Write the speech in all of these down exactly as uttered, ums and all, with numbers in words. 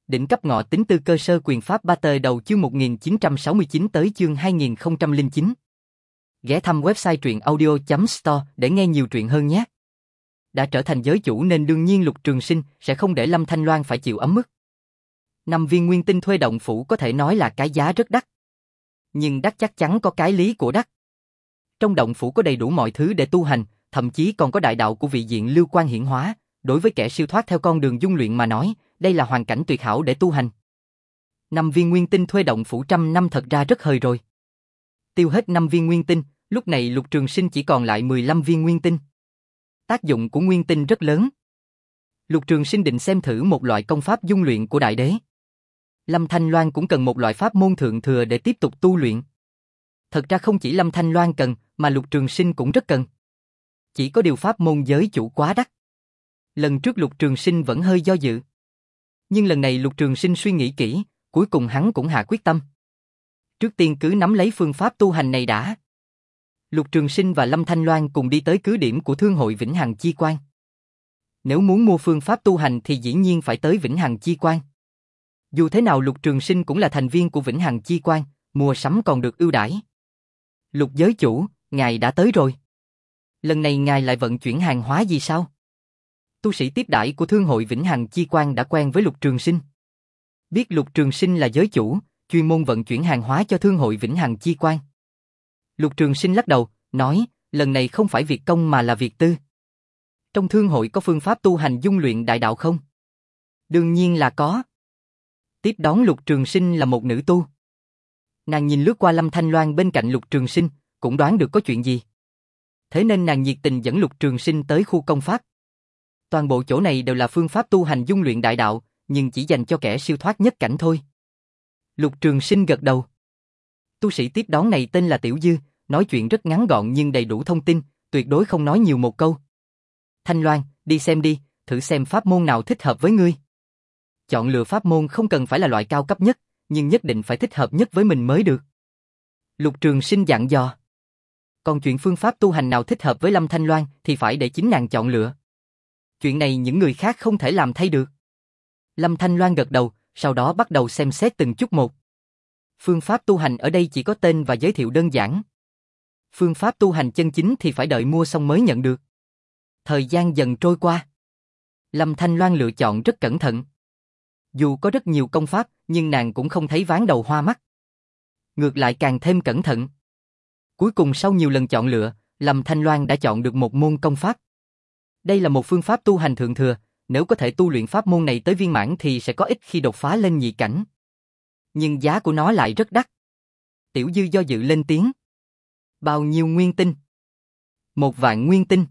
Đỉnh cấp ngọ tính tư cơ sơ quyền pháp ba tờ đầu chương một nghìn chín trăm sáu mươi chín tới chương hai nghìn không trăm lẻ chín. Ghé thăm website truyện audio chấm store để nghe nhiều truyện hơn nhé. Đã trở thành giới chủ nên đương nhiên Lục Trường Sinh sẽ không để Lâm Thanh Loan phải chịu ấm ức. Năm viên nguyên tinh thuê động phủ có thể nói là cái giá rất đắt. Nhưng đắt chắc chắn có cái lý của đắt. Trong động phủ có đầy đủ mọi thứ để tu hành, thậm chí còn có đại đạo của vị diện lưu quan hiển hóa. Đối với kẻ siêu thoát theo con đường dung luyện mà nói, đây là hoàn cảnh tuyệt hảo để tu hành. Năm viên nguyên tinh thuê động phủ trăm năm thật ra rất hơi rồi. Tiêu hết năm viên nguyên tinh, lúc này Lục Trường Sinh chỉ còn lại mười lăm viên nguyên tinh. Tác dụng của nguyên tinh rất lớn. Lục Trường Sinh định xem thử một loại công pháp dung luyện của đại đế. Lâm Thanh Loan cũng cần một loại pháp môn thượng thừa để tiếp tục tu luyện. Thật ra không chỉ Lâm Thanh Loan cần, mà Lục Trường Sinh cũng rất cần. Chỉ có điều pháp môn giới chủ quá đắt. Lần trước Lục Trường Sinh vẫn hơi do dự. Nhưng lần này Lục Trường Sinh suy nghĩ kỹ, cuối cùng hắn cũng hạ quyết tâm. Trước tiên cứ nắm lấy phương pháp tu hành này đã. Lục Trường Sinh và Lâm Thanh Loan cùng đi tới cứ điểm của Thương hội Vĩnh Hằng Chi Quan. Nếu muốn mua phương pháp tu hành thì dĩ nhiên phải tới Vĩnh Hằng Chi Quan. Dù thế nào Lục Trường Sinh cũng là thành viên của Vĩnh Hằng Chi Quan, mua sắm còn được ưu đãi. Lục giới chủ, ngài đã tới rồi. Lần này ngài lại vận chuyển hàng hóa gì sao? Tu sĩ tiếp đãi của Thương hội Vĩnh Hằng Chi Quan đã quen với Lục Trường Sinh. Biết Lục Trường Sinh là giới chủ, chuyên môn vận chuyển hàng hóa cho Thương hội Vĩnh Hằng Chi Quan. Lục Trường Sinh lắc đầu, nói, lần này không phải việc công mà là việc tư. Trong thương hội có phương pháp tu hành dung luyện đại đạo không? Đương nhiên là có. Tiếp đón Lục Trường Sinh là một nữ tu. Nàng nhìn lướt qua Lâm Thanh Loan bên cạnh Lục Trường Sinh, cũng đoán được có chuyện gì. Thế nên nàng nhiệt tình dẫn Lục Trường Sinh tới khu công pháp. Toàn bộ chỗ này đều là phương pháp tu hành dung luyện đại đạo, nhưng chỉ dành cho kẻ siêu thoát nhất cảnh thôi. Lục Trường Sinh gật đầu. Tu sĩ tiếp đón này tên là Tiểu Dư, nói chuyện rất ngắn gọn nhưng đầy đủ thông tin, tuyệt đối không nói nhiều một câu. Thanh Loan, đi xem đi, thử xem pháp môn nào thích hợp với ngươi. Chọn lựa pháp môn không cần phải là loại cao cấp nhất, nhưng nhất định phải thích hợp nhất với mình mới được. Lục Trường Sinh dặn dò. Còn chuyện phương pháp tu hành nào thích hợp với Lâm Thanh Loan thì phải để chính nàng chọn lựa. Chuyện này những người khác không thể làm thay được. Lâm Thanh Loan gật đầu, sau đó bắt đầu xem xét từng chút một. Phương pháp tu hành ở đây chỉ có tên và giới thiệu đơn giản. Phương pháp tu hành chân chính thì phải đợi mua xong mới nhận được. Thời gian dần trôi qua. Lâm Thanh Loan lựa chọn rất cẩn thận. Dù có rất nhiều công pháp, nhưng nàng cũng không thấy ván đầu hoa mắt. Ngược lại càng thêm cẩn thận. Cuối cùng sau nhiều lần chọn lựa, Lâm Thanh Loan đã chọn được một môn công pháp. Đây là một phương pháp tu hành thượng thừa, nếu có thể tu luyện pháp môn này tới viên mãn thì sẽ có ích khi đột phá lên nhị cảnh. Nhưng giá của nó lại rất đắt. Tiểu Dư do dự lên tiếng. Bao nhiêu nguyên tinh? Một vạn nguyên tinh.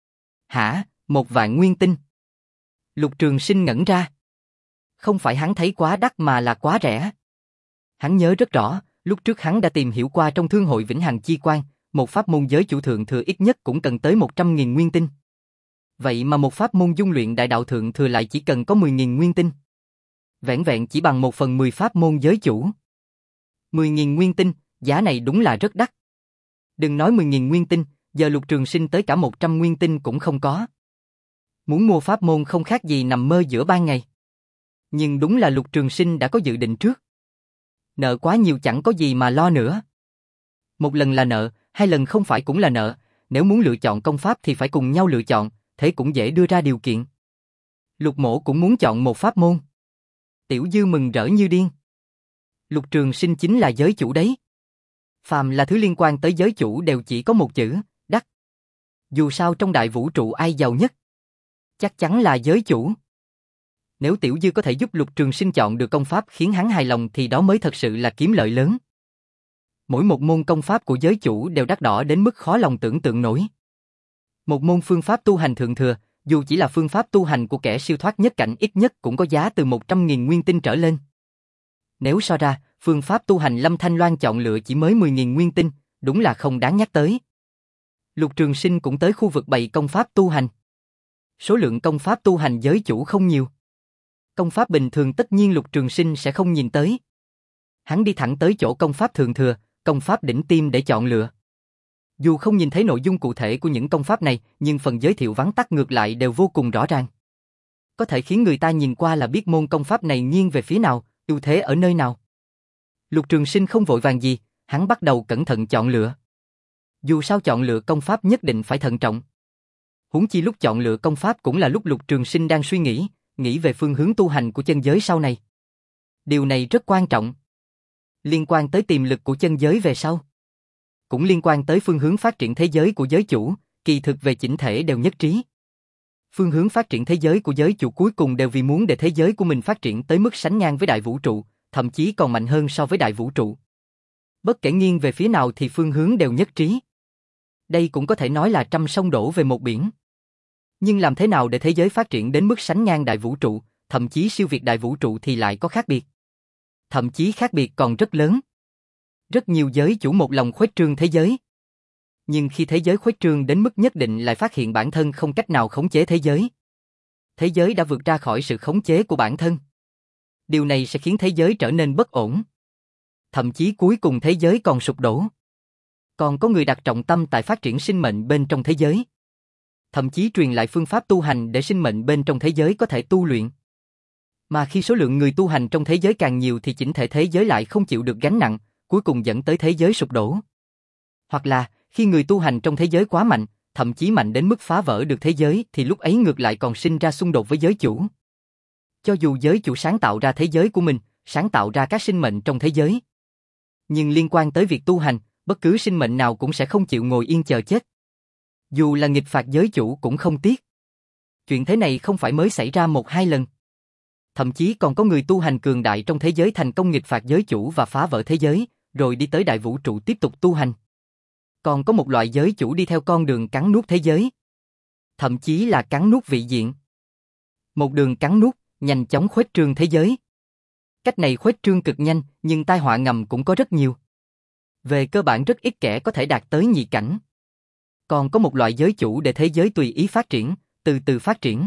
Hả, một vạn nguyên tinh? Lục Trường Sinh ngẩn ra. Không phải hắn thấy quá đắt mà là quá rẻ. Hắn nhớ rất rõ, lúc trước hắn đã tìm hiểu qua trong Thương hội Vĩnh Hằng Chi Quan, một pháp môn giới chủ thượng thừa ít nhất cũng cần tới một trăm nghìn nguyên tinh. Vậy mà một pháp môn dung luyện đại đạo thượng thừa lại chỉ cần có mười nghìn nguyên tinh. Vẻn vẹn chỉ bằng một phần mười pháp môn giới chủ. mười nghìn nguyên tinh, giá này đúng là rất đắt. Đừng nói mười nghìn nguyên tinh, giờ Lục Trường Sinh tới cả một trăm nguyên tinh cũng không có. Muốn mua pháp môn không khác gì nằm mơ giữa ban ngày. Nhưng đúng là Lục Trường Sinh đã có dự định trước. Nợ quá nhiều chẳng có gì mà lo nữa. Một lần là nợ, hai lần không phải cũng là nợ, nếu muốn lựa chọn công pháp thì phải cùng nhau lựa chọn, thế cũng dễ đưa ra điều kiện. Lục Mỗ cũng muốn chọn một pháp môn. Tiểu Dư mừng rỡ như điên. Lục Trường Sinh chính là giới chủ đấy. Phàm là thứ liên quan tới giới chủ đều chỉ có một chữ, đắt. Dù sao trong đại vũ trụ ai giàu nhất? Chắc chắn là giới chủ. Nếu Tiểu Dư có thể giúp Lục Trường Sinh chọn được công pháp khiến hắn hài lòng thì đó mới thật sự là kiếm lợi lớn. Mỗi một môn công pháp của giới chủ đều đắt đỏ đến mức khó lòng tưởng tượng nổi. Một môn phương pháp tu hành thượng thừa, dù chỉ là phương pháp tu hành của kẻ siêu thoát nhất cảnh ít nhất cũng có giá từ một trăm nghìn nguyên tinh trở lên. Nếu so ra, phương pháp tu hành Lâm Thanh Loan chọn lựa chỉ mới mười nghìn nguyên tinh, đúng là không đáng nhắc tới. Lục Trường Sinh cũng tới khu vực bày công pháp tu hành. Số lượng công pháp tu hành giới chủ không nhiều. Công pháp bình thường tất nhiên Lục Trường Sinh sẽ không nhìn tới. Hắn đi thẳng tới chỗ công pháp thượng thừa, công pháp đỉnh tiêm để chọn lựa. Dù không nhìn thấy nội dung cụ thể của những công pháp này, nhưng phần giới thiệu vắn tắt ngược lại đều vô cùng rõ ràng. Có thể khiến người ta nhìn qua là biết môn công pháp này nghiêng về phía nào, ưu thế ở nơi nào. Lục Trường Sinh không vội vàng gì, hắn bắt đầu cẩn thận chọn lựa. Dù sao chọn lựa công pháp nhất định phải thận trọng. Huống chi lúc chọn lựa công pháp cũng là lúc Lục Trường Sinh đang suy nghĩ, nghĩ về phương hướng tu hành của chân giới sau này. Điều này rất quan trọng. Liên quan tới tiềm lực của chân giới về sau. Cũng liên quan tới phương hướng phát triển thế giới của giới chủ, kỳ thực về chỉnh thể đều nhất trí. Phương hướng phát triển thế giới của giới chủ cuối cùng đều vì muốn để thế giới của mình phát triển tới mức sánh ngang với đại vũ trụ, thậm chí còn mạnh hơn so với đại vũ trụ. Bất kể nghiêng về phía nào thì phương hướng đều nhất trí. Đây cũng có thể nói là trăm sông đổ về một biển. Nhưng làm thế nào để thế giới phát triển đến mức sánh ngang đại vũ trụ, thậm chí siêu việt đại vũ trụ thì lại có khác biệt. Thậm chí khác biệt còn rất lớn. Rất nhiều giới chủ một lòng khuếch trương thế giới. Nhưng khi thế giới khuếch trương đến mức nhất định lại phát hiện bản thân không cách nào khống chế thế giới. Thế giới đã vượt ra khỏi sự khống chế của bản thân. Điều này sẽ khiến thế giới trở nên bất ổn. Thậm chí cuối cùng thế giới còn sụp đổ. Còn có người đặt trọng tâm tại phát triển sinh mệnh bên trong thế giới. Thậm chí truyền lại phương pháp tu hành để sinh mệnh bên trong thế giới có thể tu luyện. Mà khi số lượng người tu hành trong thế giới càng nhiều thì chỉnh thể thế giới lại không chịu được gánh nặng, cuối cùng dẫn tới thế giới sụp đổ. Hoặc là, khi người tu hành trong thế giới quá mạnh, thậm chí mạnh đến mức phá vỡ được thế giới thì lúc ấy ngược lại còn sinh ra xung đột với giới chủ. Cho dù giới chủ sáng tạo ra thế giới của mình, sáng tạo ra các sinh mệnh trong thế giới. Nhưng liên quan tới việc tu hành, bất cứ sinh mệnh nào cũng sẽ không chịu ngồi yên chờ chết. Dù là nghịch phạt giới chủ cũng không tiếc. Chuyện thế này không phải mới xảy ra một hai lần. Thậm chí còn có người tu hành cường đại trong thế giới thành công nghịch phạt giới chủ và phá vỡ thế giới, rồi đi tới đại vũ trụ tiếp tục tu hành. Còn có một loại giới chủ đi theo con đường cắn nuốt thế giới. Thậm chí là cắn nuốt vị diện. Một đường cắn nuốt, nhanh chóng khuếch trương thế giới. Cách này khuếch trương cực nhanh, nhưng tai họa ngầm cũng có rất nhiều. Về cơ bản rất ít kẻ có thể đạt tới nhị cảnh. Còn có một loại giới chủ để thế giới tùy ý phát triển, từ từ phát triển.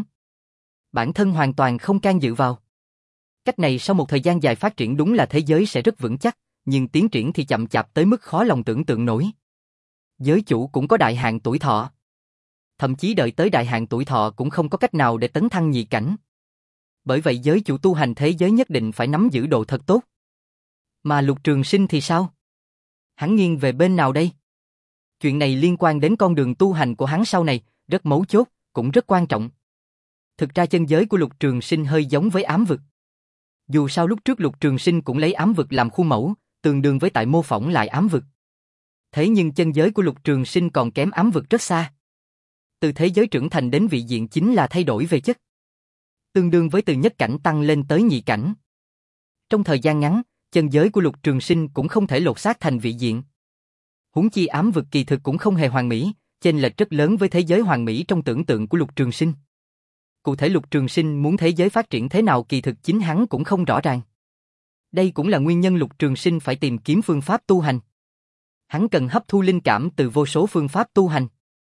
Bản thân hoàn toàn không can dự vào. Cách này sau một thời gian dài phát triển đúng là thế giới sẽ rất vững chắc, nhưng tiến triển thì chậm chạp tới mức khó lòng tưởng tượng nổi. Giới chủ cũng có đại hạn tuổi thọ. Thậm chí đợi tới đại hạn tuổi thọ cũng không có cách nào để tấn thăng nhị cảnh. Bởi vậy giới chủ tu hành thế giới nhất định phải nắm giữ độ thật tốt. Mà Lục Trường Sinh thì sao? Hắn nghiêng về bên nào đây? Chuyện này liên quan đến con đường tu hành của hắn sau này, rất mấu chốt, cũng rất quan trọng. Thực ra chân giới của Lục Trường Sinh hơi giống với ám vực. Dù sao lúc trước Lục Trường Sinh cũng lấy ám vực làm khuôn mẫu, tương đương với tại mô phỏng lại ám vực. Thế nhưng chân giới của Lục Trường Sinh còn kém ám vực rất xa. Từ thế giới trưởng thành đến vị diện chính là thay đổi về chất. Tương đương với từ nhất cảnh tăng lên tới nhị cảnh. Trong thời gian ngắn, chân giới của Lục Trường Sinh cũng không thể lột xác thành vị diện. Huống chi ám vực kỳ thực cũng không hề hoàn mỹ, chênh lệch rất lớn với thế giới hoàn mỹ trong tưởng tượng của Lục Trường Sinh. Cụ thể Lục Trường Sinh muốn thế giới phát triển thế nào kỳ thực chính hắn cũng không rõ ràng. Đây cũng là nguyên nhân Lục Trường Sinh phải tìm kiếm phương pháp tu hành. Hắn cần hấp thu linh cảm từ vô số phương pháp tu hành.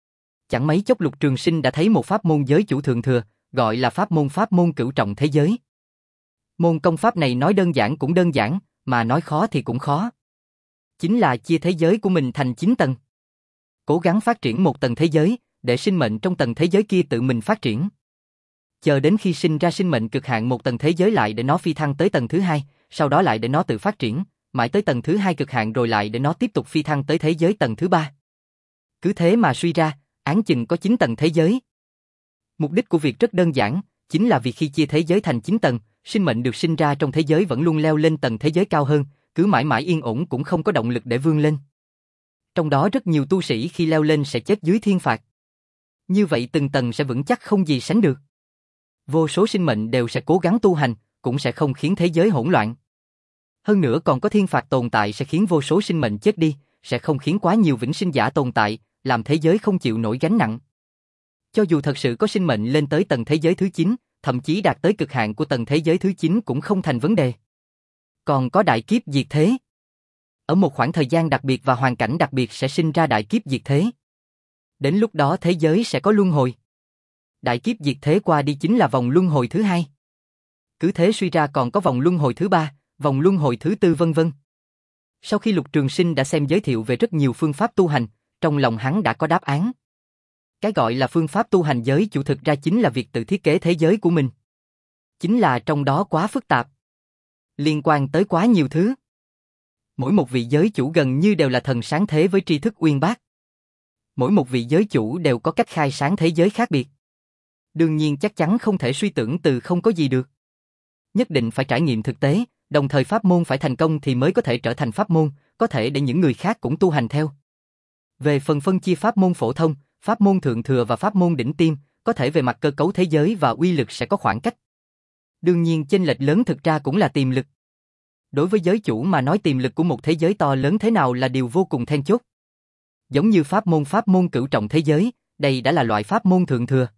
Chẳng mấy chốc Lục Trường Sinh đã thấy một pháp môn giới chủ thượng thừa, gọi là pháp môn pháp môn cửu trọng thế giới. Môn công pháp này nói đơn giản cũng đơn giản, mà nói khó thì cũng khó. Chính là chia thế giới của mình thành chín tầng. Cố gắng phát triển một tầng thế giới, để sinh mệnh trong tầng thế giới kia tự mình phát triển. Chờ đến khi sinh ra sinh mệnh cực hạn một tầng thế giới lại để nó phi thăng tới tầng thứ hai, sau đó lại để nó tự phát triển, mãi tới tầng thứ hai cực hạn rồi lại để nó tiếp tục phi thăng tới thế giới tầng thứ ba. Cứ thế mà suy ra, án chừng có chín tầng thế giới. Mục đích của việc rất đơn giản, chính là vì khi chia thế giới thành chín tầng, sinh mệnh được sinh ra trong thế giới vẫn luôn leo lên tầng thế giới cao hơn, cứ mãi mãi yên ổn cũng không có động lực để vươn lên. Trong đó rất nhiều tu sĩ khi leo lên sẽ chết dưới thiên phạt. Như vậy từng tầng sẽ vững chắc không gì sánh được. Vô số sinh mệnh đều sẽ cố gắng tu hành, cũng sẽ không khiến thế giới hỗn loạn. Hơn nữa còn có thiên phạt tồn tại sẽ khiến vô số sinh mệnh chết đi, sẽ không khiến quá nhiều vĩnh sinh giả tồn tại, làm thế giới không chịu nổi gánh nặng. Cho dù thật sự có sinh mệnh lên tới tầng thế giới thứ chín, thậm chí đạt tới cực hạn của tầng thế giới thứ chín cũng không thành vấn đề. Còn có đại kiếp diệt thế. Ở một khoảng thời gian đặc biệt và hoàn cảnh đặc biệt sẽ sinh ra đại kiếp diệt thế. Đến lúc đó thế giới sẽ có luân hồi. Đại kiếp diệt thế qua đi chính là vòng luân hồi thứ hai. Cứ thế suy ra còn có vòng luân hồi thứ ba, vòng luân hồi thứ tư vân vân. Sau khi Lục Trường Sinh đã xem giới thiệu về rất nhiều phương pháp tu hành, trong lòng hắn đã có đáp án. Cái gọi là phương pháp tu hành giới chủ thực ra chính là việc tự thiết kế thế giới của mình. Chính là trong đó quá phức tạp. Liên quan tới quá nhiều thứ. Mỗi một vị giới chủ gần như đều là thần sáng thế với tri thức uyên bác. Mỗi một vị giới chủ đều có cách khai sáng thế giới khác biệt. Đương nhiên chắc chắn không thể suy tưởng từ không có gì được. Nhất định phải trải nghiệm thực tế, đồng thời pháp môn phải thành công thì mới có thể trở thành pháp môn, có thể để những người khác cũng tu hành theo. Về phần phân chia pháp môn phổ thông, pháp môn thượng thừa và pháp môn đỉnh tiêm, có thể về mặt cơ cấu thế giới và uy lực sẽ có khoảng cách. Đương nhiên chênh lệch lớn thực ra cũng là tiềm lực. Đối với giới chủ mà nói tiềm lực của một thế giới to lớn thế nào là điều vô cùng then chốt. Giống như pháp môn pháp môn cửu trọng thế giới, đây đã là loại pháp môn thượng thừa.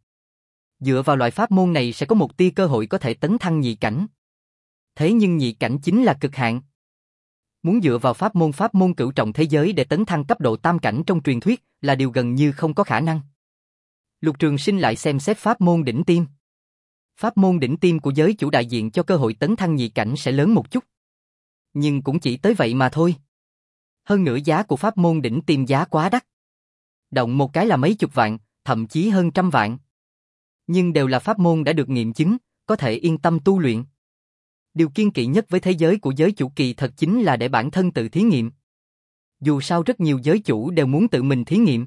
Dựa vào loại pháp môn này sẽ có một tia cơ hội có thể tấn thăng nhị cảnh. Thế nhưng nhị cảnh chính là cực hạn. Muốn dựa vào pháp môn pháp môn cửu trọng thế giới để tấn thăng cấp độ tam cảnh trong truyền thuyết là điều gần như không có khả năng. Lục Trường Sinh lại xem xét pháp môn đỉnh tiêm. Pháp môn đỉnh tiêm của giới chủ đại diện cho cơ hội tấn thăng nhị cảnh sẽ lớn một chút. Nhưng cũng chỉ tới vậy mà thôi. Hơn nữa giá của pháp môn đỉnh tiêm giá quá đắt. Động một cái là mấy chục vạn, thậm chí hơn trăm vạn. Nhưng đều là pháp môn đã được nghiệm chứng, có thể yên tâm tu luyện. Điều kiêng kỵ nhất với thế giới của giới chủ kỳ thật chính là để bản thân tự thí nghiệm. Dù sao rất nhiều giới chủ đều muốn tự mình thí nghiệm.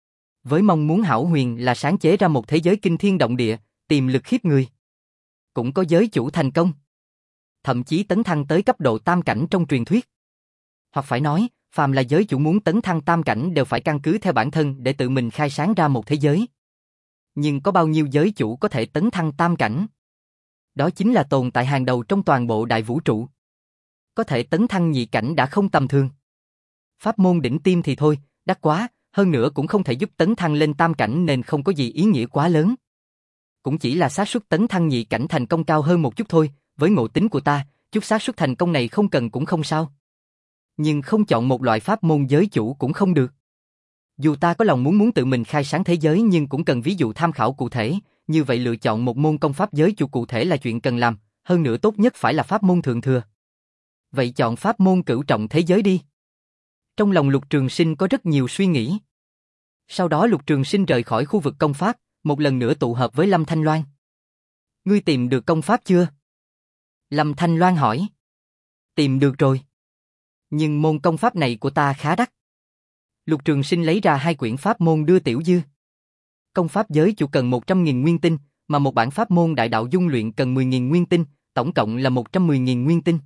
Với mong muốn hão huyền là sáng chế ra một thế giới kinh thiên động địa, tiềm lực khiếp người. Cũng có giới chủ thành công. Thậm chí tấn thăng tới cấp độ tam cảnh trong truyền thuyết. Hoặc phải nói, phàm là giới chủ muốn tấn thăng tam cảnh đều phải căn cứ theo bản thân để tự mình khai sáng ra một thế giới. Nhưng có bao nhiêu giới chủ có thể tấn thăng tam cảnh? Đó chính là tồn tại hàng đầu trong toàn bộ đại vũ trụ. Có thể tấn thăng nhị cảnh đã không tầm thường. Pháp môn đỉnh tiêm thì thôi, đắt quá, hơn nữa cũng không thể giúp tấn thăng lên tam cảnh nên không có gì ý nghĩa quá lớn. Cũng chỉ là xác suất tấn thăng nhị cảnh thành công cao hơn một chút thôi, với ngộ tính của ta, chút xác suất thành công này không cần cũng không sao. Nhưng không chọn một loại pháp môn giới chủ cũng không được. Dù ta có lòng muốn muốn tự mình khai sáng thế giới nhưng cũng cần ví dụ tham khảo cụ thể, như vậy lựa chọn một môn công pháp giới chủ cụ thể là chuyện cần làm, hơn nữa tốt nhất phải là pháp môn thượng thừa. Vậy chọn pháp môn cửu trọng thế giới đi. Trong lòng Lục Trường Sinh có rất nhiều suy nghĩ. Sau đó Lục Trường Sinh rời khỏi khu vực công pháp, một lần nữa tụ hợp với Lâm Thanh Loan. Ngươi tìm được công pháp chưa? Lâm Thanh Loan hỏi. Tìm được rồi. Nhưng môn công pháp này của ta khá đắt. Lục Trường Sinh lấy ra hai quyển pháp môn đưa Tiểu Dư. Công pháp giới chủ cần một trăm nghìn nguyên tinh, mà một bản pháp môn đại đạo dung luyện cần mười nghìn nguyên tinh, tổng cộng là một trăm mười nghìn nguyên tinh.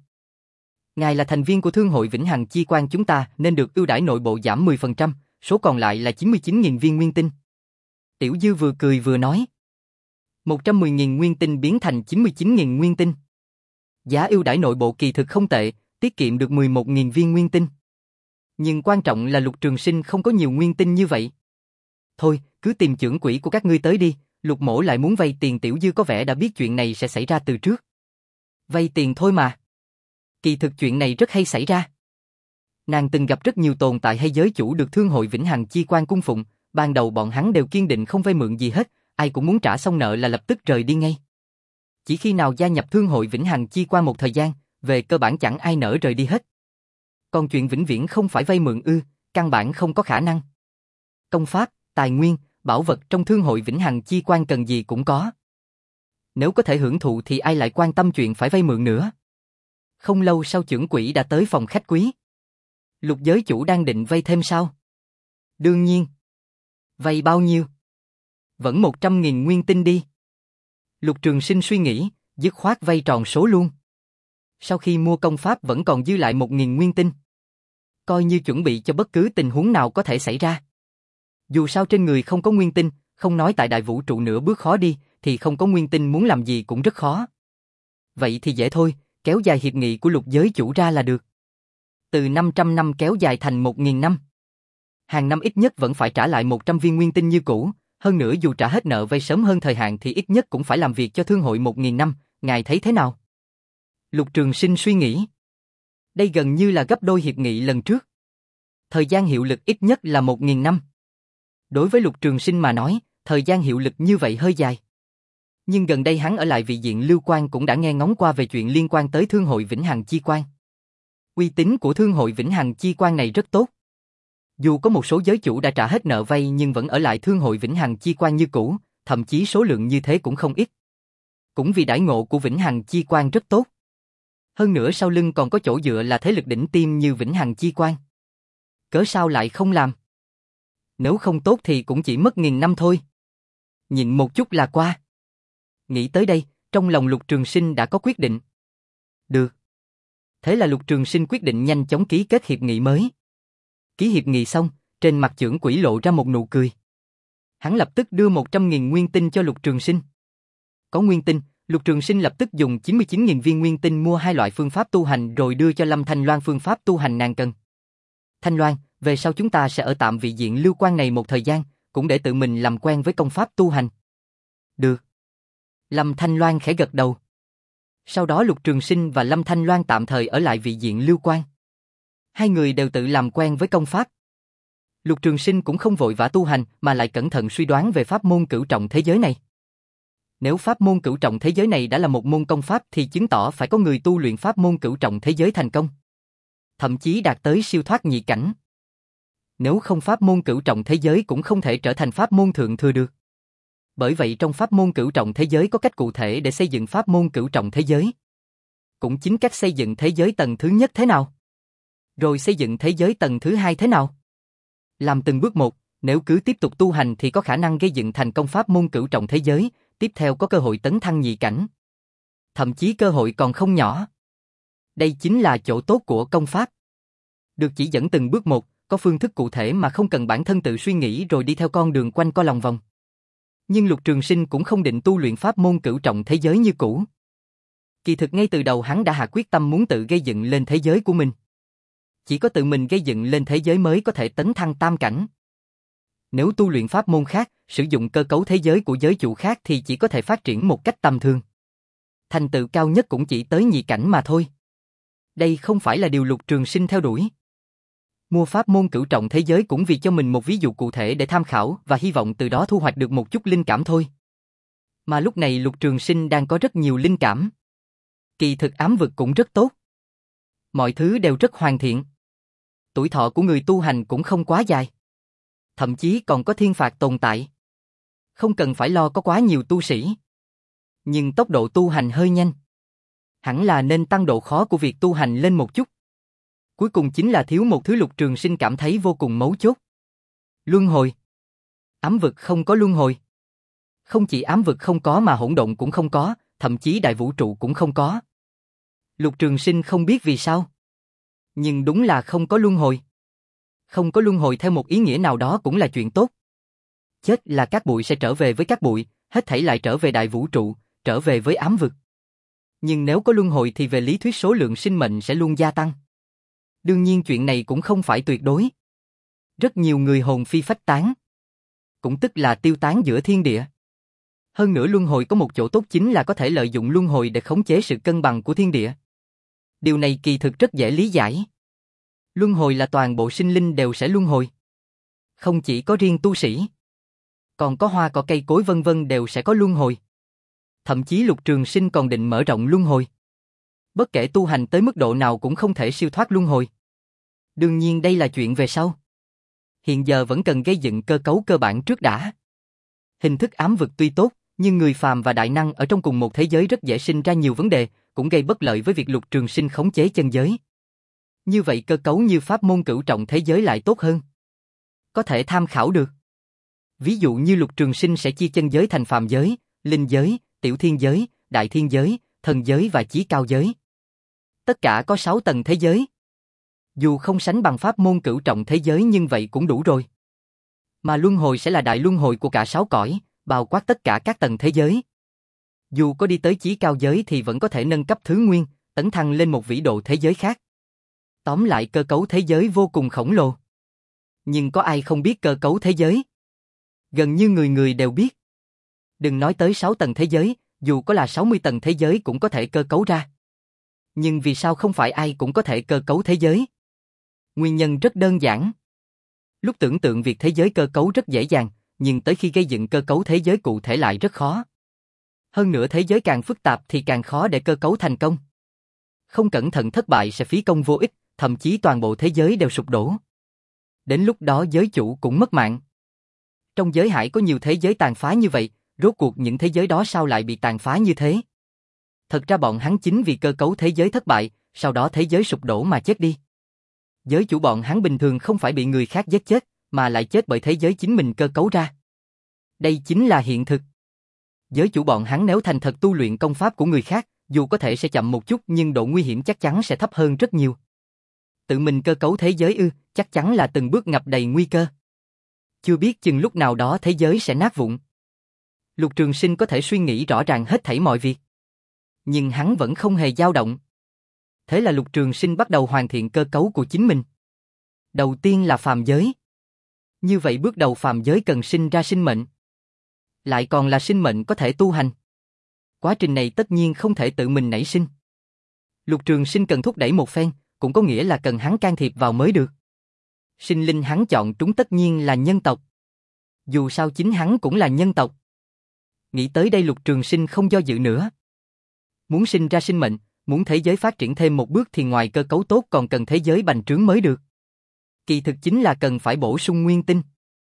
Ngài là thành viên của Thương hội Vĩnh Hằng Chi Quan chúng ta nên được ưu đãi nội bộ giảm mười phần trăm, số còn lại là chín mươi chín nghìn viên nguyên tinh. Tiểu Dư vừa cười vừa nói. một trăm mười nghìn nguyên tinh biến thành chín mươi chín nghìn nguyên tinh. Giá ưu đãi nội bộ kỳ thực không tệ, tiết kiệm được mười một nghìn viên nguyên tinh. Nhưng quan trọng là Lục Trường Sinh không có nhiều nguyên tinh như vậy. Thôi, cứ tìm trưởng quỹ của các ngươi tới đi, Lục mỗ lại muốn vay tiền. Tiểu Dư có vẻ đã biết chuyện này sẽ xảy ra từ trước. Vay tiền thôi mà. Kỳ thực chuyện này rất hay xảy ra. Nàng từng gặp rất nhiều tồn tại hay giới chủ được Thương hội Vĩnh Hằng Chi Quan cung phụng, ban đầu bọn hắn đều kiên định không vay mượn gì hết, ai cũng muốn trả xong nợ là lập tức rời đi ngay. Chỉ khi nào gia nhập Thương hội Vĩnh Hằng Chi Quan một thời gian, về cơ bản chẳng ai nỡ rời đi hết. Còn chuyện vĩnh viễn không phải vay mượn ư, căn bản không có khả năng. Công pháp, tài nguyên, bảo vật trong Thương hội Vĩnh Hằng Chi Quan cần gì cũng có. Nếu có thể hưởng thụ thì ai lại quan tâm chuyện phải vay mượn nữa. Không lâu sau trưởng quỹ đã tới phòng khách quý. Lục giới chủ đang định vay thêm sao? Đương nhiên. Vay bao nhiêu? Vẫn một trăm nghìn nguyên tinh đi. Lục Trường Sinh suy nghĩ, dứt khoát vay tròn số luôn. Sau khi mua công pháp vẫn còn dư lại một nghìn nguyên tinh. Coi như chuẩn bị cho bất cứ tình huống nào có thể xảy ra. Dù sao trên người không có nguyên tinh, không nói tại đại vũ trụ nửa bước khó đi, thì không có nguyên tinh muốn làm gì cũng rất khó. Vậy thì dễ thôi, kéo dài hiệp nghị của lục giới chủ ra là được. Từ năm trăm năm kéo dài thành một nghìn năm. Hàng năm ít nhất vẫn phải trả lại một trăm viên nguyên tinh như cũ, hơn nữa dù trả hết nợ vay sớm hơn thời hạn thì ít nhất cũng phải làm việc cho thương hội một nghìn năm, ngài thấy thế nào? Lục Trường Sinh suy nghĩ. Đây gần như là gấp đôi hiệp nghị lần trước. Thời gian hiệu lực ít nhất là một nghìn năm. Đối với Lục Trường Sinh mà nói, thời gian hiệu lực như vậy hơi dài. Nhưng gần đây hắn ở lại vị diện Lưu Quan cũng đã nghe ngóng qua về chuyện liên quan tới Thương hội Vĩnh Hằng Chi Quan. Uy tín của Thương hội Vĩnh Hằng Chi Quan này rất tốt. Dù có một số giới chủ đã trả hết nợ vay nhưng vẫn ở lại Thương hội Vĩnh Hằng Chi Quan như cũ, thậm chí số lượng như thế cũng không ít. Cũng vì đãi ngộ của Vĩnh Hằng Chi Quan rất tốt. Hơn nữa sau lưng còn có chỗ dựa là thế lực đỉnh tiêm như Vĩnh Hằng Chi Quan. Cớ sao lại không làm? Nếu không tốt thì cũng chỉ mất nghìn năm thôi. Nhịn một chút là qua. Nghĩ tới đây, trong lòng Lục Trường Sinh đã có quyết định. Được. Thế là Lục Trường Sinh quyết định nhanh chóng ký kết hiệp nghị mới. Ký hiệp nghị xong, trên mặt chưởng quỷ lộ ra một nụ cười. Hắn lập tức đưa một trăm nghìn nguyên tinh cho Lục Trường Sinh. Có nguyên tinh, Lục Trường Sinh lập tức dùng chín mươi chín nghìn viên nguyên tinh mua hai loại phương pháp tu hành rồi đưa cho Lâm Thanh Loan phương pháp tu hành nàng cần. Thanh Loan, về sau chúng ta sẽ ở tạm vị diện Lưu Quan này một thời gian, cũng để tự mình làm quen với công pháp tu hành. Được. Lâm Thanh Loan khẽ gật đầu. Sau đó Lục Trường Sinh và Lâm Thanh Loan tạm thời ở lại vị diện Lưu Quan. Hai người đều tự làm quen với công pháp. Lục Trường Sinh cũng không vội vã tu hành mà lại cẩn thận suy đoán về pháp môn cửu trọng thế giới này. Nếu pháp môn cửu trọng thế giới này đã là một môn công pháp thì chứng tỏ phải có người tu luyện pháp môn cửu trọng thế giới thành công. Thậm chí đạt tới siêu thoát nhị cảnh. Nếu không pháp môn cửu trọng thế giới cũng không thể trở thành pháp môn thượng thừa được. Bởi vậy trong pháp môn cửu trọng thế giới có cách cụ thể để xây dựng pháp môn cửu trọng thế giới. Cũng chính cách xây dựng thế giới tầng thứ nhất thế nào. Rồi xây dựng thế giới tầng thứ hai thế nào. Làm từng bước một, nếu cứ tiếp tục tu hành thì có khả năng gây dựng thành công pháp môn cửu trọng thế giới, tiếp theo có cơ hội tấn thăng nhị cảnh. Thậm chí cơ hội còn không nhỏ. Đây chính là chỗ tốt của công pháp. Được chỉ dẫn từng bước một, có phương thức cụ thể mà không cần bản thân tự suy nghĩ rồi đi theo con đường quanh co lòng vòng. Nhưng Lục Trường Sinh cũng không định tu luyện pháp môn cửu trọng thế giới như cũ. Kỳ thực ngay từ đầu hắn đã hạ quyết tâm muốn tự gây dựng lên thế giới của mình. Chỉ có tự mình gây dựng lên thế giới mới có thể tấn thăng tam cảnh. Nếu tu luyện pháp môn khác, sử dụng cơ cấu thế giới của giới chủ khác thì chỉ có thể phát triển một cách tầm thường. Thành tựu cao nhất cũng chỉ tới nhị cảnh mà thôi. Đây không phải là điều Lục Trường Sinh theo đuổi. Mua pháp môn cửu trọng thế giới cũng vì cho mình một ví dụ cụ thể để tham khảo và hy vọng từ đó thu hoạch được một chút linh cảm thôi. Mà lúc này Lục Trường Sinh đang có rất nhiều linh cảm. Kỳ thực ám vực cũng rất tốt. Mọi thứ đều rất hoàn thiện. Tuổi thọ của người tu hành cũng không quá dài. Thậm chí còn có thiên phạt tồn tại. Không cần phải lo có quá nhiều tu sĩ. Nhưng tốc độ tu hành hơi nhanh. Hẳn là nên tăng độ khó của việc tu hành lên một chút. Cuối cùng chính là thiếu một thứ Lục Trường Sinh cảm thấy vô cùng mấu chốt. Luân hồi. Ám vực không có luân hồi. Không chỉ ám vực không có mà hỗn độn cũng không có, thậm chí đại vũ trụ cũng không có. Lục Trường Sinh không biết vì sao. Nhưng đúng là không có luân hồi. Không có luân hồi theo một ý nghĩa nào đó cũng là chuyện tốt. Chết là các bụi sẽ trở về với các bụi, hết thảy lại trở về đại vũ trụ, trở về với ám vực. Nhưng nếu có luân hồi thì về lý thuyết số lượng sinh mệnh sẽ luôn gia tăng. Đương nhiên chuyện này cũng không phải tuyệt đối. Rất nhiều người hồn phi phách tán. Cũng tức là tiêu tán giữa thiên địa. Hơn nữa luân hồi có một chỗ tốt chính là có thể lợi dụng luân hồi để khống chế sự cân bằng của thiên địa. Điều này kỳ thực rất dễ lý giải. Luân hồi là toàn bộ sinh linh đều sẽ luân hồi. Không chỉ có riêng tu sĩ. Còn có hoa cỏ cây cối vân vân đều sẽ có luân hồi. Thậm chí Lục Trường Sinh còn định mở rộng luân hồi. Bất kể tu hành tới mức độ nào cũng không thể siêu thoát luân hồi. Đương nhiên đây là chuyện về sau. Hiện giờ vẫn cần gây dựng cơ cấu cơ bản trước đã. Hình thức ám vực tuy tốt, nhưng người phàm và đại năng ở trong cùng một thế giới rất dễ sinh ra nhiều vấn đề, cũng gây bất lợi với việc Lục Trường Sinh khống chế chân giới. Như vậy cơ cấu như pháp môn cửu trọng thế giới lại tốt hơn. Có thể tham khảo được. Ví dụ như Lục Trường Sinh sẽ chia chân giới thành phàm giới, linh giới, tiểu thiên giới, đại thiên giới, thần giới và chí cao giới. Tất cả có sáu tầng thế giới. Dù không sánh bằng pháp môn cửu trọng thế giới nhưng vậy cũng đủ rồi. Mà luân hồi sẽ là đại luân hồi của cả sáu cõi, bao quát tất cả các tầng thế giới. Dù có đi tới chí cao giới thì vẫn có thể nâng cấp thứ nguyên, tấn thăng lên một vĩ độ thế giới khác. Tóm lại cơ cấu thế giới vô cùng khổng lồ. Nhưng có ai không biết cơ cấu thế giới? Gần như người người đều biết. Đừng nói tới sáu tầng thế giới, dù có là sáu mươi tầng thế giới cũng có thể cơ cấu ra. Nhưng vì sao không phải ai cũng có thể cơ cấu thế giới? Nguyên nhân rất đơn giản. Lúc tưởng tượng việc thế giới cơ cấu rất dễ dàng, nhưng tới khi gây dựng cơ cấu thế giới cụ thể lại rất khó. Hơn nữa thế giới càng phức tạp thì càng khó để cơ cấu thành công. Không cẩn thận thất bại sẽ phí công vô ích, thậm chí toàn bộ thế giới đều sụp đổ. Đến lúc đó giới chủ cũng mất mạng. Trong giới hải có nhiều thế giới tàn phá như vậy, Rốt cuộc những thế giới đó sao lại bị tàn phá như thế? Thật ra bọn hắn chính vì cơ cấu thế giới thất bại, sau đó thế giới sụp đổ mà chết đi. Giới chủ bọn hắn bình thường không phải bị người khác giết chết, mà lại chết bởi thế giới chính mình cơ cấu ra. Đây chính là hiện thực. Giới chủ bọn hắn nếu thành thật tu luyện công pháp của người khác, dù có thể sẽ chậm một chút nhưng độ nguy hiểm chắc chắn sẽ thấp hơn rất nhiều. Tự mình cơ cấu thế giới ư, chắc chắn là từng bước ngập đầy nguy cơ. Chưa biết chừng lúc nào đó thế giới sẽ nát vụn. Lục Trường Sinh có thể suy nghĩ rõ ràng hết thảy mọi việc. Nhưng hắn vẫn không hề dao động. Thế là Lục Trường Sinh bắt đầu hoàn thiện cơ cấu của chính mình. Đầu tiên là phàm giới. Như vậy bước đầu phàm giới cần sinh ra sinh mệnh. Lại còn là sinh mệnh có thể tu hành. Quá trình này tất nhiên không thể tự mình nảy sinh. Lục Trường Sinh cần thúc đẩy một phen, cũng có nghĩa là cần hắn can thiệp vào mới được. Sinh linh hắn chọn trúng tất nhiên là nhân tộc. Dù sao chính hắn cũng là nhân tộc. Nghĩ tới đây Lục Trường Sinh không do dự nữa. Muốn sinh ra sinh mệnh, muốn thế giới phát triển thêm một bước thì ngoài cơ cấu tốt còn cần thế giới bành trướng mới được. Kỳ thực chính là cần phải bổ sung nguyên tinh.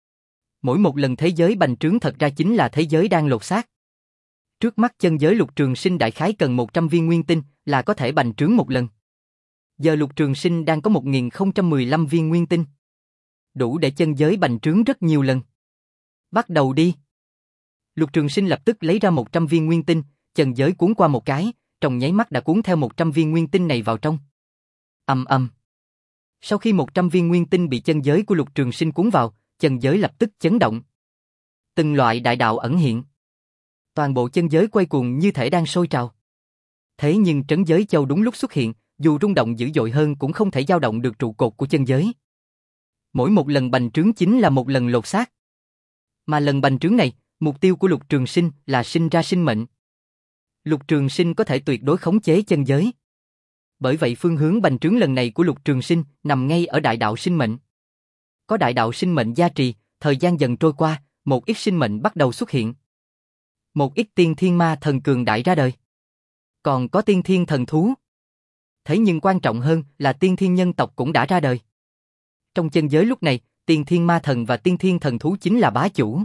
Mỗi một lần thế giới bành trướng thật ra chính là thế giới đang lột xác. Trước mắt chân giới Lục Trường Sinh đại khái cần một trăm viên nguyên tinh là có thể bành trướng một lần. Giờ Lục Trường Sinh đang có một nghìn không trăm mười lăm viên nguyên tinh. Đủ để chân giới bành trướng rất nhiều lần. Bắt đầu đi. Lục Trường Sinh lập tức lấy ra một trăm viên nguyên tinh, chân giới cuốn qua một cái, trong nháy mắt đã cuốn theo một trăm viên nguyên tinh này vào trong. Ầm ầm. Sau khi một trăm viên nguyên tinh bị chân giới của Lục Trường Sinh cuốn vào, chân giới lập tức chấn động. Từng loại đại đạo ẩn hiện. Toàn bộ chân giới quay cuồng như thể đang sôi trào. Thế nhưng trấn giới châu đúng lúc xuất hiện, dù rung động dữ dội hơn cũng không thể dao động được trụ cột của chân giới. Mỗi một lần bành trướng chính là một lần lột xác. Mà lần bành trướng này, mục tiêu của Lục Trường Sinh là sinh ra sinh mệnh. Lục Trường Sinh có thể tuyệt đối khống chế chân giới. Bởi vậy phương hướng bành trướng lần này của Lục Trường Sinh nằm ngay ở đại đạo sinh mệnh. Có đại đạo sinh mệnh gia trì, thời gian dần trôi qua, một ít sinh mệnh bắt đầu xuất hiện. Một ít tiên thiên ma thần cường đại ra đời. Còn có tiên thiên thần thú. Thế nhưng quan trọng hơn là tiên thiên nhân tộc cũng đã ra đời. Trong chân giới lúc này, tiên thiên ma thần và tiên thiên thần thú chính là bá chủ.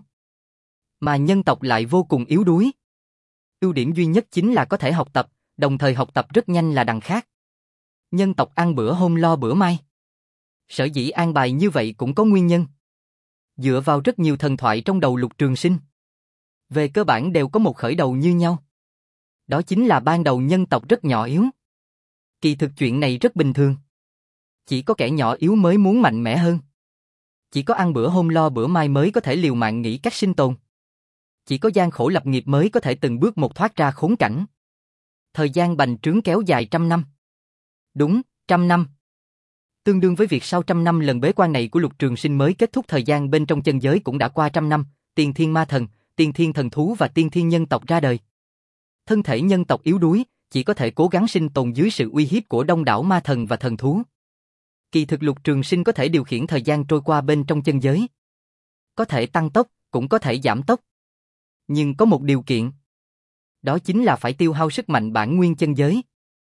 Mà nhân tộc lại vô cùng yếu đuối. Ưu điểm duy nhất chính là có thể học tập, đồng thời học tập rất nhanh là đằng khác. Nhân tộc ăn bữa hôm lo bữa mai. Sở dĩ an bài như vậy cũng có nguyên nhân. Dựa vào rất nhiều thần thoại trong đầu Lục Trường Sinh. Về cơ bản đều có một khởi đầu như nhau. Đó chính là ban đầu nhân tộc rất nhỏ yếu. Kỳ thực chuyện này rất bình thường. Chỉ có kẻ nhỏ yếu mới muốn mạnh mẽ hơn. Chỉ có ăn bữa hôm lo bữa mai mới có thể liều mạng nghĩ cách sinh tồn. Chỉ có gian khổ lập nghiệp mới có thể từng bước một thoát ra khốn cảnh. Thời gian bành trướng kéo dài trăm năm. Đúng, trăm năm. Tương đương với việc sau trăm năm lần bế quan này của Lục Trường Sinh mới kết thúc thời gian bên trong chân giới cũng đã qua trăm năm, tiên thiên ma thần, tiên thiên thần thú và tiên thiên nhân tộc ra đời. Thân thể nhân tộc yếu đuối, chỉ có thể cố gắng sinh tồn dưới sự uy hiếp của đông đảo ma thần và thần thú. Kỳ thực Lục Trường Sinh có thể điều khiển thời gian trôi qua bên trong chân giới. Có thể tăng tốc, cũng có thể giảm tốc. Nhưng có một điều kiện. Đó chính là phải tiêu hao sức mạnh bản nguyên chân giới.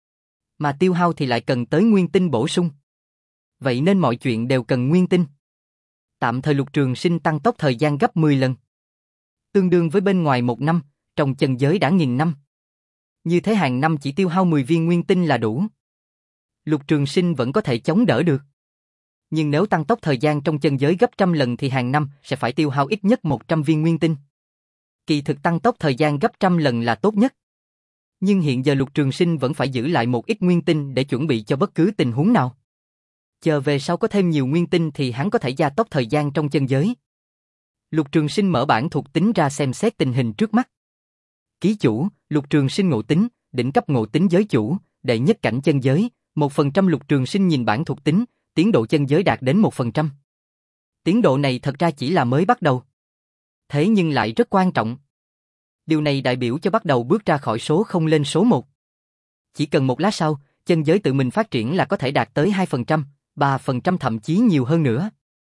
Mà tiêu hao thì lại cần tới nguyên tinh bổ sung. Vậy nên mọi chuyện đều cần nguyên tinh. Tạm thời Lục Trường Sinh tăng tốc thời gian gấp mười lần. Tương đương với bên ngoài một năm, trong chân giới đã nghìn năm. Như thế hàng năm chỉ tiêu hao mười viên nguyên tinh là đủ. Lục Trường Sinh vẫn có thể chống đỡ được. Nhưng nếu tăng tốc thời gian trong chân giới gấp trăm lần thì hàng năm sẽ phải tiêu hao ít nhất một trăm viên nguyên tinh. Kỳ thực tăng tốc thời gian gấp trăm lần là tốt nhất. Nhưng hiện giờ Lục Trường Sinh vẫn phải giữ lại một ít nguyên tinh để chuẩn bị cho bất cứ tình huống nào. Chờ về sau có thêm nhiều nguyên tinh thì hắn có thể gia tốc thời gian trong chân giới. Lục Trường Sinh mở bản thuộc tính ra xem xét tình hình trước mắt. Ký chủ, Lục Trường Sinh ngộ tính, đỉnh cấp ngộ tính giới chủ, đệ nhất cảnh chân giới, một phần trăm. Lục Trường Sinh nhìn bản thuộc tính, tiến độ chân giới đạt đến một phần trăm. Tiến độ này thật ra chỉ là mới bắt đầu. Thế nhưng lại rất quan trọng. Điều này đại biểu cho bắt đầu bước ra khỏi số không lên số một. Chỉ cần một lát sau, chân giới tự mình phát triển là có thể đạt tới hai phần trăm, ba phần trăm thậm chí nhiều hơn nữa.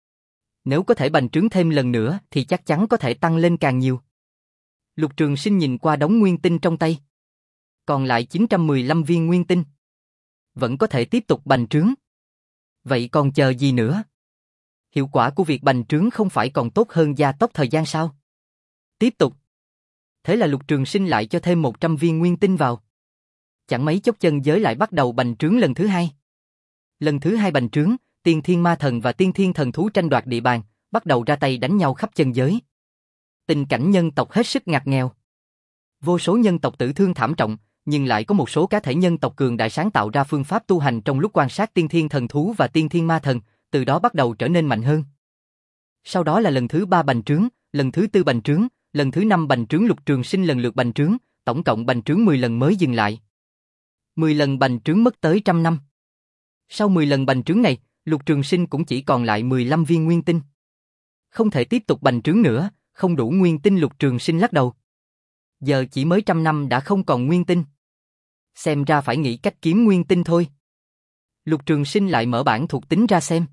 Nếu có thể bành trướng thêm lần nữa thì chắc chắn có thể tăng lên càng nhiều. Lục Trường Sinh nhìn qua đống nguyên tinh trong tay. Còn lại chín trăm mười lăm viên nguyên tinh. Vẫn có thể tiếp tục bành trướng. Vậy còn chờ gì nữa? Hiệu quả của việc bành trướng không phải còn tốt hơn gia tốc thời gian sao? Tiếp tục. Thế là Lục Trường Sinh lại cho thêm một trăm viên nguyên tinh vào. Chẳng mấy chốc chân giới lại bắt đầu bành trướng lần thứ hai. Lần thứ hai bành trướng, Tiên Thiên Ma Thần và Tiên Thiên Thần Thú tranh đoạt địa bàn, bắt đầu ra tay đánh nhau khắp chân giới. Tình cảnh nhân tộc hết sức ngặt nghèo. Vô số nhân tộc tử thương thảm trọng, nhưng lại có một số cá thể nhân tộc cường đại sáng tạo ra phương pháp tu hành trong lúc quan sát Tiên Thiên Thần Thú và Tiên Thiên Ma Thần, từ đó bắt đầu trở nên mạnh hơn. Sau đó là lần thứ ba bành trướng, lần thứ tư bành trướng, lần thứ năm bành trướng. Lục Trường Sinh lần lượt bành trướng, tổng cộng bành trướng mười lần mới dừng lại. mười lần bành trướng mất tới trăm năm. Sau mười lần bành trướng này, Lục Trường Sinh cũng chỉ còn lại mười lăm viên nguyên tinh. Không thể tiếp tục bành trướng nữa, không đủ nguyên tinh. Lục Trường Sinh lắc đầu. Giờ chỉ mới trăm năm đã không còn nguyên tinh. Xem ra phải nghĩ cách kiếm nguyên tinh thôi. Lục Trường Sinh lại mở bảng thuộc tính ra xem.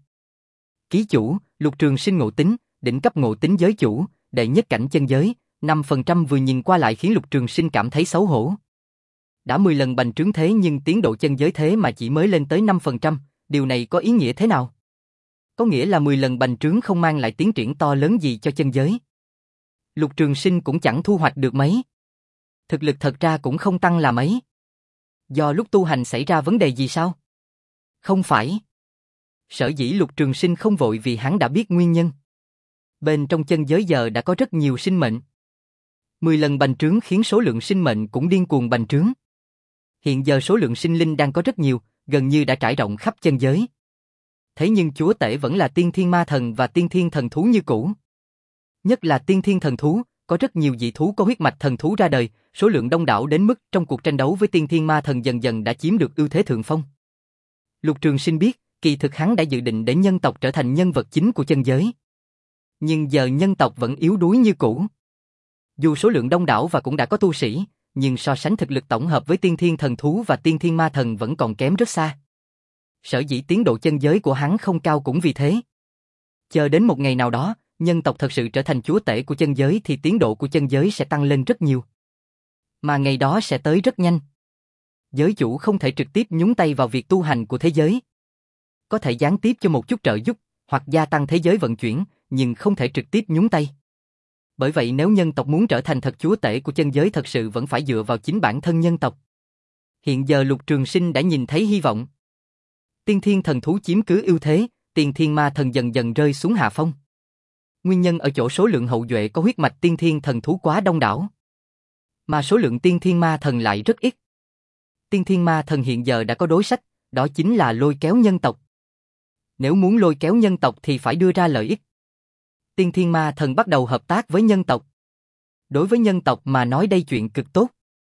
Ký chủ, Lục Trường Sinh ngộ tính, đỉnh cấp ngộ tính giới chủ, đệ nhất cảnh chân giới, năm phần trăm. Vừa nhìn qua lại khiến Lục Trường Sinh cảm thấy xấu hổ. Đã mười lần bành trướng thế nhưng tiến độ chân giới thế mà chỉ mới lên tới năm phần trăm, điều này có ý nghĩa thế nào? Có nghĩa là mười lần bành trướng không mang lại tiến triển to lớn gì cho chân giới. Lục Trường Sinh cũng chẳng thu hoạch được mấy. Thực lực thật ra cũng không tăng là mấy. Do lúc tu hành xảy ra vấn đề gì sao? Không phải. Sở dĩ Lục Trường Sinh không vội vì hắn đã biết nguyên nhân. Bên trong chân giới giờ đã có rất nhiều sinh mệnh. mười lần bành trướng khiến số lượng sinh mệnh cũng điên cuồng bành trướng. Hiện giờ số lượng sinh linh đang có rất nhiều, gần như đã trải rộng khắp chân giới. Thế nhưng chúa tể vẫn là Tiên Thiên Ma Thần và Tiên Thiên Thần Thú như cũ. Nhất là Tiên Thiên Thần Thú, có rất nhiều dị thú có huyết mạch thần thú ra đời, số lượng đông đảo đến mức trong cuộc tranh đấu với Tiên Thiên Ma Thần dần dần đã chiếm được ưu thế thượng phong. Lục Trường Sinh biết, kỳ thực hắn đã dự định để nhân tộc trở thành nhân vật chính của chân giới. Nhưng giờ nhân tộc vẫn yếu đuối như cũ. Dù số lượng đông đảo và cũng đã có tu sĩ, nhưng so sánh thực lực tổng hợp với Tiên Thiên Thần Thú và Tiên Thiên Ma Thần vẫn còn kém rất xa. Sở dĩ tiến độ chân giới của hắn không cao cũng vì thế. Chờ đến một ngày nào đó, nhân tộc thật sự trở thành chúa tể của chân giới thì tiến độ của chân giới sẽ tăng lên rất nhiều. Mà ngày đó sẽ tới rất nhanh. Giới chủ không thể trực tiếp nhúng tay vào việc tu hành của thế giới. Có thể gián tiếp cho một chút trợ giúp, hoặc gia tăng thế giới vận chuyển, nhưng không thể trực tiếp nhúng tay. Bởi vậy nếu nhân tộc muốn trở thành thật chúa tể của chân giới thật sự vẫn phải dựa vào chính bản thân nhân tộc. Hiện giờ Lục Trường Sinh đã nhìn thấy hy vọng. Tiên Thiên Thần Thú chiếm cứ ưu thế, Tiên Thiên Ma Thần dần dần rơi xuống hạ phong. Nguyên nhân ở chỗ số lượng hậu duệ có huyết mạch Tiên Thiên Thần Thú quá đông đảo. Mà số lượng Tiên Thiên Ma Thần lại rất ít. Tiên Thiên Ma Thần hiện giờ đã có đối sách, đó chính là lôi kéo nhân tộc. Nếu muốn lôi kéo nhân tộc thì phải đưa ra lợi ích. Tiên Thiên Ma Thần bắt đầu hợp tác với nhân tộc. Đối với nhân tộc mà nói đây chuyện cực tốt.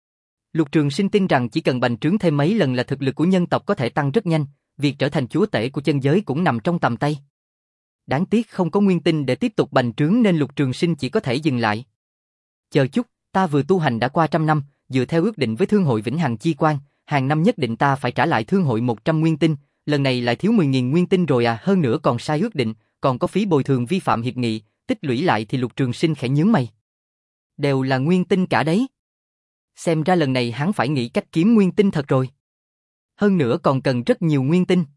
Lục Trường Sinh tin rằng chỉ cần bành trướng thêm mấy lần là thực lực của nhân tộc có thể tăng rất nhanh, việc trở thành chúa tể của chân giới cũng nằm trong tầm tay. Đáng tiếc không có nguyên tinh để tiếp tục bành trướng nên Lục Trường Sinh chỉ có thể dừng lại. Chờ chút, ta vừa tu hành đã qua trăm năm, dựa theo ước định với Thương hội Vĩnh Hằng Chi Quan, hàng năm nhất định ta phải trả lại Thương hội một trăm nguyên tinh, lần này lại thiếu mười nghìn nguyên tinh rồi à, hơn nữa còn sai ước định, còn có phí bồi thường vi phạm hiệp nghị, tích lũy lại thì Lục Trường Sinh khẽ nhướng mày. Đều là nguyên tinh cả đấy. Xem ra lần này hắn phải nghĩ cách kiếm nguyên tinh thật rồi. Hơn nữa còn cần rất nhiều nguyên tinh.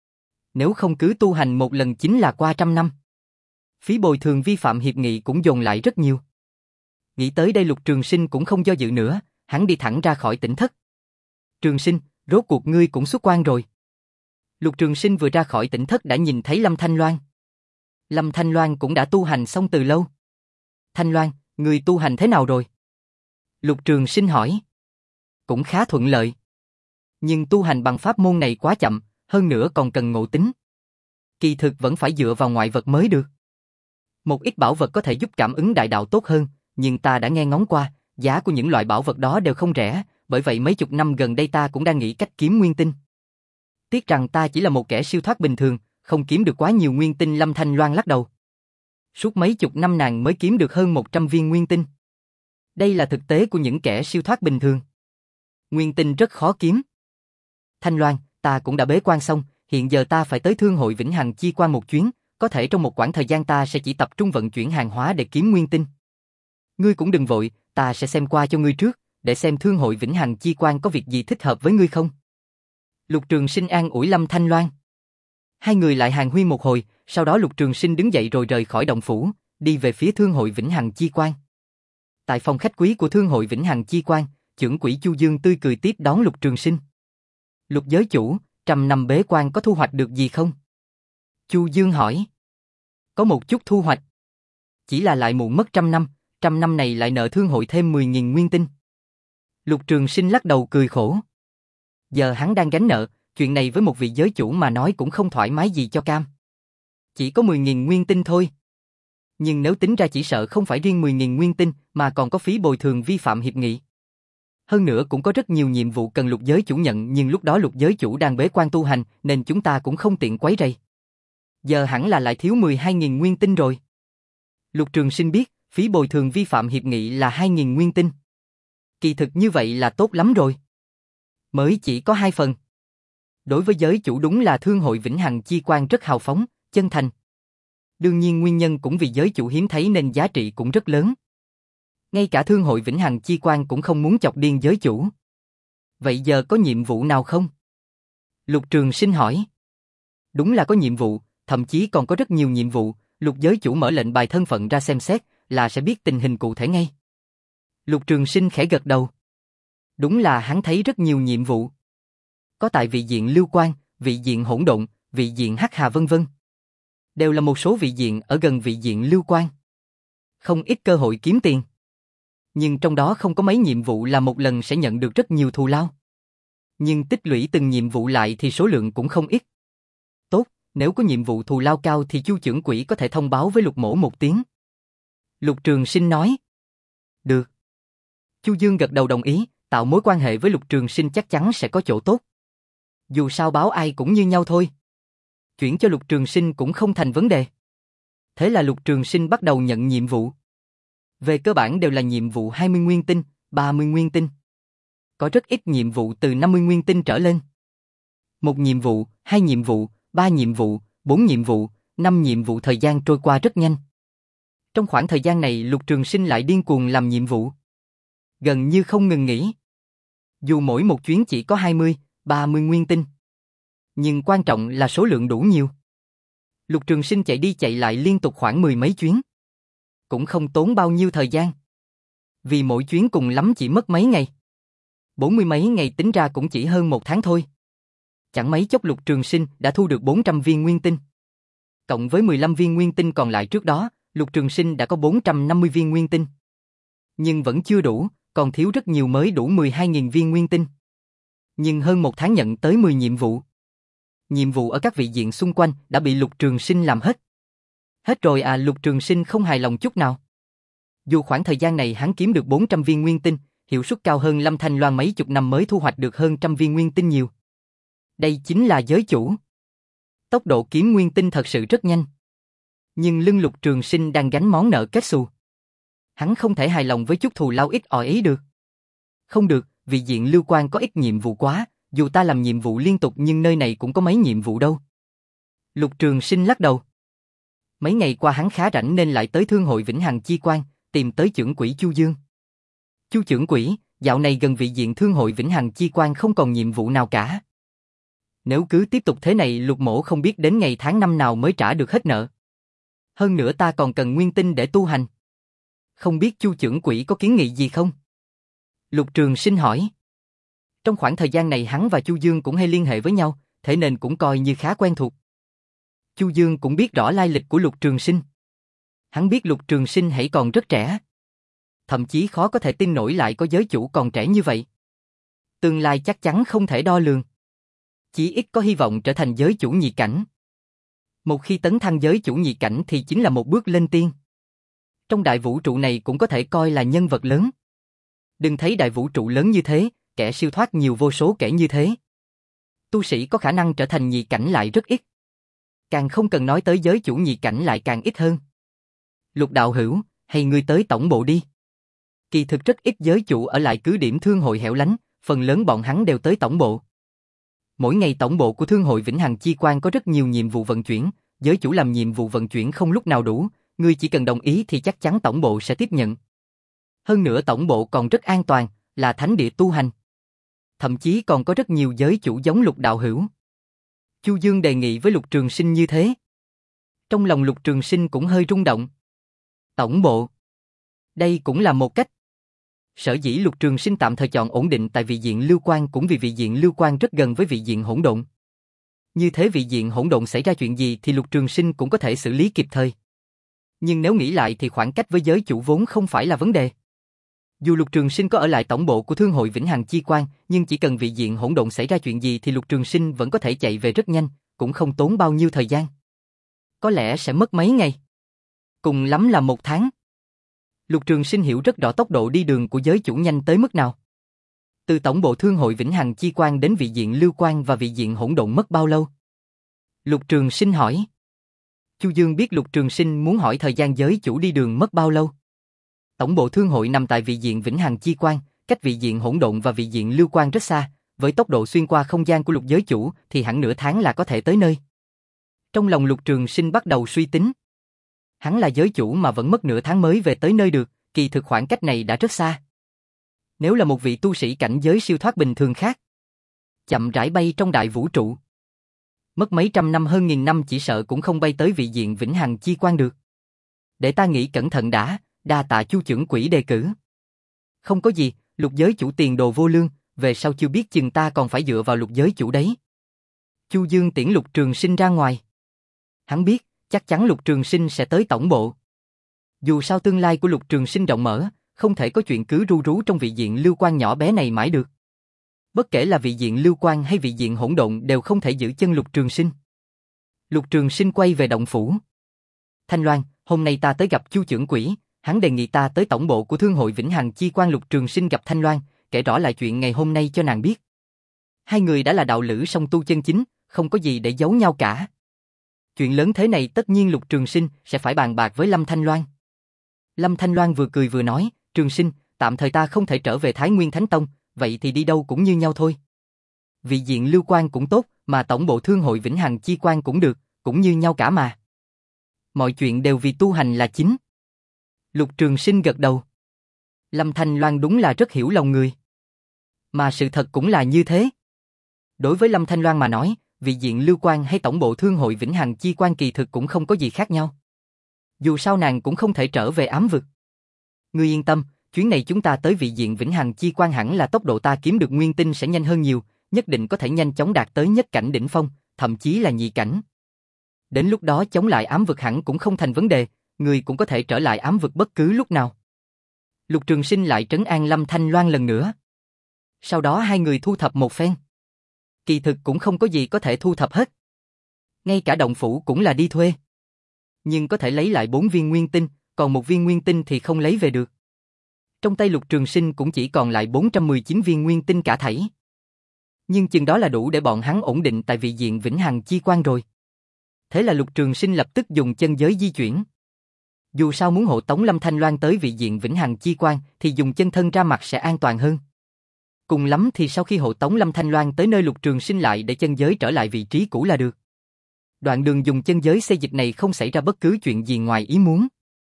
Nếu không cứ tu hành một lần chính là qua trăm năm. Phí bồi thường vi phạm hiệp nghị cũng dồn lại rất nhiều. Nghĩ tới đây Lục Trường Sinh cũng không do dự nữa, hắn đi thẳng ra khỏi tỉnh thất. Trường Sinh, rốt cuộc ngươi cũng xuất quan rồi. Lục Trường Sinh vừa ra khỏi tỉnh thất đã nhìn thấy Lâm Thanh Loan. Lâm Thanh Loan cũng đã tu hành xong từ lâu. Thanh Loan, ngươi tu hành thế nào rồi? Lục Trường Sinh hỏi. Cũng khá thuận lợi. Nhưng tu hành bằng pháp môn này quá chậm, hơn nữa còn cần ngộ tính. Kỳ thực vẫn phải dựa vào ngoại vật mới được. Một ít bảo vật có thể giúp cảm ứng đại đạo tốt hơn, nhưng ta đã nghe ngóng qua, giá của những loại bảo vật đó đều không rẻ, bởi vậy mấy chục năm gần đây ta cũng đang nghĩ cách kiếm nguyên tinh. Tiếc rằng ta chỉ là một kẻ siêu thoát bình thường, không kiếm được quá nhiều nguyên tinh. Lâm Thanh Loan lắc đầu. Suốt mấy chục năm nàng mới kiếm được hơn một trăm viên nguyên tinh. Đây là thực tế của những kẻ siêu thoát bình thường. Nguyên tinh rất khó kiếm. Thanh Loan, ta cũng đã bế quan xong, hiện giờ ta phải tới Thương hội Vĩnh Hằng Chi Quan một chuyến, có thể trong một quãng thời gian ta sẽ chỉ tập trung vận chuyển hàng hóa để kiếm nguyên tinh. Ngươi cũng đừng vội, ta sẽ xem qua cho ngươi trước, để xem Thương hội Vĩnh Hằng Chi Quan có việc gì thích hợp với ngươi không. Lục Trường Sinh an ủi Lâm Thanh Loan. Hai người lại hàn huyên một hồi, sau đó Lục Trường Sinh đứng dậy rồi rời khỏi động phủ, đi về phía Thương hội Vĩnh Hằng Chi Quan. Tại phòng khách quý của Thương hội Vĩnh Hằng Chi Quan, trưởng quỹ Chu Dương tươi cười tiếp đón Lục Trường Sinh. Lục giới chủ, trăm năm bế quan có thu hoạch được gì không? Chu Dương hỏi. Có một chút thu hoạch. Chỉ là lại muộn mất trăm năm, trăm năm này lại nợ thương hội thêm mười nghìn nguyên tinh. Lục Trường Sinh lắc đầu cười khổ. Giờ hắn đang gánh nợ, chuyện này với một vị giới chủ mà nói cũng không thoải mái gì cho cam. Chỉ có mười nghìn nguyên tinh thôi. Nhưng nếu tính ra chỉ sợ không phải riêng mười nghìn nguyên tinh mà còn có phí bồi thường vi phạm hiệp nghị. Hơn nữa cũng có rất nhiều nhiệm vụ cần lục giới chủ nhận nhưng lúc đó lục giới chủ đang bế quan tu hành nên chúng ta cũng không tiện quấy rầy. Giờ hẳn là lại thiếu mười hai nghìn nguyên tinh rồi. Lục Trường Sinh biết, phí bồi thường vi phạm hiệp nghị là hai nghìn nguyên tinh. Kỳ thực như vậy là tốt lắm rồi. Mới chỉ có hai phần. Đối với giới chủ đúng là Thương hội Vĩnh Hằng Chi Quan rất hào phóng, chân thành. Đương nhiên nguyên nhân cũng vì giới chủ hiếm thấy nên giá trị cũng rất lớn. Ngay cả Thương hội Vĩnh Hằng Chi Quan cũng không muốn chọc điên giới chủ. Vậy giờ có nhiệm vụ nào không? Lục Trường Sinh hỏi. Đúng là có nhiệm vụ, thậm chí còn có rất nhiều nhiệm vụ, lục giới chủ mở lệnh bài thân phận ra xem xét, là sẽ biết tình hình cụ thể ngay. Lục Trường Sinh khẽ gật đầu. Đúng là hắn thấy rất nhiều nhiệm vụ. Có tại vị diện Lưu Quan, vị diện Hỗn Độn, vị diện Hắc Hà vân vân. Đều là một số vị diện ở gần vị diện Lưu Quan. Không ít cơ hội kiếm tiền. Nhưng trong đó không có mấy nhiệm vụ là một lần sẽ nhận được rất nhiều thù lao. Nhưng tích lũy từng nhiệm vụ lại thì số lượng cũng không ít. Tốt, nếu có nhiệm vụ thù lao cao thì Chu trưởng quỹ có thể thông báo với Lục mỗ một tiếng. Lục Trường Sinh nói. Được. Chu Dương gật đầu đồng ý, tạo mối quan hệ với Lục Trường Sinh chắc chắn sẽ có chỗ tốt. Dù sao báo ai cũng như nhau thôi. Chuyển cho Lục Trường Sinh cũng không thành vấn đề. Thế là Lục Trường Sinh bắt đầu nhận nhiệm vụ. Về cơ bản đều là nhiệm vụ hai mươi nguyên tinh, ba mươi nguyên tinh. Có rất ít nhiệm vụ từ năm mươi nguyên tinh trở lên. Một nhiệm vụ, hai nhiệm vụ, ba nhiệm vụ, bốn nhiệm vụ, năm nhiệm vụ thời gian trôi qua rất nhanh. Trong khoảng thời gian này Lục Trường Sinh lại điên cuồng làm nhiệm vụ. Gần như không ngừng nghỉ. Dù mỗi một chuyến chỉ có hai mươi, ba mươi nguyên tinh. Nhưng quan trọng là số lượng đủ nhiều. Lục Trường Sinh chạy đi chạy lại liên tục khoảng mười mấy chuyến. Cũng không tốn bao nhiêu thời gian. Vì mỗi chuyến cùng lắm chỉ mất mấy ngày. Bốn mươi mấy ngày tính ra cũng chỉ hơn một tháng thôi. Chẳng mấy chốc Lục Trường Sinh đã thu được bốn trăm viên nguyên tinh. Cộng với mười lăm viên nguyên tinh còn lại trước đó, Lục Trường Sinh đã có bốn trăm năm mươi viên nguyên tinh. Nhưng vẫn chưa đủ, còn thiếu rất nhiều mới đủ mười hai nghìn viên nguyên tinh. Nhưng hơn một tháng nhận tới mười nhiệm vụ. Nhiệm vụ ở các vị diện xung quanh đã bị Lục Trường Sinh làm hết. Hết rồi à, Lục Trường Sinh không hài lòng chút nào. Dù khoảng thời gian này hắn kiếm được bốn trăm viên nguyên tinh, hiệu suất cao hơn Lâm Thanh Loan mấy chục năm mới thu hoạch được hơn trăm viên nguyên tinh nhiều. Đây chính là giới chủ. Tốc độ kiếm nguyên tinh thật sự rất nhanh. Nhưng lưng Lục Trường Sinh đang gánh món nợ kết xù. Hắn không thể hài lòng với chút thù lao ít ỏi ấy được. Không được, vị diện Lưu Quan có ít nhiệm vụ quá, dù ta làm nhiệm vụ liên tục nhưng nơi này cũng có mấy nhiệm vụ đâu. Lục Trường Sinh lắc đầu. Mấy ngày qua hắn khá rảnh nên lại tới Thương hội Vĩnh Hằng Chi Quan, tìm tới trưởng quỹ Chu Dương. Chu trưởng quỹ, dạo này gần vị diện Thương hội Vĩnh Hằng Chi Quan không còn nhiệm vụ nào cả. Nếu cứ tiếp tục thế này Lục mỗ không biết đến ngày tháng năm nào mới trả được hết nợ. Hơn nữa ta còn cần nguyên tinh để tu hành. Không biết Chu trưởng quỹ có kiến nghị gì không? Lục Trường Sinh hỏi. Trong khoảng thời gian này hắn và Chu Dương cũng hay liên hệ với nhau, thế nên cũng coi như khá quen thuộc. Chu Dương cũng biết rõ lai lịch của Lục Trường Sinh. Hắn biết Lục Trường Sinh hãy còn rất trẻ. Thậm chí khó có thể tin nổi lại có giới chủ còn trẻ như vậy. Tương lai chắc chắn không thể đo lường. Chỉ ít có hy vọng trở thành giới chủ nhị cảnh. Một khi tấn thăng giới chủ nhị cảnh thì chính là một bước lên tiên. Trong đại vũ trụ này cũng có thể coi là nhân vật lớn. Đừng thấy đại vũ trụ lớn như thế, kẻ siêu thoát nhiều vô số kẻ như thế. Tu sĩ có khả năng trở thành nhị cảnh lại rất ít. Càng không cần nói tới giới chủ nhị cảnh lại càng ít hơn. Lục đạo hữu, hay ngươi tới tổng bộ đi. Kỳ thực rất ít giới chủ ở lại cứ điểm thương hội hẻo lánh, phần lớn bọn hắn đều tới tổng bộ. Mỗi ngày tổng bộ của Thương hội Vĩnh Hằng Chi Quan có rất nhiều nhiệm vụ vận chuyển, giới chủ làm nhiệm vụ vận chuyển không lúc nào đủ, ngươi chỉ cần đồng ý thì chắc chắn tổng bộ sẽ tiếp nhận. Hơn nữa tổng bộ còn rất an toàn, là thánh địa tu hành. Thậm chí còn có rất nhiều giới chủ giống Lục đạo hữu. Chu Dương đề nghị với Lục Trường Sinh như thế. Trong lòng Lục Trường Sinh cũng hơi rung động. Tổng bộ. Đây cũng là một cách. Sở dĩ Lục Trường Sinh tạm thời chọn ổn định tại vị diện Lưu Quang cũng vì vị diện Lưu Quang rất gần với vị diện hỗn độn. Như thế vị diện hỗn độn xảy ra chuyện gì thì Lục Trường Sinh cũng có thể xử lý kịp thời. Nhưng nếu nghĩ lại thì khoảng cách với giới chủ vốn không phải là vấn đề. Dù Lục Trường Sinh có ở lại tổng bộ của Thương hội Vĩnh Hằng Chi Quang, nhưng chỉ cần vị diện hỗn độn xảy ra chuyện gì thì Lục Trường Sinh vẫn có thể chạy về rất nhanh, cũng không tốn bao nhiêu thời gian. Có lẽ sẽ mất mấy ngày. Cùng lắm là một tháng. Lục Trường Sinh hiểu rất rõ tốc độ đi đường của giới chủ nhanh tới mức nào. Từ tổng bộ Thương hội Vĩnh Hằng Chi Quang đến vị diện Lưu Quang và vị diện hỗn độn mất bao lâu? Lục Trường Sinh hỏi. Chu Dương biết Lục Trường Sinh muốn hỏi thời gian giới chủ đi đường mất bao lâu. Tổng bộ Thương hội nằm tại vị diện Vĩnh Hằng Chi Quang, cách vị diện hỗn độn và vị diện Lưu Quang rất xa, với tốc độ xuyên qua không gian của Lục giới chủ thì hẳn nửa tháng là có thể tới nơi. Trong lòng Lục Trường Sinh bắt đầu suy tính. Hắn là giới chủ mà vẫn mất nửa tháng mới về tới nơi được, kỳ thực khoảng cách này đã rất xa. Nếu là một vị tu sĩ cảnh giới siêu thoát bình thường khác, chậm rãi bay trong đại vũ trụ, mất mấy trăm năm hơn nghìn năm chỉ sợ cũng không bay tới vị diện Vĩnh Hằng Chi Quang được. Để ta nghĩ cẩn thận đã, đa tạ Chu trưởng quỹ đề cử. Không có gì, Lục giới chủ tiền đồ vô lương, về sau chưa biết chừng ta còn phải dựa vào Lục giới chủ đấy. Chu Dương tiễn Lục Trường Sinh ra ngoài. Hắn biết, chắc chắn Lục Trường Sinh sẽ tới tổng bộ. Dù sao tương lai của Lục Trường Sinh rộng mở, không thể có chuyện cứ ru rú trong vị diện Lưu Quang nhỏ bé này mãi được. Bất kể là vị diện Lưu Quang hay vị diện hỗn độn đều không thể giữ chân Lục Trường Sinh. Lục Trường Sinh quay về động phủ. Thanh Loan, hôm nay ta tới gặp Chu trưởng quỹ, hắn đề nghị ta tới tổng bộ của Thương hội Vĩnh Hằng Chi Quang. Lục Trường Sinh gặp Thanh Loan, kể rõ lại chuyện ngày hôm nay cho nàng biết. Hai người đã là đạo lữ song tu chân chính, không có gì để giấu nhau cả. Chuyện lớn thế này tất nhiên Lục Trường Sinh sẽ phải bàn bạc với Lâm Thanh Loan. Lâm Thanh Loan vừa cười vừa nói, Trường Sinh, tạm thời ta không thể trở về Thái Nguyên Thánh Tông, vậy thì đi đâu cũng như nhau thôi. Vị diện Lưu Quang cũng tốt, mà tổng bộ Thương hội Vĩnh Hằng Chi Quang cũng được, cũng như nhau cả mà. Mọi chuyện đều vì tu hành là chính. Lục Trường Sinh gật đầu. Lâm Thanh Loan đúng là rất hiểu lòng người. Mà sự thật cũng là như thế. Đối với Lâm Thanh Loan mà nói, vị diện Lưu Quang hay tổng bộ Thương hội Vĩnh Hằng Chi Quang kỳ thực cũng không có gì khác nhau. Dù sao nàng cũng không thể trở về ám vực. Ngươi yên tâm, chuyến này chúng ta tới vị diện Vĩnh Hằng Chi Quang hẳn là tốc độ ta kiếm được nguyên tinh sẽ nhanh hơn nhiều, nhất định có thể nhanh chóng đạt tới nhất cảnh đỉnh phong, thậm chí là nhị cảnh. Đến lúc đó chống lại ám vực hẳn cũng không thành vấn đề, người cũng có thể trở lại ám vực bất cứ lúc nào. Lục Trường Sinh lại trấn an Lâm Thanh Loan lần nữa. Sau đó hai người thu thập một phen. Kỳ thực cũng không có gì có thể thu thập hết. Ngay cả động phủ cũng là đi thuê. Nhưng có thể lấy lại bốn viên nguyên tinh, còn một viên nguyên tinh thì không lấy về được. Trong tay Lục Trường Sinh cũng chỉ còn lại bốn trăm mười chín viên nguyên tinh cả thảy. Nhưng chừng đó là đủ để bọn hắn ổn định tại vị diện Vĩnh Hằng Chi Quang rồi. Thế là Lục Trường Sinh lập tức dùng chân giới di chuyển. Dù sao muốn hộ tống Lâm Thanh Loan tới vị diện Vĩnh Hằng Chi Quang thì dùng chân thân ra mặt sẽ an toàn hơn. Cùng lắm thì sau khi hộ tống Lâm Thanh Loan tới nơi Lục Trường Sinh lại để chân giới trở lại vị trí cũ là được. Đoạn đường dùng chân giới xê dịch này không xảy ra bất cứ chuyện gì ngoài ý muốn.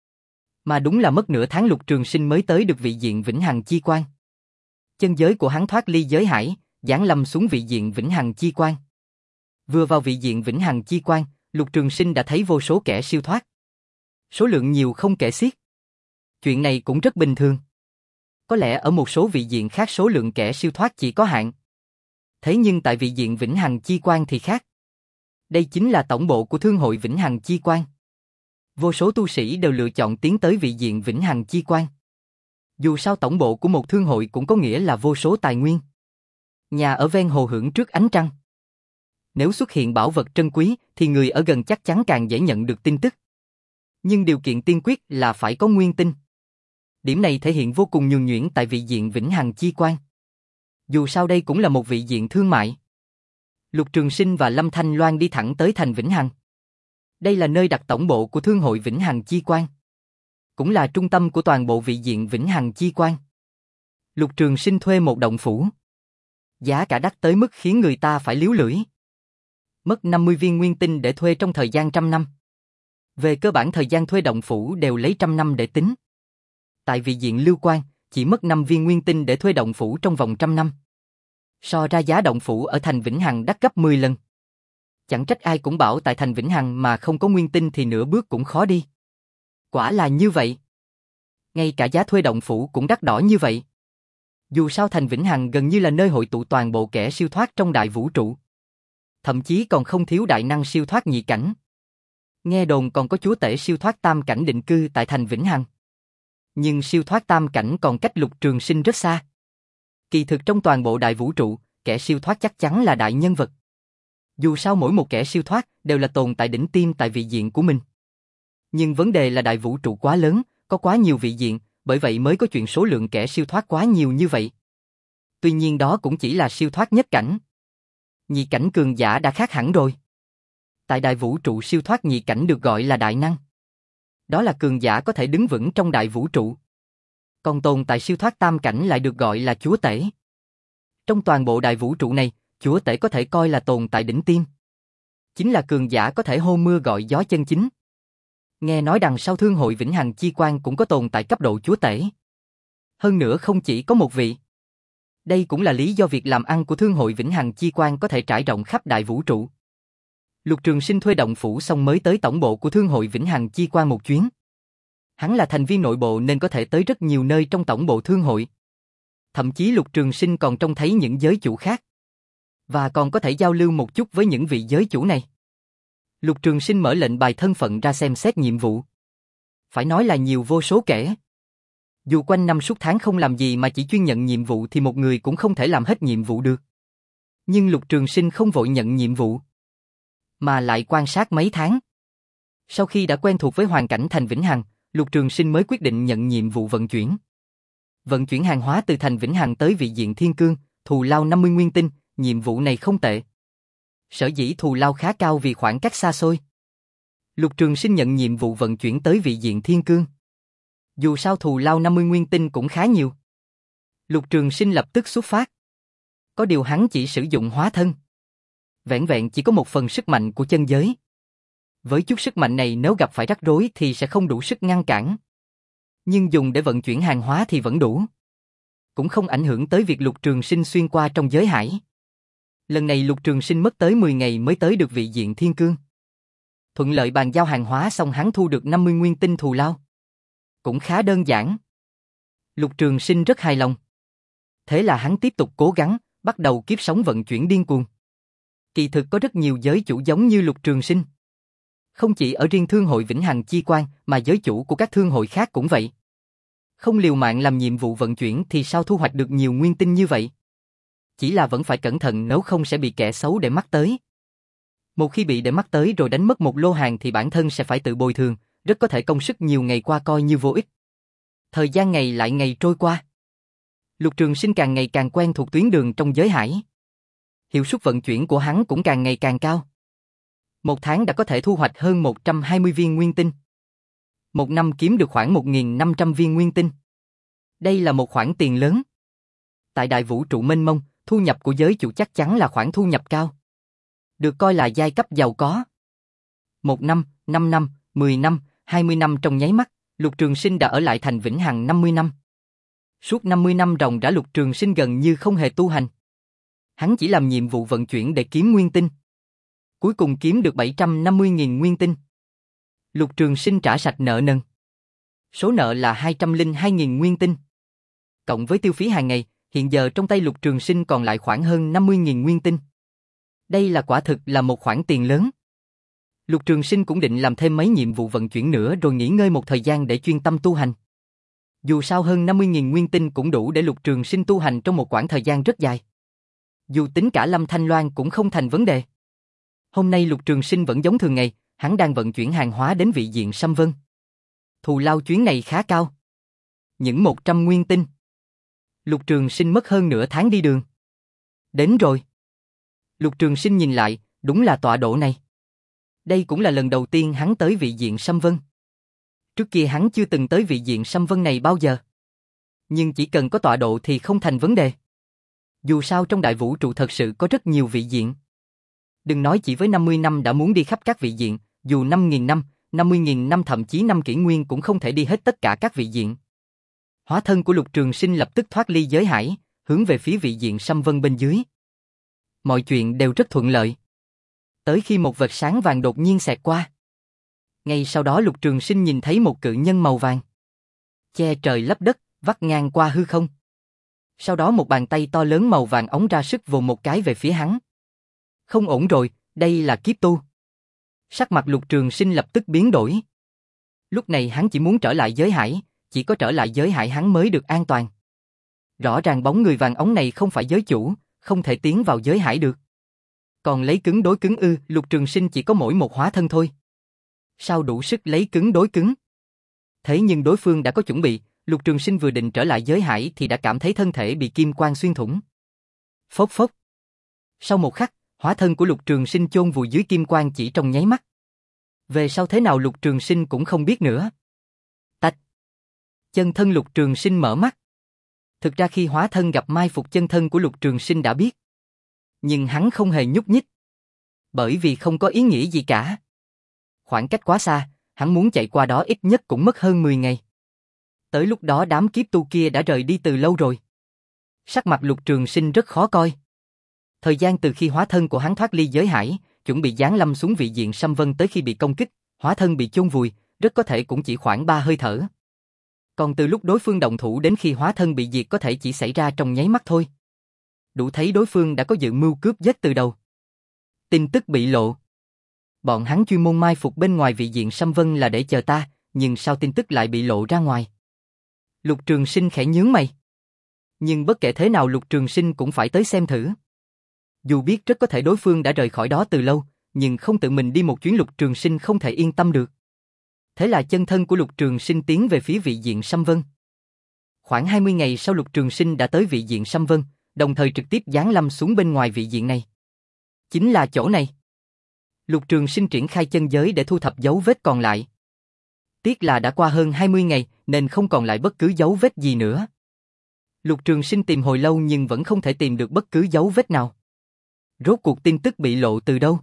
Mà đúng là mất nửa tháng Lục Trường Sinh mới tới được vị diện Vĩnh Hằng Chi Quang. Chân giới của hắn thoát ly giới hải, giáng lâm xuống vị diện Vĩnh Hằng Chi Quang. Vừa vào vị diện Vĩnh Hằng Chi Quang, Lục Trường Sinh đã thấy vô số kẻ siêu thoát. Số lượng nhiều không kể xiết. Chuyện này cũng rất bình thường. Có lẽ ở một số vị diện khác số lượng kẻ siêu thoát chỉ có hạn. Thế nhưng tại vị diện Vĩnh Hằng Chi Quang thì khác. Đây chính là tổng bộ của Thương hội Vĩnh Hằng Chi Quang. Vô số tu sĩ đều lựa chọn tiến tới vị diện Vĩnh Hằng Chi Quang. Dù sao tổng bộ của một thương hội cũng có nghĩa là vô số tài nguyên. Nhà ở ven hồ hưởng trước ánh trăng. Nếu xuất hiện bảo vật trân quý thì người ở gần chắc chắn càng dễ nhận được tin tức. Nhưng điều kiện tiên quyết là phải có nguyên tinh. Điểm này thể hiện vô cùng nhuần nhuyễn tại vị diện Vĩnh Hằng Chi Quang. Dù sao đây cũng là một vị diện thương mại. Lục Trường Sinh và Lâm Thanh Loan đi thẳng tới thành Vĩnh Hằng. Đây là nơi đặt tổng bộ của Thương hội Vĩnh Hằng Chi Quang. Cũng là trung tâm của toàn bộ vị diện Vĩnh Hằng Chi Quang. Lục Trường Sinh thuê một động phủ. Giá cả đắt tới mức khiến người ta phải liếu lưỡi. Mất năm mươi viên nguyên tinh để thuê trong thời gian trăm năm. Về cơ bản thời gian thuê động phủ đều lấy trăm năm để tính. Tại vị diện Lưu Quang, chỉ mất năm viên nguyên tinh để thuê động phủ trong vòng trăm năm. So ra giá động phủ ở thành Vĩnh Hằng đắt gấp mười lần. Chẳng trách ai cũng bảo tại thành Vĩnh Hằng mà không có nguyên tinh thì nửa bước cũng khó đi. Quả là như vậy. Ngay cả giá thuê động phủ cũng đắt đỏ như vậy. Dù sao thành Vĩnh Hằng gần như là nơi hội tụ toàn bộ kẻ siêu thoát trong đại vũ trụ. Thậm chí còn không thiếu đại năng siêu thoát nhị cảnh. Nghe đồn còn có chúa tể siêu thoát tam cảnh định cư tại thành Vĩnh Hằng. Nhưng siêu thoát tam cảnh còn cách Lục Trường Sinh rất xa. Kỳ thực trong toàn bộ đại vũ trụ, kẻ siêu thoát chắc chắn là đại nhân vật. Dù sao mỗi một kẻ siêu thoát đều là tồn tại đỉnh tiêm tại vị diện của mình. Nhưng vấn đề là đại vũ trụ quá lớn, có quá nhiều vị diện, bởi vậy mới có chuyện số lượng kẻ siêu thoát quá nhiều như vậy. Tuy nhiên đó cũng chỉ là siêu thoát nhất cảnh. Nhị cảnh cường giả đã khác hẳn rồi. Tại đại vũ trụ siêu thoát nhị cảnh được gọi là đại năng. Đó là cường giả có thể đứng vững trong đại vũ trụ. Còn tồn tại siêu thoát tam cảnh lại được gọi là chúa tể. Trong toàn bộ đại vũ trụ này, chúa tể có thể coi là tồn tại đỉnh tiêm. Chính là cường giả có thể hô mưa gọi gió chân chính. Nghe nói đằng sau Thương hội Vĩnh Hằng Chi Quan cũng có tồn tại cấp độ chúa tể. Hơn nữa không chỉ có một vị. Đây cũng là lý do việc làm ăn của Thương hội Vĩnh Hằng Chi Quan có thể trải rộng khắp đại vũ trụ. Lục Trường Sinh thuê động phủ xong mới tới tổng bộ của Thương hội Vĩnh Hằng Chi Quan một chuyến. Hắn là thành viên nội bộ nên có thể tới rất nhiều nơi trong tổng bộ thương hội. Thậm chí Lục Trường Sinh còn trông thấy những giới chủ khác. Và còn có thể giao lưu một chút với những vị giới chủ này. Lục Trường Sinh mở lệnh bài thân phận ra xem xét nhiệm vụ. Phải nói là nhiều vô số kể. Dù quanh năm suốt tháng không làm gì mà chỉ chuyên nhận nhiệm vụ thì một người cũng không thể làm hết nhiệm vụ được. Nhưng Lục Trường Sinh không vội nhận nhiệm vụ, mà lại quan sát mấy tháng. Sau khi đã quen thuộc với hoàn cảnh thành Vĩnh Hằng, Lục Trường Sinh mới quyết định nhận nhiệm vụ vận chuyển. Vận chuyển hàng hóa từ thành Vĩnh Hằng tới vị diện Thiên Cương, thù lao năm mươi nguyên tinh, nhiệm vụ này không tệ. Sở dĩ thù lao khá cao vì khoảng cách xa xôi. Lục Trường Sinh nhận nhiệm vụ vận chuyển tới vị diện Thiên Cương. Dù sao thù lao năm mươi nguyên tinh cũng khá nhiều. Lục Trường Sinh lập tức xuất phát. Có điều hắn chỉ sử dụng hóa thân. Vẹn vẹn chỉ có một phần sức mạnh của chân giới. Với chút sức mạnh này nếu gặp phải rắc rối thì sẽ không đủ sức ngăn cản. Nhưng dùng để vận chuyển hàng hóa thì vẫn đủ. Cũng không ảnh hưởng tới việc Lục Trường Sinh xuyên qua trong giới hải. Lần này Lục Trường Sinh mất tới mười ngày mới tới được vị diện Thiên Cương. Thuận lợi bàn giao hàng hóa xong hắn thu được năm mươi nguyên tinh thù lao. Cũng khá đơn giản. Lục Trường Sinh rất hài lòng. Thế là hắn tiếp tục cố gắng, bắt đầu kiếp sống vận chuyển điên cuồng. Kỳ thực có rất nhiều giới chủ giống như Lục Trường Sinh. Không chỉ ở riêng Thương hội Vĩnh Hằng Chi Quan mà giới chủ của các thương hội khác cũng vậy. Không liều mạng làm nhiệm vụ vận chuyển thì sao thu hoạch được nhiều nguyên tinh như vậy? Chỉ là vẫn phải cẩn thận nếu không sẽ bị kẻ xấu để mắt tới. Một khi bị để mắt tới rồi đánh mất một lô hàng thì bản thân sẽ phải tự bồi thường, rất có thể công sức nhiều ngày qua coi như vô ích. Thời gian ngày lại ngày trôi qua. Lục Trường Sinh càng ngày càng quen thuộc tuyến đường trong giới hải. Hiệu suất vận chuyển của hắn cũng càng ngày càng cao. Một tháng đã có thể thu hoạch hơn một trăm hai mươi viên nguyên tinh. Một năm kiếm được khoảng một nghìn năm trăm viên nguyên tinh. Đây là một khoản tiền lớn. Tại đại vũ trụ mênh mông, thu nhập của giới chủ chắc chắn là khoản thu nhập cao. Được coi là giai cấp giàu có. Một năm, năm năm, mười năm, hai mươi năm trong nháy mắt, Lục Trường Sinh đã ở lại thành Vĩnh Hằng năm mươi năm. Suốt năm mươi năm ròng rã Lục Trường Sinh gần như không hề tu hành. Hắn chỉ làm nhiệm vụ vận chuyển để kiếm nguyên tinh. Cuối cùng kiếm được bảy trăm năm mươi nghìn nguyên tinh. Lục Trường Sinh trả sạch nợ nần. Số nợ là hai trăm lẻ hai nghìn nguyên tinh. Cộng với tiêu phí hàng ngày, hiện giờ trong tay Lục Trường Sinh còn lại khoảng hơn năm mươi nghìn nguyên tinh. Đây là quả thực là một khoản tiền lớn. Lục Trường Sinh cũng định làm thêm mấy nhiệm vụ vận chuyển nữa rồi nghỉ ngơi một thời gian để chuyên tâm tu hành. Dù sao hơn năm mươi nghìn nguyên tinh cũng đủ để Lục Trường Sinh tu hành trong một quãng thời gian rất dài. Dù tính cả Lâm Thanh Loan cũng không thành vấn đề. Hôm nay Lục Trường Sinh vẫn giống thường ngày, hắn đang vận chuyển hàng hóa đến vị diện Sâm Vân. Thù lao chuyến này khá cao. Những một trăm nguyên tinh. Lục Trường Sinh mất hơn nửa tháng đi đường. Đến rồi. Lục Trường Sinh nhìn lại, đúng là tọa độ này. Đây cũng là lần đầu tiên hắn tới vị diện Sâm Vân. Trước kia hắn chưa từng tới vị diện Sâm Vân này bao giờ. Nhưng chỉ cần có tọa độ thì không thành vấn đề. Dù sao trong đại vũ trụ thật sự có rất nhiều vị diện. Đừng nói chỉ với năm mươi năm đã muốn đi khắp các vị diện, dù năm nghìn năm, năm mươi nghìn năm thậm chí năm kỷ nguyên cũng không thể đi hết tất cả các vị diện. Hóa thân của Lục Trường Sinh lập tức thoát ly giới hải, hướng về phía vị diện Sâm Vân bên dưới. Mọi chuyện đều rất thuận lợi. Tới khi một vệt sáng vàng đột nhiên xẹt qua. Ngay sau đó Lục Trường Sinh nhìn thấy một cự nhân màu vàng. Che trời lấp đất, vắt ngang qua hư không. Sau đó một bàn tay to lớn màu vàng óng ra sức vồ một cái về phía hắn. Không ổn rồi, đây là kiếp tu. Sắc mặt Lục Trường Sinh lập tức biến đổi. Lúc này hắn chỉ muốn trở lại giới hải, chỉ có trở lại giới hải hắn mới được an toàn. Rõ ràng bóng người vàng óng này không phải giới chủ, không thể tiến vào giới hải được. Còn lấy cứng đối cứng ư, Lục Trường Sinh chỉ có mỗi một hóa thân thôi. Sao đủ sức lấy cứng đối cứng? Thế nhưng đối phương đã có chuẩn bị, Lục Trường Sinh vừa định trở lại giới hải thì đã cảm thấy thân thể bị kim quang xuyên thủng. Phốc phốc. Sau một khắc, hóa thân của Lục Trường Sinh chôn vùi dưới kim quang chỉ trong nháy mắt. Về sau thế nào Lục Trường Sinh cũng không biết nữa. Tạch. Chân thân Lục Trường Sinh mở mắt. Thực ra khi hóa thân gặp mai phục chân thân của Lục Trường Sinh đã biết. Nhưng hắn không hề nhúc nhích. Bởi vì không có ý nghĩa gì cả. Khoảng cách quá xa, hắn muốn chạy qua đó ít nhất cũng mất hơn mười ngày. Tới lúc đó đám kiếp tu kia đã rời đi từ lâu rồi. Sắc mặt Lục Trường Sinh rất khó coi. Thời gian từ khi hóa thân của hắn thoát ly giới hải, chuẩn bị giáng lâm xuống vị diện Sâm Vân tới khi bị công kích, hóa thân bị chôn vùi, rất có thể cũng chỉ khoảng ba hơi thở. Còn từ lúc đối phương động thủ đến khi hóa thân bị diệt có thể chỉ xảy ra trong nháy mắt thôi. Đủ thấy đối phương đã có dự mưu cướp giết từ đầu. Tin tức bị lộ. Bọn hắn chuyên môn mai phục bên ngoài vị diện Sâm Vân là để chờ ta, nhưng sao tin tức lại bị lộ ra ngoài? Lục Trường Sinh khẽ nhướng mày. Nhưng bất kể thế nào Lục Trường Sinh cũng phải tới xem thử. Dù biết rất có thể đối phương đã rời khỏi đó từ lâu, nhưng không tự mình đi một chuyến Lục Trường Sinh không thể yên tâm được. Thế là chân thân của Lục Trường Sinh tiến về phía vị diện Sâm Vân. Khoảng hai mươi ngày sau Lục Trường Sinh đã tới vị diện Sâm Vân, đồng thời trực tiếp giáng lâm xuống bên ngoài vị diện này. Chính là chỗ này. Lục Trường Sinh triển khai chân giới để thu thập dấu vết còn lại. Tiếc là đã qua hơn hai mươi ngày nên không còn lại bất cứ dấu vết gì nữa. Lục Trường Sinh tìm hồi lâu nhưng vẫn không thể tìm được bất cứ dấu vết nào. Rốt cuộc tin tức bị lộ từ đâu?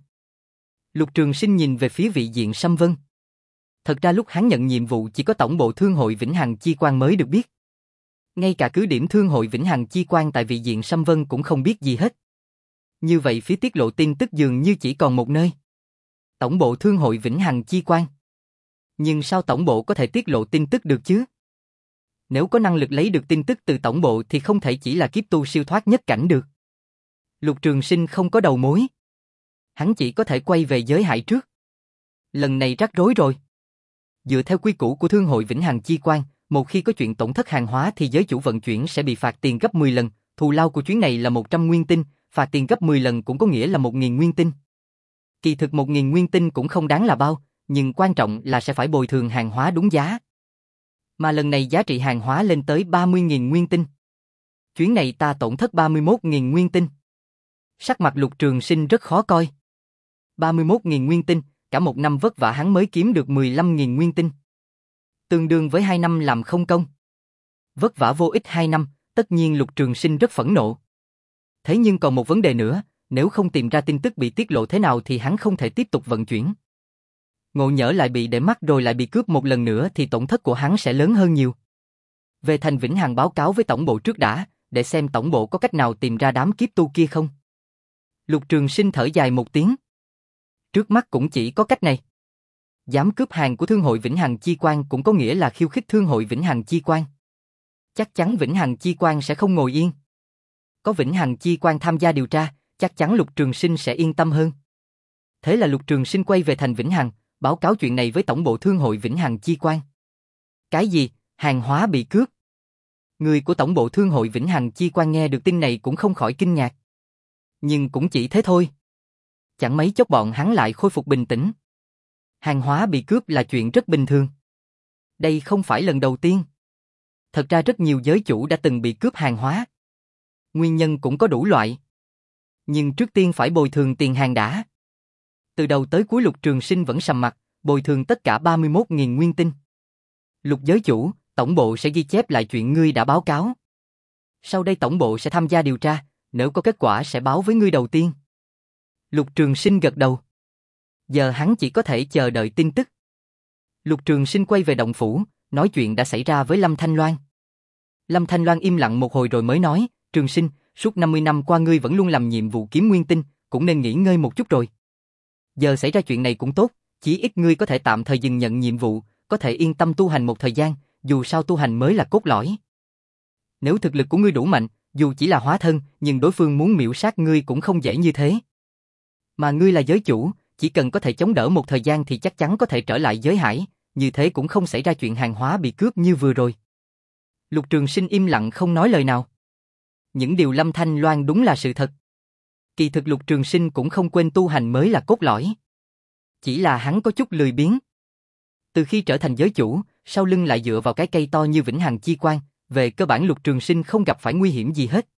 Lục Trường Sinh nhìn về phía vị diện Sâm Vân. Thật ra lúc hắn nhận nhiệm vụ chỉ có tổng bộ Thương hội Vĩnh Hằng Chi Quan mới được biết. Ngay cả cứ điểm Thương hội Vĩnh Hằng Chi Quan tại vị diện Sâm Vân cũng không biết gì hết. Như vậy phía tiết lộ tin tức dường như chỉ còn một nơi. Tổng bộ Thương hội Vĩnh Hằng Chi Quan. Nhưng sao tổng bộ có thể tiết lộ tin tức được chứ? Nếu có năng lực lấy được tin tức từ tổng bộ thì không thể chỉ là kiếp tu siêu thoát nhất cảnh được. Lục Trường Sinh không có đầu mối. Hắn chỉ có thể quay về giới hải trước. Lần này rắc rối rồi. Dựa theo quy củ của Thương hội Vĩnh Hằng Chi Quan, một khi có chuyện tổn thất hàng hóa thì giới chủ vận chuyển sẽ bị phạt tiền gấp mười lần, thù lao của chuyến này là một trăm nguyên tinh, phạt tiền gấp mười lần cũng có nghĩa là một nghìn nguyên tinh. Kỳ thực một nghìn nguyên tinh cũng không đáng là bao, nhưng quan trọng là sẽ phải bồi thường hàng hóa đúng giá. Mà lần này giá trị hàng hóa lên tới ba mươi nghìn nguyên tinh. Chuyến này ta tổn thất ba mươi mốt nghìn nguyên tinh. Sắc mặt Lục Trường Sinh rất khó coi. ba mươi mốt nghìn nguyên tinh, cả một năm vất vả hắn mới kiếm được mười lăm nghìn nguyên tinh. Tương đương với hai năm làm không công. Vất vả vô ích hai năm, tất nhiên Lục Trường Sinh rất phẫn nộ. Thế nhưng còn một vấn đề nữa, nếu không tìm ra tin tức bị tiết lộ thế nào thì hắn không thể tiếp tục vận chuyển. Ngộ nhỡ lại bị để mắt rồi lại bị cướp một lần nữa thì tổn thất của hắn sẽ lớn hơn nhiều. Về thành Vĩnh Hằng báo cáo với tổng bộ trước đã, để xem tổng bộ có cách nào tìm ra đám kiếp tu kia không. Lục Trường Sinh thở dài một tiếng. Trước mắt cũng chỉ có cách này. Dám cướp hàng của Thương hội Vĩnh Hằng Chi Quan cũng có nghĩa là khiêu khích Thương hội Vĩnh Hằng Chi Quan. Chắc chắn Vĩnh Hằng Chi Quan sẽ không ngồi yên. Có Vĩnh Hằng Chi Quan tham gia điều tra, chắc chắn Lục Trường Sinh sẽ yên tâm hơn. Thế là Lục Trường Sinh quay về thành Vĩnh Hằng, báo cáo chuyện này với tổng bộ Thương hội Vĩnh Hằng Chi Quan. Cái gì? Hàng hóa bị cướp? Người của tổng bộ Thương hội Vĩnh Hằng Chi Quan nghe được tin này cũng không khỏi kinh ngạc. Nhưng cũng chỉ thế thôi. Chẳng mấy chốc bọn hắn lại khôi phục bình tĩnh. Hàng hóa bị cướp là chuyện rất bình thường. Đây không phải lần đầu tiên. Thật ra rất nhiều giới chủ đã từng bị cướp hàng hóa. Nguyên nhân cũng có đủ loại. Nhưng trước tiên phải bồi thường tiền hàng đã. Từ đầu tới cuối Lục Trường Sinh vẫn sầm mặt, bồi thường tất cả ba mươi mốt nghìn nguyên tinh. Lục giới chủ, tổng bộ sẽ ghi chép lại chuyện ngươi đã báo cáo. Sau đây tổng bộ sẽ tham gia điều tra, nếu có kết quả sẽ báo với ngươi đầu tiên. Lục Trường Sinh gật đầu. Giờ hắn chỉ có thể chờ đợi tin tức. Lục Trường Sinh quay về động phủ, nói chuyện đã xảy ra với Lâm Thanh Loan. Lâm Thanh Loan im lặng một hồi rồi mới nói, Trường Sinh, suốt năm mươi năm qua ngươi vẫn luôn làm nhiệm vụ kiếm nguyên tinh, cũng nên nghỉ ngơi một chút rồi. Giờ xảy ra chuyện này cũng tốt, chỉ ít ngươi có thể tạm thời dừng nhận nhiệm vụ, có thể yên tâm tu hành một thời gian, dù sao tu hành mới là cốt lõi. Nếu thực lực của ngươi đủ mạnh, Dù chỉ là hóa thân, nhưng đối phương muốn miểu sát ngươi cũng không dễ như thế. Mà ngươi là giới chủ, chỉ cần có thể chống đỡ một thời gian thì chắc chắn có thể trở lại giới hải, như thế cũng không xảy ra chuyện hàng hóa bị cướp như vừa rồi. Lục Trường Sinh im lặng không nói lời nào. Những điều Lâm Thanh Loan đúng là sự thật. Kỳ thực Lục Trường Sinh cũng không quên tu hành mới là cốt lõi. Chỉ là hắn có chút lười biếng. Từ khi trở thành giới chủ, sau lưng lại dựa vào cái cây to như Vĩnh Hằng Chi Quan, về cơ bản Lục Trường Sinh không gặp phải nguy hiểm gì hết.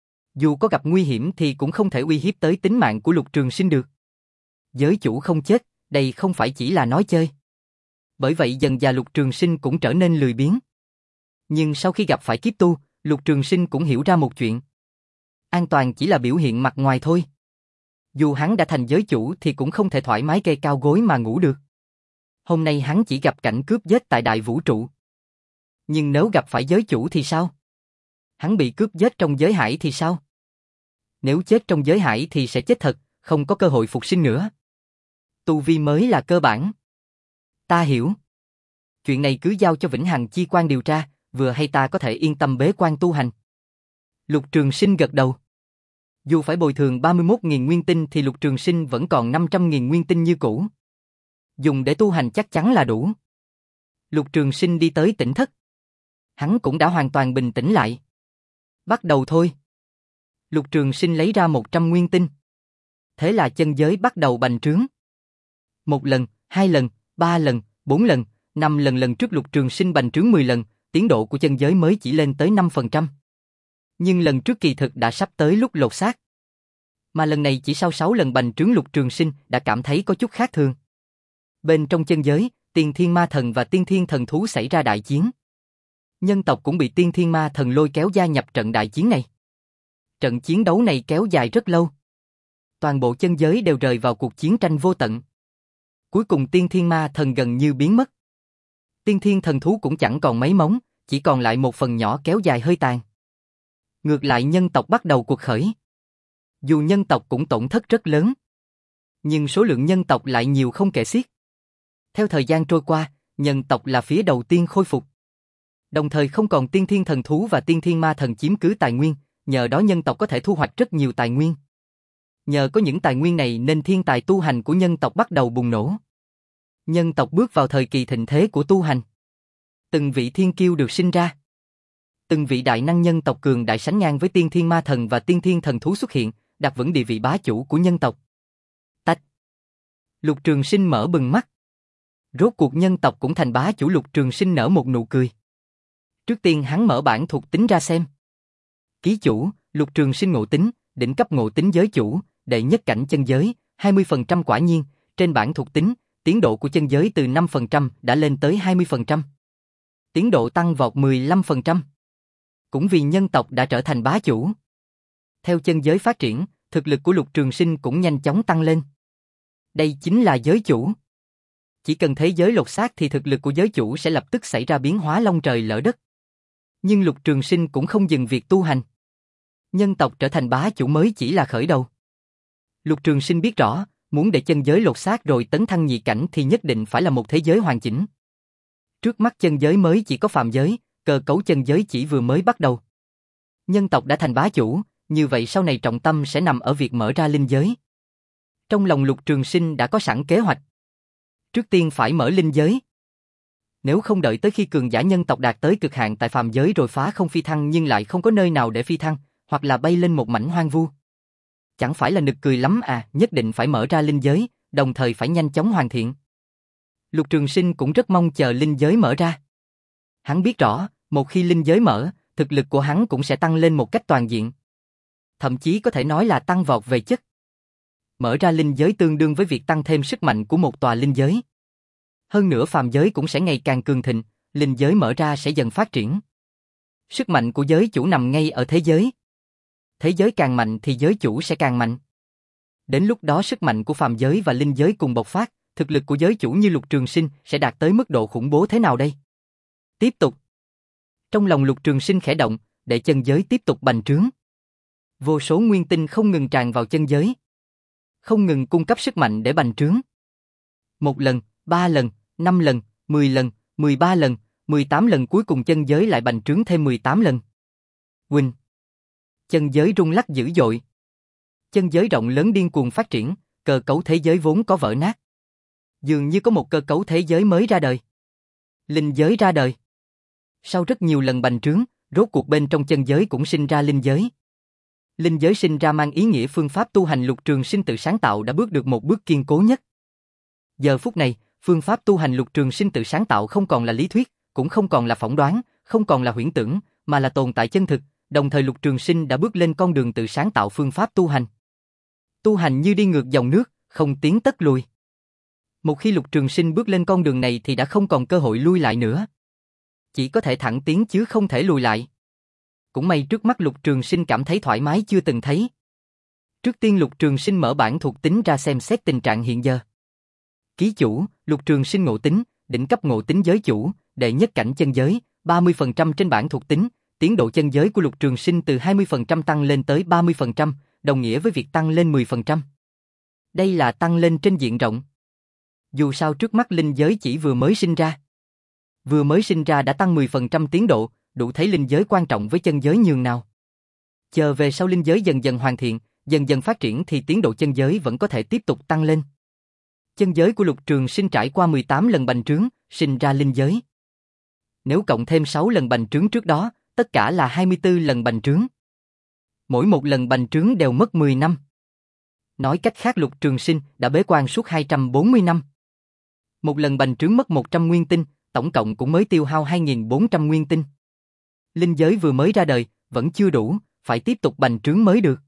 Dù có gặp nguy hiểm thì cũng không thể uy hiếp tới tính mạng của Lục Trường Sinh được. Giới chủ không chết, đây không phải chỉ là nói chơi. Bởi vậy dần dà Lục Trường Sinh cũng trở nên lười biếng. Nhưng sau khi gặp phải kiếp tu, Lục Trường Sinh cũng hiểu ra một chuyện. An toàn chỉ là biểu hiện mặt ngoài thôi. Dù hắn đã thành giới chủ thì cũng không thể thoải mái kê cao gối mà ngủ được. Hôm nay hắn chỉ gặp cảnh cướp giết tại đại vũ trụ. Nhưng nếu gặp phải giới chủ thì sao? Hắn bị cướp giết trong giới hải thì sao? Nếu chết trong giới hải thì sẽ chết thật, không có cơ hội phục sinh nữa. Tu vi mới là cơ bản. Ta hiểu. Chuyện này cứ giao cho Vĩnh Hằng Chi Quan điều tra, vừa hay ta có thể yên tâm bế quan tu hành. Lục Trường Sinh gật đầu. Dù phải bồi thường ba mươi mốt nghìn nguyên tinh thì Lục Trường Sinh vẫn còn năm trăm nghìn nguyên tinh như cũ. Dùng để tu hành chắc chắn là đủ. Lục Trường Sinh đi tới tỉnh thất. Hắn cũng đã hoàn toàn bình tĩnh lại. Bắt đầu thôi. Lục Trường Sinh lấy ra một trăm nguyên tinh. Thế là chân giới bắt đầu bành trướng. Một lần, hai lần, ba lần, bốn lần, năm lần lần trước Lục Trường Sinh bành trướng mười lần, tiến độ của chân giới mới chỉ lên tới năm phần trăm. Nhưng lần trước kỳ thực đã sắp tới lúc lột xác. Mà lần này chỉ sau sáu lần bành trướng Lục Trường Sinh đã cảm thấy có chút khác thường. Bên trong chân giới, Tiên Thiên Ma Thần và Tiên Thiên Thần Thú xảy ra đại chiến. Nhân tộc cũng bị Tiên Thiên Ma Thần lôi kéo gia nhập trận đại chiến này. Trận chiến đấu này kéo dài rất lâu. Toàn bộ chân giới đều rời vào cuộc chiến tranh vô tận. Cuối cùng Tiên Thiên Ma Thần gần như biến mất. Tiên Thiên Thần Thú cũng chẳng còn mấy móng, chỉ còn lại một phần nhỏ kéo dài hơi tàn. Ngược lại nhân tộc bắt đầu cuộc khởi. Dù nhân tộc cũng tổn thất rất lớn, nhưng số lượng nhân tộc lại nhiều không kể xiết. Theo thời gian trôi qua, nhân tộc là phía đầu tiên khôi phục. Đồng thời không còn Tiên Thiên Thần Thú và Tiên Thiên Ma Thần chiếm cứ tài nguyên, nhờ đó nhân tộc có thể thu hoạch rất nhiều tài nguyên. Nhờ có những tài nguyên này nên thiên tài tu hành của nhân tộc bắt đầu bùng nổ. Nhân tộc bước vào thời kỳ thịnh thế của tu hành. Từng vị thiên kiêu được sinh ra. Từng vị đại năng nhân tộc cường đại sánh ngang với Tiên Thiên Ma Thần và Tiên Thiên Thần Thú xuất hiện, đặt vững địa vị bá chủ của nhân tộc. Tách. Lục Trường Sinh mở bừng mắt. Rốt cuộc nhân tộc cũng thành bá chủ. Lục Trường Sinh nở một nụ cười. Trước tiên hắn mở bản thuộc tính ra xem. Ký chủ, Lục Trường Sinh ngộ tính, đỉnh cấp ngộ tính giới chủ, đệ nhất cảnh chân giới, hai mươi phần trăm quả nhiên, trên bản thuộc tính, tiến độ của chân giới từ năm phần trăm đã lên tới hai mươi phần trăm. Tiến độ tăng vọt mười lăm phần trăm. Cũng vì nhân tộc đã trở thành bá chủ. Theo chân giới phát triển, thực lực của Lục Trường Sinh cũng nhanh chóng tăng lên. Đây chính là giới chủ. Chỉ cần thế giới lột xác thì thực lực của giới chủ sẽ lập tức xảy ra biến hóa long trời lỡ đất. Nhưng Lục Trường Sinh cũng không dừng việc tu hành. Nhân tộc trở thành bá chủ mới chỉ là khởi đầu. Lục Trường Sinh biết rõ, muốn để chân giới lột xác rồi tấn thăng nhị cảnh thì nhất định phải là một thế giới hoàn chỉnh. Trước mắt chân giới mới chỉ có phàm giới, cơ cấu chân giới chỉ vừa mới bắt đầu. Nhân tộc đã thành bá chủ, như vậy sau này trọng tâm sẽ nằm ở việc mở ra linh giới. Trong lòng Lục Trường Sinh đã có sẵn kế hoạch. Trước tiên phải mở linh giới. Nếu không đợi tới khi cường giả nhân tộc đạt tới cực hạn tại phàm giới rồi phá không phi thăng nhưng lại không có nơi nào để phi thăng, hoặc là bay lên một mảnh hoang vu. Chẳng phải là nực cười lắm à, nhất định phải mở ra linh giới, đồng thời phải nhanh chóng hoàn thiện. Lục Trường Sinh cũng rất mong chờ linh giới mở ra. Hắn biết rõ, một khi linh giới mở, thực lực của hắn cũng sẽ tăng lên một cách toàn diện. Thậm chí có thể nói là tăng vọt về chất. Mở ra linh giới tương đương với việc tăng thêm sức mạnh của một tòa linh giới. Hơn nữa phàm giới cũng sẽ ngày càng cường thịnh, linh giới mở ra sẽ dần phát triển. Sức mạnh của giới chủ nằm ngay ở thế giới. Thế giới càng mạnh thì giới chủ sẽ càng mạnh. Đến lúc đó sức mạnh của phàm giới và linh giới cùng bộc phát, thực lực của giới chủ như Lục Trường Sinh sẽ đạt tới mức độ khủng bố thế nào đây? Tiếp tục. Trong lòng Lục Trường Sinh khẽ động, để chân giới tiếp tục bành trướng. Vô số nguyên tinh không ngừng tràn vào chân giới. Không ngừng cung cấp sức mạnh để bành trướng. Một lần, ba lần, năm lần, mười lần, mười ba lần, mười tám lần cuối cùng chân giới lại bành trướng thêm mười tám lần. Huynh. Chân giới rung lắc dữ dội. Chân giới rộng lớn điên cuồng phát triển, cơ cấu thế giới vốn có vỡ nát. Dường như có một cơ cấu thế giới mới ra đời. Linh giới ra đời. Sau rất nhiều lần bành trướng, rốt cuộc bên trong chân giới cũng sinh ra linh giới. Linh giới sinh ra mang ý nghĩa phương pháp tu hành Lục Trường Sinh tự sáng tạo đã bước được một bước kiên cố nhất. Giờ phút này, phương pháp tu hành Lục Trường Sinh tự sáng tạo không còn là lý thuyết, cũng không còn là phỏng đoán, không còn là huyễn tưởng, mà là tồn tại chân thực, đồng thời Lục Trường Sinh đã bước lên con đường tự sáng tạo phương pháp tu hành. Tu hành như đi ngược dòng nước, không tiến tất lùi. Một khi Lục Trường Sinh bước lên con đường này thì đã không còn cơ hội lui lại nữa. Chỉ có thể thẳng tiến chứ không thể lùi lại. Cũng may trước mắt Lục Trường Sinh cảm thấy thoải mái chưa từng thấy. Trước tiên Lục Trường Sinh mở bản thuộc tính ra xem xét tình trạng hiện giờ. Ký chủ, Lục Trường Sinh ngộ tính, đỉnh cấp ngộ tính giới chủ, đệ nhất cảnh chân giới, ba mươi phần trăm trên bản thuộc tính, tiến độ chân giới của Lục Trường Sinh từ hai mươi phần trăm tăng lên tới ba mươi phần trăm, đồng nghĩa với việc tăng lên mười phần trăm. Đây là tăng lên trên diện rộng. Dù sao trước mắt linh giới chỉ vừa mới sinh ra. Vừa mới sinh ra đã tăng mười phần trăm tiến độ, đủ thấy linh giới quan trọng với chân giới nhường nào. Chờ về sau linh giới dần dần hoàn thiện, dần dần phát triển thì tiến độ chân giới vẫn có thể tiếp tục tăng lên. Chân giới của Lục Trường Sinh trải qua mười tám lần bành trướng, sinh ra linh giới. Nếu cộng thêm sáu lần bành trướng trước đó, tất cả là hai mươi tư lần bành trướng. Mỗi một lần bành trướng đều mất mười năm. Nói cách khác Lục Trường Sinh đã bế quan suốt hai trăm bốn mươi năm. Một lần bành trướng mất một trăm nguyên tinh, tổng cộng cũng mới tiêu hao hai nghìn bốn trăm nguyên tinh. Linh giới vừa mới ra đời, vẫn chưa đủ, phải tiếp tục bành trướng mới được.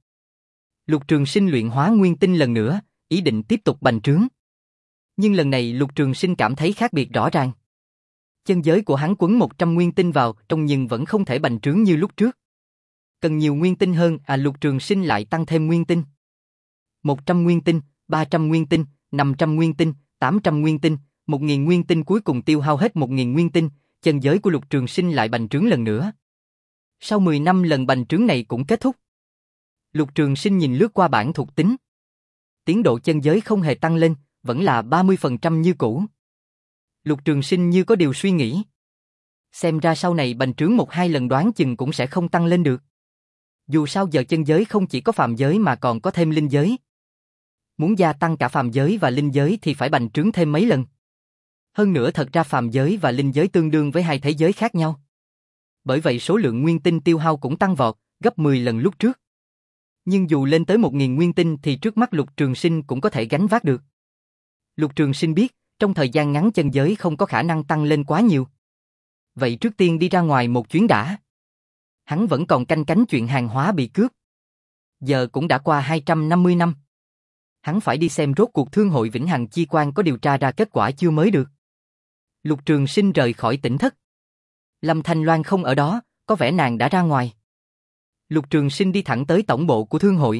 Lục Trường Sinh luyện hóa nguyên tinh lần nữa, ý định tiếp tục bành trướng. Nhưng lần này Lục Trường Sinh cảm thấy khác biệt rõ ràng. Chân giới của hắn quấn một trăm nguyên tinh vào trong nhưng vẫn không thể bành trướng như lúc trước. Cần nhiều nguyên tinh hơn, à Lục Trường Sinh lại tăng thêm nguyên tinh. một trăm nguyên tinh, ba trăm nguyên tinh, năm trăm nguyên tinh, tám trăm nguyên tinh, một nghìn nguyên tinh cuối cùng tiêu hao hết một nghìn nguyên tinh, chân giới của Lục Trường Sinh lại bành trướng lần nữa. Sau mười năm lần bành trướng này cũng kết thúc. Lục Trường Sinh nhìn lướt qua bản thuộc tính. Tiến độ chân giới không hề tăng lên, vẫn là ba mươi phần trăm như cũ. Lục Trường Sinh như có điều suy nghĩ. Xem ra sau này bành trướng một hai lần đoán chừng cũng sẽ không tăng lên được. Dù sao giờ chân giới không chỉ có phàm giới mà còn có thêm linh giới. Muốn gia tăng cả phàm giới và linh giới thì phải bành trướng thêm mấy lần. Hơn nữa thật ra phàm giới và linh giới tương đương với hai thế giới khác nhau. Bởi vậy số lượng nguyên tinh tiêu hao cũng tăng vọt, gấp mười lần lúc trước. Nhưng dù lên tới một nghìn nguyên tinh thì trước mắt Lục Trường Sinh cũng có thể gánh vác được. Lục Trường Sinh biết, trong thời gian ngắn chân giới không có khả năng tăng lên quá nhiều. Vậy trước tiên đi ra ngoài một chuyến đã. Hắn vẫn còn canh cánh chuyện hàng hóa bị cướp. Giờ cũng đã qua hai trăm năm mươi năm. Hắn phải đi xem rốt cuộc Thương hội Vĩnh Hằng Chi Quan có điều tra ra kết quả chưa mới được. Lục Trường Sinh rời khỏi tỉnh thất. Lâm Thanh Loan không ở đó, có vẻ nàng đã ra ngoài. Lục Trường Sinh đi thẳng tới tổng bộ của Thương hội.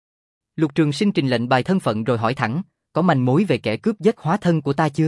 Lục Trường Sinh trình lệnh bài thân phận rồi hỏi thẳng, có manh mối về kẻ cướp giết hóa thân của ta chưa?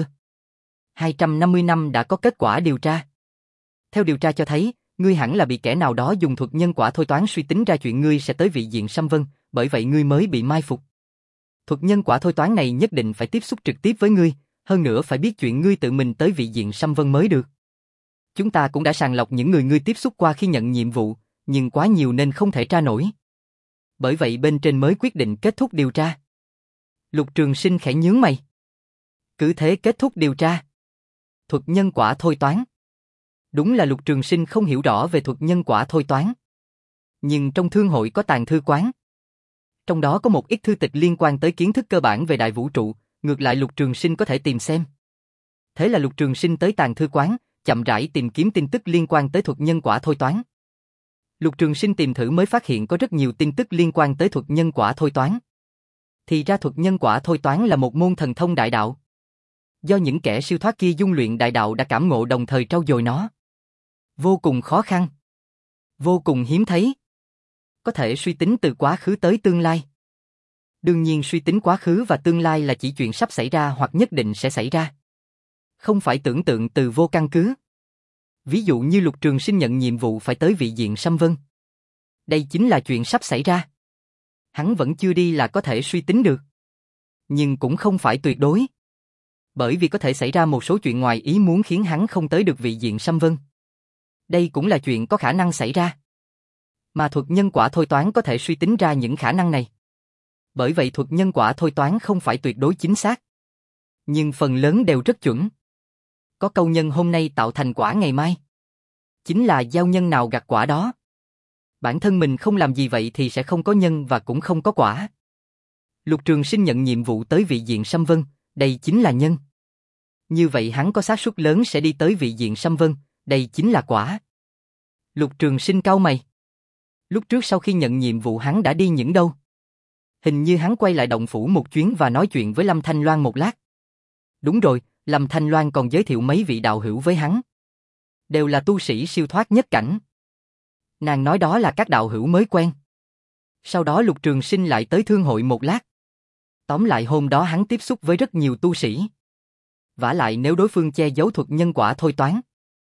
hai trăm năm mươi năm đã có kết quả điều tra. Theo điều tra cho thấy, ngươi hẳn là bị kẻ nào đó dùng thuật nhân quả thôi toán suy tính ra chuyện ngươi sẽ tới vị diện Sâm Vân, bởi vậy ngươi mới bị mai phục. Thuật nhân quả thôi toán này nhất định phải tiếp xúc trực tiếp với ngươi, hơn nữa phải biết chuyện ngươi tự mình tới vị diện Sâm Vân mới được. Chúng ta cũng đã sàng lọc những người ngươi tiếp xúc qua khi nhận nhiệm vụ, nhưng quá nhiều nên không thể tra nổi. Bởi vậy bên trên mới quyết định kết thúc điều tra. Lục Trường Sinh khẽ nhướng mày. Cứ thế kết thúc điều tra. Thuật nhân quả thôi toán. Đúng là Lục Trường Sinh không hiểu rõ về thuật nhân quả thôi toán. Nhưng trong thương hội có tàng thư quán. Trong đó có một ít thư tịch liên quan tới kiến thức cơ bản về đại vũ trụ, ngược lại Lục Trường Sinh có thể tìm xem. Thế là Lục Trường Sinh tới tàng thư quán, chậm rãi tìm kiếm tin tức liên quan tới thuật nhân quả thôi toán. Lục Trường Sinh tìm thử mới phát hiện có rất nhiều tin tức liên quan tới thuật nhân quả thôi toán. Thì ra thuật nhân quả thôi toán là một môn thần thông đại đạo. Do những kẻ siêu thoát kia dung luyện đại đạo đã cảm ngộ đồng thời trau dồi nó. Vô cùng khó khăn. Vô cùng hiếm thấy. Có thể suy tính từ quá khứ tới tương lai. Đương nhiên suy tính quá khứ và tương lai là chỉ chuyện sắp xảy ra hoặc nhất định sẽ xảy ra. Không phải tưởng tượng từ vô căn cứ. Ví dụ như Lục Trường Sinh nhận nhiệm vụ phải tới vị diện Sâm Vân. Đây chính là chuyện sắp xảy ra. Hắn vẫn chưa đi là có thể suy tính được. Nhưng cũng không phải tuyệt đối. Bởi vì có thể xảy ra một số chuyện ngoài ý muốn khiến hắn không tới được vị diện Sâm Vân. Đây cũng là chuyện có khả năng xảy ra. Mà thuật nhân quả thôi toán có thể suy tính ra những khả năng này. Bởi vậy thuật nhân quả thôi toán không phải tuyệt đối chính xác. Nhưng phần lớn đều rất chuẩn. Có câu nhân hôm nay tạo thành quả ngày mai. Chính là gieo nhân nào gặt quả đó. Bản thân mình không làm gì vậy thì sẽ không có nhân và cũng không có quả. Lục Trường Sinh nhận nhiệm vụ tới vị diện Sâm Vân, đây chính là nhân. Như vậy hắn có xác suất lớn sẽ đi tới vị diện Sâm Vân, đây chính là quả. Lục Trường Sinh cau mày. Lúc trước sau khi nhận nhiệm vụ hắn đã đi những đâu? Hình như hắn quay lại động phủ một chuyến và nói chuyện với Lâm Thanh Loan một lát. Đúng rồi, Lâm Thanh Loan còn giới thiệu mấy vị đạo hữu với hắn. Đều là tu sĩ siêu thoát nhất cảnh. Nàng nói đó là các đạo hữu mới quen. Sau đó Lục Trường Sinh lại tới thương hội một lát. Tóm lại hôm đó hắn tiếp xúc với rất nhiều tu sĩ. Vả lại nếu đối phương che giấu thuật nhân quả thôi toán,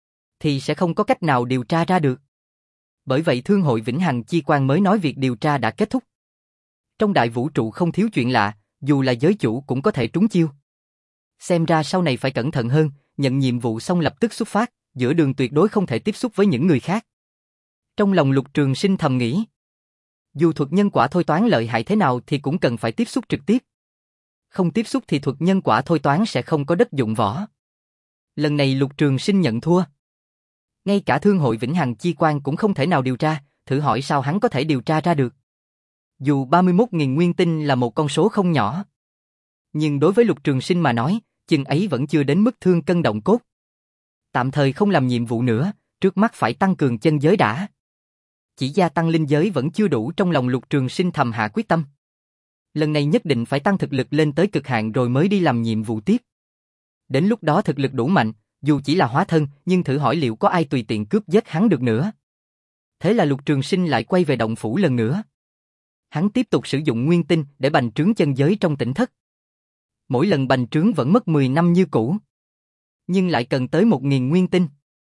thì sẽ không có cách nào điều tra ra được. Bởi vậy thương hội Vĩnh Hằng Chi Quan mới nói việc điều tra đã kết thúc. Trong đại vũ trụ không thiếu chuyện lạ, dù là giới chủ cũng có thể trúng chiêu. Xem ra sau này phải cẩn thận hơn, nhận nhiệm vụ xong lập tức xuất phát, giữa đường tuyệt đối không thể tiếp xúc với những người khác. Trong lòng Lục Trường Sinh thầm nghĩ, dù thuật nhân quả thôi toán lợi hại thế nào thì cũng cần phải tiếp xúc trực tiếp. Không tiếp xúc thì thuật nhân quả thôi toán sẽ không có đất dụng võ. Lần này Lục Trường Sinh nhận thua. Ngay cả thương hội Vĩnh Hằng Chi Quan cũng không thể nào điều tra, thử hỏi sao hắn có thể điều tra ra được. Dù ba mươi mốt nghìn nguyên tinh là một con số không nhỏ, nhưng đối với Lục Trường Sinh mà nói, chừng ấy vẫn chưa đến mức thương cân động cốt. Tạm thời không làm nhiệm vụ nữa, trước mắt phải tăng cường chân giới đã. Chỉ gia tăng linh giới vẫn chưa đủ, trong lòng Lục Trường Sinh thầm hạ quyết tâm. Lần này nhất định phải tăng thực lực lên tới cực hạn rồi mới đi làm nhiệm vụ tiếp. Đến lúc đó thực lực đủ mạnh, dù chỉ là hóa thân, nhưng thử hỏi liệu có ai tùy tiện cướp giết hắn được nữa. Thế là Lục Trường Sinh lại quay về động phủ lần nữa. Hắn tiếp tục sử dụng nguyên tinh để bành trướng chân giới trong tỉnh thất. Mỗi lần bành trướng vẫn mất mười năm như cũ, nhưng lại cần tới một nghìn nguyên tinh.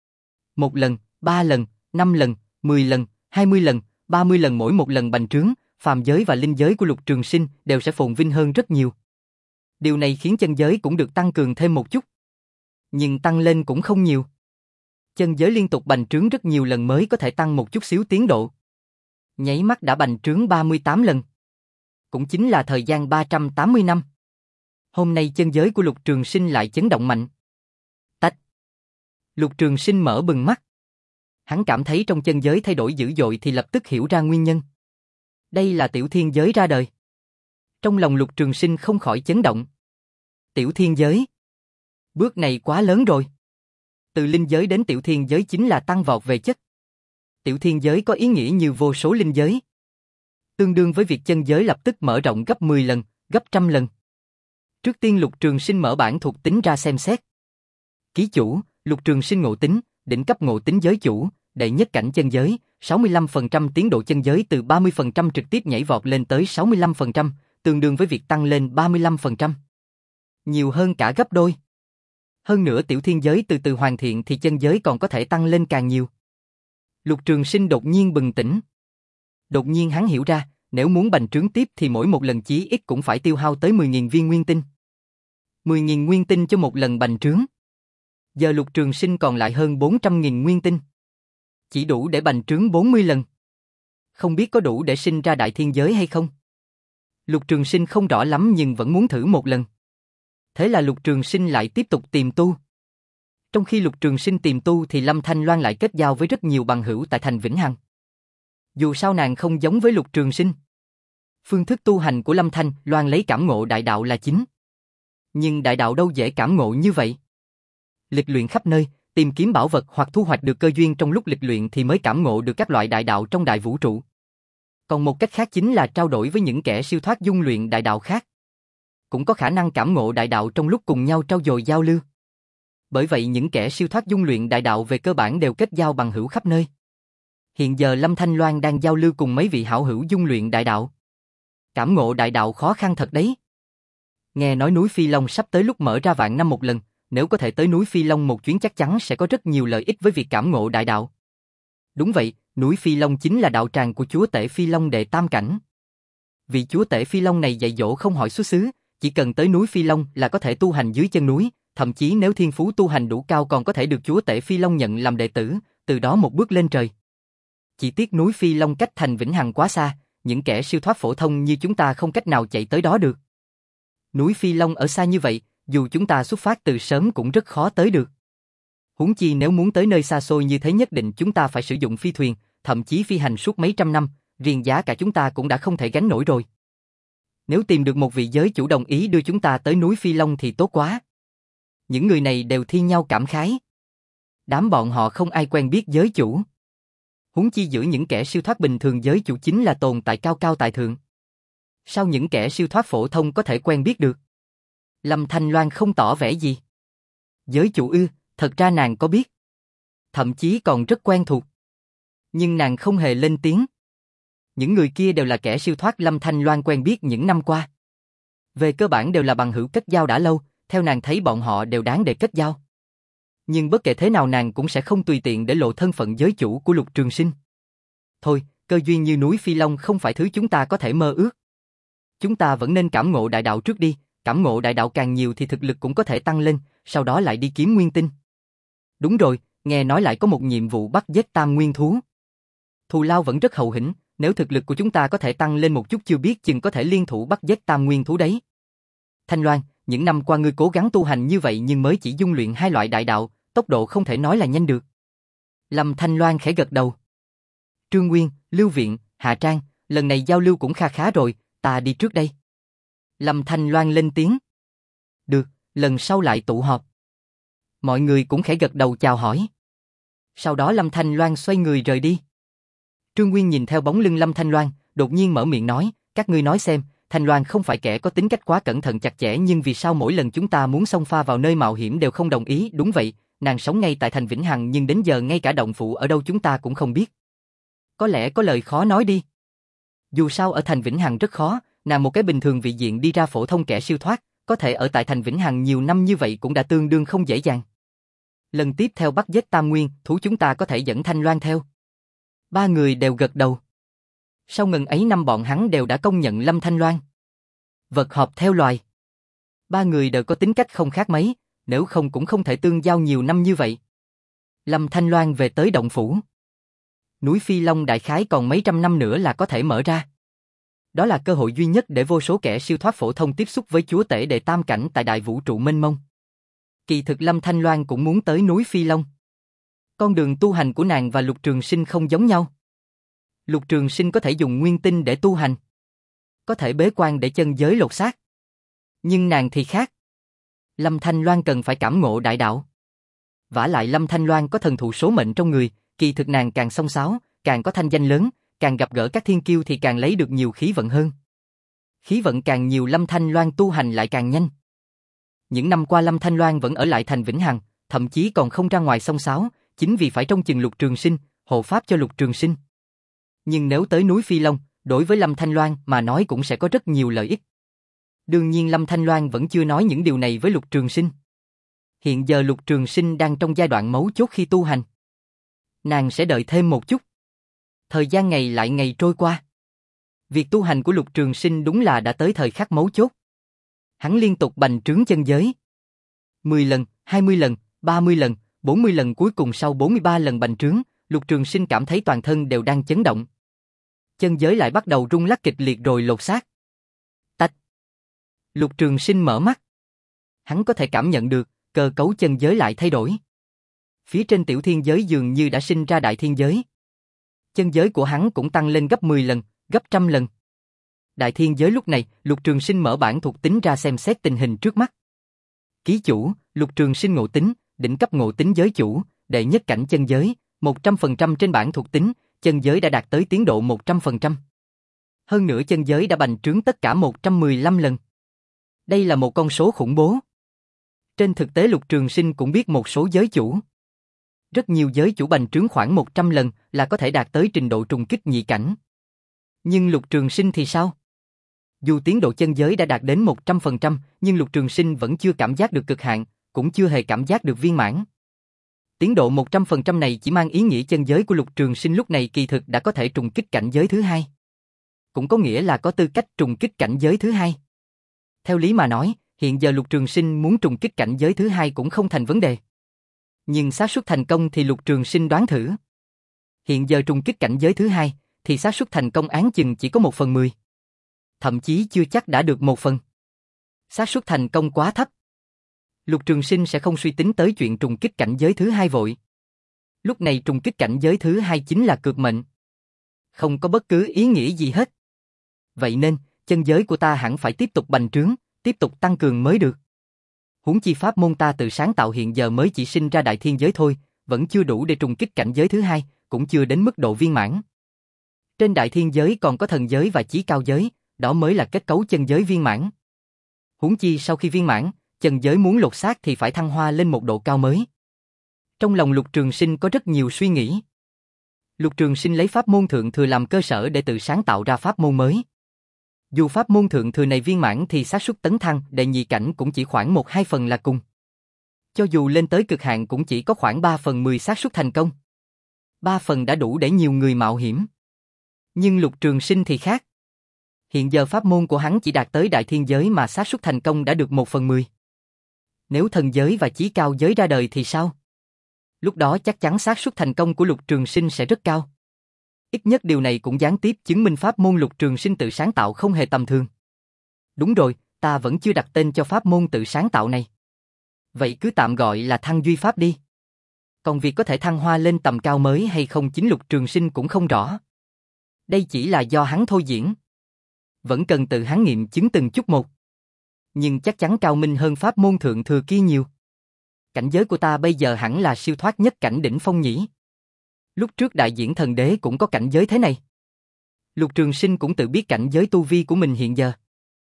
Một lần, ba lần, năm lần, mười lần, hai mươi lần, ba mươi lần, mỗi một lần bành trướng, phàm giới và linh giới của Lục Trường Sinh đều sẽ phồn vinh hơn rất nhiều. Điều này khiến chân giới cũng được tăng cường thêm một chút. Nhưng tăng lên cũng không nhiều. Chân giới liên tục bành trướng rất nhiều lần mới có thể tăng một chút xíu tiến độ. Nháy mắt đã bành trướng ba mươi tám lần. Cũng chính là thời gian ba trăm tám mươi năm. Hôm nay chân giới của Lục Trường Sinh lại chấn động mạnh. Tách. Lục Trường Sinh mở bừng mắt. Hắn cảm thấy trong chân giới thay đổi dữ dội thì lập tức hiểu ra nguyên nhân. Đây là tiểu thiên giới ra đời. Trong lòng Lục Trường Sinh không khỏi chấn động. Tiểu thiên giới. Bước này quá lớn rồi. Từ linh giới đến tiểu thiên giới chính là tăng vọt về chất. Tiểu thiên giới có ý nghĩa như vô số linh giới. Tương đương với việc chân giới lập tức mở rộng gấp mười lần, gấp trăm lần. Trước tiên Lục Trường Sinh mở bản thuộc tính ra xem xét. Ký chủ, Lục Trường Sinh ngộ tính, đỉnh cấp ngộ tính giới chủ, đệ nhất cảnh chân giới, sáu mươi lăm phần trăm tiến độ chân giới từ ba mươi phần trăm trực tiếp nhảy vọt lên tới sáu mươi lăm phần trăm, tương đương với việc tăng lên ba mươi lăm phần trăm. Nhiều hơn cả gấp đôi. Hơn nữa tiểu thiên giới từ từ hoàn thiện thì chân giới còn có thể tăng lên càng nhiều. Lục Trường Sinh đột nhiên bừng tỉnh. Đột nhiên hắn hiểu ra, nếu muốn bành trướng tiếp thì mỗi một lần chí ít cũng phải tiêu hao tới mười nghìn viên nguyên tinh. mười nghìn nguyên tinh cho một lần bành trướng. Giờ Lục Trường Sinh còn lại hơn bốn trăm nghìn nguyên tinh. Chỉ đủ để bành trướng bốn mươi lần. Không biết có đủ để sinh ra đại thiên giới hay không? Lục Trường Sinh không rõ lắm nhưng vẫn muốn thử một lần. Thế là Lục Trường Sinh lại tiếp tục tìm tu. Trong khi Lục Trường Sinh tìm tu thì Lâm Thanh Loan lại kết giao với rất nhiều bằng hữu tại thành Vĩnh Hằng. Dù sao nàng không giống với Lục Trường Sinh. Phương thức tu hành của Lâm Thanh Loan lấy cảm ngộ đại đạo là chính. Nhưng đại đạo đâu dễ cảm ngộ như vậy. Lịch luyện khắp nơi, tìm kiếm bảo vật hoặc thu hoạch được cơ duyên trong lúc lịch luyện thì mới cảm ngộ được các loại đại đạo trong đại vũ trụ. Còn một cách khác chính là trao đổi với những kẻ siêu thoát dung luyện đại đạo khác. Cũng có khả năng cảm ngộ đại đạo trong lúc cùng nhau trao dồi giao lưu. Bởi vậy những kẻ siêu thoát dung luyện đại đạo về cơ bản đều kết giao bằng hữu khắp nơi. Hiện giờ Lâm Thanh Loan đang giao lưu cùng mấy vị hảo hữu dung luyện đại đạo. Cảm ngộ đại đạo khó khăn thật đấy. Nghe nói núi Phi Long sắp tới lúc mở ra vạn năm một lần, nếu có thể tới núi Phi Long một chuyến chắc chắn sẽ có rất nhiều lợi ích với việc cảm ngộ đại đạo. Đúng vậy, núi Phi Long chính là đạo tràng của chúa tể Phi Long đệ tam cảnh. Vị chúa tể Phi Long này dạy dỗ không hỏi xuất xứ, chỉ cần tới núi Phi Long là có thể tu hành dưới chân núi, thậm chí nếu thiên phú tu hành đủ cao còn có thể được chúa tể Phi Long nhận làm đệ tử, từ đó một bước lên trời. Chỉ tiếc núi Phi Long cách thành Vĩnh Hằng quá xa, những kẻ siêu thoát phổ thông như chúng ta không cách nào chạy tới đó được. Núi Phi Long ở xa như vậy, dù chúng ta xuất phát từ sớm cũng rất khó tới được. Huống chi nếu muốn tới nơi xa xôi như thế nhất định chúng ta phải sử dụng phi thuyền, thậm chí phi hành suốt mấy trăm năm, riêng giá cả chúng ta cũng đã không thể gánh nổi rồi. Nếu tìm được một vị giới chủ đồng ý đưa chúng ta tới núi Phi Long thì tốt quá. Những người này đều thi nhau cảm khái. Đám bọn họ không ai quen biết giới chủ. Huống chi giữa những kẻ siêu thoát bình thường giới chủ chính là tồn tại cao cao tại thượng. Sao những kẻ siêu thoát phổ thông có thể quen biết được? Lâm Thanh Loan không tỏ vẻ gì. Giới chủ ư, thật ra nàng có biết. Thậm chí còn rất quen thuộc. Nhưng nàng không hề lên tiếng. Những người kia đều là kẻ siêu thoát Lâm Thanh Loan quen biết những năm qua. Về cơ bản đều là bằng hữu kết giao đã lâu, theo nàng thấy bọn họ đều đáng để kết giao. Nhưng bất kể thế nào nàng cũng sẽ không tùy tiện để lộ thân phận giới chủ của Lục Trường Sinh. Thôi, cơ duyên như núi Phi Long không phải thứ chúng ta có thể mơ ước. Chúng ta vẫn nên cảm ngộ đại đạo trước đi, cảm ngộ đại đạo càng nhiều thì thực lực cũng có thể tăng lên, sau đó lại đi kiếm nguyên tinh. Đúng rồi, nghe nói lại có một nhiệm vụ bắt giết tam nguyên thú. Thù lao vẫn rất hậu hĩnh, nếu thực lực của chúng ta có thể tăng lên một chút chưa biết chừng có thể liên thủ bắt giết tam nguyên thú đấy. Thanh Loan, những năm qua ngươi cố gắng tu hành như vậy nhưng mới chỉ dung luyện hai loại đại đạo, tốc độ không thể nói là nhanh được. Lâm Thanh Loan khẽ gật đầu. Trương Nguyên, Lưu Viện, Hạ Trang, lần này giao lưu cũng kha khá rồi, ta đi trước đây. Lâm Thanh Loan lên tiếng. Được, lần sau lại tụ họp. Mọi người cũng khẽ gật đầu chào hỏi. Sau đó Lâm Thanh Loan xoay người rời đi. Trương Nguyên nhìn theo bóng lưng Lâm Thanh Loan, đột nhiên mở miệng nói, các ngươi nói xem, Thanh Loan không phải kẻ có tính cách quá cẩn thận chặt chẽ nhưng vì sao mỗi lần chúng ta muốn xông pha vào nơi mạo hiểm đều không đồng ý? Đúng vậy, nàng sống ngay tại thành Vĩnh Hằng nhưng đến giờ ngay cả động phủ ở đâu chúng ta cũng không biết. Có lẽ có lời khó nói đi. Dù sao ở thành Vĩnh Hằng rất khó, nàng một cái bình thường vị diện đi ra phổ thông kẻ siêu thoát, có thể ở tại thành Vĩnh Hằng nhiều năm như vậy cũng đã tương đương không dễ dàng. Lần tiếp theo bắt giết tam nguyên, thú chúng ta có thể dẫn Thanh Loan theo. Ba người đều gật đầu. Sau ngần ấy năm bọn hắn đều đã công nhận Lâm Thanh Loan. Vật hợp theo loài. Ba người đều có tính cách không khác mấy, nếu không cũng không thể tương giao nhiều năm như vậy. Lâm Thanh Loan về tới động phủ. Núi Phi Long đại khái còn mấy trăm năm nữa là có thể mở ra. Đó là cơ hội duy nhất để vô số kẻ siêu thoát phổ thông tiếp xúc với chúa tể đệ tam cảnh tại đại vũ trụ mênh mông. Kỳ thực Lâm Thanh Loan cũng muốn tới núi Phi Long. Con đường tu hành của nàng và Lục Trường Sinh không giống nhau. Lục Trường Sinh có thể dùng nguyên tinh để tu hành, có thể bế quan để chân giới lột xác. Nhưng nàng thì khác. Lâm Thanh Loan cần phải cảm ngộ đại đạo. Vả lại Lâm Thanh Loan có thần thụ số mệnh trong người, kỳ thực nàng càng xông xáo, càng có thanh danh lớn, càng gặp gỡ các thiên kiêu thì càng lấy được nhiều khí vận hơn. Khí vận càng nhiều Lâm Thanh Loan tu hành lại càng nhanh. Những năm qua Lâm Thanh Loan vẫn ở lại thành Vĩnh Hằng, thậm chí còn không ra ngoài xông xáo, chính vì phải trông chừng Lục Trường Sinh, hộ pháp cho Lục Trường Sinh. Nhưng nếu tới núi Phi Long, đối với Lâm Thanh Loan mà nói cũng sẽ có rất nhiều lợi ích. Đương nhiên Lâm Thanh Loan vẫn chưa nói những điều này với Lục Trường Sinh. Hiện giờ Lục Trường Sinh đang trong giai đoạn mấu chốt khi tu hành. Nàng sẽ đợi thêm một chút. Thời gian ngày lại ngày trôi qua. Việc tu hành của Lục Trường Sinh đúng là đã tới thời khắc mấu chốt. Hắn liên tục bành trướng chân giới. mười lần, hai mươi lần, ba mươi lần, bốn mươi lần, cuối cùng sau bốn mươi ba lần bành trướng, Lục Trường Sinh cảm thấy toàn thân đều đang chấn động. Chân giới lại bắt đầu rung lắc kịch liệt rồi lột xác. Tách. Lục Trường Sinh mở mắt. Hắn có thể cảm nhận được, cơ cấu chân giới lại thay đổi. Phía trên tiểu thiên giới dường như đã sinh ra đại thiên giới. Chân giới của hắn cũng tăng lên gấp mười lần, gấp trăm lần. Đại thiên giới lúc này, Lục Trường Sinh mở bản thuộc tính ra xem xét tình hình trước mắt. Ký chủ, Lục Trường Sinh ngộ tính, đỉnh cấp ngộ tính giới chủ, đệ nhất cảnh chân giới, một trăm phần trăm trên bản thuộc tính, chân giới đã đạt tới tiến độ một trăm phần trăm. Hơn nữa chân giới đã bành trướng tất cả một trăm mười lăm lần. Đây là một con số khủng bố. Trên thực tế Lục Trường Sinh cũng biết một số giới chủ. Rất nhiều giới chủ bành trướng khoảng một trăm lần là có thể đạt tới trình độ trùng kích nhị cảnh. Nhưng Lục Trường Sinh thì sao? Dù tiến độ chân giới đã đạt đến một trăm phần trăm, nhưng Lục Trường Sinh vẫn chưa cảm giác được cực hạn, cũng chưa hề cảm giác được viên mãn. Tiến độ một trăm phần trăm này chỉ mang ý nghĩa chân giới của Lục Trường Sinh lúc này kỳ thực đã có thể trùng kích cảnh giới thứ hai. Cũng có nghĩa là có tư cách trùng kích cảnh giới thứ hai. Theo lý mà nói, hiện giờ Lục Trường Sinh muốn trùng kích cảnh giới thứ hai cũng không thành vấn đề. Nhưng xác suất thành công thì Lục Trường Sinh đoán thử. Hiện giờ trùng kích cảnh giới thứ hai, thì xác suất thành công án chừng chỉ có một phần mười. Thậm chí chưa chắc đã được một phần. Xác suất thành công quá thấp. Lục Trường Sinh sẽ không suy tính tới chuyện trùng kích cảnh giới thứ hai vội. Lúc này trùng kích cảnh giới thứ hai chính là cược mệnh. Không có bất cứ ý nghĩa gì hết. Vậy nên, chân giới của ta hẳn phải tiếp tục bành trướng, tiếp tục tăng cường mới được. Huống chi pháp môn ta tự sáng tạo hiện giờ mới chỉ sinh ra đại thiên giới thôi, vẫn chưa đủ để trùng kích cảnh giới thứ hai, cũng chưa đến mức độ viên mãn. Trên đại thiên giới còn có thần giới và chí cao giới, đó mới là kết cấu chân giới viên mãn. Huống chi sau khi viên mãn, chân giới muốn lột xác thì phải thăng hoa lên một độ cao mới. Trong lòng Lục Trường Sinh có rất nhiều suy nghĩ. Lục Trường Sinh lấy pháp môn thượng thừa làm cơ sở để tự sáng tạo ra pháp môn mới. Dù pháp môn thượng thừa này viên mãn thì xác suất tấn thăng đệ nhị cảnh cũng chỉ khoảng một hai phần là cùng. Cho dù lên tới cực hạn cũng chỉ có khoảng ba phần mười xác suất thành công. ba phần đã đủ để nhiều người mạo hiểm. Nhưng Lục Trường Sinh thì khác. Hiện giờ pháp môn của hắn chỉ đạt tới đại thiên giới mà xác suất thành công đã được một phần mười. Nếu thần giới và chí cao giới ra đời thì sao? Lúc đó chắc chắn xác suất thành công của Lục Trường Sinh sẽ rất cao. Ít nhất điều này cũng gián tiếp chứng minh pháp môn Lục Trường Sinh tự sáng tạo không hề tầm thường. Đúng rồi, ta vẫn chưa đặt tên cho pháp môn tự sáng tạo này. Vậy cứ tạm gọi là Thăng Duy Pháp đi. Còn việc có thể thăng hoa lên tầm cao mới hay không chính Lục Trường Sinh cũng không rõ. Đây chỉ là do hắn thôi diễn. Vẫn cần tự hắn nghiệm chứng từng chút một. Nhưng chắc chắn cao minh hơn pháp môn thượng thừa kia nhiều. Cảnh giới của ta bây giờ hẳn là siêu thoát nhất cảnh đỉnh phong nhỉ. Lúc trước đại diễn thần đế cũng có cảnh giới thế này. Lục Trường Sinh cũng tự biết cảnh giới tu vi của mình hiện giờ.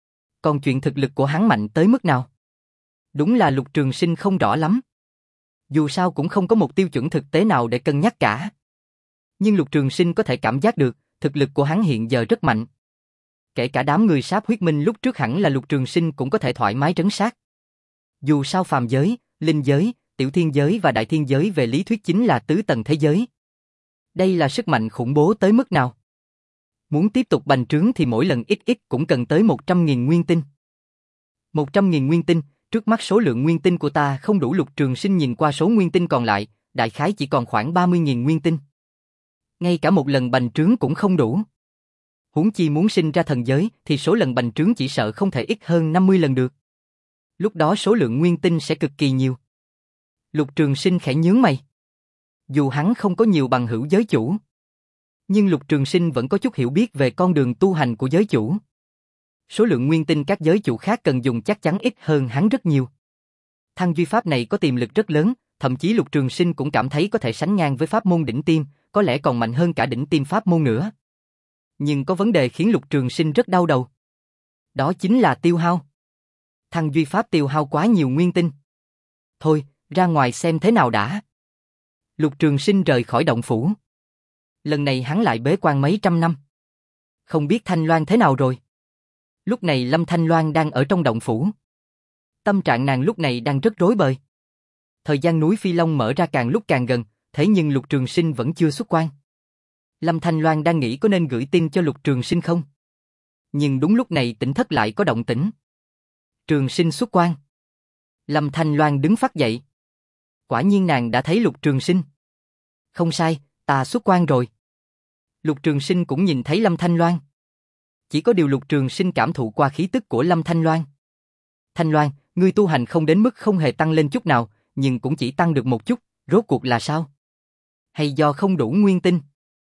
Còn chuyện thực lực của hắn mạnh tới mức nào? Đúng là Lục Trường Sinh không rõ lắm. Dù sao cũng không có một tiêu chuẩn thực tế nào để cân nhắc cả. Nhưng Lục Trường Sinh có thể cảm giác được, thực lực của hắn hiện giờ rất mạnh. Kể cả đám người Sáp Huyết Minh lúc trước hẳn là Lục Trường Sinh cũng có thể thoải mái trấn sát. Dù sao phàm giới, linh giới, tiểu thiên giới và đại thiên giới về lý thuyết chính là tứ tầng thế giới. Đây là sức mạnh khủng bố tới mức nào? Muốn tiếp tục bành trướng thì mỗi lần ít ít cũng cần tới một trăm nghìn nguyên tinh. một trăm nghìn nguyên tinh, trước mắt số lượng nguyên tinh của ta không đủ. Lục Trường Sinh nhìn qua số nguyên tinh còn lại, đại khái chỉ còn khoảng ba mươi nghìn nguyên tinh. Ngay cả một lần bành trướng cũng không đủ. Huống chi muốn sinh ra thần giới thì số lần bành trướng chỉ sợ không thể ít hơn năm mươi lần được. Lúc đó số lượng nguyên tinh sẽ cực kỳ nhiều. Lục Trường Sinh khẽ nhướng mày. Dù hắn không có nhiều bằng hữu giới chủ, nhưng Lục Trường Sinh vẫn có chút hiểu biết về con đường tu hành của giới chủ. Số lượng nguyên tinh các giới chủ khác cần dùng chắc chắn ít hơn hắn rất nhiều. Thăng Duy Pháp này có tiềm lực rất lớn, thậm chí Lục Trường Sinh cũng cảm thấy có thể sánh ngang với pháp môn đỉnh tiêm, có lẽ còn mạnh hơn cả đỉnh tiêm pháp môn nữa. Nhưng có vấn đề khiến Lục Trường Sinh rất đau đầu. Đó chính là tiêu hao. Thăng Duy Pháp tiêu hao quá nhiều nguyên tinh. Thôi, ra ngoài xem thế nào đã. Lục Trường Sinh rời khỏi động phủ. Lần này hắn lại bế quan mấy trăm năm. Không biết Thanh Loan thế nào rồi. Lúc này Lâm Thanh Loan đang ở trong động phủ. Tâm trạng nàng lúc này đang rất rối bời. Thời gian núi Phi Long mở ra càng lúc càng gần, thế nhưng Lục Trường Sinh vẫn chưa xuất quan. Lâm Thanh Loan đang nghĩ có nên gửi tin cho Lục Trường Sinh không? Nhưng đúng lúc này tỉnh thất lại có động tĩnh. Trường Sinh xuất quan. Lâm Thanh Loan đứng phắt dậy. Quả nhiên nàng đã thấy Lục Trường Sinh. Không sai, ta xuất quan rồi. Lục Trường Sinh cũng nhìn thấy Lâm Thanh Loan. Chỉ có điều Lục Trường Sinh cảm thụ qua khí tức của Lâm Thanh Loan. Thanh Loan, ngươi tu hành không đến mức không hề tăng lên chút nào, nhưng cũng chỉ tăng được một chút, rốt cuộc là sao? Hay do không đủ nguyên tinh?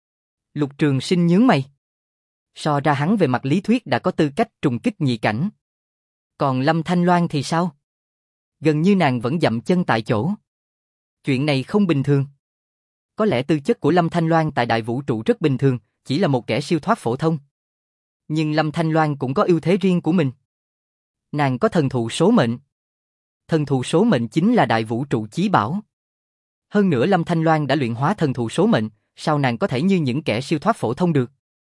Lục Trường Sinh nhướng mày. So ra hắn về mặt lý thuyết đã có tư cách trùng kích nhị cảnh. Còn Lâm Thanh Loan thì sao? Gần như nàng vẫn dậm chân tại chỗ. Chuyện này không bình thường. Có lẽ tư chất của Lâm Thanh Loan tại đại vũ trụ rất bình thường, chỉ là một kẻ siêu thoát phổ thông. Nhưng Lâm Thanh Loan cũng có ưu thế riêng của mình. Nàng có thần thụ số mệnh. Thần thụ số mệnh chính là đại vũ trụ chí bảo. Hơn nữa Lâm Thanh Loan đã luyện hóa thần thụ số mệnh, sao nàng có thể như những kẻ siêu thoát phổ thông được?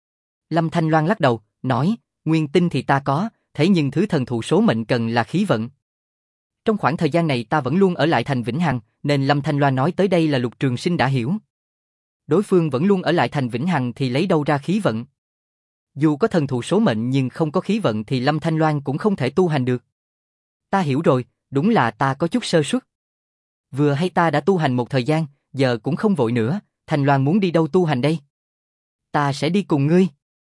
Lâm Thanh Loan lắc đầu, nói, nguyên tinh thì ta có, thế nhưng thứ thần thụ số mệnh cần là khí vận. Trong khoảng thời gian này ta vẫn luôn ở lại thành Vĩnh Hằng, nên Lâm Thanh Loan nói tới đây là Lục Trường Sinh đã hiểu. Đối phương vẫn luôn ở lại thành Vĩnh Hằng thì lấy đâu ra khí vận? Dù có thần thụ số mệnh nhưng không có khí vận thì Lâm Thanh Loan cũng không thể tu hành được. Ta hiểu rồi, đúng là ta có chút sơ suất. Vừa hay ta đã tu hành một thời gian, giờ cũng không vội nữa, Thanh Loan muốn đi đâu tu hành đây? Ta sẽ đi cùng ngươi.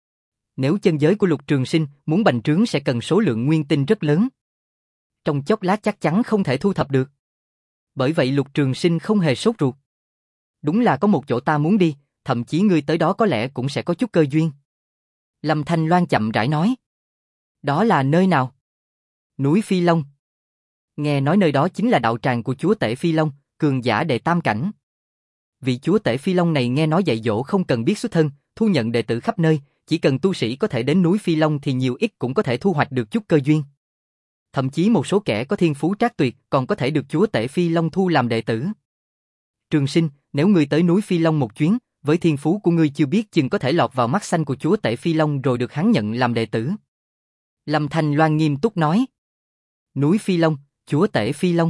Nếu chân giới của Lục Trường Sinh muốn bành trướng sẽ cần số lượng nguyên tinh rất lớn. Trong chốc lát chắc chắn không thể thu thập được. Bởi vậy Lục Trường Sinh không hề sốt ruột. Đúng là có một chỗ ta muốn đi, thậm chí ngươi tới đó có lẽ cũng sẽ có chút cơ duyên. Lâm Thanh Loan chậm rãi nói. Đó là nơi nào? Núi Phi Long. Nghe nói nơi đó chính là đạo tràng của chúa tể Phi Long, cường giả đệ tam cảnh. Vị chúa tể Phi Long này nghe nói dạy dỗ không cần biết xuất thân, thu nhận đệ tử khắp nơi, chỉ cần tu sĩ có thể đến núi Phi Long thì nhiều ít cũng có thể thu hoạch được chút cơ duyên. Thậm chí một số kẻ có thiên phú trác tuyệt còn có thể được chúa tể Phi Long thu làm đệ tử. Trường Sinh, nếu ngươi tới núi Phi Long một chuyến, với thiên phú của ngươi chưa biết chừng có thể lọt vào mắt xanh của chúa tể Phi Long rồi được hắn nhận làm đệ tử. Lâm Thanh Loan nghiêm túc nói. Núi Phi Long, chúa tể Phi Long.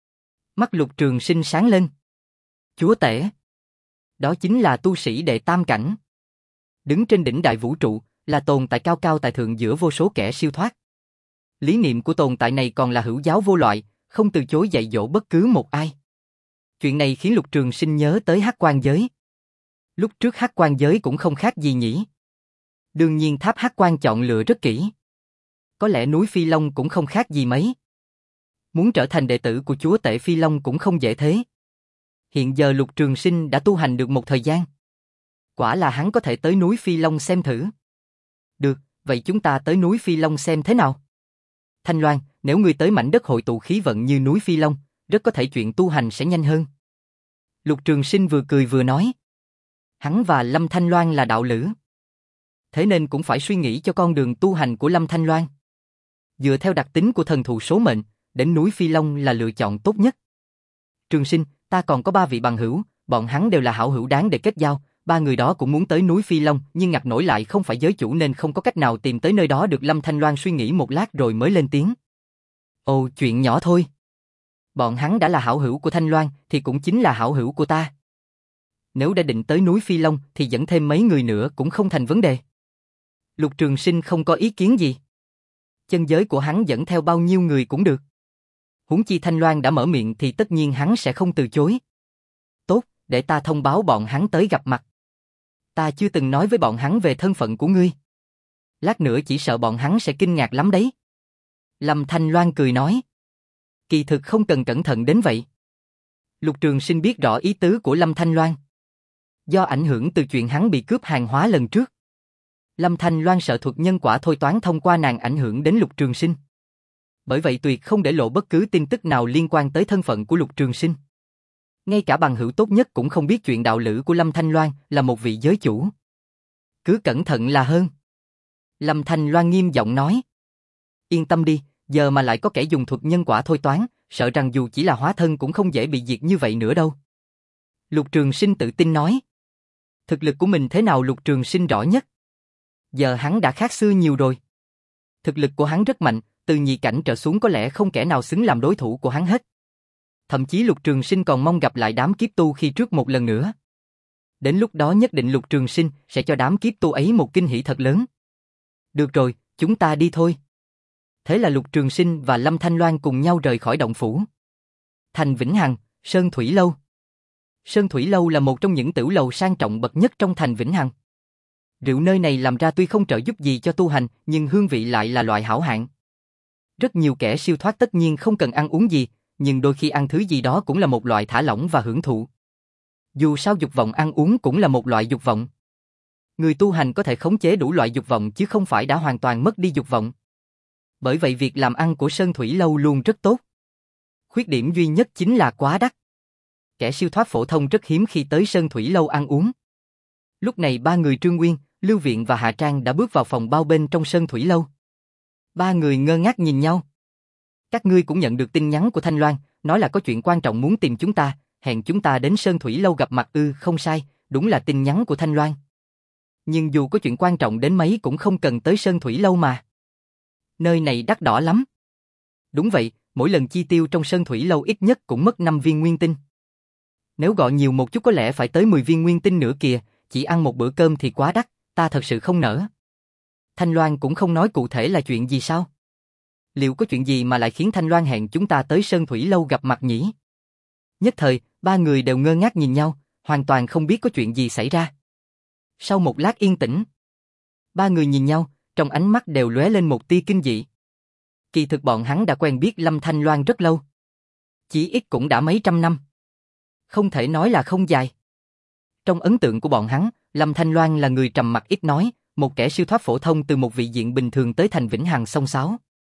Mắt Lục Trường Sinh sáng lên. Chúa tể. Đó chính là tu sĩ đệ tam cảnh. Đứng trên đỉnh đại vũ trụ, là tồn tại cao cao tại thượng giữa vô số kẻ siêu thoát. Lý niệm của tồn tại này còn là hữu giáo vô loại, không từ chối dạy dỗ bất cứ một ai. Chuyện này khiến Lục Trường Sinh nhớ tới Hắc Quan giới. Lúc trước Hắc Quan giới cũng không khác gì nhỉ. Đương nhiên tháp Hắc Quan chọn lựa rất kỹ. Có lẽ núi Phi Long cũng không khác gì mấy. Muốn trở thành đệ tử của chúa tể Phi Long cũng không dễ thế. Hiện giờ Lục Trường Sinh đã tu hành được một thời gian. Quả là hắn có thể tới núi Phi Long xem thử. Được, vậy chúng ta tới núi Phi Long xem thế nào? Thanh Loan, nếu ngươi tới mảnh đất hội tụ khí vận như núi Phi Long, rất có thể chuyện tu hành sẽ nhanh hơn. Lục Trường Sinh vừa cười vừa nói. Hắn và Lâm Thanh Loan là đạo lữ. Thế nên cũng phải suy nghĩ cho con đường tu hành của Lâm Thanh Loan. Dựa theo đặc tính của thần thù số mệnh, đến núi Phi Long là lựa chọn tốt nhất. Trường Sinh, ta còn có ba vị bằng hữu, bọn hắn đều là hảo hữu đáng để kết giao, ba người đó cũng muốn tới núi Phi Long, nhưng ngặt nổi lại không phải giới chủ nên không có cách nào tìm tới nơi đó được. Lâm Thanh Loan suy nghĩ một lát rồi mới lên tiếng. Ồ, chuyện nhỏ thôi. Bọn hắn đã là hảo hữu của Thanh Loan thì cũng chính là hảo hữu của ta. Nếu đã định tới núi Phi Long thì dẫn thêm mấy người nữa cũng không thành vấn đề. Lục Trường Sinh không có ý kiến gì. Chân giới của hắn dẫn theo bao nhiêu người cũng được. Huống chi Thanh Loan đã mở miệng thì tất nhiên hắn sẽ không từ chối. Tốt, để ta thông báo bọn hắn tới gặp mặt. Ta chưa từng nói với bọn hắn về thân phận của ngươi. Lát nữa chỉ sợ bọn hắn sẽ kinh ngạc lắm đấy. Lâm Thanh Loan cười nói. Kỳ thực không cần cẩn thận đến vậy. Lục Trường Sinh biết rõ ý tứ của Lâm Thanh Loan. Do ảnh hưởng từ chuyện hắn bị cướp hàng hóa lần trước, Lâm Thanh Loan sợ thuật nhân quả thôi toán thông qua nàng ảnh hưởng đến Lục Trường Sinh. Bởi vậy tuyệt không để lộ bất cứ tin tức nào liên quan tới thân phận của Lục Trường Sinh. Ngay cả bằng hữu tốt nhất cũng không biết chuyện đạo lữ của Lâm Thanh Loan là một vị giới chủ. Cứ cẩn thận là hơn. Lâm Thanh Loan nghiêm giọng nói. Yên tâm đi, giờ mà lại có kẻ dùng thuật nhân quả thôi toán, sợ rằng dù chỉ là hóa thân cũng không dễ bị diệt như vậy nữa đâu. Lục Trường Sinh tự tin nói. Thực lực của mình thế nào Lục Trường Sinh rõ nhất. Giờ hắn đã khác xưa nhiều rồi. Thực lực của hắn rất mạnh, từ nhị cảnh trở xuống có lẽ không kẻ nào xứng làm đối thủ của hắn hết. Thậm chí Lục Trường Sinh còn mong gặp lại đám kiếp tu khi trước một lần nữa. Đến lúc đó nhất định Lục Trường Sinh sẽ cho đám kiếp tu ấy một kinh hỉ thật lớn. Được rồi, chúng ta đi thôi. Thế là Lục Trường Sinh và Lâm Thanh Loan cùng nhau rời khỏi động phủ. Thành Vĩnh Hằng, Sơn Thủy Lâu. Sơn Thủy Lâu là một trong những tiểu lầu sang trọng bậc nhất trong thành Vĩnh Hằng. Rượu nơi này làm ra tuy không trợ giúp gì cho tu hành, nhưng hương vị lại là loại hảo hạng. Rất nhiều kẻ siêu thoát tất nhiên không cần ăn uống gì, nhưng đôi khi ăn thứ gì đó cũng là một loại thả lỏng và hưởng thụ. Dù sao dục vọng ăn uống cũng là một loại dục vọng. Người tu hành có thể khống chế đủ loại dục vọng chứ không phải đã hoàn toàn mất đi dục vọng. Bởi vậy việc làm ăn của Sơn Thủy Lâu luôn rất tốt. Khuyết điểm duy nhất chính là quá đắt. Kẻ siêu thoát phổ thông rất hiếm khi tới Sơn Thủy Lâu ăn uống. Lúc này ba người Trương Nguyên, Lưu Viện và Hạ Trang đã bước vào phòng bao bên trong Sơn Thủy Lâu. Ba người ngơ ngác nhìn nhau. Các ngươi cũng nhận được tin nhắn của Thanh Loan, nói là có chuyện quan trọng muốn tìm chúng ta, hẹn chúng ta đến Sơn Thủy Lâu gặp mặt. Ư, không sai, đúng là tin nhắn của Thanh Loan. Nhưng dù có chuyện quan trọng đến mấy cũng không cần tới Sơn Thủy Lâu mà. Nơi này đắt đỏ lắm. Đúng vậy, mỗi lần chi tiêu trong Sơn Thủy Lâu ít nhất cũng mất năm viên nguyên tinh. Nếu gọi nhiều một chút có lẽ phải tới mười viên nguyên tinh nữa kìa, chỉ ăn một bữa cơm thì quá đắt, ta thật sự không nỡ. Thanh Loan cũng không nói cụ thể là chuyện gì sao? Liệu có chuyện gì mà lại khiến Thanh Loan hẹn chúng ta tới Sơn Thủy Lâu gặp mặt nhỉ? Nhất thời, ba người đều ngơ ngác nhìn nhau, hoàn toàn không biết có chuyện gì xảy ra. Sau một lát yên tĩnh, ba người nhìn nhau, trong ánh mắt đều lóe lên một tia kinh dị. Kỳ thực bọn hắn đã quen biết Lâm Thanh Loan rất lâu. Chỉ ít cũng đã mấy trăm năm. Không thể nói là không dài. Trong ấn tượng của bọn hắn, Lâm Thanh Loan là người trầm mặc ít nói, một kẻ siêu thoát phổ thông từ một vị diện bình thường tới thành vĩnh hằng xông xáo.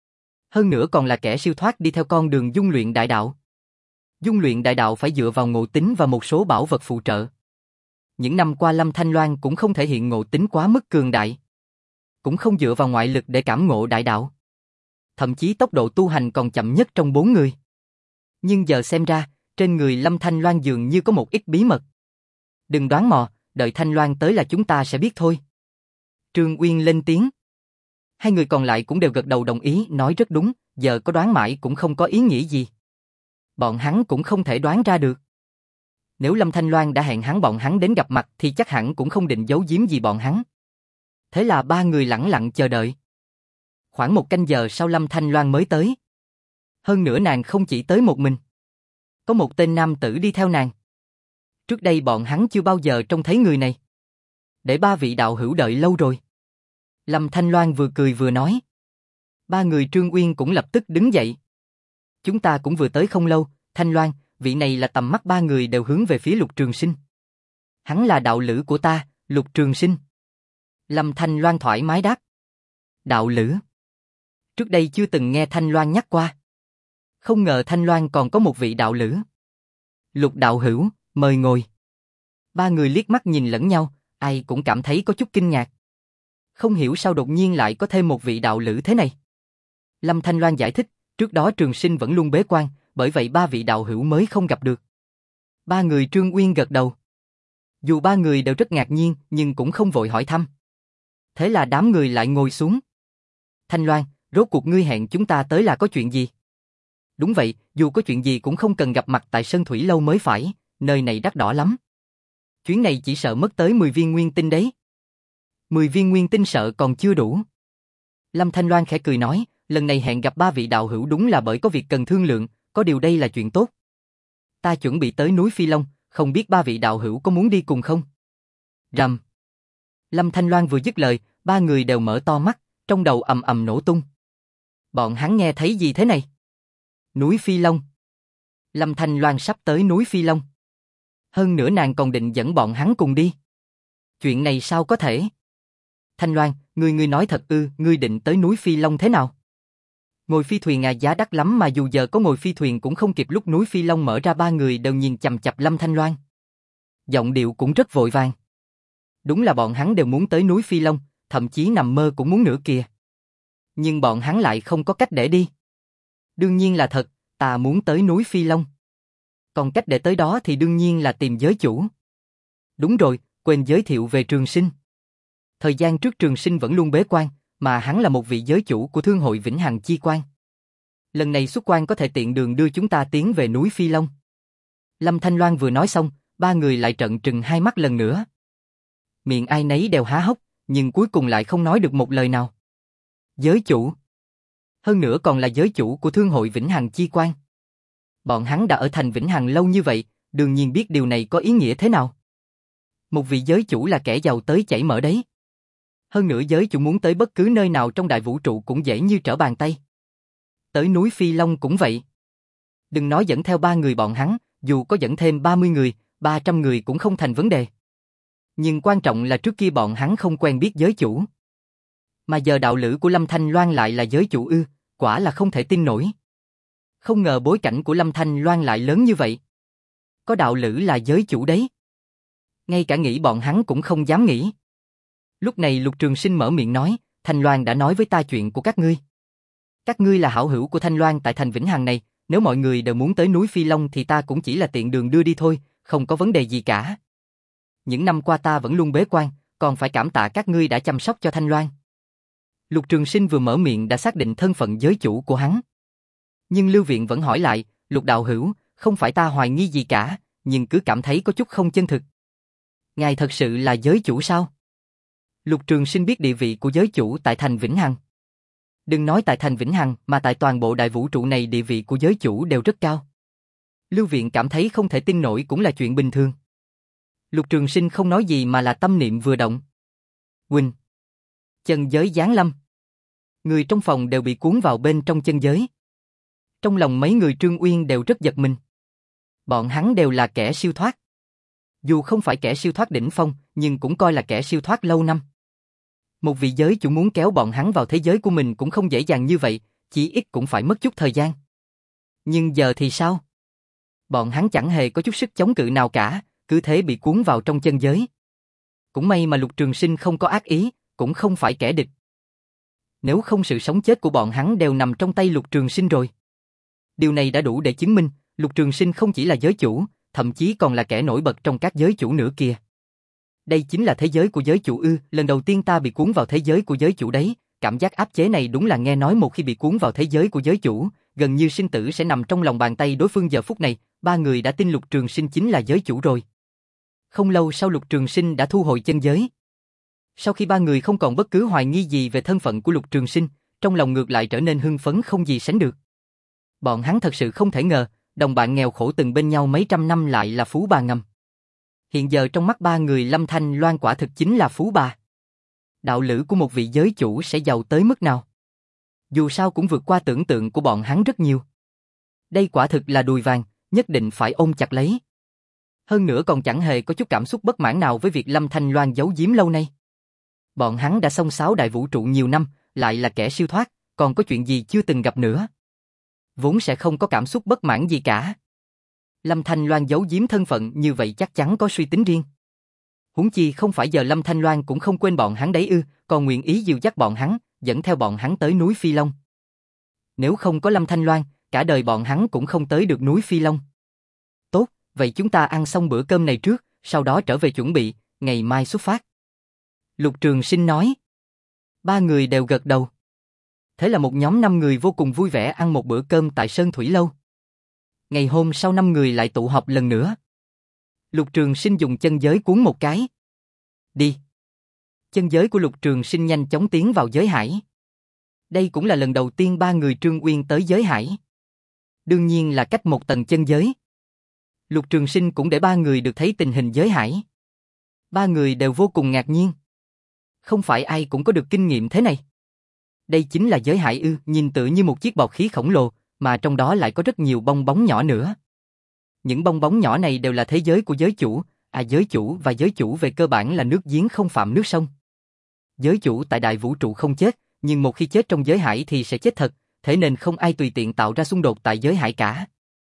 Hơn nữa còn là kẻ siêu thoát đi theo con đường dung luyện đại đạo. Dung luyện đại đạo phải dựa vào ngộ tính và một số bảo vật phụ trợ. Những năm qua Lâm Thanh Loan cũng không thể hiện ngộ tính quá mức cường đại. Cũng không dựa vào ngoại lực để cảm ngộ đại đạo. Thậm chí tốc độ tu hành còn chậm nhất trong bốn người. Nhưng giờ xem ra, trên người Lâm Thanh Loan dường như có một ít bí mật. Đừng đoán mò, đợi Thanh Loan tới là chúng ta sẽ biết thôi. Trương Uyên lên tiếng. Hai người còn lại cũng đều gật đầu đồng ý, nói rất đúng, giờ có đoán mãi cũng không có ý nghĩa gì. Bọn hắn cũng không thể đoán ra được. Nếu Lâm Thanh Loan đã hẹn hắn bọn hắn đến gặp mặt thì chắc hẳn cũng không định giấu giếm gì bọn hắn. Thế là ba người lẳng lặng chờ đợi. Khoảng một canh giờ sau Lâm Thanh Loan mới tới. Hơn nữa nàng không chỉ tới một mình. Có một tên nam tử đi theo nàng. Trước đây bọn hắn chưa bao giờ trông thấy người này. Để ba vị đạo hữu đợi lâu rồi. Lâm Thanh Loan vừa cười vừa nói. Ba người Trương Uyên cũng lập tức đứng dậy. Chúng ta cũng vừa tới không lâu, Thanh Loan, vị này là tầm mắt ba người đều hướng về phía Lục Trường Sinh. Hắn là đạo lữ của ta, Lục Trường Sinh. Lâm Thanh Loan thoải mái đáp. Đạo lữ? Trước đây chưa từng nghe Thanh Loan nhắc qua. Không ngờ Thanh Loan còn có một vị đạo lữ. Lục đạo hữu, mời ngồi. Ba người liếc mắt nhìn lẫn nhau, ai cũng cảm thấy có chút kinh ngạc. Không hiểu sao đột nhiên lại có thêm một vị đạo lữ thế này. Lâm Thanh Loan giải thích, trước đó Trường Sinh vẫn luôn bế quan, bởi vậy ba vị đạo hữu mới không gặp được. Ba người Trương Uyên gật đầu. Dù ba người đều rất ngạc nhiên, nhưng cũng không vội hỏi thăm. Thế là đám người lại ngồi xuống. Thanh Loan, rốt cuộc ngươi hẹn chúng ta tới là có chuyện gì? Đúng vậy, dù có chuyện gì cũng không cần gặp mặt tại Sơn Thủy Lâu mới phải, nơi này đắt đỏ lắm. Chuyến này chỉ sợ mất tới mười viên nguyên tinh đấy. mười viên nguyên tinh sợ còn chưa đủ. Lâm Thanh Loan khẽ cười nói, lần này hẹn gặp ba vị đạo hữu đúng là bởi có việc cần thương lượng, có điều đây là chuyện tốt. Ta chuẩn bị tới núi Phi Long, không biết ba vị đạo hữu có muốn đi cùng không? Rầm. Lâm Thanh Loan vừa dứt lời, ba người đều mở to mắt, trong đầu ầm ầm nổ tung. Bọn hắn nghe thấy gì thế này? Núi Phi Long. Lâm Thanh Loan sắp tới núi Phi Long. Hơn nữa nàng còn định dẫn bọn hắn cùng đi. Chuyện này sao có thể? Thanh Loan, ngươi ngươi nói thật ư, ngươi định tới núi Phi Long thế nào? Ngồi phi thuyền à, giá đắt lắm mà dù giờ có ngồi phi thuyền cũng không kịp lúc núi Phi Long mở ra. Ba người đều nhìn chằm chằm Lâm Thanh Loan. Giọng điệu cũng rất vội vàng. Đúng là bọn hắn đều muốn tới núi Phi Long, thậm chí nằm mơ cũng muốn nữa kìa. Nhưng bọn hắn lại không có cách để đi. Đương nhiên là thật, ta muốn tới núi Phi Long. Còn cách để tới đó thì đương nhiên là tìm giới chủ. Đúng rồi, quên giới thiệu về Trường Sinh. Thời gian trước Trường Sinh vẫn luôn bế quan, mà hắn là một vị giới chủ của Thương hội Vĩnh Hằng Chi Quan. Lần này xuất quan có thể tiện đường đưa chúng ta tiến về núi Phi Long. Lâm Thanh Loan vừa nói xong, ba người lại trợn trừng hai mắt lần nữa. Miệng ai nấy đều há hốc, nhưng cuối cùng lại không nói được một lời nào. Giới chủ. Hơn nữa còn là giới chủ của Thương hội Vĩnh Hằng Chi Quan. Bọn hắn đã ở thành Vĩnh Hằng lâu như vậy, đương nhiên biết điều này có ý nghĩa thế nào. Một vị giới chủ là kẻ giàu tới chảy mỡ đấy. Hơn nữa giới chủ muốn tới bất cứ nơi nào trong đại vũ trụ cũng dễ như trở bàn tay. Tới núi Phi Long cũng vậy. Đừng nói dẫn theo ba người bọn hắn, dù có dẫn thêm ba mươi người, ba trăm người cũng không thành vấn đề. Nhưng quan trọng là trước kia bọn hắn không quen biết giới chủ. Mà giờ đạo lữ của Lâm Thanh Loan lại là giới chủ ư, quả là không thể tin nổi. Không ngờ bối cảnh của Lâm Thanh Loan lại lớn như vậy. Có đạo lữ là giới chủ đấy. Ngay cả nghĩ bọn hắn cũng không dám nghĩ. Lúc này Lục Trường Sinh mở miệng nói, Thanh Loan đã nói với ta chuyện của các ngươi. Các ngươi là hảo hữu của Thanh Loan tại thành Vĩnh Hằng này, nếu mọi người đều muốn tới núi Phi Long thì ta cũng chỉ là tiện đường đưa đi thôi, không có vấn đề gì cả. Những năm qua ta vẫn luôn bế quan, còn phải cảm tạ các ngươi đã chăm sóc cho Thanh Loan. Lục Trường Sinh vừa mở miệng đã xác định thân phận giới chủ của hắn. Nhưng Lưu Viện vẫn hỏi lại, Lục đạo hữu, không phải ta hoài nghi gì cả, nhưng cứ cảm thấy có chút không chân thực. Ngài thật sự là giới chủ sao? Lục Trường Sinh biết địa vị của giới chủ tại thành Vĩnh Hằng. Đừng nói tại thành Vĩnh Hằng mà tại toàn bộ đại vũ trụ này địa vị của giới chủ đều rất cao. Lưu Viện cảm thấy không thể tin nổi cũng là chuyện bình thường. Lục Trường Sinh không nói gì mà là tâm niệm vừa động. Huynh! Chân giới giáng lâm. Người trong phòng đều bị cuốn vào bên trong chân giới. Trong lòng mấy người Trương Uyên đều rất giật mình. Bọn hắn đều là kẻ siêu thoát. Dù không phải kẻ siêu thoát đỉnh phong, nhưng cũng coi là kẻ siêu thoát lâu năm. Một vị giới chủ muốn kéo bọn hắn vào thế giới của mình cũng không dễ dàng như vậy, chỉ ít cũng phải mất chút thời gian. Nhưng giờ thì sao? Bọn hắn chẳng hề có chút sức chống cự nào cả, cứ thế bị cuốn vào trong chân giới. Cũng may mà Lục Trường Sinh không có ác ý, cũng không phải kẻ địch. Nếu không sự sống chết của bọn hắn đều nằm trong tay Lục Trường Sinh rồi. Điều này đã đủ để chứng minh, Lục Trường Sinh không chỉ là giới chủ, thậm chí còn là kẻ nổi bật trong các giới chủ nữa kìa. Đây chính là thế giới của giới chủ ư, lần đầu tiên ta bị cuốn vào thế giới của giới chủ đấy, cảm giác áp chế này đúng là nghe nói một khi bị cuốn vào thế giới của giới chủ, gần như sinh tử sẽ nằm trong lòng bàn tay đối phương giờ phút này, ba người đã tin Lục Trường Sinh chính là giới chủ rồi. Không lâu sau Lục Trường Sinh đã thu hồi chân giới. Sau khi ba người không còn bất cứ hoài nghi gì về thân phận của Lục Trường Sinh, trong lòng ngược lại trở nên hưng phấn không gì sánh được. Bọn hắn thật sự không thể ngờ, đồng bạn nghèo khổ từng bên nhau mấy trăm năm lại là phú bà ngầm. Hiện giờ trong mắt ba người Lâm Thanh Loan quả thực chính là phú bà. Đạo lữ của một vị giới chủ sẽ giàu tới mức nào? Dù sao cũng vượt qua tưởng tượng của bọn hắn rất nhiều. Đây quả thực là đùi vàng, nhất định phải ôm chặt lấy. Hơn nữa còn chẳng hề có chút cảm xúc bất mãn nào với việc Lâm Thanh Loan giấu giếm lâu nay. Bọn hắn đã xông xáo đại vũ trụ nhiều năm, lại là kẻ siêu thoát, còn có chuyện gì chưa từng gặp nữa. Vốn sẽ không có cảm xúc bất mãn gì cả. Lâm Thanh Loan giấu giếm thân phận như vậy chắc chắn có suy tính riêng. Huống chi không phải giờ Lâm Thanh Loan cũng không quên bọn hắn đấy ư, còn nguyện ý dìu dắt bọn hắn, dẫn theo bọn hắn tới núi Phi Long. Nếu không có Lâm Thanh Loan, cả đời bọn hắn cũng không tới được núi Phi Long. Tốt, vậy chúng ta ăn xong bữa cơm này trước, sau đó trở về chuẩn bị, ngày mai xuất phát. Lục Trường Sinh nói. Ba người đều gật đầu. Thế là một nhóm năm người vô cùng vui vẻ ăn một bữa cơm tại Sơn Thủy Lâu. Ngày hôm sau năm người lại tụ họp lần nữa. Lục Trường Sinh dùng chân giới cuốn một cái. Đi. Chân giới của Lục Trường Sinh nhanh chóng tiến vào giới hải. Đây cũng là lần đầu tiên ba người Trương Uyên tới giới hải. Đương nhiên là cách một tầng chân giới. Lục Trường Sinh cũng để ba người được thấy tình hình giới hải. Ba người đều vô cùng ngạc nhiên. Không phải ai cũng có được kinh nghiệm thế này. Đây chính là giới hải ư, nhìn tựa như một chiếc bọt khí khổng lồ, mà trong đó lại có rất nhiều bong bóng nhỏ nữa. Những bong bóng nhỏ này đều là thế giới của giới chủ, à giới chủ và giới chủ về cơ bản là nước giếng không phạm nước sông. Giới chủ tại đại vũ trụ không chết, nhưng một khi chết trong giới hải thì sẽ chết thật, thế nên không ai tùy tiện tạo ra xung đột tại giới hải cả.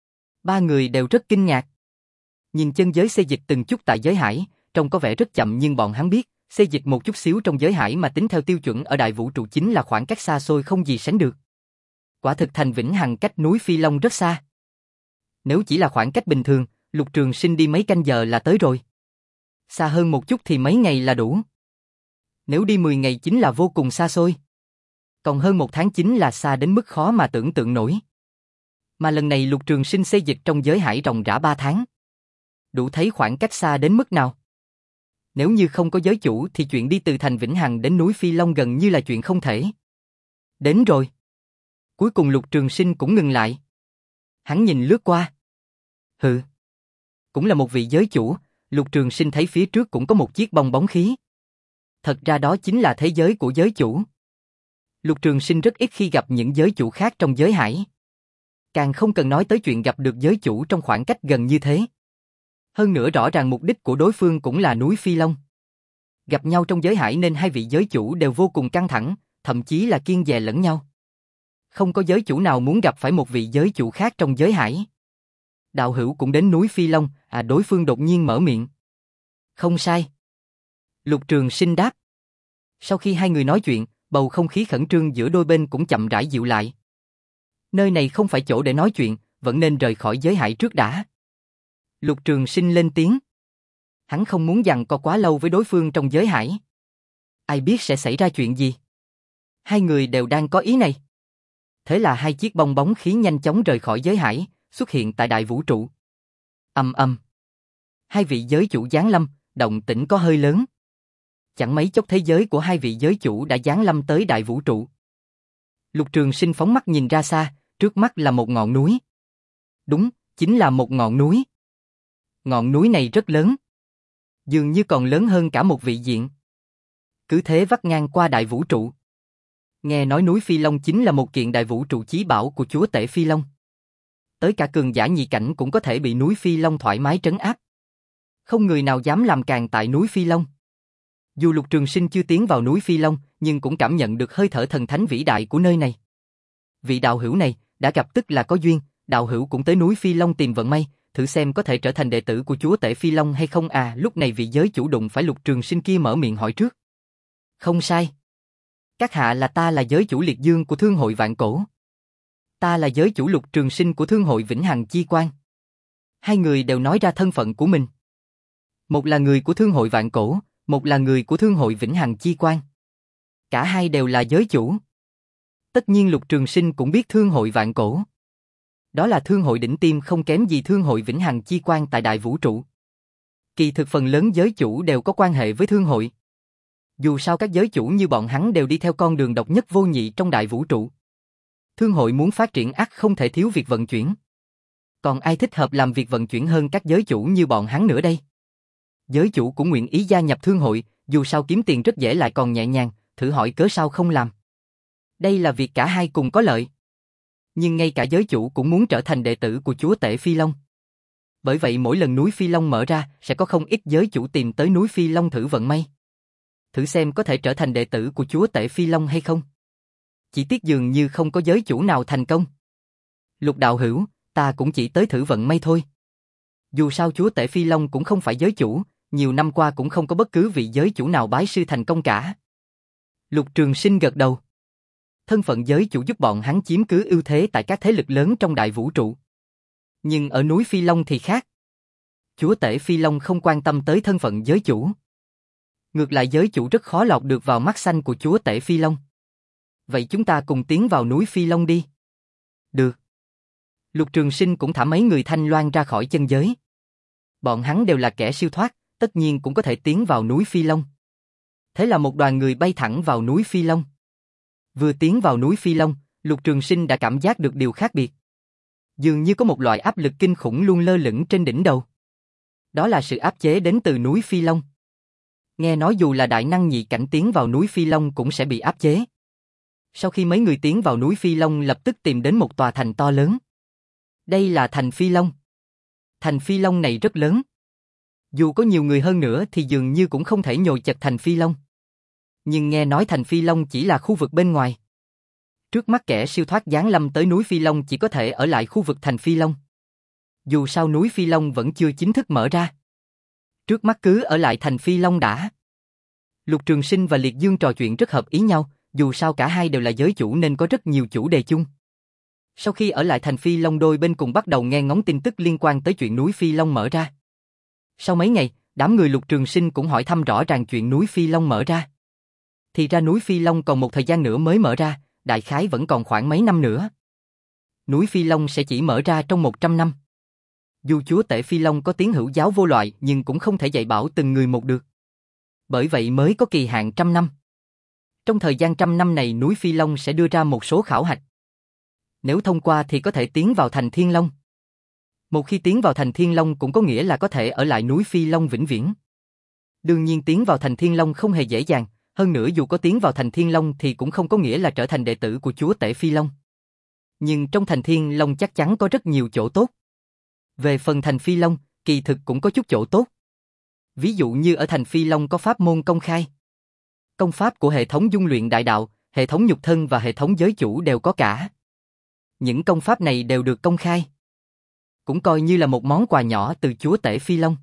Ba người đều rất kinh ngạc. Nhìn chân giới xê dịch từng chút tại giới hải, trông có vẻ rất chậm nhưng bọn hắn biết, xê dịch một chút xíu trong giới hải mà tính theo tiêu chuẩn ở đại vũ trụ chính là khoảng cách xa xôi không gì sánh được. Quả thực thành Vĩnh Hằng cách núi Phi Long rất xa. Nếu chỉ là khoảng cách bình thường, Lục Trường Sinh đi mấy canh giờ là tới rồi. Xa hơn một chút thì mấy ngày là đủ. Nếu đi mười ngày chính là vô cùng xa xôi. Còn hơn một tháng chính là xa đến mức khó mà tưởng tượng nổi. Mà lần này Lục Trường Sinh xê dịch trong giới hải ròng rã ba tháng. Đủ thấy khoảng cách xa đến mức nào. Nếu như không có giới chủ thì chuyện đi từ thành Vĩnh Hằng đến núi Phi Long gần như là chuyện không thể. Đến rồi. Cuối cùng Lục Trường Sinh cũng ngừng lại. Hắn nhìn lướt qua. Hừ. Cũng là một vị giới chủ, Lục Trường Sinh thấy phía trước cũng có một chiếc bong bóng khí. Thật ra đó chính là thế giới của giới chủ. Lục Trường Sinh rất ít khi gặp những giới chủ khác trong giới hải. Càng không cần nói tới chuyện gặp được giới chủ trong khoảng cách gần như thế. Hơn nữa rõ ràng mục đích của đối phương cũng là núi Phi Long. Gặp nhau trong giới hải nên hai vị giới chủ đều vô cùng căng thẳng, thậm chí là kiêng dè lẫn nhau. Không có giới chủ nào muốn gặp phải một vị giới chủ khác trong giới hải. Đạo hữu cũng đến núi Phi Long, à đối phương đột nhiên mở miệng. Không sai. Lục Trường Sinh đáp. Sau khi hai người nói chuyện, bầu không khí khẩn trương giữa đôi bên cũng chậm rãi dịu lại. Nơi này không phải chỗ để nói chuyện, vẫn nên rời khỏi giới hải trước đã. Lục Trường Sinh lên tiếng. Hắn không muốn giằng co quá lâu với đối phương trong giới hải. Ai biết sẽ xảy ra chuyện gì. Hai người đều đang có ý này. Thế là hai chiếc bong bóng khí nhanh chóng rời khỏi giới hải, xuất hiện tại đại vũ trụ. Ầm ầm. Hai vị giới chủ giáng lâm, động tĩnh có hơi lớn. Chẳng mấy chốc thế giới của hai vị giới chủ đã giáng lâm tới đại vũ trụ. Lục Trường Sinh phóng mắt nhìn ra xa, trước mắt là một ngọn núi. Đúng, chính là một ngọn núi. Ngọn núi này rất lớn. Dường như còn lớn hơn cả một vị diện. Cứ thế vắt ngang qua đại vũ trụ. Nghe nói núi Phi Long chính là một kiện đại vũ trụ chí bảo của chúa tể Phi Long. Tới cả cường giả nhị cảnh cũng có thể bị núi Phi Long thoải mái trấn áp. Không người nào dám làm càn tại núi Phi Long. Dù Lục Trường Sinh chưa tiến vào núi Phi Long, nhưng cũng cảm nhận được hơi thở thần thánh vĩ đại của nơi này. Vị đạo hữu này, đã gặp tức là có duyên, đạo hữu cũng tới núi Phi Long tìm vận may, thử xem có thể trở thành đệ tử của chúa tể Phi Long hay không à. Lúc này vị giới chủ đụng phải Lục Trường Sinh kia mở miệng hỏi trước. Không sai. Các hạ là ta là giới chủ Liệt Dương của Thương hội Vạn Cổ. Ta là giới chủ Lục Trường Sinh của Thương hội Vĩnh Hằng Chi Quan. Hai người đều nói ra thân phận của mình. Một là người của Thương hội Vạn Cổ, một là người của Thương hội Vĩnh Hằng Chi Quan. Cả hai đều là giới chủ. Tất nhiên Lục Trường Sinh cũng biết Thương hội Vạn Cổ. Đó là thương hội đỉnh tiêm không kém gì Thương hội Vĩnh Hằng Chi Quan tại đại vũ trụ. Kỳ thực phần lớn giới chủ đều có quan hệ với thương hội. Dù sao các giới chủ như bọn hắn đều đi theo con đường độc nhất vô nhị trong đại vũ trụ. Thương hội muốn phát triển ắt không thể thiếu việc vận chuyển. Còn ai thích hợp làm việc vận chuyển hơn các giới chủ như bọn hắn nữa đây? Giới chủ cũng nguyện ý gia nhập thương hội, dù sao kiếm tiền rất dễ lại còn nhẹ nhàng, thử hỏi cớ sao không làm. Đây là việc cả hai cùng có lợi. Nhưng ngay cả giới chủ cũng muốn trở thành đệ tử của chúa tể Phi Long. Bởi vậy mỗi lần núi Phi Long mở ra, sẽ có không ít giới chủ tìm tới núi Phi Long thử vận may. Thử xem có thể trở thành đệ tử của chúa tể Phi Long hay không. Chỉ tiếc dường như không có giới chủ nào thành công. Lục đạo hữu, ta cũng chỉ tới thử vận may thôi. Dù sao chúa tể Phi Long cũng không phải giới chủ, nhiều năm qua cũng không có bất cứ vị giới chủ nào bái sư thành công cả. Lục Trường Sinh gật đầu. Thân phận giới chủ giúp bọn hắn chiếm cứ ưu thế tại các thế lực lớn trong đại vũ trụ. Nhưng ở núi Phi Long thì khác. Chúa tể Phi Long không quan tâm tới thân phận giới chủ. Ngược lại giới chủ rất khó lọt được vào mắt xanh của chúa tể Phi Long. Vậy chúng ta cùng tiến vào núi Phi Long đi. Được. Lục Trường Sinh cũng thả mấy người Thanh Loan ra khỏi chân giới. Bọn hắn đều là kẻ siêu thoát, tất nhiên cũng có thể tiến vào núi Phi Long. Thế là một đoàn người bay thẳng vào núi Phi Long. Vừa tiến vào núi Phi Long, Lục Trường Sinh đã cảm giác được điều khác biệt. Dường như có một loại áp lực kinh khủng luôn lơ lửng trên đỉnh đầu. Đó là sự áp chế đến từ núi Phi Long. Nghe nói dù là đại năng nhị cảnh tiến vào núi Phi Long cũng sẽ bị áp chế. Sau khi mấy người tiến vào núi Phi Long lập tức tìm đến một tòa thành to lớn. Đây là thành Phi Long. Thành Phi Long này rất lớn. Dù có nhiều người hơn nữa thì dường như cũng không thể nhồi chật thành Phi Long. Nhưng nghe nói thành Phi Long chỉ là khu vực bên ngoài. Trước mắt kẻ siêu thoát giáng lâm tới núi Phi Long chỉ có thể ở lại khu vực thành Phi Long. Dù sao núi Phi Long vẫn chưa chính thức mở ra. Trước mắt cứ ở lại thành Phi Long đã. Lục Trường Sinh và Liệt Dương trò chuyện rất hợp ý nhau, dù sao cả hai đều là giới chủ nên có rất nhiều chủ đề chung. Sau khi ở lại thành Phi Long đôi bên cùng bắt đầu nghe ngóng tin tức liên quan tới chuyện núi Phi Long mở ra. Sau mấy ngày, đám người Lục Trường Sinh cũng hỏi thăm rõ ràng chuyện núi Phi Long mở ra. Thì ra núi Phi Long còn một thời gian nữa mới mở ra, đại khái vẫn còn khoảng mấy năm nữa. Núi Phi Long sẽ chỉ mở ra trong một trăm năm. Dù chúa tể Phi Long có tiếng hữu giáo vô loại nhưng cũng không thể dạy bảo từng người một được. Bởi vậy mới có kỳ hạn trăm năm. Trong thời gian trăm năm này núi Phi Long sẽ đưa ra một số khảo hạch. Nếu thông qua thì có thể tiến vào thành Thiên Long. Một khi tiến vào thành Thiên Long cũng có nghĩa là có thể ở lại núi Phi Long vĩnh viễn. Đương nhiên tiến vào thành Thiên Long không hề dễ dàng, hơn nữa dù có tiến vào thành Thiên Long thì cũng không có nghĩa là trở thành đệ tử của chúa tể Phi Long. Nhưng trong thành Thiên Long chắc chắn có rất nhiều chỗ tốt. Về phần thành Phi Long, kỳ thực cũng có chút chỗ tốt. Ví dụ như ở thành Phi Long có pháp môn công khai. Công pháp của hệ thống dung luyện đại đạo, hệ thống nhục thân và hệ thống giới chủ đều có cả. Những công pháp này đều được công khai. Cũng coi như là một món quà nhỏ từ chúa tể Phi Long.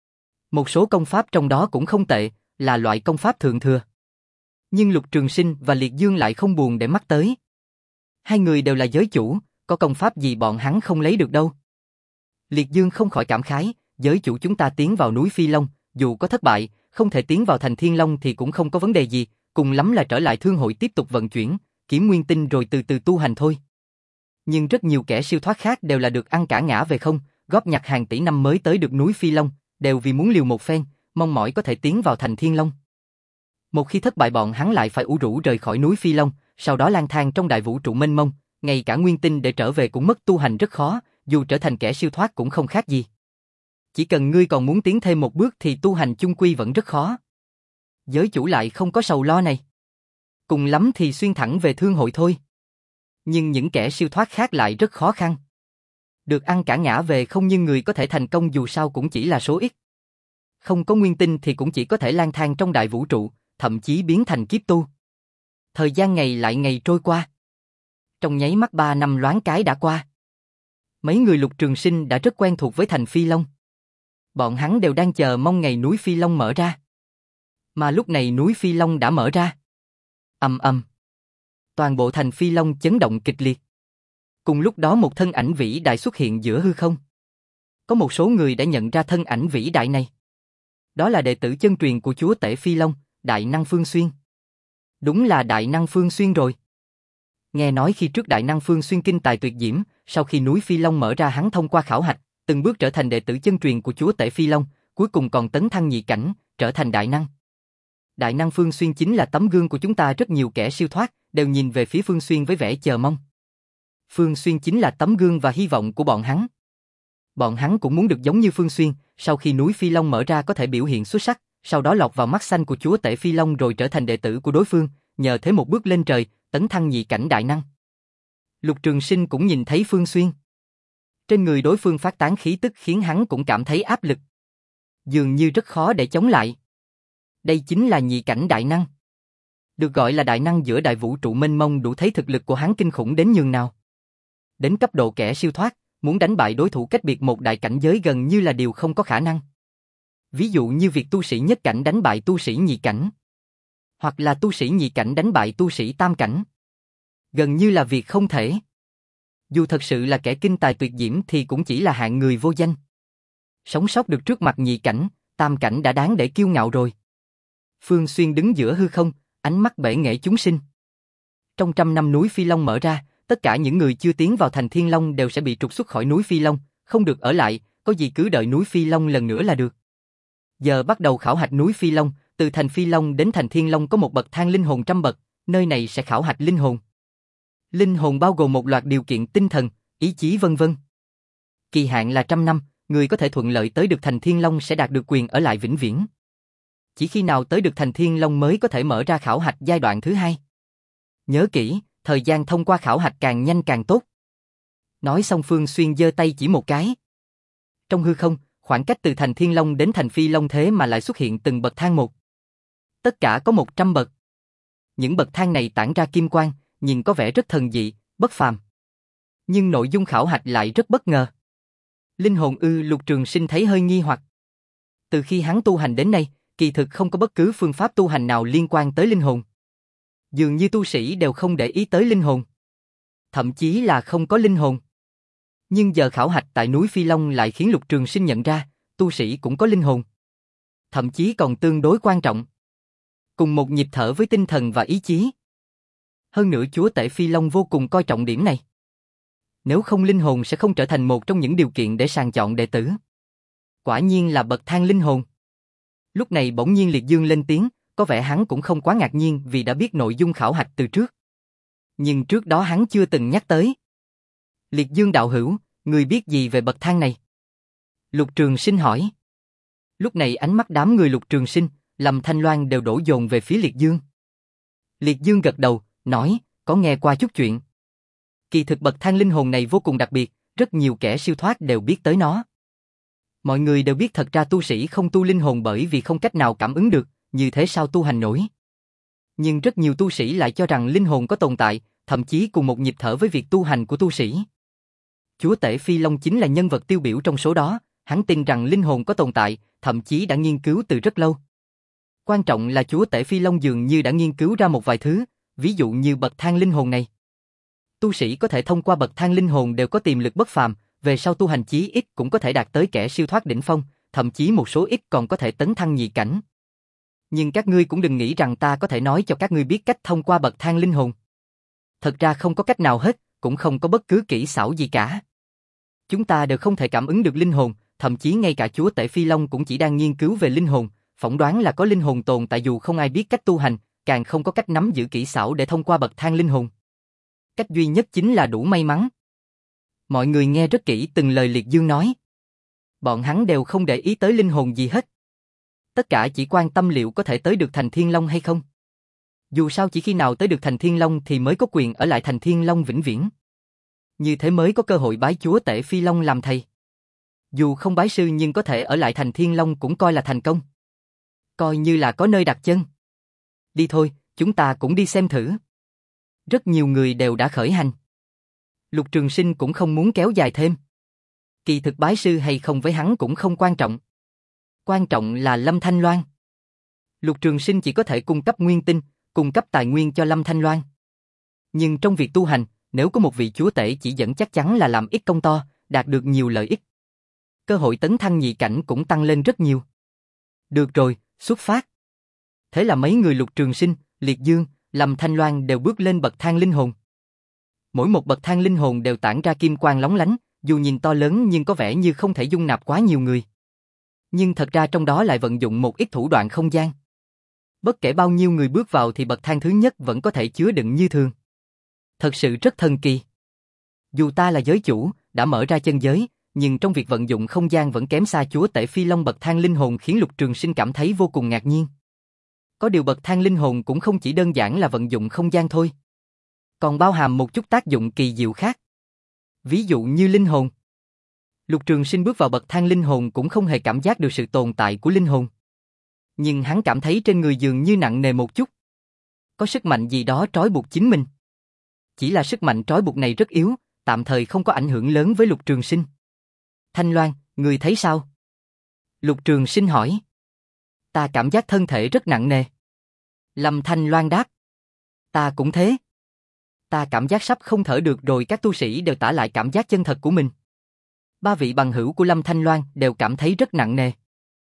Một số công pháp trong đó cũng không tệ, là loại công pháp thượng thừa. Nhưng Lục Trường Sinh và Liệt Dương lại không buồn để mắt tới. Hai người đều là giới chủ, có công pháp gì bọn hắn không lấy được đâu. Liệt Dương không khỏi cảm khái, giới chủ chúng ta tiến vào núi Phi Long, dù có thất bại, không thể tiến vào thành Thiên Long thì cũng không có vấn đề gì, cùng lắm là trở lại thương hội tiếp tục vận chuyển, kiếm nguyên tinh rồi từ từ tu hành thôi. Nhưng rất nhiều kẻ siêu thoát khác đều là được ăn cả ngã về không, góp nhặt hàng tỷ năm mới tới được núi Phi Long, đều vì muốn liều một phen, mong mỏi có thể tiến vào thành Thiên Long. Một khi thất bại bọn hắn lại phải ủ rũ rời khỏi núi Phi Long, sau đó lang thang trong đại vũ trụ mênh mông, ngay cả nguyên tinh để trở về cũng mất, tu hành rất khó, dù trở thành kẻ siêu thoát cũng không khác gì. Chỉ cần ngươi còn muốn tiến thêm một bước thì tu hành chung quy vẫn rất khó. Giới chủ lại không có sầu lo này. Cùng lắm thì xuyên thẳng về thương hội thôi. Nhưng những kẻ siêu thoát khác lại rất khó khăn. Được ăn cả ngã về không, nhưng người có thể thành công dù sao cũng chỉ là số ít. Không có nguyên tinh thì cũng chỉ có thể lang thang trong đại vũ trụ, thậm chí biến thành kiếp tu. Thời gian ngày lại ngày trôi qua. Trong nháy mắt ba năm loáng cái đã qua. Mấy người Lục Trường Sinh đã rất quen thuộc với thành Phi Long. Bọn hắn đều đang chờ mong ngày núi Phi Long mở ra. Mà lúc này núi Phi Long đã mở ra. Ầm ầm. Toàn bộ thành Phi Long chấn động kịch liệt. Cùng lúc đó một thân ảnh vĩ đại xuất hiện giữa hư không. Có một số người đã nhận ra thân ảnh vĩ đại này. Đó là đệ tử chân truyền của chúa tể Phi Long, Đại Năng Phương Xuyên. Đúng là Đại Năng Phương Xuyên rồi. Nghe nói khi trước Đại Năng Phương Xuyên kinh tài tuyệt diễm, sau khi núi Phi Long mở ra hắn thông qua khảo hạch, từng bước trở thành đệ tử chân truyền của chúa tể Phi Long, cuối cùng còn tấn thăng nhị cảnh, trở thành Đại Năng. Đại Năng Phương Xuyên chính là tấm gương của chúng ta, rất nhiều kẻ siêu thoát, đều nhìn về phía Phương Xuyên với vẻ chờ mong. Phương Xuyên chính là tấm gương và hy vọng của bọn hắn. Bọn hắn cũng muốn được giống như Phương Xuyên, sau khi núi Phi Long mở ra có thể biểu hiện xuất sắc, sau đó lọt vào mắt xanh của chúa tể Phi Long rồi trở thành đệ tử của đối phương, nhờ thế một bước lên trời, tấn thăng nhị cảnh Đại Năng. Lục Trường Sinh cũng nhìn thấy Phương Xuyên. Trên người đối phương phát tán khí tức khiến hắn cũng cảm thấy áp lực. Dường như rất khó để chống lại. Đây chính là nhị cảnh Đại Năng. Được gọi là Đại Năng giữa đại vũ trụ mênh mông, đủ thấy thực lực của hắn kinh khủng đến nhường nào. Đến cấp độ kẻ siêu thoát, muốn đánh bại đối thủ cách biệt một đại cảnh giới gần như là điều không có khả năng. Ví dụ như việc tu sĩ nhất cảnh đánh bại tu sĩ nhị cảnh. Hoặc là tu sĩ nhị cảnh đánh bại tu sĩ tam cảnh. Gần như là việc không thể. Dù thật sự là kẻ kinh tài tuyệt diễm thì cũng chỉ là hạng người vô danh. Sống sót được trước mặt nhị cảnh, tam cảnh đã đáng để kiêu ngạo rồi. Phương Xuyên đứng giữa hư không, ánh mắt bể nghệ chúng sinh. Trong trăm năm núi Phi Long mở ra, tất cả những người chưa tiến vào thành Thiên Long đều sẽ bị trục xuất khỏi núi Phi Long, không được ở lại, có gì cứ đợi núi Phi Long lần nữa là được. Giờ bắt đầu khảo hạch núi Phi Long, từ thành Phi Long đến thành Thiên Long có một bậc thang linh hồn trăm bậc, nơi này sẽ khảo hạch linh hồn. Linh hồn bao gồm một loạt điều kiện tinh thần, ý chí vân vân. Kỳ hạn là trăm năm, người có thể thuận lợi tới được thành Thiên Long sẽ đạt được quyền ở lại vĩnh viễn. Chỉ khi nào tới được thành Thiên Long mới có thể mở ra khảo hạch giai đoạn thứ hai. Nhớ kỹ, thời gian thông qua khảo hạch càng nhanh càng tốt. Nói xong Phương Xuyên giơ tay chỉ một cái. Trong hư không, khoảng cách từ thành Thiên Long đến thành Phi Long thế mà lại xuất hiện từng bậc thang một. Tất cả có một trăm bậc. Những bậc thang này tản ra kim quang, nhìn có vẻ rất thần dị, bất phàm. Nhưng nội dung khảo hạch lại rất bất ngờ. Linh hồn ư? Lục Trường Sinh thấy hơi nghi hoặc. Từ khi hắn tu hành đến nay, kỳ thực không có bất cứ phương pháp tu hành nào liên quan tới linh hồn. Dường như tu sĩ đều không để ý tới linh hồn. Thậm chí là không có linh hồn. Nhưng giờ khảo hạch tại núi Phi Long lại khiến Lục Trường Sinh nhận ra, tu sĩ cũng có linh hồn. Thậm chí còn tương đối quan trọng. Cùng một nhịp thở với tinh thần và ý chí. Hơn nữa chúa tể Phi Long vô cùng coi trọng điểm này. Nếu không linh hồn sẽ không trở thành một trong những điều kiện để sàng chọn đệ tử. Quả nhiên là bậc thang linh hồn. Lúc này bỗng nhiên Liệt Dương lên tiếng, có vẻ hắn cũng không quá ngạc nhiên vì đã biết nội dung khảo hạch từ trước. Nhưng trước đó hắn chưa từng nhắc tới. Liệt Dương đạo hữu, người biết gì về bậc thang này? Lục Trường Sinh hỏi. Lúc này ánh mắt đám người Lục Trường Sinh, Lâm Thanh Loan đều đổ dồn về phía Liệt Dương. Liệt Dương gật đầu, nói, có nghe qua chút chuyện. Kỳ thực bậc thang linh hồn này vô cùng đặc biệt, rất nhiều kẻ siêu thoát đều biết tới nó. Mọi người đều biết thật ra tu sĩ không tu linh hồn bởi vì không cách nào cảm ứng được, như thế sao tu hành nổi. Nhưng rất nhiều tu sĩ lại cho rằng linh hồn có tồn tại, thậm chí cùng một nhịp thở với việc tu hành của tu sĩ. Chúa tể Phi Long chính là nhân vật tiêu biểu trong số đó, hắn tin rằng linh hồn có tồn tại, thậm chí đã nghiên cứu từ rất lâu. Quan trọng là chúa tể Phi Long dường như đã nghiên cứu ra một vài thứ, ví dụ như bậc thang linh hồn này. Tu sĩ có thể thông qua bậc thang linh hồn đều có tiềm lực bất phàm, về sau tu hành chí ít cũng có thể đạt tới kẻ siêu thoát đỉnh phong, thậm chí một số ít còn có thể tấn thăng nhị cảnh. Nhưng các ngươi cũng đừng nghĩ rằng ta có thể nói cho các ngươi biết cách thông qua bậc thang linh hồn. Thật ra không có cách nào hết, cũng không có bất cứ kỹ xảo gì cả. Chúng ta đều không thể cảm ứng được linh hồn, thậm chí ngay cả chúa tể Phi Long cũng chỉ đang nghiên cứu về linh hồn, phỏng đoán là có linh hồn tồn tại dù không ai biết cách tu hành, càng không có cách nắm giữ kỹ xảo để thông qua bậc thang linh hồn. Cách duy nhất chính là đủ may mắn. Mọi người nghe rất kỹ từng lời Liệt Dương nói. Bọn hắn đều không để ý tới linh hồn gì hết. Tất cả chỉ quan tâm liệu có thể tới được thành Thiên Long hay không. Dù sao chỉ khi nào tới được thành Thiên Long thì mới có quyền ở lại thành Thiên Long vĩnh viễn. Như thế mới có cơ hội bái chúa tể Phi Long làm thầy. Dù không bái sư nhưng có thể ở lại thành Thiên Long cũng coi là thành công. Coi như là có nơi đặt chân. Đi thôi, chúng ta cũng đi xem thử. Rất nhiều người đều đã khởi hành. Lục Trường Sinh cũng không muốn kéo dài thêm. Kỳ thực bái sư hay không với hắn cũng không quan trọng. Quan trọng là Lâm Thanh Loan. Lục Trường Sinh chỉ có thể cung cấp nguyên tinh, cung cấp tài nguyên cho Lâm Thanh Loan. Nhưng trong việc tu hành, nếu có một vị chúa tể chỉ dẫn chắc chắn là làm ít công to, đạt được nhiều lợi ích. Cơ hội tấn thăng nhị cảnh cũng tăng lên rất nhiều. Được rồi, xuất phát. Thế là mấy người Lục Trường Sinh, Liệt Dương, Lâm Thanh Loan đều bước lên bậc thang linh hồn. Mỗi một bậc thang linh hồn đều tản ra kim quang lóng lánh, dù nhìn to lớn nhưng có vẻ như không thể dung nạp quá nhiều người. Nhưng thật ra trong đó lại vận dụng một ít thủ đoạn không gian. Bất kể bao nhiêu người bước vào thì bậc thang thứ nhất vẫn có thể chứa đựng như thường. Thật sự rất thần kỳ. Dù ta là giới chủ, đã mở ra chân giới, nhưng trong việc vận dụng không gian vẫn kém xa chúa tể Phi Long bậc thang linh hồn khiến Lục Trường Sinh cảm thấy vô cùng ngạc nhiên. Có điều bậc thang linh hồn cũng không chỉ đơn giản là vận dụng không gian thôi. Còn bao hàm một chút tác dụng kỳ diệu khác. Ví dụ như linh hồn. Lục Trường Sinh bước vào bậc thang linh hồn cũng không hề cảm giác được sự tồn tại của linh hồn. Nhưng hắn cảm thấy trên người dường như nặng nề một chút. Có sức mạnh gì đó trói buộc chính mình. Chỉ là sức mạnh trói buộc này rất yếu, tạm thời không có ảnh hưởng lớn với Lục Trường Sinh. Thanh Loan, người thấy sao? Lục Trường Sinh hỏi. Ta cảm giác thân thể rất nặng nề. Lâm Thanh Loan đáp. Ta cũng thế. Ta cảm giác sắp không thở được rồi. Các tu sĩ đều tả lại cảm giác chân thật của mình. Ba vị bằng hữu của Lâm Thanh Loan đều cảm thấy rất nặng nề.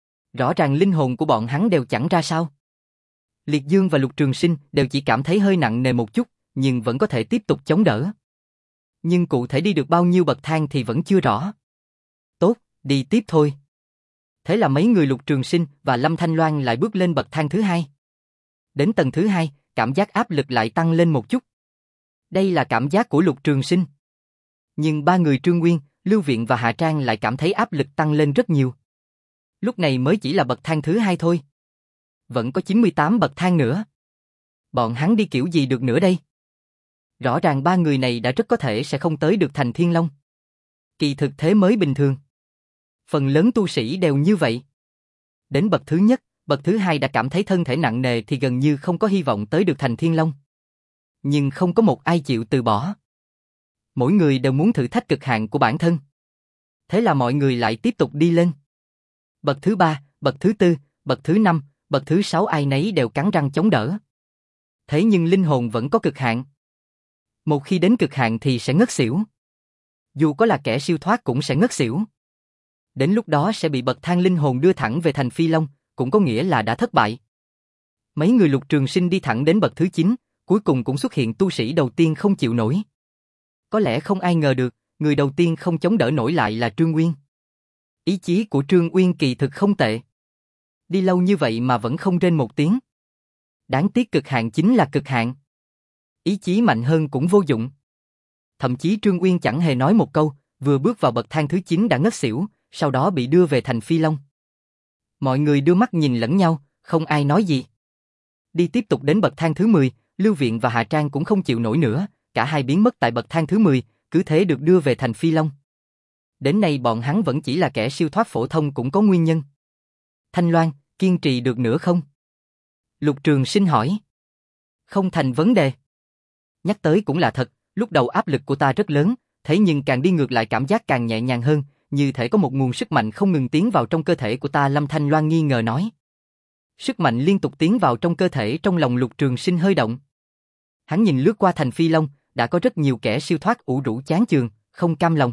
Rõ ràng linh hồn của bọn hắn đều chẳng ra sao. Liệt Dương và Lục Trường Sinh đều chỉ cảm thấy hơi nặng nề một chút, nhưng vẫn có thể tiếp tục chống đỡ. Nhưng cụ thể đi được bao nhiêu bậc thang thì vẫn chưa rõ. Tốt, đi tiếp thôi. Thế là mấy người Lục Trường Sinh và Lâm Thanh Loan lại bước lên bậc thang thứ hai. Đến tầng thứ hai, cảm giác áp lực lại tăng lên một chút. Đây là cảm giác của Lục Trường Sinh. Nhưng ba người Trương Nguyên, Lưu Viện và Hạ Trang lại cảm thấy áp lực tăng lên rất nhiều. Lúc này mới chỉ là bậc thang thứ hai thôi. Vẫn có chín mươi tám bậc thang nữa. Bọn hắn đi kiểu gì được nữa đây? Rõ ràng ba người này đã rất có thể sẽ không tới được thành Thiên Long. Kỳ thực thế mới bình thường. Phần lớn tu sĩ đều như vậy. Đến bậc thứ nhất, bậc thứ hai đã cảm thấy thân thể nặng nề thì gần như không có hy vọng tới được thành Thiên Long. Nhưng không có một ai chịu từ bỏ. Mỗi người đều muốn thử thách cực hạn của bản thân. Thế là mọi người lại tiếp tục đi lên. Bậc thứ ba, bậc thứ tư, bậc thứ năm, bậc thứ sáu ai nấy đều cắn răng chống đỡ. Thế nhưng linh hồn vẫn có cực hạn. Một khi đến cực hạn thì sẽ ngất xỉu. Dù có là kẻ siêu thoát cũng sẽ ngất xỉu. Đến lúc đó sẽ bị bậc thang linh hồn đưa thẳng về thành Phi Long, cũng có nghĩa là đã thất bại. Mấy người Lục Trường Sinh đi thẳng đến bậc thứ chín, cuối cùng cũng xuất hiện tu sĩ đầu tiên không chịu nổi. Có lẽ không ai ngờ được, người đầu tiên không chống đỡ nổi lại là Trương Uyên. Ý chí của Trương Uyên kỳ thực không tệ. Đi lâu như vậy mà vẫn không rên một tiếng. Đáng tiếc cực hạn chính là cực hạn. Ý chí mạnh hơn cũng vô dụng. Thậm chí Trương Uyên chẳng hề nói một câu, vừa bước vào bậc thang thứ chín đã ngất xỉu, sau đó bị đưa về thành Phi Long. Mọi người đưa mắt nhìn lẫn nhau, không ai nói gì. Đi tiếp tục đến bậc thang thứ mười, Lưu Viện và Hạ Trang cũng không chịu nổi nữa, cả hai biến mất tại bậc thang thứ mười, cứ thế được đưa về thành Phi Long. Đến nay bọn hắn vẫn chỉ là kẻ siêu thoát phổ thông cũng có nguyên nhân. Thanh Loan, kiên trì được nữa không? Lục Trường Sinh hỏi. Không thành vấn đề. Nhắc tới cũng là thật, lúc đầu áp lực của ta rất lớn, thế nhưng càng đi ngược lại cảm giác càng nhẹ nhàng hơn, như thể có một nguồn sức mạnh không ngừng tiến vào trong cơ thể của ta. Lâm Thanh Loan nghi ngờ nói. Sức mạnh liên tục tiến vào trong cơ thể. Trong lòng Lục Trường Sinh hơi động. Hắn nhìn lướt qua thành Phi Long, đã có rất nhiều kẻ siêu thoát ủ rũ chán chường, không cam lòng.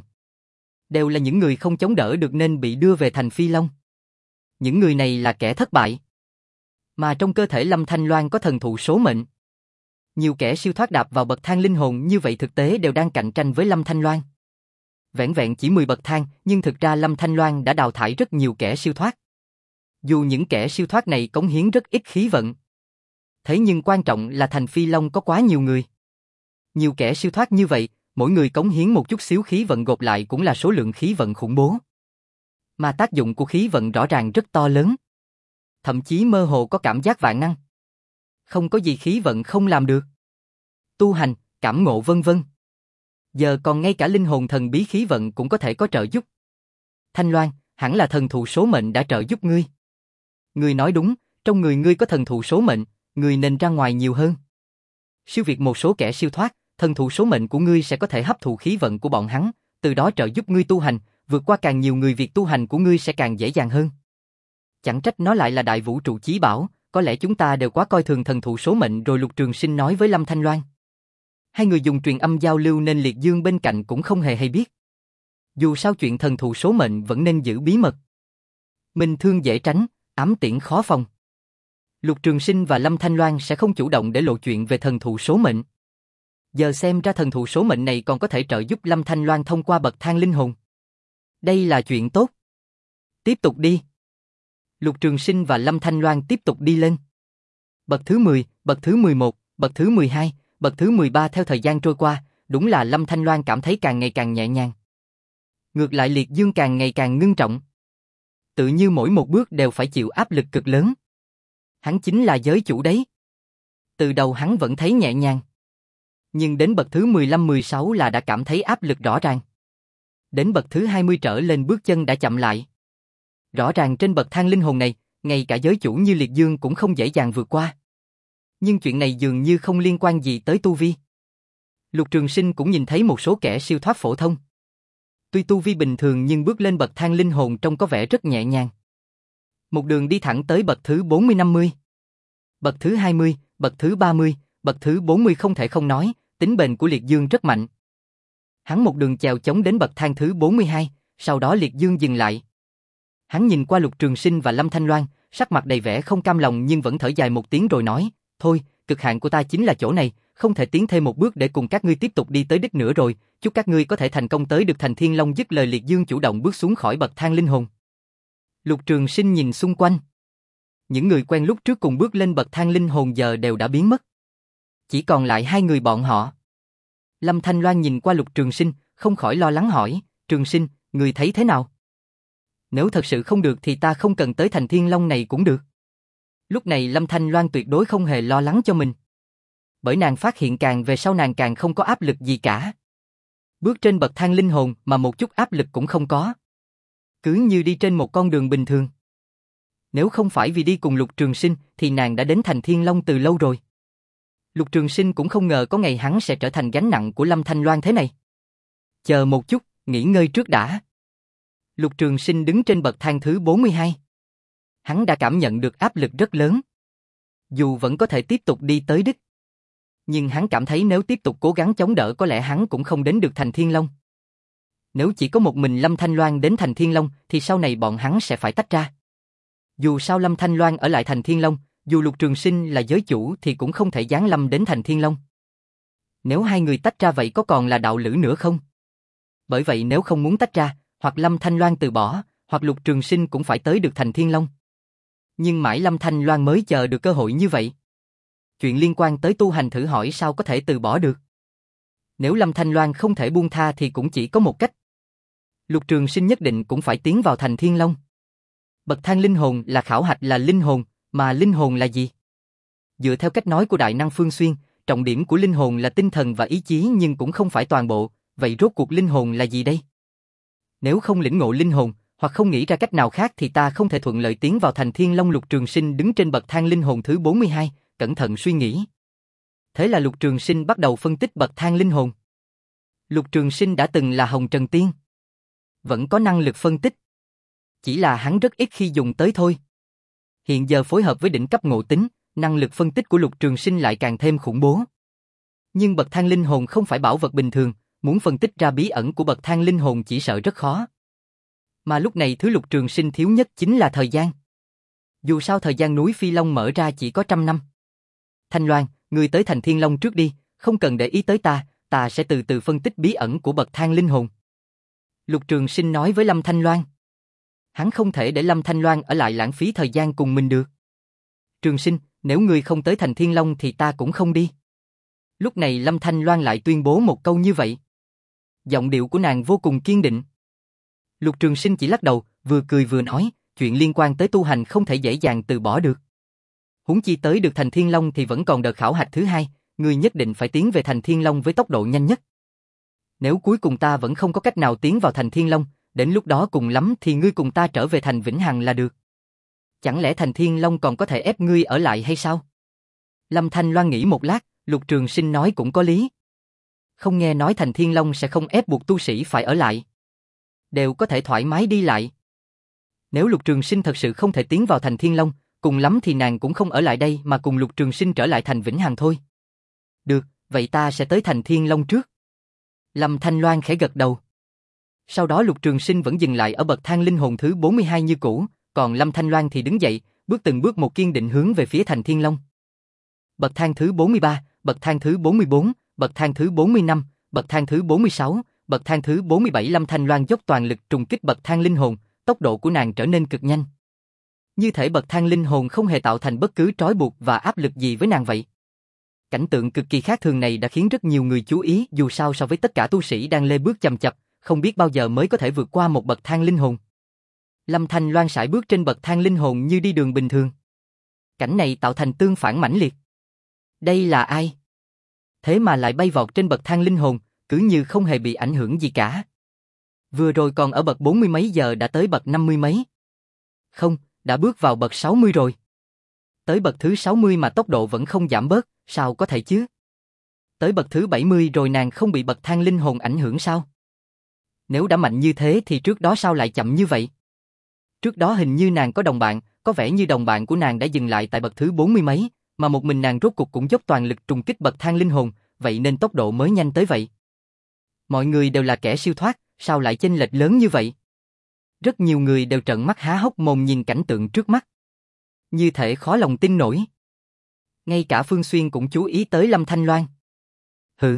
Đều là những người không chống đỡ được nên bị đưa về thành Phi Long. Những người này là kẻ thất bại. Mà trong cơ thể Lâm Thanh Loan có thần thụ số mệnh. Nhiều kẻ siêu thoát đạp vào bậc thang linh hồn như vậy thực tế đều đang cạnh tranh với Lâm Thanh Loan. Vẻn vẹn chỉ mười bậc thang, nhưng thực ra Lâm Thanh Loan đã đào thải rất nhiều kẻ siêu thoát. Dù những kẻ siêu thoát này cống hiến rất ít khí vận. Thế nhưng quan trọng là thành Phi Long có quá nhiều người. Nhiều kẻ siêu thoát như vậy, mỗi người cống hiến một chút xíu khí vận gộp lại cũng là số lượng khí vận khủng bố. Mà tác dụng của khí vận rõ ràng rất to lớn. Thậm chí mơ hồ có cảm giác vạn năng. Không có gì khí vận không làm được. Tu hành, cảm ngộ vân vân. Giờ còn ngay cả linh hồn thần bí khí vận cũng có thể có trợ giúp. Thanh Loan, hẳn là thần thụ số mệnh đã trợ giúp ngươi. Ngươi nói đúng, trong người ngươi có thần thụ số mệnh, ngươi nên ra ngoài nhiều hơn. Siêu việt một số kẻ siêu thoát, thần thụ số mệnh của ngươi sẽ có thể hấp thụ khí vận của bọn hắn, từ đó trợ giúp ngươi tu hành, vượt qua càng nhiều người, việc tu hành của ngươi sẽ càng dễ dàng hơn. Chẳng trách nó lại là đại vũ trụ chí bảo, có lẽ chúng ta đều quá coi thường thần thụ số mệnh rồi. Lục Trường Sinh nói với Lâm Thanh Loan. Hai người dùng truyền âm giao lưu nên Liệt Dương bên cạnh cũng không hề hay biết. Dù sao chuyện thần thụ số mệnh vẫn nên giữ bí mật. Minh thương dễ tránh, ám tiễn khó phòng. Lục Trường Sinh và Lâm Thanh Loan sẽ không chủ động để lộ chuyện về thần thụ số mệnh. Giờ xem ra thần thụ số mệnh này còn có thể trợ giúp Lâm Thanh Loan thông qua bậc thang linh hồn. Đây là chuyện tốt. Tiếp tục đi. Lục Trường Sinh và Lâm Thanh Loan tiếp tục đi lên. Bậc thứ mười, bậc thứ mười một, bậc thứ mười hai, bậc thứ mười ba. Theo thời gian trôi qua, đúng là Lâm Thanh Loan cảm thấy càng ngày càng nhẹ nhàng. Ngược lại Liệt Dương càng ngày càng ngưng trọng. Tự như mỗi một bước đều phải chịu áp lực cực lớn. Hắn chính là giới chủ đấy. Từ đầu hắn vẫn thấy nhẹ nhàng. Nhưng đến bậc thứ mười lăm mười sáu là đã cảm thấy áp lực rõ ràng. Đến bậc thứ hai mươi trở lên bước chân đã chậm lại. Rõ ràng trên bậc thang linh hồn này, ngay cả giới chủ như Liệt Dương cũng không dễ dàng vượt qua. Nhưng chuyện này dường như không liên quan gì tới tu vi. Lục Trường Sinh cũng nhìn thấy một số kẻ siêu thoát phổ thông. Tuy tu vi bình thường nhưng bước lên bậc thang linh hồn trông có vẻ rất nhẹ nhàng. Một đường đi thẳng tới bậc thứ bốn mươi năm mươi. Bậc thứ hai mươi, bậc thứ ba mươi, bậc thứ bốn mươi. Không thể không nói, tính bền của Liệt Dương rất mạnh. Hắn một đường chèo chống đến bậc thang thứ bốn mươi hai, sau đó Liệt Dương dừng lại. Hắn nhìn qua Lục Trường Sinh và Lâm Thanh Loan, sắc mặt đầy vẻ không cam lòng nhưng vẫn thở dài một tiếng rồi nói, thôi, cực hạn của ta chính là chỗ này, không thể tiến thêm một bước để cùng các ngươi tiếp tục đi tới đích nữa rồi, chúc các ngươi có thể thành công tới được thành Thiên Long. Dứt lời Liệt Dương chủ động bước xuống khỏi bậc thang linh hồn. Lục Trường Sinh nhìn xung quanh. Những người quen lúc trước cùng bước lên bậc thang linh hồn giờ đều đã biến mất. Chỉ còn lại hai người bọn họ. Lâm Thanh Loan nhìn qua Lục Trường Sinh, không khỏi lo lắng hỏi, Trường Sinh, người thấy thế nào? Nếu thật sự không được thì ta không cần tới thành Thiên Long này cũng được. Lúc này Lâm Thanh Loan tuyệt đối không hề lo lắng cho mình. Bởi nàng phát hiện càng về sau nàng càng không có áp lực gì cả. Bước trên bậc thang linh hồn mà một chút áp lực cũng không có. Cứ như đi trên một con đường bình thường. Nếu không phải vì đi cùng Lục Trường Sinh thì nàng đã đến thành Thiên Long từ lâu rồi. Lục Trường Sinh cũng không ngờ có ngày hắn sẽ trở thành gánh nặng của Lâm Thanh Loan thế này. Chờ một chút, nghỉ ngơi trước đã. Lục Trường Sinh đứng trên bậc thang thứ bốn mươi hai. Hắn đã cảm nhận được áp lực rất lớn. Dù vẫn có thể tiếp tục đi tới đích. Nhưng hắn cảm thấy nếu tiếp tục cố gắng chống đỡ có lẽ hắn cũng không đến được thành Thiên Long. Nếu chỉ có một mình Lâm Thanh Loan đến thành Thiên Long thì sau này bọn hắn sẽ phải tách ra. Dù sao Lâm Thanh Loan ở lại thành Thiên Long, dù Lục Trường Sinh là giới chủ thì cũng không thể giáng lâm đến thành Thiên Long. Nếu hai người tách ra vậy có còn là đạo lữ nữa không? Bởi vậy nếu không muốn tách ra, hoặc Lâm Thanh Loan từ bỏ, hoặc Lục Trường Sinh cũng phải tới được thành Thiên Long. Nhưng mãi Lâm Thanh Loan mới chờ được cơ hội như vậy. Chuyện liên quan tới tu hành thử hỏi sao có thể từ bỏ được. Nếu Lâm Thanh Loan không thể buông tha thì cũng chỉ có một cách. Lục Trường Sinh nhất định cũng phải tiến vào thành Thiên Long. Bậc thang linh hồn là khảo hạch là linh hồn, mà linh hồn là gì? Dựa theo cách nói của Đại Năng Phương Xuyên, trọng điểm của linh hồn là tinh thần và ý chí nhưng cũng không phải toàn bộ, vậy rốt cuộc linh hồn là gì đây? Nếu không lĩnh ngộ linh hồn, hoặc không nghĩ ra cách nào khác thì ta không thể thuận lợi tiến vào thành Thiên Long. Lục Trường Sinh đứng trên bậc thang linh hồn thứ bốn mươi hai, cẩn thận suy nghĩ. Thế là Lục Trường Sinh bắt đầu phân tích bậc thang linh hồn. Lục Trường Sinh đã từng là Hồng Trần Tiên. Vẫn có năng lực phân tích. Chỉ là hắn rất ít khi dùng tới thôi. Hiện giờ phối hợp với đỉnh cấp ngộ tính, năng lực phân tích của Lục Trường Sinh lại càng thêm khủng bố. Nhưng bậc thang linh hồn không phải bảo vật bình thường, muốn phân tích ra bí ẩn của bậc thang linh hồn chỉ sợ rất khó. Mà lúc này thứ Lục Trường Sinh thiếu nhất chính là thời gian. Dù sao thời gian núi Phi Long mở ra chỉ có trăm năm. Thanh Loan, ngươi tới thành Thiên Long trước đi, không cần để ý tới ta, ta sẽ từ từ phân tích bí ẩn của bậc thang linh hồn. Lục Trường Sinh nói với Lâm Thanh Loan. Hắn không thể để Lâm Thanh Loan ở lại lãng phí thời gian cùng mình được. Trường Sinh, nếu ngươi không tới thành Thiên Long thì ta cũng không đi. Lúc này Lâm Thanh Loan lại tuyên bố một câu như vậy. Giọng điệu của nàng vô cùng kiên định. Lục Trường Sinh chỉ lắc đầu, vừa cười vừa nói, chuyện liên quan tới tu hành không thể dễ dàng từ bỏ được. Huống chi tới được thành Thiên Long thì vẫn còn đợt khảo hạch thứ hai, ngươi nhất định phải tiến về thành Thiên Long với tốc độ nhanh nhất. Nếu cuối cùng ta vẫn không có cách nào tiến vào thành Thiên Long, đến lúc đó cùng lắm thì ngươi cùng ta trở về thành Vĩnh Hằng là được. Chẳng lẽ thành Thiên Long còn có thể ép ngươi ở lại hay sao? Lâm Thanh Loan nghĩ một lát, Lục Trường Sinh nói cũng có lý. Không nghe nói thành Thiên Long sẽ không ép buộc tu sĩ phải ở lại. Đều có thể thoải mái đi lại. Nếu Lục Trường Sinh thật sự không thể tiến vào thành Thiên Long, cùng lắm thì nàng cũng không ở lại đây mà cùng Lục Trường Sinh trở lại thành Vĩnh Hằng thôi. Được, vậy ta sẽ tới thành Thiên Long trước. Lâm Thanh Loan khẽ gật đầu. Sau đó Lục Trường Sinh vẫn dừng lại ở bậc thang linh hồn thứ bốn mươi hai như cũ, còn Lâm Thanh Loan thì đứng dậy, bước từng bước một kiên định hướng về phía thành Thiên Long. Bậc thang thứ bốn mươi ba, bậc thang thứ bốn mươi bốn, bậc thang thứ bốn mươi lăm, bậc thang thứ bốn mươi sáu, bậc thang thứ bốn mươi bảy. Lâm Thanh Loan dốc toàn lực trùng kích bậc thang linh hồn, tốc độ của nàng trở nên cực nhanh. Như thể bậc thang linh hồn không hề tạo thành bất cứ trói buộc và áp lực gì với nàng vậy. Cảnh tượng cực kỳ khác thường này đã khiến rất nhiều người chú ý, dù sao so với tất cả tu sĩ đang lê bước chầm chập, không biết bao giờ mới có thể vượt qua một bậc thang linh hồn. Lâm Thanh Loan sải bước trên bậc thang linh hồn như đi đường bình thường. Cảnh này tạo thành tương phản mãnh liệt. Đây là ai? Thế mà lại bay vọt trên bậc thang linh hồn, cứ như không hề bị ảnh hưởng gì cả. Vừa rồi còn ở bậc bốn mươi mấy giờ đã tới bậc năm mươi mấy. Không, đã bước vào bậc sáu mươi rồi. Tới bậc thứ sáu mươi mà tốc độ vẫn không giảm bớt, sao có thể chứ? Tới bậc thứ bảy mươi rồi nàng không bị bậc thang linh hồn ảnh hưởng sao? Nếu đã mạnh như thế thì trước đó sao lại chậm như vậy? Trước đó hình như nàng có đồng bạn, có vẻ như đồng bạn của nàng đã dừng lại tại bậc thứ bốn mươi mấy, mà một mình nàng rốt cục cũng dốc toàn lực trùng kích bậc thang linh hồn, vậy nên tốc độ mới nhanh tới vậy. Mọi người đều là kẻ siêu thoát, sao lại chênh lệch lớn như vậy? Rất nhiều người đều trợn mắt há hốc mồm nhìn cảnh tượng trước mắt. Như thể khó lòng tin nổi. Ngay cả Phương Xuyên cũng chú ý tới Lâm Thanh Loan. Hừ.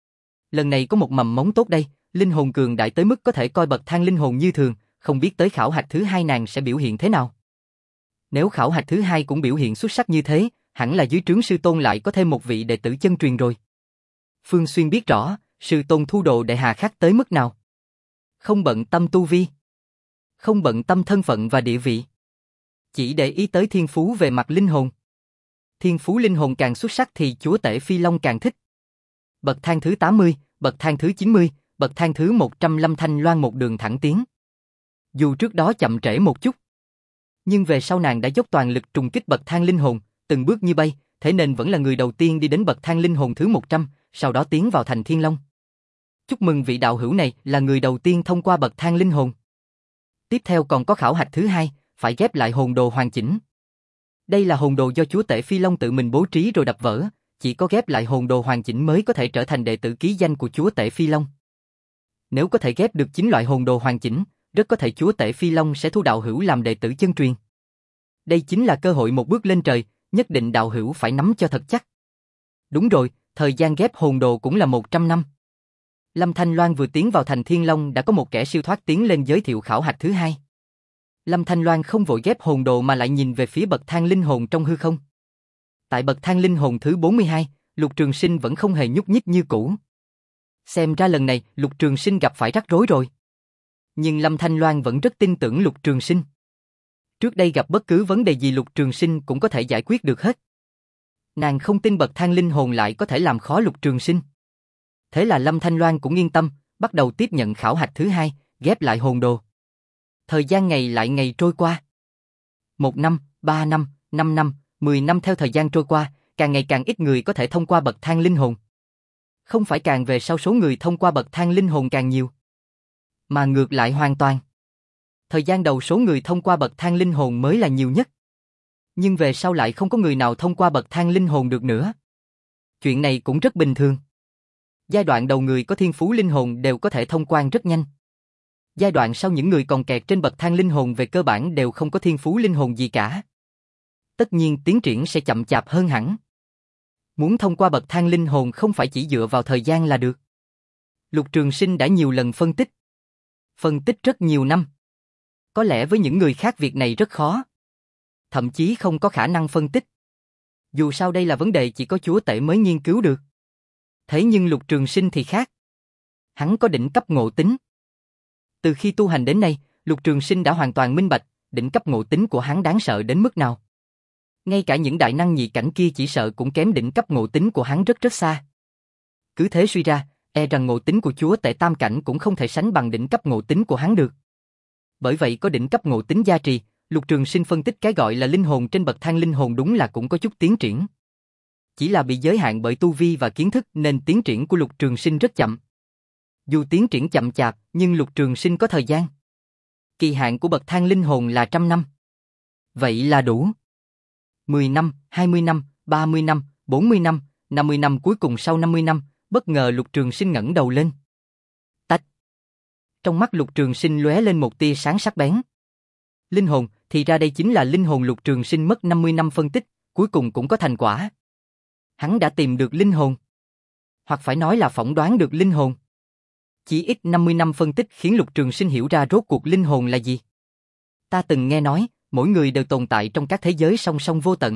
Lần này có một mầm mống tốt đây, linh hồn cường đại tới mức có thể coi bậc thang linh hồn như thường, không biết tới khảo hạch thứ hai nàng sẽ biểu hiện thế nào. Nếu khảo hạch thứ hai cũng biểu hiện xuất sắc như thế, hẳn là dưới trướng sư tôn lại có thêm một vị đệ tử chân truyền rồi. Phương Xuyên biết rõ, sư tôn thu đồ đệ hà khắc tới mức nào. Không bận tâm tu vi. Không bận tâm thân phận và địa vị. Chỉ để ý tới thiên phú về mặt linh hồn. Thiên phú linh hồn càng xuất sắc thì chúa tể Phi Long càng thích. Bậc thang thứ tám mươi, bậc thang thứ chín mươi, bậc thang thứ một trăm. Lâm Thanh Loan một đường thẳng tiến. Dù trước đó chậm trễ một chút, nhưng về sau nàng đã dốc toàn lực trùng kích bậc thang linh hồn, từng bước như bay, thế nên vẫn là người đầu tiên đi đến bậc thang linh hồn thứ một trăm, sau đó tiến vào thành Thiên Long. Chúc mừng vị đạo hữu này là người đầu tiên thông qua bậc thang linh hồn. Tiếp theo còn có khảo hạch thứ hai, phải ghép lại hồn đồ hoàn chỉnh. Đây là hồn đồ do chúa tể Phi Long tự mình bố trí rồi đập vỡ, chỉ có ghép lại hồn đồ hoàn chỉnh mới có thể trở thành đệ tử ký danh của chúa tể Phi Long. Nếu có thể ghép được chín loại hồn đồ hoàn chỉnh, rất có thể chúa tể Phi Long sẽ thu đạo hữu làm đệ tử chân truyền. Đây chính là cơ hội một bước lên trời, nhất định đạo hữu phải nắm cho thật chắc. Đúng rồi, thời gian ghép hồn đồ cũng là một trăm năm. Lâm Thanh Loan vừa tiến vào thành Thiên Long đã có một kẻ siêu thoát tiến lên giới thiệu khảo hạch thứ hai. Lâm Thanh Loan không vội ghép hồn đồ mà lại nhìn về phía bậc thang linh hồn trong hư không. Tại bậc thang linh hồn thứ bốn mươi hai, Lục Trường Sinh vẫn không hề nhúc nhích như cũ. Xem ra lần này Lục Trường Sinh gặp phải rắc rối rồi. Nhưng Lâm Thanh Loan vẫn rất tin tưởng Lục Trường Sinh. Trước đây gặp bất cứ vấn đề gì Lục Trường Sinh cũng có thể giải quyết được hết. Nàng không tin bậc thang linh hồn lại có thể làm khó Lục Trường Sinh. Thế là Lâm Thanh Loan cũng yên tâm, bắt đầu tiếp nhận khảo hạch thứ hai, ghép lại hồn đồ. Thời gian ngày lại ngày trôi qua. Một năm, ba năm, năm năm, mười năm theo thời gian trôi qua, càng ngày càng ít người có thể thông qua bậc thang linh hồn. Không phải càng về sau số người thông qua bậc thang linh hồn càng nhiều, mà ngược lại hoàn toàn. Thời gian đầu số người thông qua bậc thang linh hồn mới là nhiều nhất. Nhưng về sau lại không có người nào thông qua bậc thang linh hồn được nữa. Chuyện này cũng rất bình thường. Giai đoạn đầu người có thiên phú linh hồn đều có thể thông quan rất nhanh. Giai đoạn sau những người còn kẹt trên bậc thang linh hồn về cơ bản đều không có thiên phú linh hồn gì cả. Tất nhiên tiến triển sẽ chậm chạp hơn hẳn. Muốn thông qua bậc thang linh hồn không phải chỉ dựa vào thời gian là được. Lục Trường Sinh đã nhiều lần phân tích. Phân tích rất nhiều năm. Có lẽ với những người khác việc này rất khó. Thậm chí không có khả năng phân tích. Dù sao đây là vấn đề chỉ có chúa tể mới nghiên cứu được. Thế nhưng Lục Trường Sinh thì khác. Hắn có đỉnh cấp ngộ tính. Từ khi tu hành đến nay, Lục Trường Sinh đã hoàn toàn minh bạch, đỉnh cấp ngộ tính của hắn đáng sợ đến mức nào. Ngay cả những đại năng nhị cảnh kia chỉ sợ cũng kém đỉnh cấp ngộ tính của hắn rất rất xa. Cứ thế suy ra, e rằng ngộ tính của chúa tể tam cảnh cũng không thể sánh bằng đỉnh cấp ngộ tính của hắn được. Bởi vậy có đỉnh cấp ngộ tính gia trì, Lục Trường Sinh phân tích cái gọi là linh hồn trên bậc thang linh hồn đúng là cũng có chút tiến triển. Chỉ là bị giới hạn bởi tu vi và kiến thức nên tiến triển của Lục Trường Sinh rất chậm. Dù tiến triển chậm chạp, nhưng Lục Trường Sinh có thời gian. Kỳ hạn của bậc thang linh hồn là trăm năm. Vậy là đủ. mười năm, hai mươi năm, ba mươi năm, bốn mươi năm, năm mươi năm cuối cùng sau năm mươi năm, bất ngờ Lục Trường Sinh ngẩng đầu lên. Tách. Trong mắt Lục Trường Sinh lóe lên một tia sáng sắc bén. Linh hồn, thì ra đây chính là linh hồn. Lục Trường Sinh mất năm mươi năm phân tích, cuối cùng cũng có thành quả. Hắn đã tìm được linh hồn. Hoặc phải nói là phỏng đoán được linh hồn. Chỉ ít năm mươi năm phân tích khiến Lục Trường Sinh hiểu ra rốt cuộc linh hồn là gì. Ta từng nghe nói, mỗi người đều tồn tại trong các thế giới song song vô tận.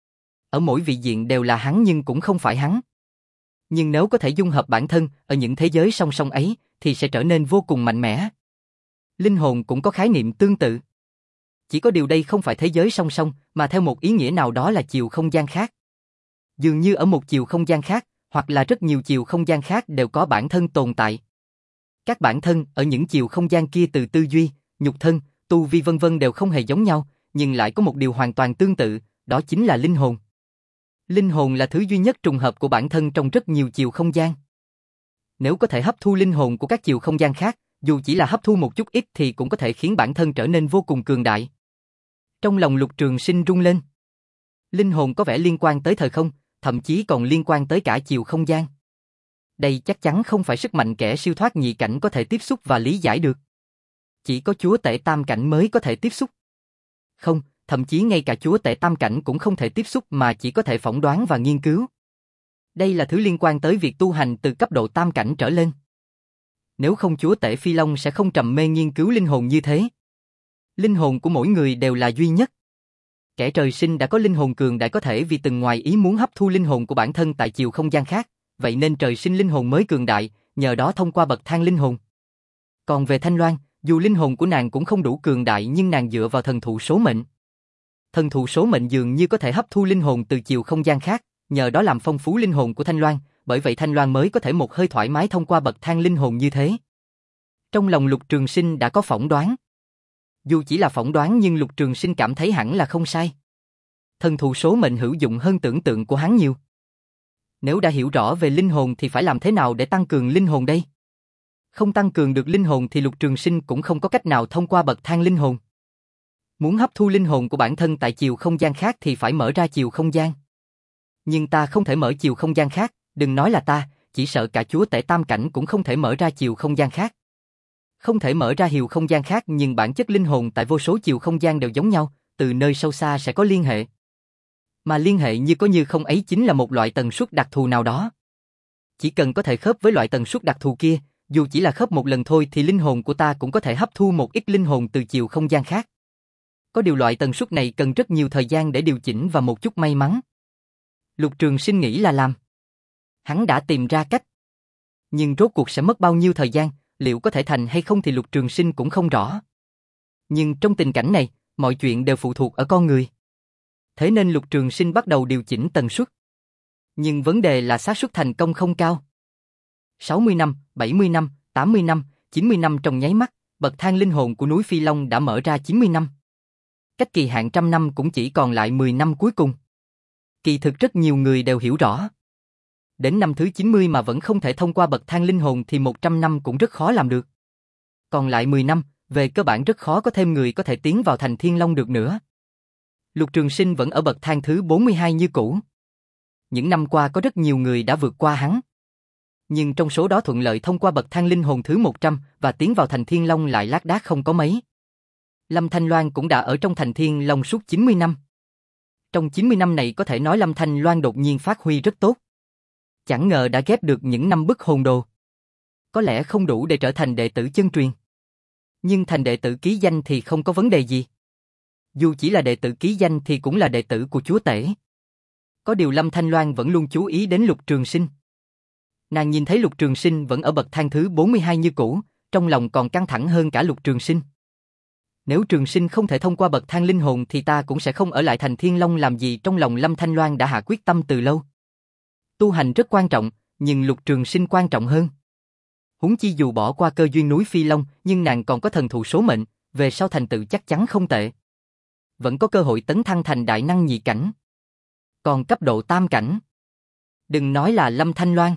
Ở mỗi vị diện đều là hắn nhưng cũng không phải hắn. Nhưng nếu có thể dung hợp bản thân ở những thế giới song song ấy, thì sẽ trở nên vô cùng mạnh mẽ. Linh hồn cũng có khái niệm tương tự. Chỉ có điều đây không phải thế giới song song, mà theo một ý nghĩa nào đó là chiều không gian khác. Dường như ở một chiều không gian khác, hoặc là rất nhiều chiều không gian khác đều có bản thân tồn tại. Các bản thân ở những chiều không gian kia từ tư duy, nhục thân, tu vi vân vân đều không hề giống nhau, nhưng lại có một điều hoàn toàn tương tự, đó chính là linh hồn. Linh hồn là thứ duy nhất trùng hợp của bản thân trong rất nhiều chiều không gian. Nếu có thể hấp thu linh hồn của các chiều không gian khác, dù chỉ là hấp thu một chút ít thì cũng có thể khiến bản thân trở nên vô cùng cường đại. Trong lòng Lục Trường Sinh rung lên. Linh hồn có vẻ liên quan tới thời không, thậm chí còn liên quan tới cả chiều không gian. Đây chắc chắn không phải sức mạnh kẻ siêu thoát nhị cảnh có thể tiếp xúc và lý giải được. Chỉ có chúa tể tam cảnh mới có thể tiếp xúc. Không, thậm chí ngay cả chúa tể tam cảnh cũng không thể tiếp xúc mà chỉ có thể phỏng đoán và nghiên cứu. Đây là thứ liên quan tới việc tu hành từ cấp độ tam cảnh trở lên. Nếu không chúa tể Phi Long sẽ không trầm mê nghiên cứu linh hồn như thế. Linh hồn của mỗi người đều là duy nhất. Kẻ trời sinh đã có linh hồn cường đại có thể vì từng ngoài ý muốn hấp thu linh hồn của bản thân tại chiều không gian khác, vậy nên trời sinh linh hồn mới cường đại, nhờ đó thông qua bậc thang linh hồn. Còn về Thanh Loan, dù linh hồn của nàng cũng không đủ cường đại nhưng nàng dựa vào thần thụ số mệnh. Thần thụ số mệnh dường như có thể hấp thu linh hồn từ chiều không gian khác, nhờ đó làm phong phú linh hồn của Thanh Loan, bởi vậy Thanh Loan mới có thể một hơi thoải mái thông qua bậc thang linh hồn như thế. Trong lòng Lục Trường Sinh đã có phỏng đoán. Dù chỉ là phỏng đoán nhưng Lục Trường Sinh cảm thấy hẳn là không sai. Thần thụ số mệnh hữu dụng hơn tưởng tượng của hắn nhiều. Nếu đã hiểu rõ về linh hồn thì phải làm thế nào để tăng cường linh hồn đây? Không tăng cường được linh hồn thì Lục Trường Sinh cũng không có cách nào thông qua bậc thang linh hồn. Muốn hấp thu linh hồn của bản thân tại chiều không gian khác thì phải mở ra chiều không gian. Nhưng ta không thể mở chiều không gian khác, đừng nói là ta, chỉ sợ cả chúa tể tam cảnh cũng không thể mở ra chiều không gian khác. Không thể mở ra chiều không gian khác nhưng bản chất linh hồn tại vô số chiều không gian đều giống nhau, từ nơi sâu xa sẽ có liên hệ. Mà liên hệ như có như không ấy chính là một loại tần suất đặc thù nào đó. Chỉ cần có thể khớp với loại tần suất đặc thù kia, dù chỉ là khớp một lần thôi thì linh hồn của ta cũng có thể hấp thu một ít linh hồn từ chiều không gian khác. Có điều loại tần suất này cần rất nhiều thời gian để điều chỉnh và một chút may mắn. Lục Trường Sinh nghĩ là làm. Hắn đã tìm ra cách. Nhưng rốt cuộc sẽ mất bao nhiêu thời gian, liệu có thể thành hay không thì Lục Trường Sinh cũng không rõ. Nhưng trong tình cảnh này, mọi chuyện đều phụ thuộc ở con người. Thế nên Lục Trường Sinh bắt đầu điều chỉnh tần suất. Nhưng vấn đề là xác suất thành công không cao. sáu mươi năm, bảy mươi năm, tám mươi năm, chín mươi năm trong nháy mắt, bậc thang linh hồn của núi Phi Long đã mở ra chín mươi năm. Cách kỳ hạn trăm năm cũng chỉ còn lại mười năm cuối cùng. Kỳ thực rất nhiều người đều hiểu rõ. Đến năm thứ chín mươi mà vẫn không thể thông qua bậc thang linh hồn thì một trăm năm cũng rất khó làm được. Còn lại mười năm, về cơ bản rất khó có thêm người có thể tiến vào thành Thiên Long được nữa. Lục Trường Sinh vẫn ở bậc thang thứ bốn mươi hai như cũ. Những năm qua có rất nhiều người đã vượt qua hắn. Nhưng trong số đó thuận lợi thông qua bậc thang linh hồn thứ một trăm và tiến vào thành Thiên Long lại lác đác không có mấy. Lâm Thanh Loan cũng đã ở trong thành Thiên Long suốt chín mươi năm. Trong chín mươi năm này có thể nói Lâm Thanh Loan đột nhiên phát huy rất tốt. Chẳng ngờ đã ghép được những năm bức hồn đồ. Có lẽ không đủ để trở thành đệ tử chân truyền. Nhưng thành đệ tử ký danh thì không có vấn đề gì. Dù chỉ là đệ tử ký danh thì cũng là đệ tử của chúa tể. Có điều Lâm Thanh Loan vẫn luôn chú ý đến Lục Trường Sinh. Nàng nhìn thấy Lục Trường Sinh vẫn ở bậc thang thứ bốn mươi hai như cũ, trong lòng còn căng thẳng hơn cả Lục Trường Sinh. Nếu Trường Sinh không thể thông qua bậc thang linh hồn thì ta cũng sẽ không ở lại thành Thiên Long làm gì. Trong lòng Lâm Thanh Loan đã hạ quyết tâm từ lâu. Tu hành rất quan trọng, nhưng Lục Trường Sinh quan trọng hơn. Huống chi dù bỏ qua cơ duyên núi Phi Long, nhưng nàng còn có thần thụ số mệnh, về sau thành tựu chắc chắn không tệ. Vẫn có cơ hội tấn thăng thành đại năng nhị cảnh. Còn cấp độ tam cảnh, đừng nói là Lâm Thanh Loan.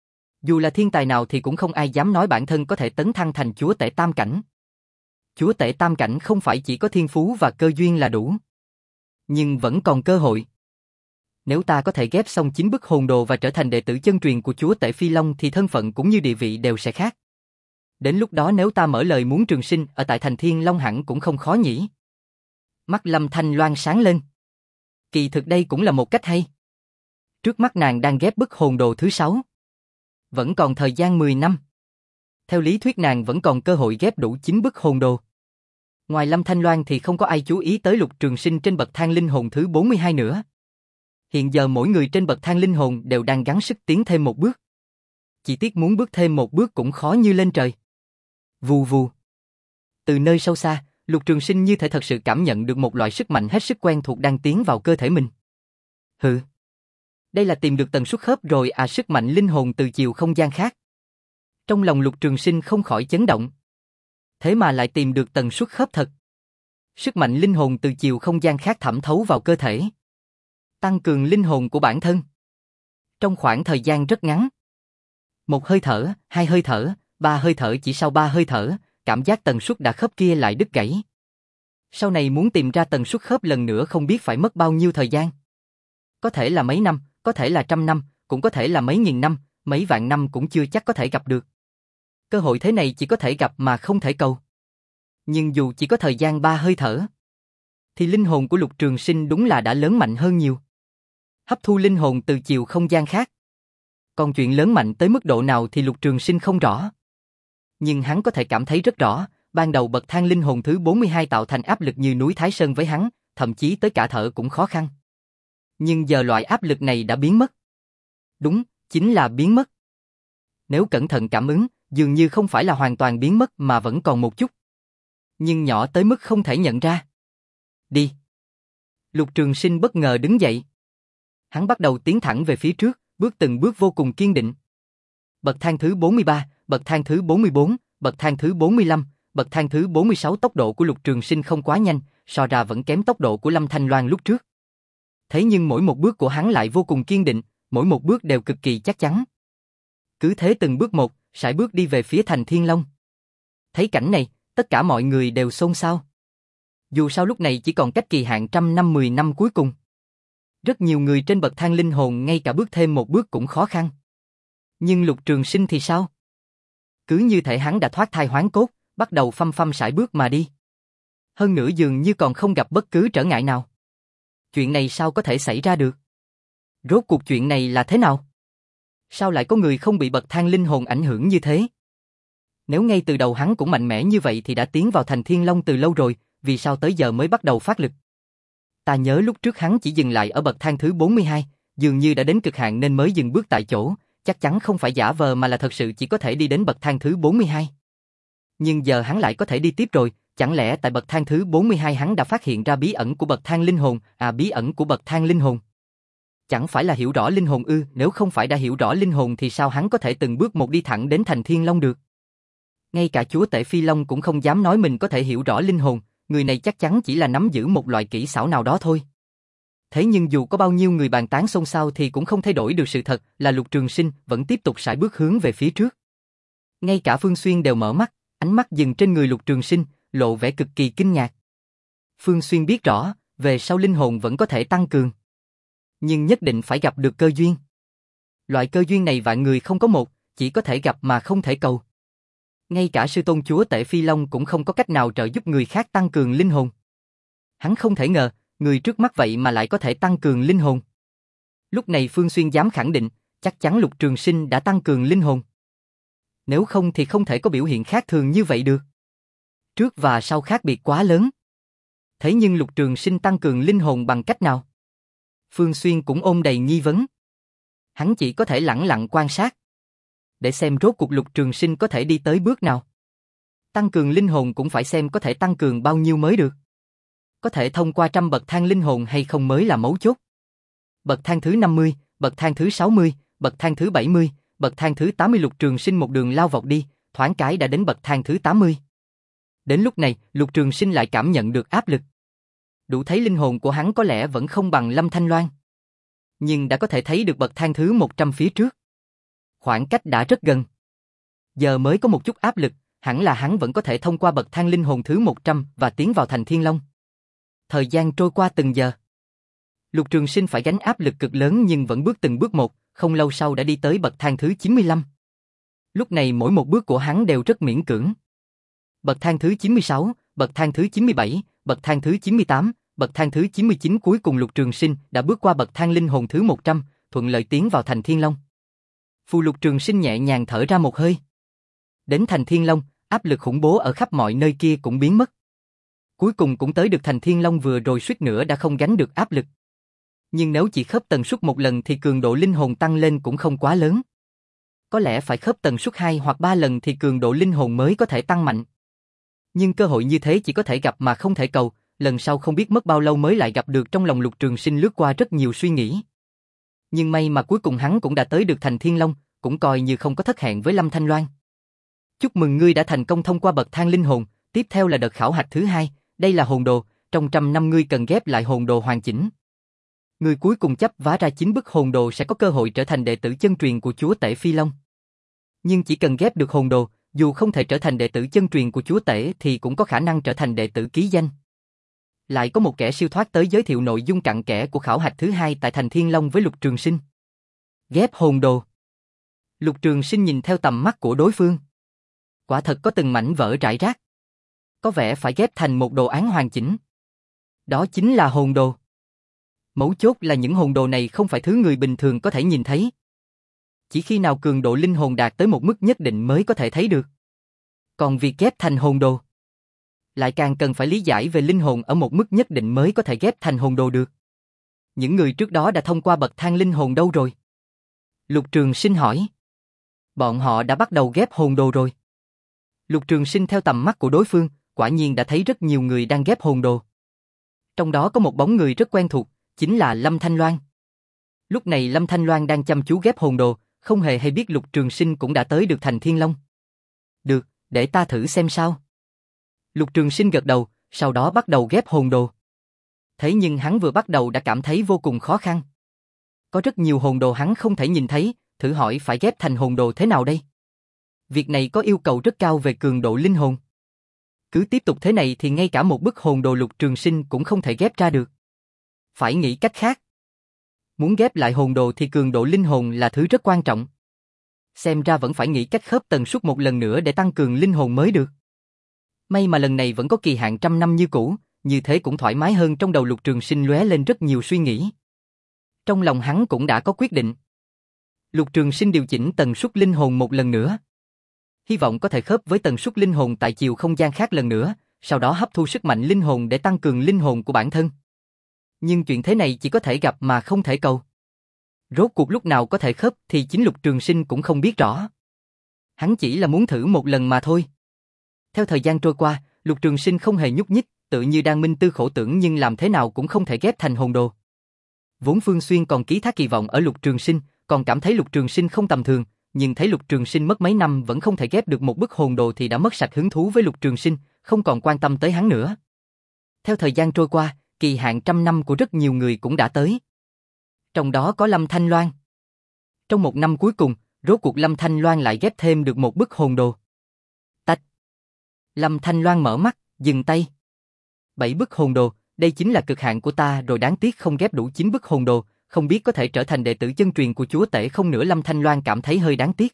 Dù là thiên tài nào thì cũng không ai dám nói bản thân có thể tấn thăng thành chúa tể tam cảnh. Chúa tể tam cảnh không phải chỉ có thiên phú và cơ duyên là đủ, nhưng vẫn còn cơ hội. Nếu ta có thể ghép xong chín bức hồn đồ và trở thành đệ tử chân truyền của chúa tể Phi Long thì thân phận cũng như địa vị đều sẽ khác. Đến lúc đó nếu ta mở lời muốn Trường Sinh ở tại thành Thiên Long hẳn cũng không khó nhỉ. Mắt Lâm Thanh Loan sáng lên. Kỳ thực đây cũng là một cách hay. Trước mắt nàng đang ghép bức hồn đồ thứ sáu. Vẫn còn thời gian mười năm. Theo lý thuyết nàng vẫn còn cơ hội ghép đủ chín bức hồn đồ. Ngoài Lâm Thanh Loan thì không có ai chú ý tới Lục Trường Sinh trên bậc thang linh hồn thứ bốn mươi hai nữa. Hiện giờ mỗi người trên bậc thang linh hồn đều đang gắng sức tiến thêm một bước. Chỉ tiếc muốn bước thêm một bước cũng khó như lên trời. Vù vù. Từ nơi sâu xa, Lục Trường Sinh như thể thật sự cảm nhận được một loại sức mạnh hết sức quen thuộc đang tiến vào cơ thể mình. Hừ. Đây là tìm được tần suất khớp rồi à, sức mạnh linh hồn từ chiều không gian khác. Trong lòng Lục Trường Sinh không khỏi chấn động. Thế mà lại tìm được tần suất khớp thật. Sức mạnh linh hồn từ chiều không gian khác thẩm thấu vào cơ thể. Tăng cường linh hồn của bản thân. Trong khoảng thời gian rất ngắn. Một hơi thở, hai hơi thở, ba hơi thở, chỉ sau ba hơi thở, cảm giác tần suất đã khớp kia lại đứt gãy. Sau này muốn tìm ra tần suất khớp lần nữa không biết phải mất bao nhiêu thời gian. Có thể là mấy năm, có thể là trăm năm, cũng có thể là mấy nghìn năm, mấy vạn năm cũng chưa chắc có thể gặp được. Cơ hội thế này chỉ có thể gặp mà không thể cầu. Nhưng dù chỉ có thời gian ba hơi thở, thì linh hồn của Lục Trường Sinh đúng là đã lớn mạnh hơn nhiều. Hấp thu linh hồn từ chiều không gian khác. Còn chuyện lớn mạnh tới mức độ nào thì Lục Trường Sinh không rõ. Nhưng hắn có thể cảm thấy rất rõ, ban đầu bậc thang linh hồn thứ bốn mươi hai tạo thành áp lực như núi Thái Sơn với hắn, thậm chí tới cả thở cũng khó khăn. Nhưng giờ loại áp lực này đã biến mất. Đúng, chính là biến mất. Nếu cẩn thận cảm ứng, dường như không phải là hoàn toàn biến mất mà vẫn còn một chút. Nhưng nhỏ tới mức không thể nhận ra. Đi. Lục Trường Sinh bất ngờ đứng dậy. Hắn bắt đầu tiến thẳng về phía trước, bước từng bước vô cùng kiên định. Bậc thang thứ bốn mươi ba, bậc thang thứ bốn mươi bốn, bậc thang thứ bốn mươi lăm, bậc thang thứ bốn mươi sáu. Tốc độ của Lục Trường Sinh không quá nhanh, so ra vẫn kém tốc độ của Lâm Thanh Loan lúc trước. Thế nhưng mỗi một bước của hắn lại vô cùng kiên định, mỗi một bước đều cực kỳ chắc chắn. Cứ thế từng bước một, sải bước đi về phía thành Thiên Long. Thấy cảnh này, tất cả mọi người đều xôn xao. Dù sao lúc này chỉ còn cách kỳ hạn trăm năm mười năm cuối cùng. Rất nhiều người trên bậc thang linh hồn ngay cả bước thêm một bước cũng khó khăn. Nhưng Lục Trường Sinh thì sao? Cứ như thể hắn đã thoát thai hoán cốt, bắt đầu phăm phăm sải bước mà đi. Hơn nữa dường như còn không gặp bất cứ trở ngại nào. Chuyện này sao có thể xảy ra được? Rốt cuộc chuyện này là thế nào? Sao lại có người không bị bậc thang linh hồn ảnh hưởng như thế? Nếu ngay từ đầu hắn cũng mạnh mẽ như vậy thì đã tiến vào thành Thiên Long từ lâu rồi, vì sao tới giờ mới bắt đầu phát lực? Ta nhớ lúc trước hắn chỉ dừng lại ở bậc thang thứ bốn mươi hai, dường như đã đến cực hạn nên mới dừng bước tại chỗ, chắc chắn không phải giả vờ mà là thật sự chỉ có thể đi đến bậc thang thứ bốn mươi hai. Nhưng giờ hắn lại có thể đi tiếp rồi, chẳng lẽ tại bậc thang thứ bốn mươi hai hắn đã phát hiện ra bí ẩn của bậc thang linh hồn, à bí ẩn của bậc thang linh hồn? Chẳng phải là hiểu rõ linh hồn ư? Nếu không phải đã hiểu rõ linh hồn thì sao hắn có thể từng bước một đi thẳng đến thành Thiên Long được? Ngay cả chúa tể Phi Long cũng không dám nói mình có thể hiểu rõ linh hồn, người này chắc chắn chỉ là nắm giữ một loại kỹ xảo nào đó thôi. Thế nhưng dù có bao nhiêu người bàn tán xôn xao thì cũng không thay đổi được sự thật là Lục Trường Sinh vẫn tiếp tục sải bước hướng về phía trước. Ngay cả Phương Xuyên đều mở mắt, ánh mắt dừng trên người Lục Trường Sinh, lộ vẻ cực kỳ kinh ngạc. Phương Xuyên biết rõ, về sau linh hồn vẫn có thể tăng cường. Nhưng nhất định phải gặp được cơ duyên. Loại cơ duyên này vạn người không có một, chỉ có thể gặp mà không thể cầu. Ngay cả sư tôn chúa tể Phi Long cũng không có cách nào trợ giúp người khác tăng cường linh hồn. Hắn không thể ngờ, người trước mắt vậy mà lại có thể tăng cường linh hồn. Lúc này Phương Xuyên dám khẳng định, chắc chắn Lục Trường Sinh đã tăng cường linh hồn. Nếu không thì không thể có biểu hiện khác thường như vậy được. Trước và sau khác biệt quá lớn. Thế nhưng Lục Trường Sinh tăng cường linh hồn bằng cách nào? Phương Xuyên cũng ôm đầy nghi vấn. Hắn chỉ có thể lẳng lặng quan sát, để xem rốt cuộc Lục Trường Sinh có thể đi tới bước nào. Tăng cường linh hồn cũng phải xem có thể tăng cường bao nhiêu mới được. Có thể thông qua trăm bậc thang linh hồn hay không mới là mấu chốt. Bậc thang thứ năm mươi, bậc thang thứ sáu mươi, bậc thang thứ bảy mươi, bậc thang thứ tám mươi. Lục Trường Sinh một đường lao vọt đi, thoáng cái đã đến bậc thang thứ tám mươi. Đến lúc này, Lục Trường Sinh lại cảm nhận được áp lực. Đủ thấy linh hồn của hắn có lẽ vẫn không bằng Lâm Thanh Loan. Nhưng đã có thể thấy được bậc thang thứ một trăm phía trước. Khoảng cách đã rất gần. Giờ mới có một chút áp lực, hẳn là hắn vẫn có thể thông qua bậc thang linh hồn thứ một trăm và tiến vào thành Thiên Long. Thời gian trôi qua từng giờ. Lục Trường Sinh phải gánh áp lực cực lớn nhưng vẫn bước từng bước một, không lâu sau đã đi tới bậc thang thứ chín mươi lăm. Lúc này mỗi một bước của hắn đều rất miễn cưỡng. Bậc thang thứ chín mươi sáu, bậc thang thứ chín mươi bảy, bậc thang thứ chín mươi tám, bậc thang thứ chín mươi chín. Cuối cùng Lục Trường Sinh đã bước qua bậc thang linh hồn thứ một trăm, thuận lợi tiến vào thành Thiên Long. Phù Lục Trường Sinh nhẹ nhàng thở ra một hơi. Đến thành Thiên Long, áp lực khủng bố ở khắp mọi nơi kia cũng biến mất. Cuối cùng cũng tới được thành Thiên Long, vừa rồi suýt nữa đã không gánh được áp lực. Nhưng nếu chỉ khớp tần suất một lần thì cường độ linh hồn tăng lên cũng không quá lớn. Có lẽ phải khớp tần suất hai hoặc ba lần thì cường độ linh hồn mới có thể tăng mạnh. Nhưng cơ hội như thế chỉ có thể gặp mà không thể cầu, lần sau không biết mất bao lâu mới lại gặp được. Trong lòng Lục Trường Sinh lướt qua rất nhiều suy nghĩ. Nhưng may mà cuối cùng hắn cũng đã tới được thành Thiên Long, cũng coi như không có thất hẹn với Lâm Thanh Loan. Chúc mừng ngươi đã thành công thông qua bậc thang linh hồn, tiếp theo là đợt khảo hạch thứ hai, đây là hồn đồ, trong trăm năm ngươi cần ghép lại hồn đồ hoàn chỉnh. Ngươi cuối cùng chấp vá ra chín bức hồn đồ sẽ có cơ hội trở thành đệ tử chân truyền của chúa tể Phi Long. Nhưng chỉ cần ghép được hồn đồ, dù không thể trở thành đệ tử chân truyền của chúa tể thì cũng có khả năng trở thành đệ tử ký danh. Lại có một kẻ siêu thoát tới giới thiệu nội dung cặn kẽ của khảo hạch thứ hai tại thành Thiên Long với Lục Trường Sinh. Ghép hồn đồ. Lục Trường Sinh nhìn theo tầm mắt của đối phương. Quả thật có từng mảnh vỡ rải rác. Có vẻ phải ghép thành một đồ án hoàn chỉnh. Đó chính là hồn đồ. Mấu chốt là những hồn đồ này không phải thứ người bình thường có thể nhìn thấy. Chỉ khi nào cường độ linh hồn đạt tới một mức nhất định mới có thể thấy được. Còn việc ghép thành hồn đồ, lại càng cần phải lý giải về linh hồn ở một mức nhất định mới có thể ghép thành hồn đồ được. Những người trước đó đã thông qua bậc thang linh hồn đâu rồi? Lục Trường Sinh hỏi. Bọn họ đã bắt đầu ghép hồn đồ rồi. Lục Trường Sinh theo tầm mắt của đối phương, quả nhiên đã thấy rất nhiều người đang ghép hồn đồ. Trong đó có một bóng người rất quen thuộc, chính là Lâm Thanh Loan. Lúc này Lâm Thanh Loan đang chăm chú ghép hồn đồ, không hề hay biết Lục Trường Sinh cũng đã tới được thành Thiên Long. Được, để ta thử xem sao. Lục Trường Sinh gật đầu, sau đó bắt đầu ghép hồn đồ. Thế nhưng hắn vừa bắt đầu đã cảm thấy vô cùng khó khăn. Có rất nhiều hồn đồ hắn không thể nhìn thấy, thử hỏi phải ghép thành hồn đồ thế nào đây? Việc này có yêu cầu rất cao về cường độ linh hồn. Cứ tiếp tục thế này thì ngay cả một bức hồn đồ Lục Trường Sinh cũng không thể ghép ra được. Phải nghĩ cách khác. Muốn ghép lại hồn đồ thì cường độ linh hồn là thứ rất quan trọng. Xem ra vẫn phải nghĩ cách khớp tần suất một lần nữa để tăng cường linh hồn mới được. May mà lần này vẫn có kỳ hạn trăm năm như cũ, như thế cũng thoải mái hơn. Trong đầu Lục Trường Sinh lóe lên rất nhiều suy nghĩ. Trong lòng hắn cũng đã có quyết định. Lục Trường Sinh điều chỉnh tần suất linh hồn một lần nữa. Hy vọng có thể khớp với tần suất linh hồn tại chiều không gian khác lần nữa, sau đó hấp thu sức mạnh linh hồn để tăng cường linh hồn của bản thân. Nhưng chuyện thế này chỉ có thể gặp mà không thể cầu. Rốt cuộc lúc nào có thể khớp thì chính Lục Trường Sinh cũng không biết rõ. Hắn chỉ là muốn thử một lần mà thôi. Theo thời gian trôi qua, Lục Trường Sinh không hề nhúc nhích, tự như đang minh tư khổ tưởng nhưng làm thế nào cũng không thể ghép thành hồn đồ. Vốn Phương Xuyên còn ký thác kỳ vọng ở Lục Trường Sinh, còn cảm thấy Lục Trường Sinh không tầm thường, nhưng thấy Lục Trường Sinh mất mấy năm vẫn không thể ghép được một bức hồn đồ thì đã mất sạch hứng thú với Lục Trường Sinh, không còn quan tâm tới hắn nữa. Theo thời gian trôi qua, kỳ hạn trăm năm của rất nhiều người cũng đã tới. Trong đó có Lâm Thanh Loan. Trong một năm cuối cùng, rốt cuộc Lâm Thanh Loan lại ghép thêm được một bức hồn đồ. Tách. Lâm Thanh Loan mở mắt, dừng tay. Bảy bức hồn đồ, đây chính là cực hạn của ta rồi, đáng tiếc không ghép đủ chín bức hồn đồ, không biết có thể trở thành đệ tử chân truyền của chúa tể không nữa. Lâm Thanh Loan cảm thấy hơi đáng tiếc.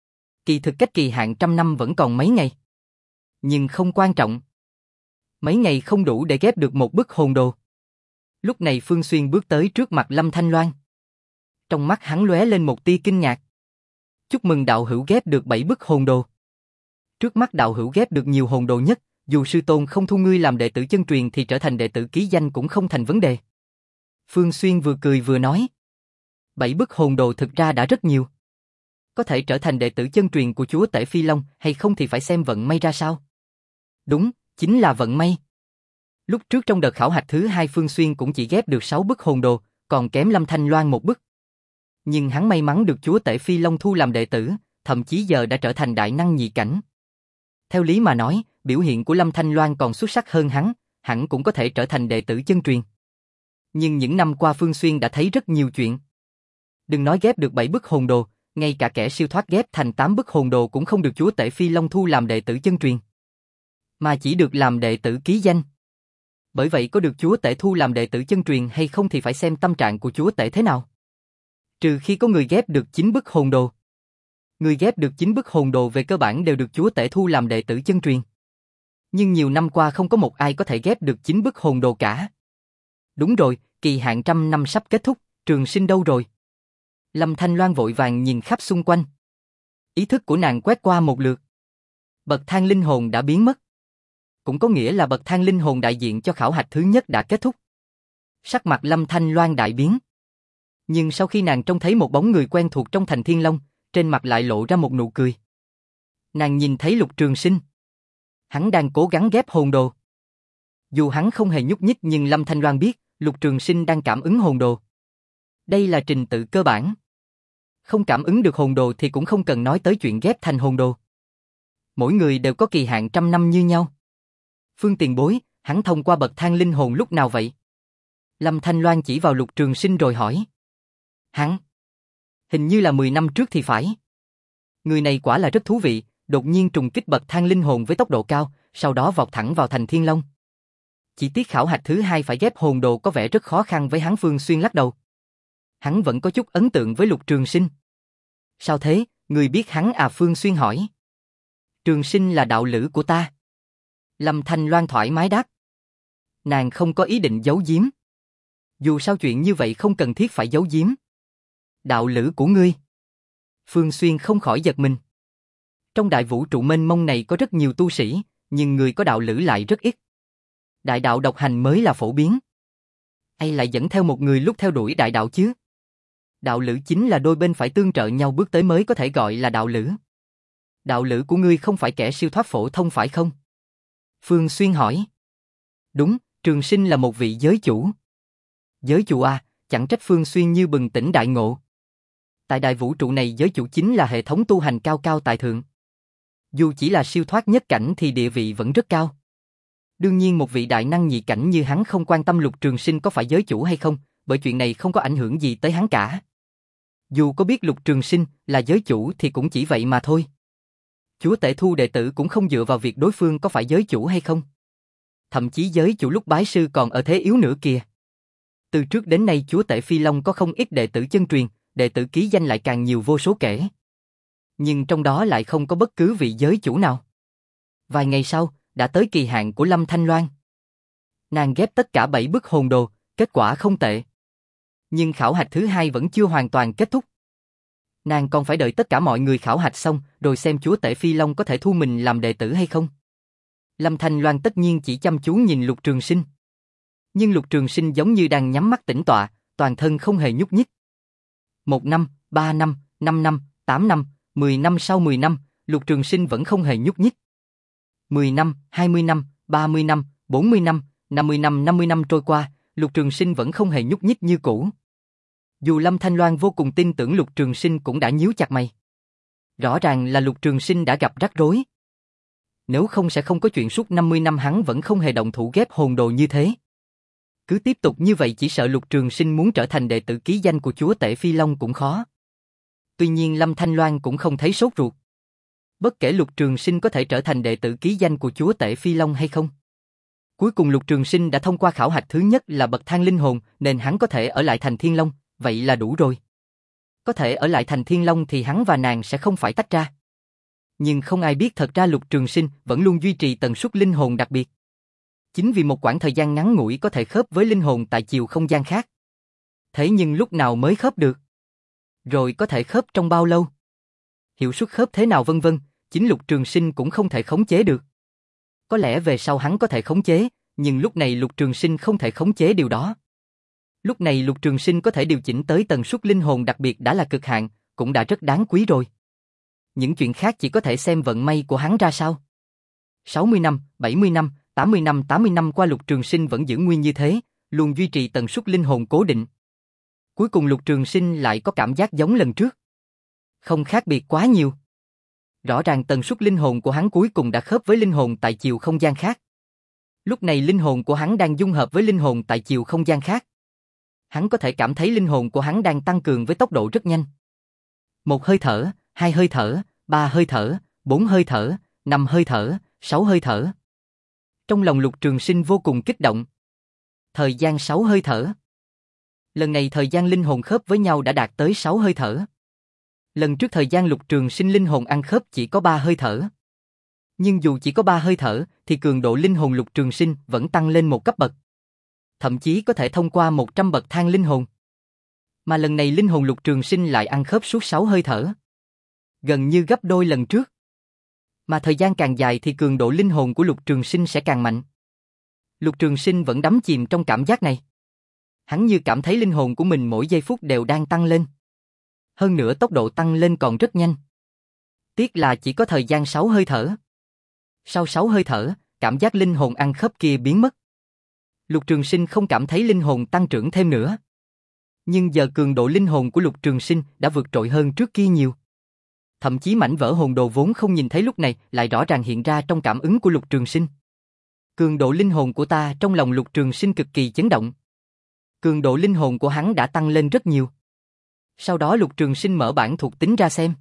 Kỳ thực cách kỳ hạn trăm năm vẫn còn mấy ngày. Nhưng không quan trọng. Mấy ngày không đủ để ghép được một bức hồn đồ. Lúc này Phương Xuyên bước tới trước mặt Lâm Thanh Loan. Trong mắt hắn lóe lên một tia kinh ngạc. Chúc mừng đạo hữu ghép được bảy bức hồn đồ. Trước mắt đạo hữu ghép được nhiều hồn đồ nhất, dù sư tôn không thu ngươi làm đệ tử chân truyền thì trở thành đệ tử ký danh cũng không thành vấn đề. Phương Xuyên vừa cười vừa nói. Bảy bức hồn đồ thực ra đã rất nhiều. Có thể trở thành đệ tử chân truyền của chúa tể Phi Long hay không thì phải xem vận may ra sao. Đúng, chính là vận may. Lúc trước trong đợt khảo hạch thứ hai Phương Xuyên cũng chỉ ghép được sáu bức hồn đồ, còn kém Lâm Thanh Loan một bức. Nhưng hắn may mắn được chúa tể Phi Long thu làm đệ tử, thậm chí giờ đã trở thành đại năng nhị cảnh. Theo lý mà nói, biểu hiện của Lâm Thanh Loan còn xuất sắc hơn hắn, hẳn cũng có thể trở thành đệ tử chân truyền. Nhưng những năm qua Phương Xuyên đã thấy rất nhiều chuyện. Đừng nói ghép được bảy bức hồn đồ, ngay cả kẻ siêu thoát ghép thành tám bức hồn đồ cũng không được chúa tể Phi Long thu làm đệ tử chân truyền, mà chỉ được làm đệ tử ký danh. Bởi vậy có được chúa tể thu làm đệ tử chân truyền hay không thì phải xem tâm trạng của chúa tể thế nào. Trừ khi có người ghép được chín bức hồn đồ. Người ghép được chín bức hồn đồ về cơ bản đều được chúa tể thu làm đệ tử chân truyền. Nhưng nhiều năm qua không có một ai có thể ghép được chín bức hồn đồ cả. Đúng rồi, kỳ hạn trăm năm sắp kết thúc, Trường Sinh đâu rồi? Lâm Thanh Loan vội vàng nhìn khắp xung quanh. Ý thức của nàng quét qua một lượt. Bậc thang linh hồn đã biến mất. Cũng có nghĩa là bậc thang linh hồn đại diện cho khảo hạch thứ nhất đã kết thúc. Sắc mặt Lâm Thanh Loan đại biến. Nhưng sau khi nàng trông thấy một bóng người quen thuộc trong thành Thiên Long, trên mặt lại lộ ra một nụ cười. Nàng nhìn thấy Lục Trường Sinh. Hắn đang cố gắng ghép hồn đồ. Dù hắn không hề nhúc nhích nhưng Lâm Thanh Loan biết, Lục Trường Sinh đang cảm ứng hồn đồ. Đây là trình tự cơ bản. Không cảm ứng được hồn đồ thì cũng không cần nói tới chuyện ghép thành hồn đồ. Mỗi người đều có kỳ hạn trăm năm như nhau. Phương tiền bối, hắn thông qua bậc thang linh hồn lúc nào vậy? Lâm Thanh Loan chỉ vào Lục Trường Sinh rồi hỏi. Hắn? Hình như là mười năm trước thì phải. Người này quả là rất thú vị, đột nhiên trùng kích bậc thang linh hồn với tốc độ cao, sau đó vọt thẳng vào thành Thiên Long. Chỉ tiếc khảo hạch thứ hai phải ghép hồn đồ có vẻ rất khó khăn với hắn. Phương Xuyên lắc đầu. Hắn vẫn có chút ấn tượng với Lục Trường Sinh. Sao thế, người biết hắn à? Phương Xuyên hỏi. Trường Sinh là đạo lữ của ta. Lâm Thanh Loan thoải mái đáp. Nàng không có ý định giấu giếm. Dù sao chuyện như vậy không cần thiết phải giấu giếm. Đạo lữ của ngươi? Phương Xuyên không khỏi giật mình. Trong đại vũ trụ mênh mông này có rất nhiều tu sĩ, nhưng người có đạo lữ lại rất ít. Đại đạo độc hành mới là phổ biến. Ai lại dẫn theo một người lúc theo đuổi đại đạo chứ? Đạo lữ chính là đôi bên phải tương trợ nhau bước tới mới có thể gọi là đạo lữ. Đạo lữ của ngươi không phải kẻ siêu thoát phổ thông phải không? Phương Xuyên hỏi. Đúng, Trường Sinh là một vị giới chủ. Giới chủ à, chẳng trách Phương Xuyên như bừng tỉnh đại ngộ. Tại đại vũ trụ này giới chủ chính là hệ thống tu hành cao cao tại thượng. Dù chỉ là siêu thoát nhất cảnh thì địa vị vẫn rất cao. Đương nhiên một vị đại năng nhị cảnh như hắn không quan tâm Lục Trường Sinh có phải giới chủ hay không, bởi chuyện này không có ảnh hưởng gì tới hắn cả. Dù có biết Lục Trường Sinh là giới chủ thì cũng chỉ vậy mà thôi. Chúa tể thu đệ tử cũng không dựa vào việc đối phương có phải giới chủ hay không. Thậm chí giới chủ lúc bái sư còn ở thế yếu nữa kìa. Từ trước đến nay chúa tể Phi Long có không ít đệ tử chân truyền, đệ tử ký danh lại càng nhiều vô số kể. Nhưng trong đó lại không có bất cứ vị giới chủ nào. Vài ngày sau, đã tới kỳ hạn của Lâm Thanh Loan. Nàng ghép tất cả bảy bức hồn đồ, kết quả không tệ. Nhưng khảo hạch thứ hai vẫn chưa hoàn toàn kết thúc. Nàng còn phải đợi tất cả mọi người khảo hạch xong, rồi xem chúa tể Phi Long có thể thu mình làm đệ tử hay không. Lâm Thanh Loan tất nhiên chỉ chăm chú nhìn Lục Trường Sinh. Nhưng Lục Trường Sinh giống như đang nhắm mắt tĩnh tọa, toàn thân không hề nhúc nhích. Một năm, ba năm, năm năm, tám năm, mười năm sau mười năm, Lục Trường Sinh vẫn không hề nhúc nhích. Mười năm, hai mươi năm, ba mươi năm, bốn mươi năm, năm mươi năm, năm mươi năm trôi qua, Lục Trường Sinh vẫn không hề nhúc nhích như cũ. Dù Lâm Thanh Loan vô cùng tin tưởng Lục Trường Sinh cũng đã nhíu chặt mày. Rõ ràng là Lục Trường Sinh đã gặp rắc rối. Nếu không sẽ không có chuyện suốt năm mươi năm hắn vẫn không hề động thủ ghép hồn đồ như thế. Cứ tiếp tục như vậy chỉ sợ Lục Trường Sinh muốn trở thành đệ tử ký danh của chúa tể Phi Long cũng khó. Tuy nhiên Lâm Thanh Loan cũng không thấy sốt ruột. Bất kể Lục Trường Sinh có thể trở thành đệ tử ký danh của chúa tể Phi Long hay không. Cuối cùng Lục Trường Sinh đã thông qua khảo hạch thứ nhất là bậc thang linh hồn nên hắn có thể ở lại thành Thiên Long, vậy là đủ rồi. Có thể ở lại thành Thiên Long thì hắn và nàng sẽ không phải tách ra. Nhưng không ai biết thật ra Lục Trường Sinh vẫn luôn duy trì tần suất linh hồn đặc biệt. Chính vì một quãng thời gian ngắn ngủi có thể khớp với linh hồn tại chiều không gian khác. Thế nhưng lúc nào mới khớp được? Rồi có thể khớp trong bao lâu? Hiệu suất khớp thế nào vân vân, chính Lục Trường Sinh cũng không thể khống chế được. Có lẽ về sau hắn có thể khống chế, nhưng lúc này Lục Trường Sinh không thể khống chế điều đó. Lúc này Lục Trường Sinh có thể điều chỉnh tới tần suất linh hồn đặc biệt đã là cực hạn, cũng đã rất đáng quý rồi. Những chuyện khác chỉ có thể xem vận may của hắn ra sao. sáu mươi năm, bảy mươi năm, tám mươi năm tám mươi năm qua Lục Trường Sinh vẫn giữ nguyên như thế, luôn duy trì tần suất linh hồn cố định. Cuối cùng Lục Trường Sinh lại có cảm giác giống lần trước. Không khác biệt quá nhiều. Rõ ràng tần suất linh hồn của hắn cuối cùng đã khớp với linh hồn tại chiều không gian khác. Lúc này linh hồn của hắn đang dung hợp với linh hồn tại chiều không gian khác. Hắn có thể cảm thấy linh hồn của hắn đang tăng cường với tốc độ rất nhanh. Một hơi thở, hai hơi thở, ba hơi thở, bốn hơi thở, năm hơi thở, sáu hơi thở. Trong lòng Lục Trường Sinh vô cùng kích động. Thời gian sáu hơi thở. Lần này thời gian linh hồn khớp với nhau đã đạt tới sáu hơi thở. Lần trước thời gian Lục Trường Sinh linh hồn ăn khớp chỉ có ba hơi thở. Nhưng dù chỉ có ba hơi thở, thì cường độ linh hồn Lục Trường Sinh vẫn tăng lên một cấp bậc. Thậm chí có thể thông qua một trăm bậc thang linh hồn. Mà lần này linh hồn Lục Trường Sinh lại ăn khớp suốt sáu hơi thở. Gần như gấp đôi lần trước. Mà thời gian càng dài thì cường độ linh hồn của Lục Trường Sinh sẽ càng mạnh. Lục Trường Sinh vẫn đắm chìm trong cảm giác này. Hắn như cảm thấy linh hồn của mình mỗi giây phút đều đang tăng lên. Hơn nữa tốc độ tăng lên còn rất nhanh. Tiếc là chỉ có thời gian sáu hơi thở. Sau sáu hơi thở, cảm giác linh hồn ăn khớp kia biến mất. Lục Trường Sinh không cảm thấy linh hồn tăng trưởng thêm nữa. Nhưng giờ cường độ linh hồn của Lục Trường Sinh đã vượt trội hơn trước kia nhiều. Thậm chí mảnh vỡ hồn đồ vốn không nhìn thấy lúc này lại rõ ràng hiện ra trong cảm ứng của Lục Trường Sinh. Cường độ linh hồn của ta trong lòng Lục Trường Sinh cực kỳ chấn động. Cường độ linh hồn của hắn đã tăng lên rất nhiều. Sau đó Lục Trường Sinh mở bản thuộc tính ra xem.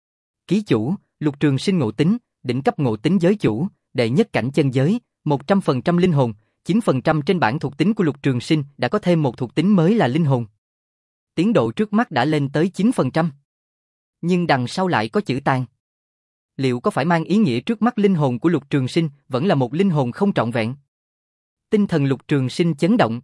Ký chủ, Lục Trường Sinh ngộ tính, đỉnh cấp ngộ tính giới chủ, đệ nhất cảnh chân giới, một trăm phần trăm linh hồn, chín phần trăm trên bản thuộc tính của Lục Trường Sinh đã có thêm một thuộc tính mới là linh hồn. Tiến độ trước mắt đã lên tới chín phần trăm. Nhưng đằng sau lại có chữ tàn. Liệu có phải mang ý nghĩa trước mắt linh hồn của Lục Trường Sinh vẫn là một linh hồn không trọn vẹn? Tinh thần Lục Trường Sinh chấn động.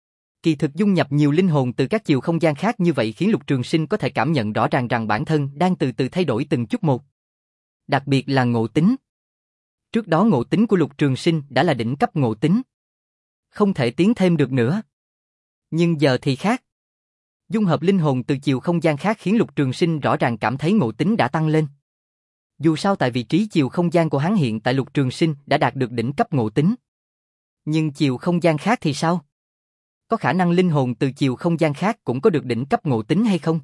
Kỳ thực dung nhập nhiều linh hồn từ các chiều không gian khác như vậy khiến Lục Trường Sinh có thể cảm nhận rõ ràng rằng bản thân đang từ từ thay đổi từng chút một. Đặc biệt là ngộ tính. Trước đó ngộ tính của Lục Trường Sinh đã là đỉnh cấp ngộ tính. Không thể tiến thêm được nữa. Nhưng giờ thì khác. Dung hợp linh hồn từ chiều không gian khác khiến Lục Trường Sinh rõ ràng cảm thấy ngộ tính đã tăng lên. Dù sao tại vị trí chiều không gian của hắn hiện tại Lục Trường Sinh đã đạt được đỉnh cấp ngộ tính. Nhưng chiều không gian khác thì sao? Có khả năng linh hồn từ chiều không gian khác cũng có được đỉnh cấp ngộ tính hay không?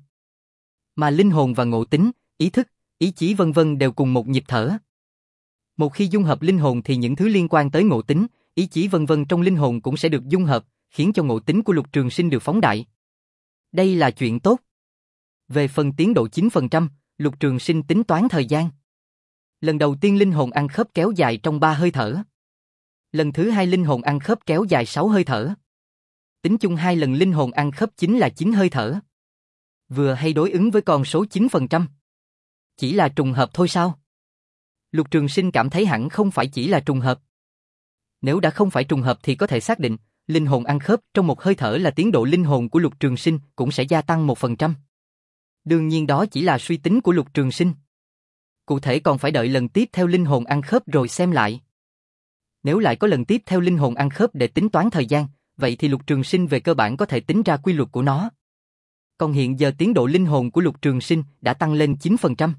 Mà linh hồn và ngộ tính, ý thức, ý chí vân vân đều cùng một nhịp thở. Một khi dung hợp linh hồn thì những thứ liên quan tới ngộ tính, ý chí vân vân trong linh hồn cũng sẽ được dung hợp, khiến cho ngộ tính của Lục Trường Sinh được phóng đại. Đây là chuyện tốt. Về phần tiến độ chín phần trăm, Lục Trường Sinh tính toán thời gian. Lần đầu tiên linh hồn ăn khớp kéo dài trong ba hơi thở. Lần thứ hai linh hồn ăn khớp kéo dài sáu hơi thở. Tính chung hai lần linh hồn ăn khớp chính là chín hơi thở. Vừa hay đối ứng với con số chín phần trăm. Chỉ là trùng hợp thôi sao? Lục Trường Sinh cảm thấy hẳn không phải chỉ là trùng hợp. Nếu đã không phải trùng hợp thì có thể xác định, linh hồn ăn khớp trong một hơi thở là tiến độ linh hồn của Lục Trường Sinh cũng sẽ gia tăng một phần trăm. Đương nhiên đó chỉ là suy tính của Lục Trường Sinh. Cụ thể còn phải đợi lần tiếp theo linh hồn ăn khớp rồi xem lại. Nếu lại có lần tiếp theo linh hồn ăn khớp để tính toán thời gian, vậy thì Lục Trường Sinh về cơ bản có thể tính ra quy luật của nó. Còn hiện giờ tiến độ linh hồn của Lục Trường Sinh đã tăng lên chín phần trăm.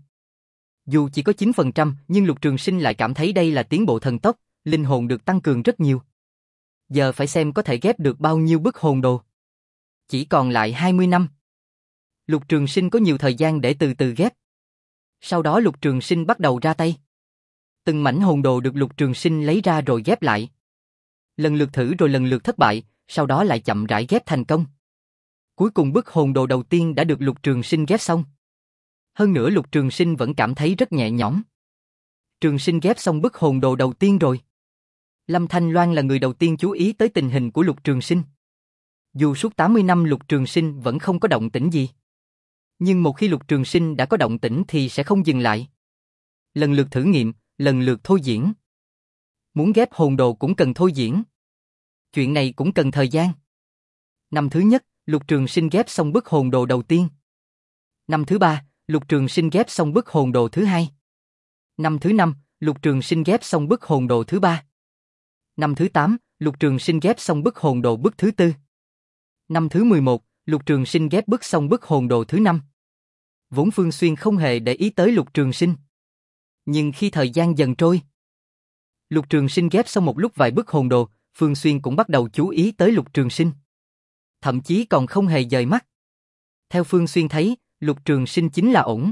Dù chỉ có chín phần trăm, nhưng Lục Trường Sinh lại cảm thấy đây là tiến bộ thần tốc, linh hồn được tăng cường rất nhiều. Giờ phải xem có thể ghép được bao nhiêu bức hồn đồ. Chỉ còn lại hai mươi năm. Lục Trường Sinh có nhiều thời gian để từ từ ghép. Sau đó Lục Trường Sinh bắt đầu ra tay. Từng mảnh hồn đồ được Lục Trường Sinh lấy ra rồi ghép lại. Lần lượt thử rồi lần lượt thất bại, sau đó lại chậm rãi ghép thành công. Cuối cùng bức hồn đồ đầu tiên đã được Lục Trường Sinh ghép xong. Hơn nữa Lục Trường Sinh vẫn cảm thấy rất nhẹ nhõm. Trường Sinh ghép xong bức hồn đồ đầu tiên rồi. Lâm Thanh Loan là người đầu tiên chú ý tới tình hình của Lục Trường Sinh. Dù suốt tám mươi năm Lục Trường Sinh vẫn không có động tĩnh gì. Nhưng một khi Lục Trường Sinh đã có động tĩnh thì sẽ không dừng lại. Lần lượt thử nghiệm, lần lượt thôi diễn. Muốn ghép hồn đồ cũng cần thôi diễn. Chuyện này cũng cần thời gian. Năm thứ nhất, Lục Trường Sinh ghép xong bức hồn đồ đầu tiên. Năm thứ ba, Lục Trường Sinh ghép xong bức hồn đồ thứ hai. Năm thứ năm, Lục Trường Sinh ghép xong bức hồn đồ thứ ba. Năm thứ tám, Lục Trường Sinh ghép xong bức hồn đồ bức thứ tư. Năm thứ mười một, Lục Trường Sinh ghép bức xong bức hồn đồ thứ năm. Vốn Phương Xuyên không hề để ý tới Lục Trường Sinh. Nhưng khi thời gian dần trôi, Lục Trường Sinh ghép xong một lúc vài bức hồn đồ, Phương Xuyên cũng bắt đầu chú ý tới Lục Trường Sinh. Thậm chí còn không hề dời mắt. Theo Phương Xuyên thấy, Lục Trường Sinh chính là ổn.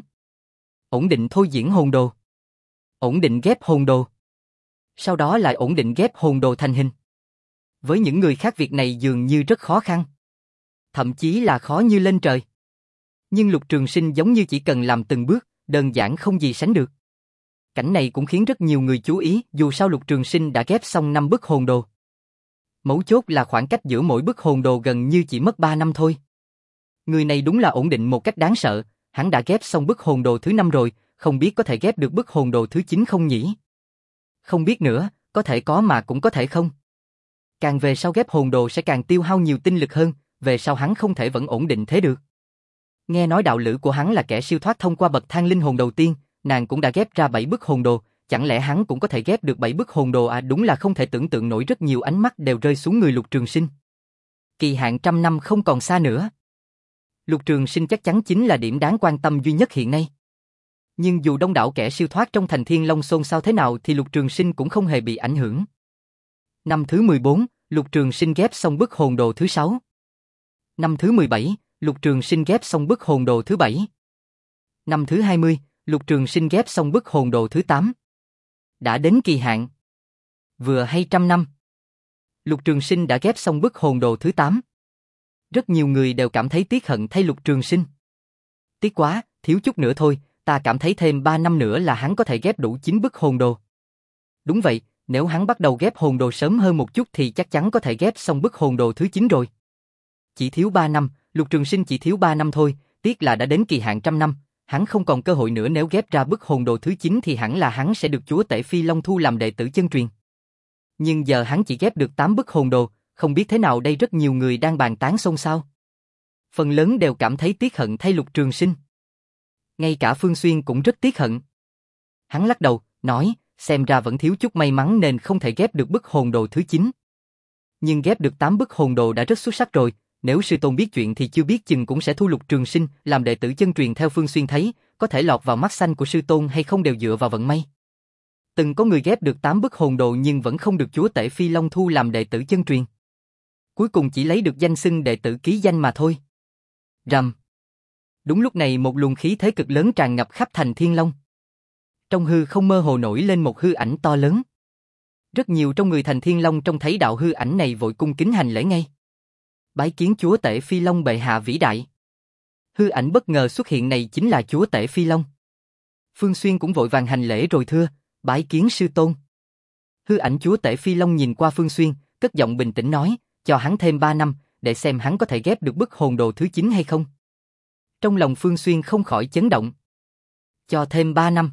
Ổn định thôi diễn hồn đồ. Ổn định ghép hồn đồ. Sau đó lại ổn định ghép hồn đồ thành hình. Với những người khác việc này dường như rất khó khăn. Thậm chí là khó như lên trời. Nhưng Lục Trường Sinh giống như chỉ cần làm từng bước, đơn giản không gì sánh được. Cảnh này cũng khiến rất nhiều người chú ý, dù sao Lục Trường Sinh đã ghép xong năm bức hồn đồ. Mấu chốt là khoảng cách giữa mỗi bức hồn đồ gần như chỉ mất ba năm thôi. Người này đúng là ổn định một cách đáng sợ, hắn đã ghép xong bức hồn đồ thứ năm rồi, không biết có thể ghép được bức hồn đồ thứ chín không nhỉ? Không biết nữa, có thể có mà cũng có thể không. Càng về sau ghép hồn đồ sẽ càng tiêu hao nhiều tinh lực hơn, về sau hắn không thể vẫn ổn định thế được. Nghe nói đạo lữ của hắn là kẻ siêu thoát thông qua bậc thang linh hồn đầu tiên, nàng cũng đã ghép ra bảy bức hồn đồ, chẳng lẽ hắn cũng có thể ghép được bảy bức hồn đồ à? Đúng là không thể tưởng tượng nổi, rất nhiều ánh mắt đều rơi xuống người Lục Trường Sinh. Kỳ hạn trăm năm không còn xa nữa. Lục Trường Sinh chắc chắn chính là điểm đáng quan tâm duy nhất hiện nay. Nhưng dù đông đảo kẻ siêu thoát trong thành Thiên Long xôn xao thế nào thì Lục Trường Sinh cũng không hề bị ảnh hưởng. Năm thứ mười bốn, Lục Trường Sinh ghép xong bức hồn đồ thứ sáu. Năm thứ mười bảy, Lục Trường Sinh ghép xong bức hồn đồ thứ bảy. Năm thứ hai mươi, Lục Trường Sinh ghép xong bức hồn đồ thứ tám. Đã đến kỳ hạn. Vừa hay trăm năm. Lục Trường Sinh đã ghép xong bức hồn đồ thứ tám. Rất nhiều người đều cảm thấy tiếc hận thay Lục Trường Sinh. Tiếc quá, thiếu chút nữa thôi, ta cảm thấy thêm ba năm nữa là hắn có thể ghép đủ chín bức hồn đồ. Đúng vậy, nếu hắn bắt đầu ghép hồn đồ sớm hơn một chút thì chắc chắn có thể ghép xong bức hồn đồ thứ chín rồi. Chỉ thiếu ba năm, Lục Trường Sinh chỉ thiếu ba năm thôi, tiếc là đã đến kỳ hạn trăm năm, hắn không còn cơ hội nữa, nếu ghép ra bức hồn đồ thứ chín thì hẳn là hắn sẽ được chúa tể Phi Long thu làm đệ tử chân truyền. Nhưng giờ hắn chỉ ghép được tám bức hồn đồ, không biết thế nào đây, rất nhiều người đang bàn tán xôn xao. Phần lớn đều cảm thấy tiếc hận thay Lục Trường Sinh. Ngay cả Phương Xuyên cũng rất tiếc hận. Hắn lắc đầu, nói, xem ra vẫn thiếu chút may mắn nên không thể ghép được bức hồn đồ thứ chín. Nhưng ghép được tám bức hồn đồ đã rất xuất sắc rồi, nếu sư tôn biết chuyện thì chưa biết chừng cũng sẽ thu Lục Trường Sinh làm đệ tử chân truyền. Theo Phương Xuyên thấy, có thể lọt vào mắt xanh của sư tôn hay không đều dựa vào vận may. Từng có người ghép được tám bức hồn đồ nhưng vẫn không được chúa tể Phi Long thu làm đệ tử chân truyền. Cuối cùng chỉ lấy được danh xưng đệ tử ký danh mà thôi. Rầm. Đúng lúc này một luồng khí thế cực lớn tràn ngập khắp thành Thiên Long. Trong hư không mơ hồ nổi lên một hư ảnh to lớn. Rất nhiều trong người thành Thiên Long trông thấy đạo hư ảnh này vội cung kính hành lễ ngay. Bái kiến chúa tể Phi Long bệ hạ vĩ đại. Hư ảnh bất ngờ xuất hiện này chính là chúa tể Phi Long. Phương Xuyên cũng vội vàng hành lễ rồi thưa, bái kiến sư tôn. Hư ảnh chúa tể Phi Long nhìn qua Phương Xuyên, cất giọng bình tĩnh nói, cho hắn thêm ba năm, để xem hắn có thể ghép được bức hồn đồ thứ chín hay không. Trong lòng Phương Xuyên không khỏi chấn động. Cho thêm ba năm.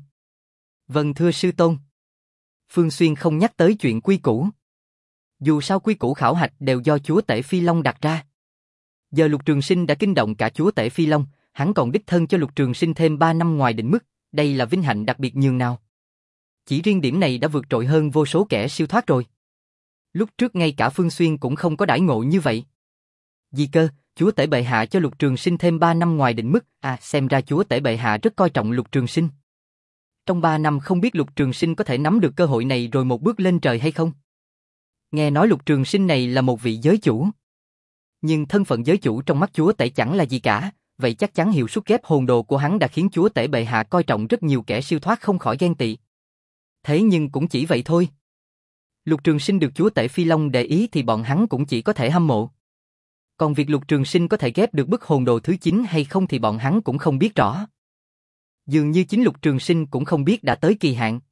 Vâng thưa sư tôn. Phương Xuyên không nhắc tới chuyện quy củ. Dù sao quy củ khảo hạch đều do chúa tể Phi Long đặt ra. Giờ Lục Trường Sinh đã kinh động cả chúa tể Phi Long, hắn còn đích thân cho Lục Trường Sinh thêm ba năm ngoài định mức, đây là vinh hạnh đặc biệt nhường nào. Chỉ riêng điểm này đã vượt trội hơn vô số kẻ siêu thoát rồi. Lúc trước ngay cả Phương Xuyên cũng không có đãi ngộ như vậy. Gì cơ, chúa tể bệ hạ cho Lục Trường Sinh thêm ba năm ngoài định mức, à xem ra chúa tể bệ hạ rất coi trọng Lục Trường Sinh. Trong ba năm không biết Lục Trường Sinh có thể nắm được cơ hội này rồi một bước lên trời hay không? Nghe nói Lục Trường Sinh này là một vị giới chủ. Nhưng thân phận giới chủ trong mắt chúa tể chẳng là gì cả, vậy chắc chắn hiệu suất ghép hồn đồ của hắn đã khiến chúa tể bệ hạ coi trọng, rất nhiều kẻ siêu thoát không khỏi ghen tị. Thế nhưng cũng chỉ vậy thôi. Lục Trường Sinh được chúa tể Phi Long để ý thì bọn hắn cũng chỉ có thể hâm mộ. Còn việc Lục Trường Sinh có thể ghép được bức hồn đồ thứ chín hay không thì bọn hắn cũng không biết rõ. Dường như chính Lục Trường Sinh cũng không biết đã tới kỳ hạn.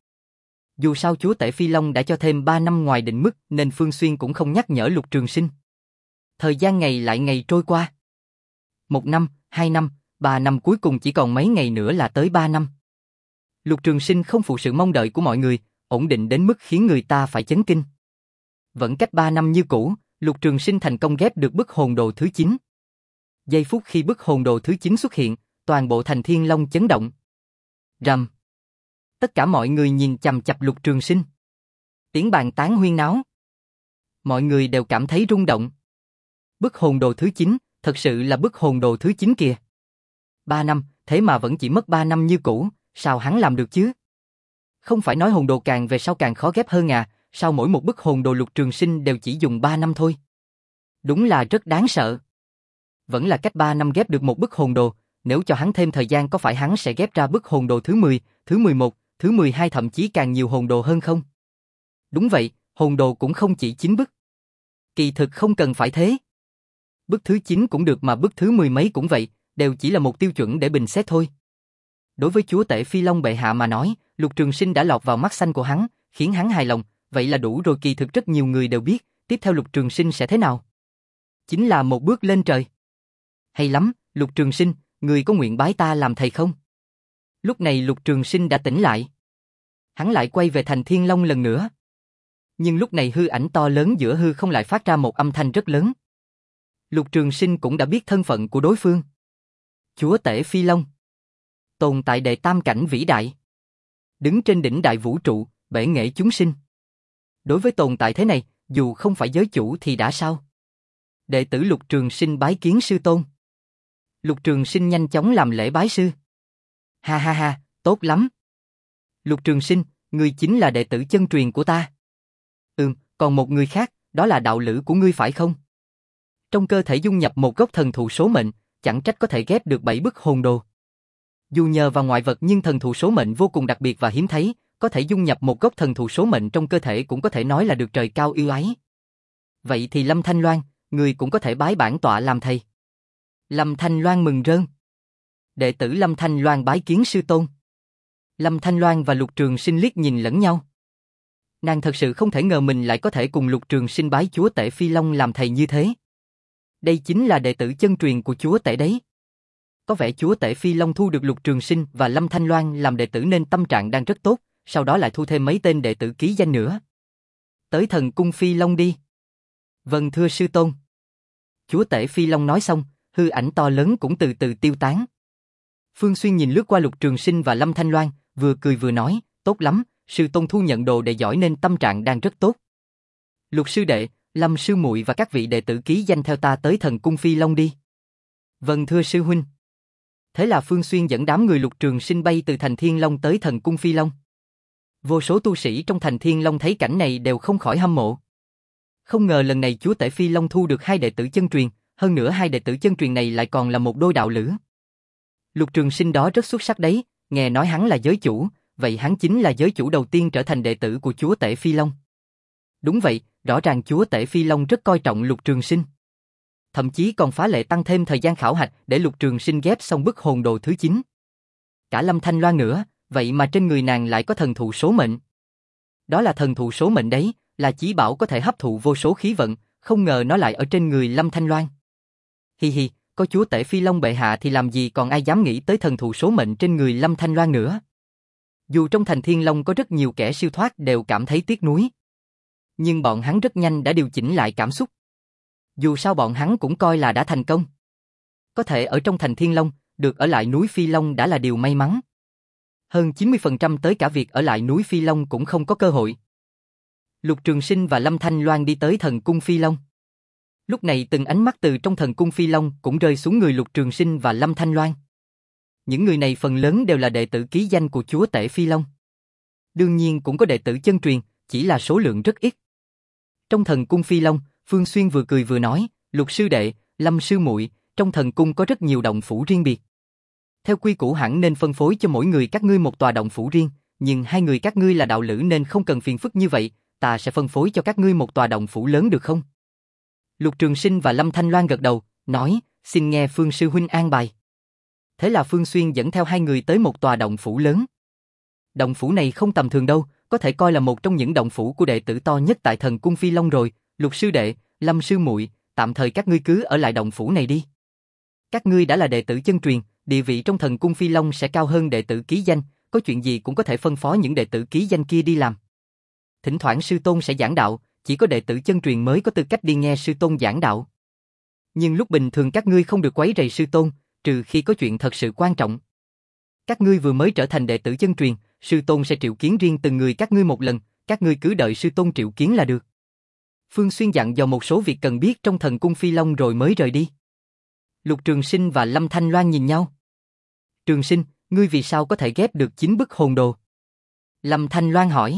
Dù sao chúa tể Phi Long đã cho thêm ba năm ngoài định mức nên Phương Xuyên cũng không nhắc nhở Lục Trường Sinh. Thời gian ngày lại ngày trôi qua. Một năm, hai năm, ba năm, cuối cùng chỉ còn mấy ngày nữa là tới ba năm. Lục Trường Sinh không phụ sự mong đợi của mọi người, ổn định đến mức khiến người ta phải chấn kinh. Vẫn cách ba năm như cũ, Lục Trường Sinh thành công ghép được bức hồn đồ thứ chín. Giây phút khi bức hồn đồ thứ chín xuất hiện, toàn bộ thành Thiên Long chấn động. Rầm. Tất cả mọi người nhìn chằm chằm Lục Trường Sinh. Tiếng bàn tán huyên náo. Mọi người đều cảm thấy rung động. Bức hồn đồ thứ chín, thật sự là bức hồn đồ thứ chín kìa. Ba năm, thế mà vẫn chỉ mất ba năm như cũ, sao hắn làm được chứ? Không phải nói hồn đồ càng về sau càng khó ghép hơn à, sao mỗi một bức hồn đồ Lục Trường Sinh đều chỉ dùng ba năm thôi? Đúng là rất đáng sợ. Vẫn là cách ba năm ghép được một bức hồn đồ, nếu cho hắn thêm thời gian có phải hắn sẽ ghép ra bức hồn đồ thứ mười, thứ mười một, thứ mười hai thậm chí càng nhiều hồn đồ hơn không? Đúng vậy, hồn đồ cũng không chỉ chín bức. Kỳ thực không cần phải thế. Bức thứ chín cũng được mà bức thứ mười mấy cũng vậy, đều chỉ là một tiêu chuẩn để bình xét thôi. Đối với chúa tể Phi Long bệ hạ mà nói, Lục Trường Sinh đã lọt vào mắt xanh của hắn, khiến hắn hài lòng, vậy là đủ rồi. Kỳ thực rất nhiều người đều biết, tiếp theo Lục Trường Sinh sẽ thế nào. Chính là một bước lên trời. Hay lắm, Lục Trường Sinh, người có nguyện bái ta làm thầy không? Lúc này Lục Trường Sinh đã tỉnh lại. Hắn lại quay về thành Thiên Long lần nữa. Nhưng lúc này hư ảnh to lớn giữa hư không lại phát ra một âm thanh rất lớn. Lục Trường Sinh cũng đã biết thân phận của đối phương. Chúa tể Phi Long. Tồn tại đệ tam cảnh vĩ đại. Đứng trên đỉnh đại vũ trụ, bể nghệ chúng sinh. Đối với tồn tại thế này, dù không phải giới chủ thì đã sao? Đệ tử Lục Trường Sinh bái kiến sư tôn. Lục Trường Sinh nhanh chóng làm lễ bái sư. Ha ha ha, tốt lắm. Lục Trường Sinh, ngươi chính là đệ tử chân truyền của ta. Ừm, còn một người khác, đó là đạo lữ của ngươi phải không? Trong cơ thể dung nhập một gốc thần thụ số mệnh, chẳng trách có thể ghép được bảy bức hồn đồ. Dù nhờ vào ngoại vật nhưng thần thụ số mệnh vô cùng đặc biệt và hiếm thấy, có thể dung nhập một gốc thần thụ số mệnh trong cơ thể cũng có thể nói là được trời cao yêu ái. Vậy thì Lâm Thanh Loan, người cũng có thể bái bản tọa làm thầy. Lâm Thanh Loan mừng rơn. Đệ tử Lâm Thanh Loan bái kiến sư tôn. Lâm Thanh Loan và Lục Trường Sinh liếc nhìn lẫn nhau. Nàng thật sự không thể ngờ mình lại có thể cùng Lục Trường Sinh bái chúa tể Phi Long làm thầy như thế. Đây chính là đệ tử chân truyền của chúa tể đấy. Có vẻ chúa tể Phi Long thu được Lục Trường Sinh và Lâm Thanh Loan làm đệ tử nên tâm trạng đang rất tốt, sau đó lại thu thêm mấy tên đệ tử ký danh nữa. Tới thần cung Phi Long đi. Vâng thưa sư tôn. Chúa tể Phi Long nói xong, hư ảnh to lớn cũng từ từ tiêu tán. Phương Xuyên nhìn lướt qua Lục Trường Sinh và Lâm Thanh Loan, vừa cười vừa nói, tốt lắm, sư tôn thu nhận đồ đệ giỏi nên tâm trạng đang rất tốt. Lục sư đệ, Lâm sư muội và các vị đệ tử ký danh theo ta tới thần cung Phi Long đi. Vâng thưa sư huynh. Thế là Phương Xuyên dẫn đám người Lục Trường Sinh bay từ thành Thiên Long tới thần cung Phi Long. Vô số tu sĩ trong thành Thiên Long thấy cảnh này đều không khỏi hâm mộ. Không ngờ lần này chúa tể Phi Long thu được hai đệ tử chân truyền, hơn nữa hai đệ tử chân truyền này lại còn là một đôi đạo lữ. Lục Trường Sinh đó rất xuất sắc đấy, nghe nói hắn là giới chủ, vậy hắn chính là giới chủ đầu tiên trở thành đệ tử của chúa tể Phi Long. Đúng vậy, rõ ràng chúa tể Phi Long rất coi trọng Lục Trường Sinh. Thậm chí còn phá lệ tăng thêm thời gian khảo hạch để Lục Trường Sinh ghép xong bức hồn đồ thứ chín. Cả Lâm Thanh Loan nữa, vậy mà trên người nàng lại có thần thụ số mệnh. Đó là thần thụ số mệnh đấy, là chí bảo có thể hấp thụ vô số khí vận, không ngờ nó lại ở trên người Lâm Thanh Loan. Hi hi, có chúa tể Phi Long bệ hạ thì làm gì còn ai dám nghĩ tới thần thụ số mệnh trên người Lâm Thanh Loan nữa. Dù trong thành Thiên Long có rất nhiều kẻ siêu thoát đều cảm thấy tiếc nuối. Nhưng bọn hắn rất nhanh đã điều chỉnh lại cảm xúc. Dù sao bọn hắn cũng coi là đã thành công. Có thể ở trong thành Thiên Long, được ở lại núi Phi Long đã là điều may mắn. Hơn chín mươi phần trăm tới cả việc ở lại núi Phi Long cũng không có cơ hội. Lục Trường Sinh và Lâm Thanh Loan đi tới thần cung Phi Long. Lúc này từng ánh mắt từ trong thần cung Phi Long cũng rơi xuống người Lục Trường Sinh và Lâm Thanh Loan. Những người này phần lớn đều là đệ tử ký danh của chúa tể Phi Long. Đương nhiên cũng có đệ tử chân truyền, chỉ là số lượng rất ít. Trong thần cung Phi Long, Phương Xuyên vừa cười vừa nói, Lục sư đệ, Lâm sư muội, trong thần cung có rất nhiều động phủ riêng biệt. Theo quy củ hẳn nên phân phối cho mỗi người các ngươi một tòa động phủ riêng, nhưng hai người các ngươi là đạo lữ nên không cần phiền phức như vậy, ta sẽ phân phối cho các ngươi một tòa động phủ lớn được không? Lục Trường Sinh và Lâm Thanh Loan gật đầu, nói, xin nghe Phương sư huynh an bài. Thế là Phương Xuyên dẫn theo hai người tới một tòa động phủ lớn. Động phủ này không tầm thường đâu, có thể coi là một trong những động phủ của đệ tử to nhất tại thần cung Phi Long rồi. Lục sư đệ, Lâm sư muội, tạm thời các ngươi cứ ở lại động phủ này đi. Các ngươi đã là đệ tử chân truyền, địa vị trong thần cung Phi Long sẽ cao hơn đệ tử ký danh, có chuyện gì cũng có thể phân phó những đệ tử ký danh kia đi làm. Thỉnh thoảng sư tôn sẽ giảng đạo, chỉ có đệ tử chân truyền mới có tư cách đi nghe sư tôn giảng đạo. Nhưng lúc bình thường các ngươi không được quấy rầy sư tôn, trừ khi có chuyện thật sự quan trọng. Các ngươi vừa mới trở thành đệ tử chân truyền, sư tôn sẽ triệu kiến riêng từng người các ngươi một lần, các ngươi cứ đợi sư tôn triệu kiến là được. Phương Xuyên dặn dò một số việc cần biết trong thần cung Phi Long rồi mới rời đi. Lục Trường Sinh và Lâm Thanh Loan nhìn nhau. Trường Sinh, ngươi vì sao có thể ghép được chín bức hồn đồ? Lâm Thanh Loan hỏi.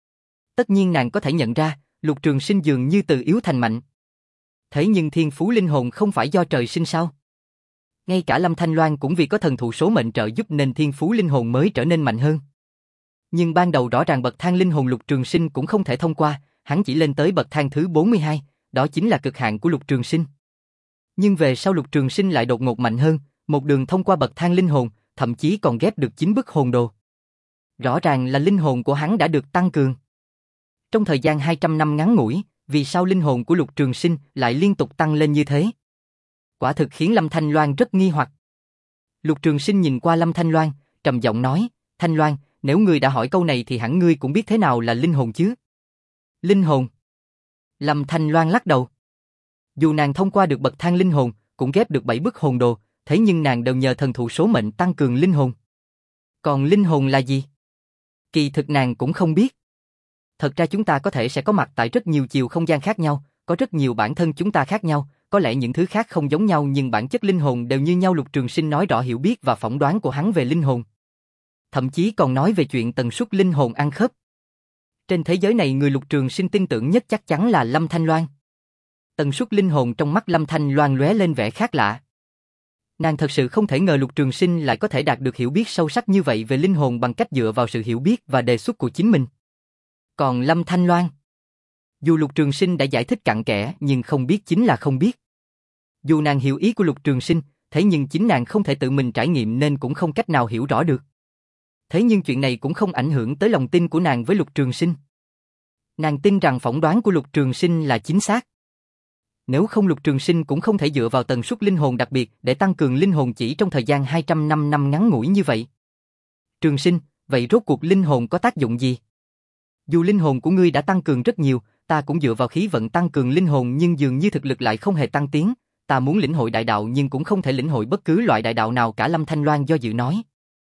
Tất nhiên nàng có thể nhận ra, Lục Trường Sinh dường như từ yếu thành mạnh. Thế nhưng thiên phú linh hồn không phải do trời sinh sao? Ngay cả Lâm Thanh Loan cũng vì có thần thụ số mệnh trợ giúp nên thiên phú linh hồn mới trở nên mạnh hơn. Nhưng ban đầu rõ ràng bậc thang linh hồn Lục Trường Sinh cũng không thể thông qua, hắn chỉ lên tới bậc thang thứ bốn mươi hai, đó chính là cực hạn của Lục Trường Sinh. Nhưng về sau Lục Trường Sinh lại đột ngột mạnh hơn, một đường thông qua bậc thang linh hồn, thậm chí còn ghép được chín bức hồn đồ. Rõ ràng là linh hồn của hắn đã được tăng cường. Trong thời gian hai trăm năm ngắn ngủi, vì sao linh hồn của Lục Trường Sinh lại liên tục tăng lên như thế? Quả thực khiến Lâm Thanh Loan rất nghi hoặc. Lục Trường Sinh nhìn qua Lâm Thanh Loan, trầm giọng nói, Thanh Loan, nếu ngươi đã hỏi câu này thì hẳn ngươi cũng biết thế nào là linh hồn chứ? Linh hồn? Lâm Thanh Loan lắc đầu. Dù nàng thông qua được bậc thang linh hồn, cũng ghép được bảy bức hồn đồ, thế nhưng nàng đều nhờ thần thụ số mệnh tăng cường linh hồn. Còn linh hồn là gì? Kỳ thực nàng cũng không biết. Thật ra chúng ta có thể sẽ có mặt tại rất nhiều chiều không gian khác nhau, có rất nhiều bản thân chúng ta khác nhau, có lẽ những thứ khác không giống nhau nhưng bản chất linh hồn đều như nhau. Lục Trường Sinh nói rõ hiểu biết và phỏng đoán của hắn về linh hồn. Thậm chí còn nói về chuyện tần suất linh hồn ăn khớp. Trên thế giới này người Lục Trường Sinh tin tưởng nhất chắc chắn là Lâm Thanh Loan. Tần suất linh hồn trong mắt Lâm Thanh Loan lóe lên vẻ khác lạ. Nàng thật sự không thể ngờ Lục Trường Sinh lại có thể đạt được hiểu biết sâu sắc như vậy về linh hồn bằng cách dựa vào sự hiểu biết và đề xuất của chính mình. Còn Lâm Thanh Loan, dù Lục Trường Sinh đã giải thích cặn kẽ nhưng không biết chính là không biết. Dù nàng hiểu ý của Lục Trường Sinh, thế nhưng chính nàng không thể tự mình trải nghiệm nên cũng không cách nào hiểu rõ được. Thế nhưng chuyện này cũng không ảnh hưởng tới lòng tin của nàng với Lục Trường Sinh. Nàng tin rằng phỏng đoán của Lục Trường Sinh là chính xác. Nếu không Lục Trường Sinh cũng không thể dựa vào tần suất linh hồn đặc biệt để tăng cường linh hồn chỉ trong thời gian hai trăm năm năm ngắn ngủi như vậy. Trường Sinh, vậy rốt cuộc linh hồn có tác dụng gì? Dù linh hồn của ngươi đã tăng cường rất nhiều, ta cũng dựa vào khí vận tăng cường linh hồn nhưng dường như thực lực lại không hề tăng tiến. Ta muốn lĩnh hội đại đạo nhưng cũng không thể lĩnh hội bất cứ loại đại đạo nào cả. Lâm Thanh Loan do dự nói.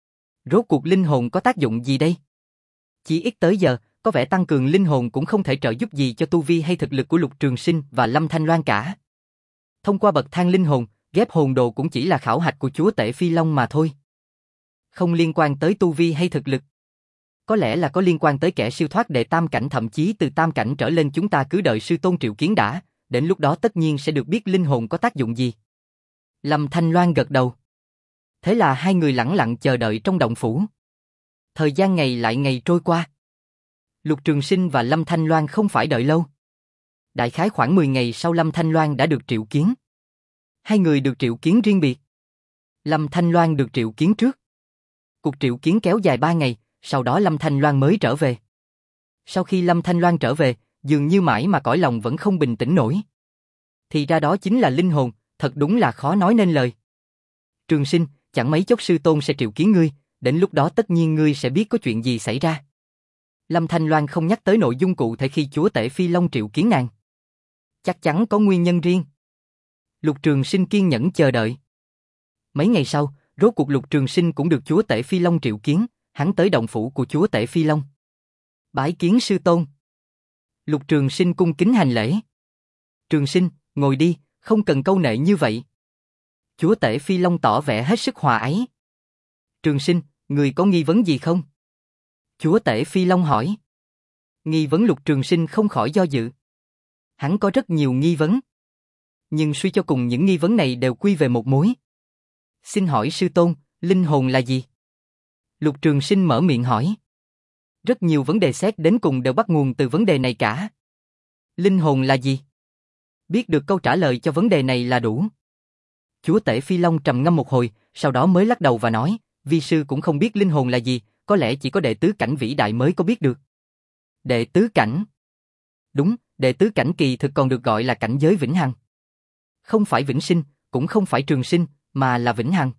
Rốt cuộc linh hồn có tác dụng gì đây? Chỉ ít tới giờ, có vẻ tăng cường linh hồn cũng không thể trợ giúp gì cho tu vi hay thực lực của Lục Trường Sinh và Lâm Thanh Loan cả. Thông qua bậc thang linh hồn, ghép hồn đồ cũng chỉ là khảo hạch của chúa tể Phi Long mà thôi. Không liên quan tới tu vi hay thực lực. Có lẽ là có liên quan tới kẻ siêu thoát đệ tam cảnh, thậm chí từ tam cảnh trở lên. Chúng ta cứ đợi sư tôn triệu kiến đã, đến lúc đó tất nhiên sẽ được biết linh hồn có tác dụng gì. Lâm Thanh Loan gật đầu. Thế là hai người lẳng lặng chờ đợi trong động phủ. Thời gian ngày lại ngày trôi qua. Lục Trường Sinh và Lâm Thanh Loan không phải đợi lâu. Đại khái khoảng mười ngày sau Lâm Thanh Loan đã được triệu kiến. Hai người được triệu kiến riêng biệt. Lâm Thanh Loan được triệu kiến trước. Cuộc triệu kiến kéo dài ba ngày, sau đó Lâm Thanh Loan mới trở về. Sau khi Lâm Thanh Loan trở về, dường như mãi mà cõi lòng vẫn không bình tĩnh nổi. Thì ra đó chính là linh hồn, thật đúng là khó nói nên lời. Trường Sinh, chẳng mấy chốc sư tôn sẽ triệu kiến ngươi, đến lúc đó tất nhiên ngươi sẽ biết có chuyện gì xảy ra. Lâm Thanh Loan không nhắc tới nội dung cụ thể khi chúa tể Phi Long triệu kiến nàng. Chắc chắn có nguyên nhân riêng. Lục Trường Sinh kiên nhẫn chờ đợi. Mấy ngày sau, rốt cuộc Lục Trường Sinh cũng được chúa tể Phi Long triệu kiến, hắn tới động phủ của chúa tể Phi Long. Bái kiến sư tôn. Lục Trường Sinh cung kính hành lễ. Trường Sinh, ngồi đi, không cần câu nệ như vậy. Chúa tể Phi Long tỏ vẻ hết sức hòa ái. Trường Sinh, người có nghi vấn gì không? Chúa tể Phi Long hỏi. Nghi vấn? Lục Trường Sinh không khỏi do dự. Hắn có rất nhiều nghi vấn. Nhưng suy cho cùng những nghi vấn này đều quy về một mối. Xin hỏi sư tôn, linh hồn là gì? Lục Trường Sinh mở miệng hỏi. Rất nhiều vấn đề xét đến cùng đều bắt nguồn từ vấn đề này cả. Linh hồn là gì? Biết được câu trả lời cho vấn đề này là đủ. Chúa tể Phi Long trầm ngâm một hồi, sau đó mới lắc đầu và nói, vi sư cũng không biết linh hồn là gì, có lẽ chỉ có đệ tứ cảnh vĩ đại mới có biết được. Đệ tứ cảnh? Đúng, đệ tứ cảnh kỳ thực còn được gọi là cảnh giới vĩnh hằng. Không phải vĩnh sinh, cũng không phải trường sinh, mà là vĩnh hằng.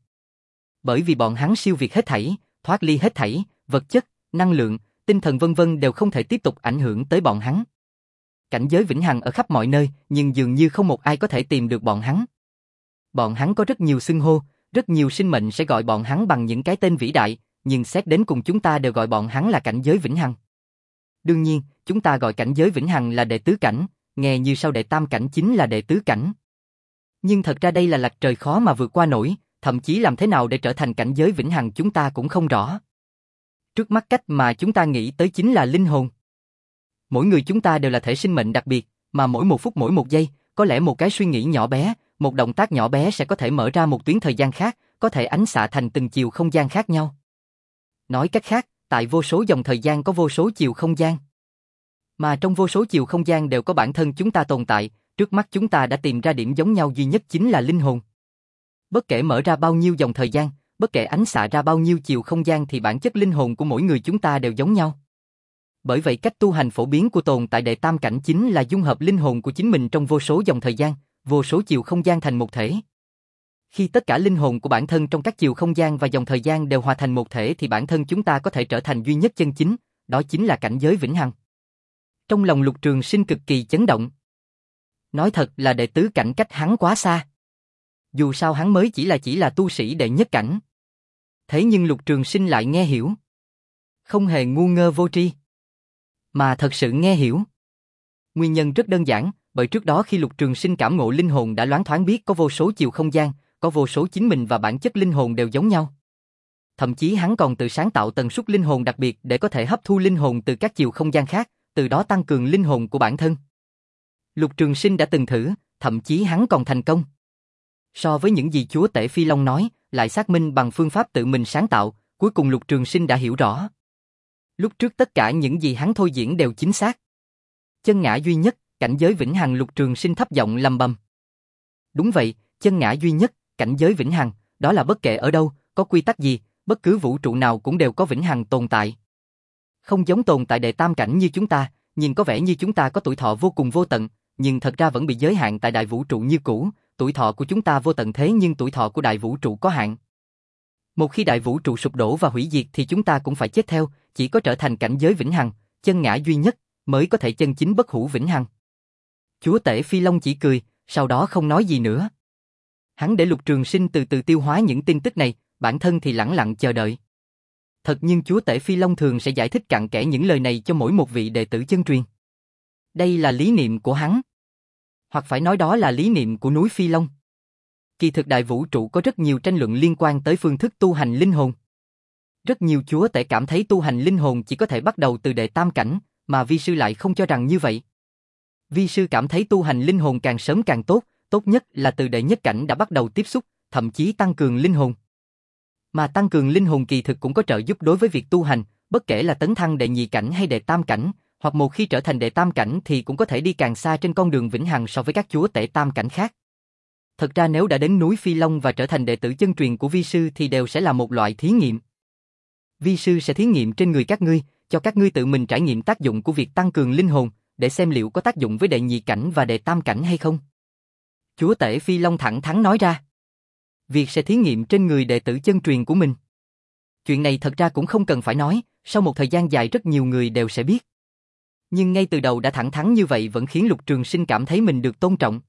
Bởi vì bọn hắn siêu việt hết thảy, thoát ly hết thảy, vật chất, năng lượng, tinh thần vân vân đều không thể tiếp tục ảnh hưởng tới bọn hắn. Cảnh giới vĩnh hằng ở khắp mọi nơi, nhưng dường như không một ai có thể tìm được bọn hắn. Bọn hắn có rất nhiều xưng hô, rất nhiều sinh mệnh sẽ gọi bọn hắn bằng những cái tên vĩ đại, nhưng xét đến cùng chúng ta đều gọi bọn hắn là cảnh giới vĩnh hằng. Đương nhiên, chúng ta gọi cảnh giới vĩnh hằng là đệ tứ cảnh, nghe như sau đệ tam cảnh chính là đệ tứ cảnh. Nhưng thật ra đây là lạch trời khó mà vượt qua nổi, thậm chí làm thế nào để trở thành cảnh giới vĩnh hằng chúng ta cũng không rõ. Trước mắt cách mà chúng ta nghĩ tới chính là linh hồn. Mỗi người chúng ta đều là thể sinh mệnh đặc biệt, mà mỗi một phút mỗi một giây, có lẽ một cái suy nghĩ nhỏ bé, một động tác nhỏ bé sẽ có thể mở ra một tuyến thời gian khác, có thể ánh xạ thành từng chiều không gian khác nhau. Nói cách khác, tại vô số dòng thời gian có vô số chiều không gian. Mà trong vô số chiều không gian đều có bản thân chúng ta tồn tại, trước mắt chúng ta đã tìm ra điểm giống nhau duy nhất chính là linh hồn. Bất kể mở ra bao nhiêu dòng thời gian, bất kể ánh xạ ra bao nhiêu chiều không gian thì bản chất linh hồn của mỗi người chúng ta đều giống nhau. Bởi vậy cách tu hành phổ biến của tồn tại đệ tam cảnh chính là dung hợp linh hồn của chính mình trong vô số dòng thời gian, vô số chiều không gian thành một thể. Khi tất cả linh hồn của bản thân trong các chiều không gian và dòng thời gian đều hòa thành một thể thì bản thân chúng ta có thể trở thành duy nhất chân chính, đó chính là cảnh giới vĩnh hằng. Trong lòng Lục Trường Sinh cực kỳ chấn động. Nói thật là đệ tứ cảnh cách hắn quá xa. Dù sao hắn mới chỉ là chỉ là tu sĩ đệ nhất cảnh. Thế nhưng Lục Trường Sinh lại nghe hiểu. Không hề ngu ngơ vô tri, mà thật sự nghe hiểu. Nguyên nhân rất đơn giản, bởi trước đó khi Lục Trường Sinh cảm ngộ linh hồn đã loáng thoáng biết có vô số chiều không gian, có vô số chính mình và bản chất linh hồn đều giống nhau. Thậm chí hắn còn tự sáng tạo tần suất linh hồn đặc biệt để có thể hấp thu linh hồn từ các chiều không gian khác, từ đó tăng cường linh hồn của bản thân. Lục Trường Sinh đã từng thử, thậm chí hắn còn thành công. So với những gì chúa tể Phi Long nói, lại xác minh bằng phương pháp tự mình sáng tạo, cuối cùng Lục Trường Sinh đã hiểu rõ. Lúc trước tất cả những gì hắn thôi diễn đều chính xác. Chân ngã duy nhất, cảnh giới vĩnh hằng. Lục Trường Sinh thấp giọng lầm bầm. Đúng vậy, chân ngã duy nhất, cảnh giới vĩnh hằng, đó là bất kể ở đâu, có quy tắc gì, bất cứ vũ trụ nào cũng đều có vĩnh hằng tồn tại. Không giống tồn tại đệ tam cảnh như chúng ta, nhìn có vẻ như chúng ta có tuổi thọ vô cùng vô tận, nhưng thật ra vẫn bị giới hạn tại đại vũ trụ như cũ. Tuổi thọ của chúng ta vô tận thế nhưng tuổi thọ của đại vũ trụ có hạn. Một khi đại vũ trụ sụp đổ và hủy diệt thì chúng ta cũng phải chết theo, chỉ có trở thành cảnh giới vĩnh hằng, chân ngã duy nhất, mới có thể chân chính bất hủ vĩnh hằng. Chúa tể Phi Long chỉ cười, sau đó không nói gì nữa. Hắn để Lục Trường Sinh từ từ tiêu hóa những tin tức này, bản thân thì lẳng lặng chờ đợi. Thật nhưng chúa tể Phi Long thường sẽ giải thích cặn kẽ những lời này cho mỗi một vị đệ tử chân truyền. Đây là lý niệm của hắn. Hoặc phải nói đó là lý niệm của núi Phi Long. Kỳ thực đại vũ trụ có rất nhiều tranh luận liên quan tới phương thức tu hành linh hồn. Rất nhiều chúa tể cảm thấy tu hành linh hồn chỉ có thể bắt đầu từ đệ tam cảnh, mà vi sư lại không cho rằng như vậy. Vi sư cảm thấy tu hành linh hồn càng sớm càng tốt, tốt nhất là từ đệ nhất cảnh đã bắt đầu tiếp xúc, thậm chí tăng cường linh hồn. Mà tăng cường linh hồn kỳ thực cũng có trợ giúp đối với việc tu hành, bất kể là tấn thăng đệ nhị cảnh hay đệ tam cảnh, hoặc một khi trở thành đệ tam cảnh thì cũng có thể đi càng xa trên con đường vĩnh hằng so với các chúa tể tam cảnh khác. Thật ra nếu đã đến núi Phi Long và trở thành đệ tử chân truyền của vi sư thì đều sẽ là một loại thí nghiệm. Vi sư sẽ thí nghiệm trên người các ngươi, cho các ngươi tự mình trải nghiệm tác dụng của việc tăng cường linh hồn, để xem liệu có tác dụng với đệ nhị cảnh và đệ tam cảnh hay không. Chúa tể Phi Long thẳng thắn nói ra. Việc sẽ thí nghiệm trên người đệ tử chân truyền của mình. Chuyện này thật ra cũng không cần phải nói, sau một thời gian dài rất nhiều người đều sẽ biết. Nhưng ngay từ đầu đã thẳng thắn như vậy vẫn khiến Lục Trường Sinh cảm thấy mình được tôn trọng.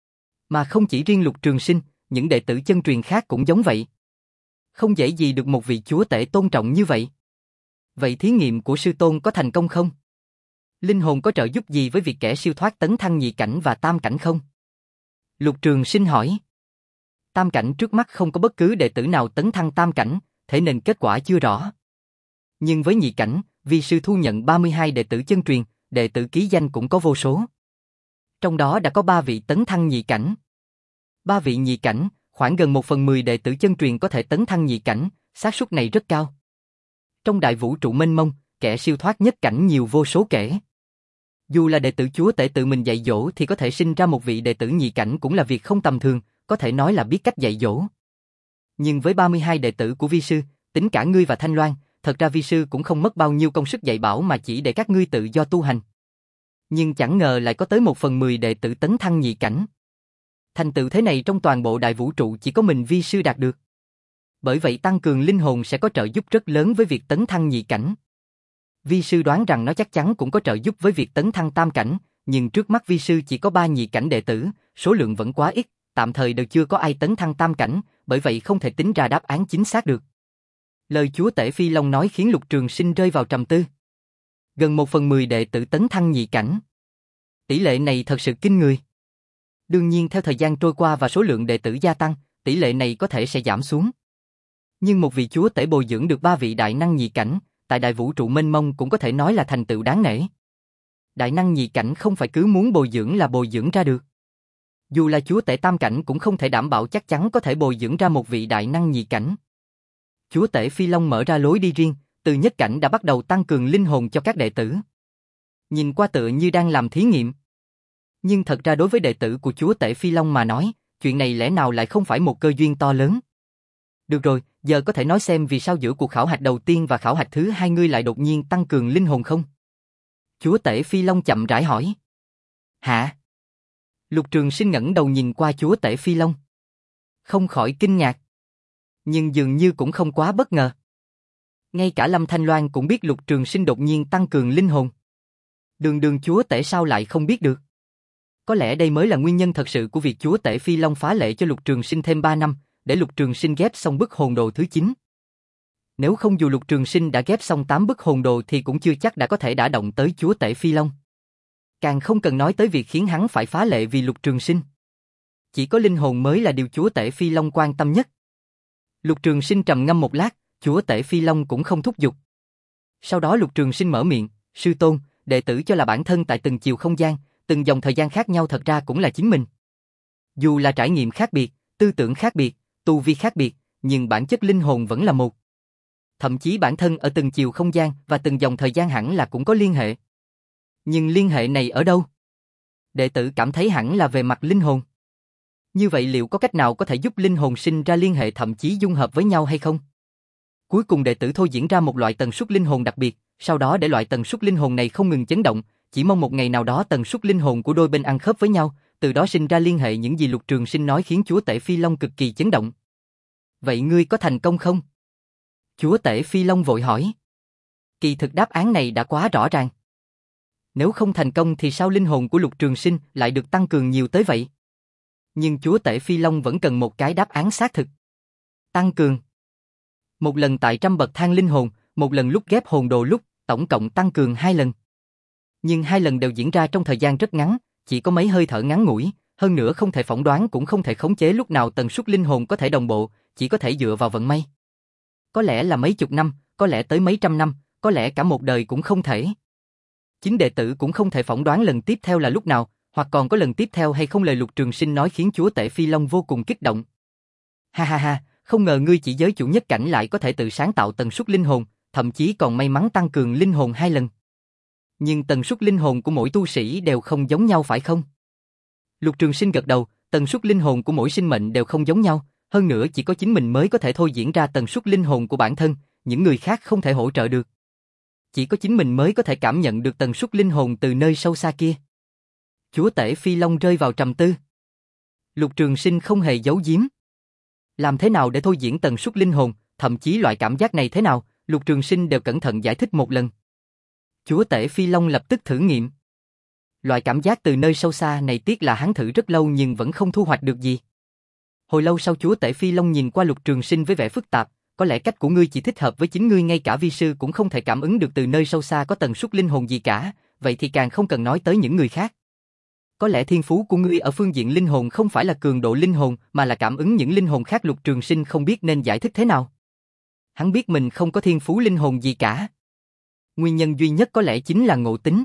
Mà không chỉ riêng Lục Trường Sinh, những đệ tử chân truyền khác cũng giống vậy. Không dễ gì được một vị chúa tể tôn trọng như vậy. Vậy thí nghiệm của sư tôn có thành công không? Linh hồn có trợ giúp gì với việc kẻ siêu thoát tấn thăng nhị cảnh và tam cảnh không? Lục Trường Sinh hỏi. Tam cảnh trước mắt không có bất cứ đệ tử nào tấn thăng tam cảnh, thế nên kết quả chưa rõ. Nhưng với nhị cảnh, vi sư thu nhận ba mươi hai đệ tử chân truyền, đệ tử ký danh cũng có vô số. Trong đó đã có ba vị tấn thăng nhị cảnh. Ba vị nhị cảnh, khoảng gần một phần mười đệ tử chân truyền có thể tấn thăng nhị cảnh, xác suất này rất cao. Trong đại vũ trụ mênh mông, kẻ siêu thoát nhất cảnh nhiều vô số kể. Dù là đệ tử chúa tể tự mình dạy dỗ thì có thể sinh ra một vị đệ tử nhị cảnh cũng là việc không tầm thường, có thể nói là biết cách dạy dỗ. Nhưng với ba mươi hai đệ tử của vi sư, tính cả ngươi và Thanh Loan, thật ra vi sư cũng không mất bao nhiêu công sức dạy bảo mà chỉ để các ngươi tự do tu hành. Nhưng chẳng ngờ lại có tới một phần mười đệ tử tấn thăng nhị cảnh. Thành tựu thế này trong toàn bộ đại vũ trụ chỉ có mình vi sư đạt được. Bởi vậy tăng cường linh hồn sẽ có trợ giúp rất lớn với việc tấn thăng nhị cảnh. Vi sư đoán rằng nó chắc chắn cũng có trợ giúp với việc tấn thăng tam cảnh, nhưng trước mắt vi sư chỉ có ba nhị cảnh đệ tử, số lượng vẫn quá ít, tạm thời đều chưa có ai tấn thăng tam cảnh, bởi vậy không thể tính ra đáp án chính xác được. Lời chúa tể Phi Long nói khiến Lục Trường Sinh rơi vào trầm tư. Gần một phần mười đệ tử tấn thăng nhị cảnh. Tỷ lệ này thật sự kinh người. Đương nhiên theo thời gian trôi qua và số lượng đệ tử gia tăng, tỷ lệ này có thể sẽ giảm xuống. Nhưng một vị chúa tể bồi dưỡng được ba vị đại năng nhị cảnh, tại đại vũ trụ mênh mông cũng có thể nói là thành tựu đáng nể. Đại năng nhị cảnh không phải cứ muốn bồi dưỡng là bồi dưỡng ra được. Dù là chúa tể tam cảnh cũng không thể đảm bảo chắc chắn có thể bồi dưỡng ra một vị đại năng nhị cảnh. Chúa tể Phi Long mở ra lối đi riêng, từ nhất cảnh đã bắt đầu tăng cường linh hồn cho các đệ tử. Nhìn qua tựa như đang làm thí nghiệm. Nhưng thật ra đối với đệ tử của chúa tể Phi Long mà nói, chuyện này lẽ nào lại không phải một cơ duyên to lớn. Được rồi, giờ có thể nói xem vì sao giữa cuộc khảo hạch đầu tiên và khảo hạch thứ hai ngươi lại đột nhiên tăng cường linh hồn không? Chúa tể Phi Long chậm rãi hỏi. Hả? Lục Trường Sinh ngẩng đầu nhìn qua chúa tể Phi Long. Không khỏi kinh ngạc. Nhưng dường như cũng không quá bất ngờ. Ngay cả Lâm Thanh Loan cũng biết Lục Trường Sinh đột nhiên tăng cường linh hồn. Đường đường chúa tể sao lại không biết được? Có lẽ đây mới là nguyên nhân thật sự của việc chúa tể Phi Long phá lệ cho Lục Trường Sinh thêm ba năm, để Lục Trường Sinh ghép xong bức hồn đồ thứ chín. Nếu không dù Lục Trường Sinh đã ghép xong tám bức hồn đồ thì cũng chưa chắc đã có thể đả động tới chúa tể Phi Long. Càng không cần nói tới việc khiến hắn phải phá lệ vì Lục Trường Sinh. Chỉ có linh hồn mới là điều chúa tể Phi Long quan tâm nhất. Lục Trường Sinh trầm ngâm một lát, chúa tể Phi Long cũng không thúc giục. Sau đó Lục Trường Sinh mở miệng, sư tôn, đệ tử cho là bản thân tại từng chiều không gian, từng dòng thời gian khác nhau thật ra cũng là chính mình. Dù là trải nghiệm khác biệt, tư tưởng khác biệt, tu vi khác biệt, nhưng bản chất linh hồn vẫn là một. Thậm chí bản thân ở từng chiều không gian và từng dòng thời gian hẳn là cũng có liên hệ. Nhưng liên hệ này ở đâu? Đệ tử cảm thấy hẳn là về mặt linh hồn. Như vậy liệu có cách nào có thể giúp linh hồn sinh ra liên hệ thậm chí dung hợp với nhau hay không? Cuối cùng đệ tử thôi diễn ra một loại tần suất linh hồn đặc biệt, sau đó để loại tần suất linh hồn này không ngừng chấn động, chỉ mong một ngày nào đó tần suất linh hồn của đôi bên ăn khớp với nhau, từ đó sinh ra liên hệ. Những gì Lục Trường Sinh nói khiến chúa tể Phi Long cực kỳ chấn động. Vậy ngươi có thành công không? Chúa tể Phi Long vội hỏi. Kỳ thực đáp án này đã quá rõ ràng. Nếu không thành công thì sao linh hồn của Lục Trường Sinh lại được tăng cường nhiều tới vậy? Nhưng chúa tể Phi Long vẫn cần một cái đáp án xác thực. Tăng cường. Một lần tại trăm bậc thang linh hồn, một lần lúc ghép hồn đồ lúc, tổng cộng tăng cường hai lần. Nhưng hai lần đều diễn ra trong thời gian rất ngắn, chỉ có mấy hơi thở ngắn ngủi, hơn nữa không thể phỏng đoán cũng không thể khống chế lúc nào tần suất linh hồn có thể đồng bộ, chỉ có thể dựa vào vận may. Có lẽ là mấy chục năm, có lẽ tới mấy trăm năm, có lẽ cả một đời cũng không thể. Chính đệ tử cũng không thể phỏng đoán lần tiếp theo là lúc nào, hoặc còn có lần tiếp theo hay không. Lời Lục Trường Sinh nói khiến chúa tể Phi Long vô cùng kích động. Ha ha ha, không ngờ ngươi chỉ giới chủ nhất cảnh lại có thể tự sáng tạo tần suất linh hồn, thậm chí còn may mắn tăng cường linh hồn hai lần. Nhưng tần suất linh hồn của mỗi tu sĩ đều không giống nhau phải không? Lục Trường Sinh gật đầu, tần suất linh hồn của mỗi sinh mệnh đều không giống nhau, hơn nữa chỉ có chính mình mới có thể thôi diễn ra tần suất linh hồn của bản thân, những người khác không thể hỗ trợ được. Chỉ có chính mình mới có thể cảm nhận được tần suất linh hồn từ nơi sâu xa kia. Chúa tể Phi Long rơi vào trầm tư. Lục Trường Sinh không hề giấu giếm. Làm thế nào để thôi diễn tần suất linh hồn, thậm chí loại cảm giác này thế nào, Lục Trường Sinh đều cẩn thận giải thích một lần. Chúa tể Phi Long lập tức thử nghiệm. Loại cảm giác từ nơi sâu xa này tiếc là hắn thử rất lâu nhưng vẫn không thu hoạch được gì. Hồi lâu sau chúa tể Phi Long nhìn qua Lục Trường Sinh với vẻ phức tạp, có lẽ cách của ngươi chỉ thích hợp với chính ngươi, ngay cả vi sư cũng không thể cảm ứng được từ nơi sâu xa có tần suất linh hồn gì cả, vậy thì càng không cần nói tới những người khác. Có lẽ thiên phú của ngươi ở phương diện linh hồn không phải là cường độ linh hồn mà là cảm ứng những linh hồn khác. Lục Trường Sinh không biết nên giải thích thế nào. Hắn biết mình không có thiên phú linh hồn gì cả. Nguyên nhân duy nhất có lẽ chính là ngộ tính.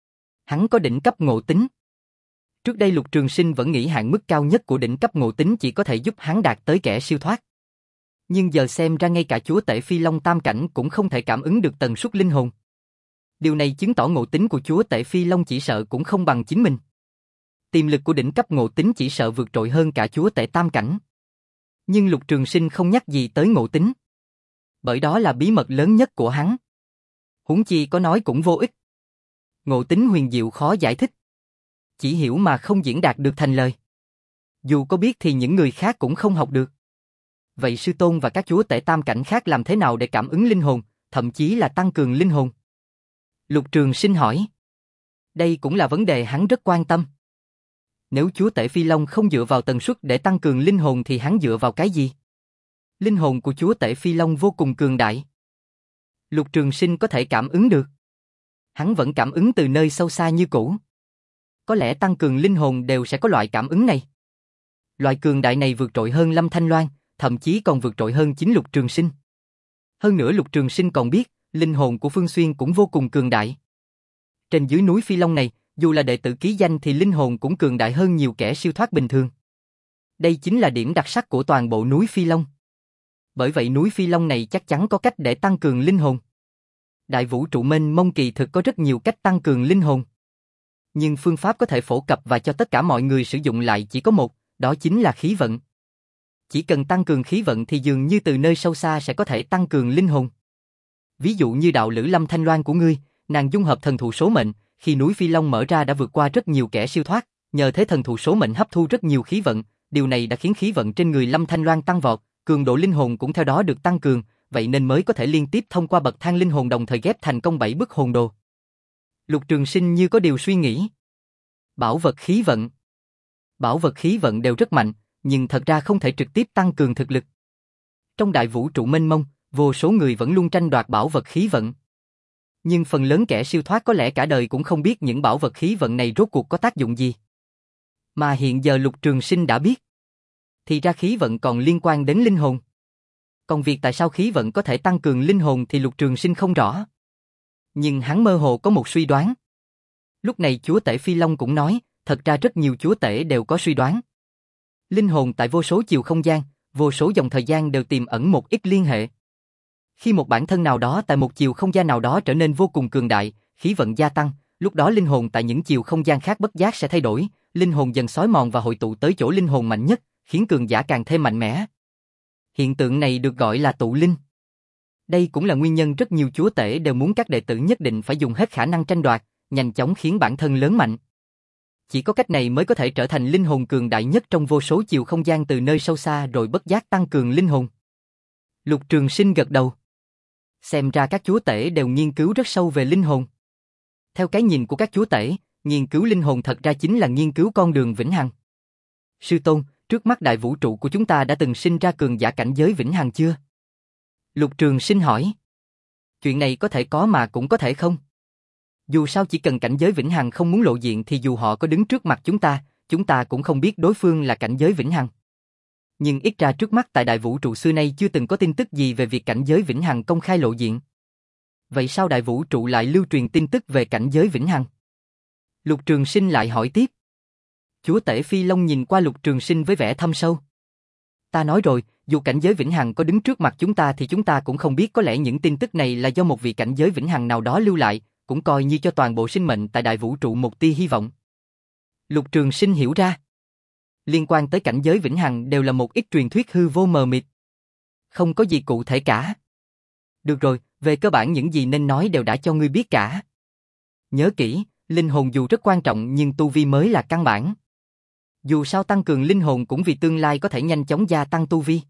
Hắn có đỉnh cấp ngộ tính. Trước đây Lục Trường Sinh vẫn nghĩ hạn mức cao nhất của đỉnh cấp ngộ tính chỉ có thể giúp hắn đạt tới kẻ siêu thoát. Nhưng giờ xem ra ngay cả chúa tể Phi Long tam cảnh cũng không thể cảm ứng được tần suất linh hồn. Điều này chứng tỏ ngộ tính của chúa tể Phi Long chỉ sợ cũng không bằng chính mình. Tiềm lực của đỉnh cấp ngộ tính chỉ sợ vượt trội hơn cả chúa tể tam cảnh. Nhưng Lục Trường Sinh không nhắc gì tới ngộ tính. Bởi đó là bí mật lớn nhất của hắn. Huống chi có nói cũng vô ích. Ngộ tính huyền diệu khó giải thích. Chỉ hiểu mà không diễn đạt được thành lời. Dù có biết thì những người khác cũng không học được. Vậy sư tôn và các chúa tể tam cảnh khác làm thế nào để cảm ứng linh hồn, thậm chí là tăng cường linh hồn? Lục Trường Sinh hỏi. Đây cũng là vấn đề hắn rất quan tâm. Nếu chúa tể Phi Long không dựa vào tần suất để tăng cường linh hồn thì hắn dựa vào cái gì? Linh hồn của chúa tể Phi Long vô cùng cường đại. Lục Trường Sinh có thể cảm ứng được. Hắn vẫn cảm ứng từ nơi sâu xa như cũ. Có lẽ tăng cường linh hồn đều sẽ có loại cảm ứng này. Loại cường đại này vượt trội hơn Lâm Thanh Loan, thậm chí còn vượt trội hơn chính Lục Trường Sinh. Hơn nữa Lục Trường Sinh còn biết, Linh hồn của Phương Xuyên cũng vô cùng cường đại. Trên dưới núi Phi Long này, dù là đệ tử ký danh thì linh hồn cũng cường đại hơn nhiều kẻ siêu thoát bình thường. Đây chính là điểm đặc sắc của toàn bộ núi Phi Long. Bởi vậy núi Phi Long này chắc chắn có cách để tăng cường linh hồn. Đại vũ trụ mênh mông kỳ thực có rất nhiều cách tăng cường linh hồn. Nhưng phương pháp có thể phổ cập và cho tất cả mọi người sử dụng lại chỉ có một, đó chính là khí vận. Chỉ cần tăng cường khí vận thì dường như từ nơi sâu xa sẽ có thể tăng cường linh hồn. Ví dụ như đạo lữ Lâm Thanh Loan của ngươi, nàng dung hợp thần thụ số mệnh, khi núi Phi Long mở ra đã vượt qua rất nhiều kẻ siêu thoát, nhờ thế thần thụ số mệnh hấp thu rất nhiều khí vận, điều này đã khiến khí vận trên người Lâm Thanh Loan tăng vọt, cường độ linh hồn cũng theo đó được tăng cường, vậy nên mới có thể liên tiếp thông qua bậc thang linh hồn đồng thời ghép thành công bảy bức hồn đồ. Lục Trường Sinh như có điều suy nghĩ. Bảo vật khí vận. Bảo vật khí vận đều rất mạnh, nhưng thật ra không thể trực tiếp tăng cường thực lực. Trong đại vũ trụ mênh mông, vô số người vẫn luôn tranh đoạt bảo vật khí vận. Nhưng phần lớn kẻ siêu thoát có lẽ cả đời cũng không biết những bảo vật khí vận này rốt cuộc có tác dụng gì. Mà hiện giờ Lục Trường Sinh đã biết. Thì ra khí vận còn liên quan đến linh hồn. Còn việc tại sao khí vận có thể tăng cường linh hồn thì Lục Trường Sinh không rõ. Nhưng hắn mơ hồ có một suy đoán. Lúc này chúa tể Phi Long cũng nói, thật ra rất nhiều chúa tể đều có suy đoán. Linh hồn tại vô số chiều không gian, vô số dòng thời gian đều tiềm ẩn một ít liên hệ. Khi một bản thân nào đó tại một chiều không gian nào đó trở nên vô cùng cường đại, khí vận gia tăng, lúc đó linh hồn tại những chiều không gian khác bất giác sẽ thay đổi, linh hồn dần xói mòn và hội tụ tới chỗ linh hồn mạnh nhất, khiến cường giả càng thêm mạnh mẽ. Hiện tượng này được gọi là tụ linh. Đây cũng là nguyên nhân rất nhiều chúa tể đều muốn các đệ tử nhất định phải dùng hết khả năng tranh đoạt, nhanh chóng khiến bản thân lớn mạnh. Chỉ có cách này mới có thể trở thành linh hồn cường đại nhất trong vô số chiều không gian từ nơi sâu xa rồi bất giác tăng cường linh hồn. Lục Trường Sinh gật đầu. Xem ra các chúa tể đều nghiên cứu rất sâu về linh hồn. Theo cái nhìn của các chúa tể, nghiên cứu linh hồn thật ra chính là nghiên cứu con đường vĩnh hằng. Sư tôn, trước mắt đại vũ trụ của chúng ta đã từng sinh ra cường giả cảnh giới vĩnh hằng chưa? Lục Trường Sinh hỏi. Chuyện này có thể có mà cũng có thể không. Dù sao chỉ cần cảnh giới vĩnh hằng không muốn lộ diện thì dù họ có đứng trước mặt chúng ta, chúng ta cũng không biết đối phương là cảnh giới vĩnh hằng. Nhưng ít ra trước mắt tại đại vũ trụ xưa nay chưa từng có tin tức gì về việc cảnh giới vĩnh hằng công khai lộ diện. Vậy sao đại vũ trụ lại lưu truyền tin tức về cảnh giới vĩnh hằng? Lục Trường Sinh lại hỏi tiếp. Chúa tể Phi Long nhìn qua Lục Trường Sinh với vẻ thâm sâu. Ta nói rồi, dù cảnh giới vĩnh hằng có đứng trước mặt chúng ta thì chúng ta cũng không biết, có lẽ những tin tức này là do một vị cảnh giới vĩnh hằng nào đó lưu lại, cũng coi như cho toàn bộ sinh mệnh tại đại vũ trụ một tia hy vọng. Lục Trường Sinh hiểu ra. Liên quan tới cảnh giới vĩnh hằng đều là một ít truyền thuyết hư vô mờ mịt. Không có gì cụ thể cả. Được rồi, về cơ bản những gì nên nói đều đã cho ngươi biết cả. Nhớ kỹ, linh hồn dù rất quan trọng nhưng tu vi mới là căn bản. Dù sao tăng cường linh hồn cũng vì tương lai có thể nhanh chóng gia tăng tu vi.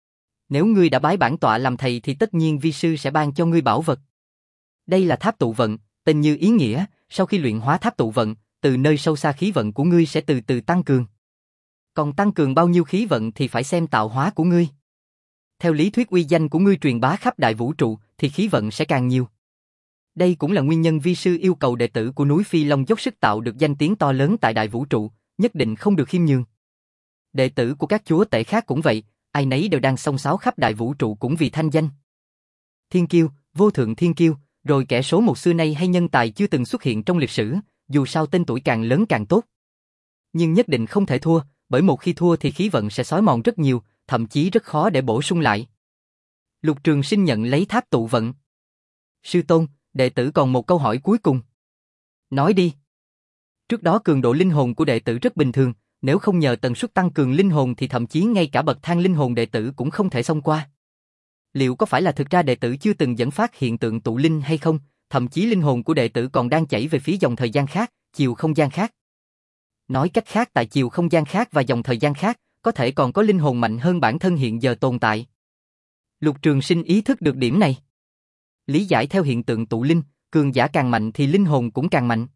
Nếu ngươi đã bái bản tọa làm thầy thì tất nhiên vi sư sẽ ban cho ngươi bảo vật. Đây là tháp tụ vận, tên như ý nghĩa, sau khi luyện hóa tháp tụ vận, từ nơi sâu xa khí vận của ngươi sẽ từ từ tăng cường. Còn tăng cường bao nhiêu khí vận thì phải xem tạo hóa của ngươi. Theo lý thuyết uy danh của ngươi truyền bá khắp đại vũ trụ thì khí vận sẽ càng nhiều. Đây cũng là nguyên nhân vi sư yêu cầu đệ tử của núi Phi Long dốc sức tạo được danh tiếng to lớn tại đại vũ trụ, nhất định không được khiêm nhường. Đệ tử của các chúa tể khác cũng vậy, ai nấy đều đang xông xáo khắp đại vũ trụ cũng vì thanh danh. Thiên kiêu, vô thượng thiên kiêu, rồi kẻ số một xưa nay hay nhân tài chưa từng xuất hiện trong lịch sử, dù sao tên tuổi càng lớn càng tốt. Nhưng nhất định không thể thua, bởi một khi thua thì khí vận sẽ xói mòn rất nhiều, thậm chí rất khó để bổ sung lại. Lục Trường Sinh nhận lấy tháp tụ vận. Sư tôn, đệ tử còn một câu hỏi cuối cùng. Nói đi. Trước đó cường độ linh hồn của đệ tử rất bình thường, nếu không nhờ tần suất tăng cường linh hồn thì thậm chí ngay cả bậc thang linh hồn đệ tử cũng không thể xông qua. Liệu có phải là thực ra đệ tử chưa từng dẫn phát hiện tượng tụ linh hay không, thậm chí linh hồn của đệ tử còn đang chảy về phía dòng thời gian khác, chiều không gian khác. Nói cách khác, tại chiều không gian khác và dòng thời gian khác, có thể còn có linh hồn mạnh hơn bản thân hiện giờ tồn tại. Lục Trường Sinh ý thức được điểm này. Lý giải theo hiện tượng tụ linh, cường giả càng mạnh thì linh hồn cũng càng mạnh.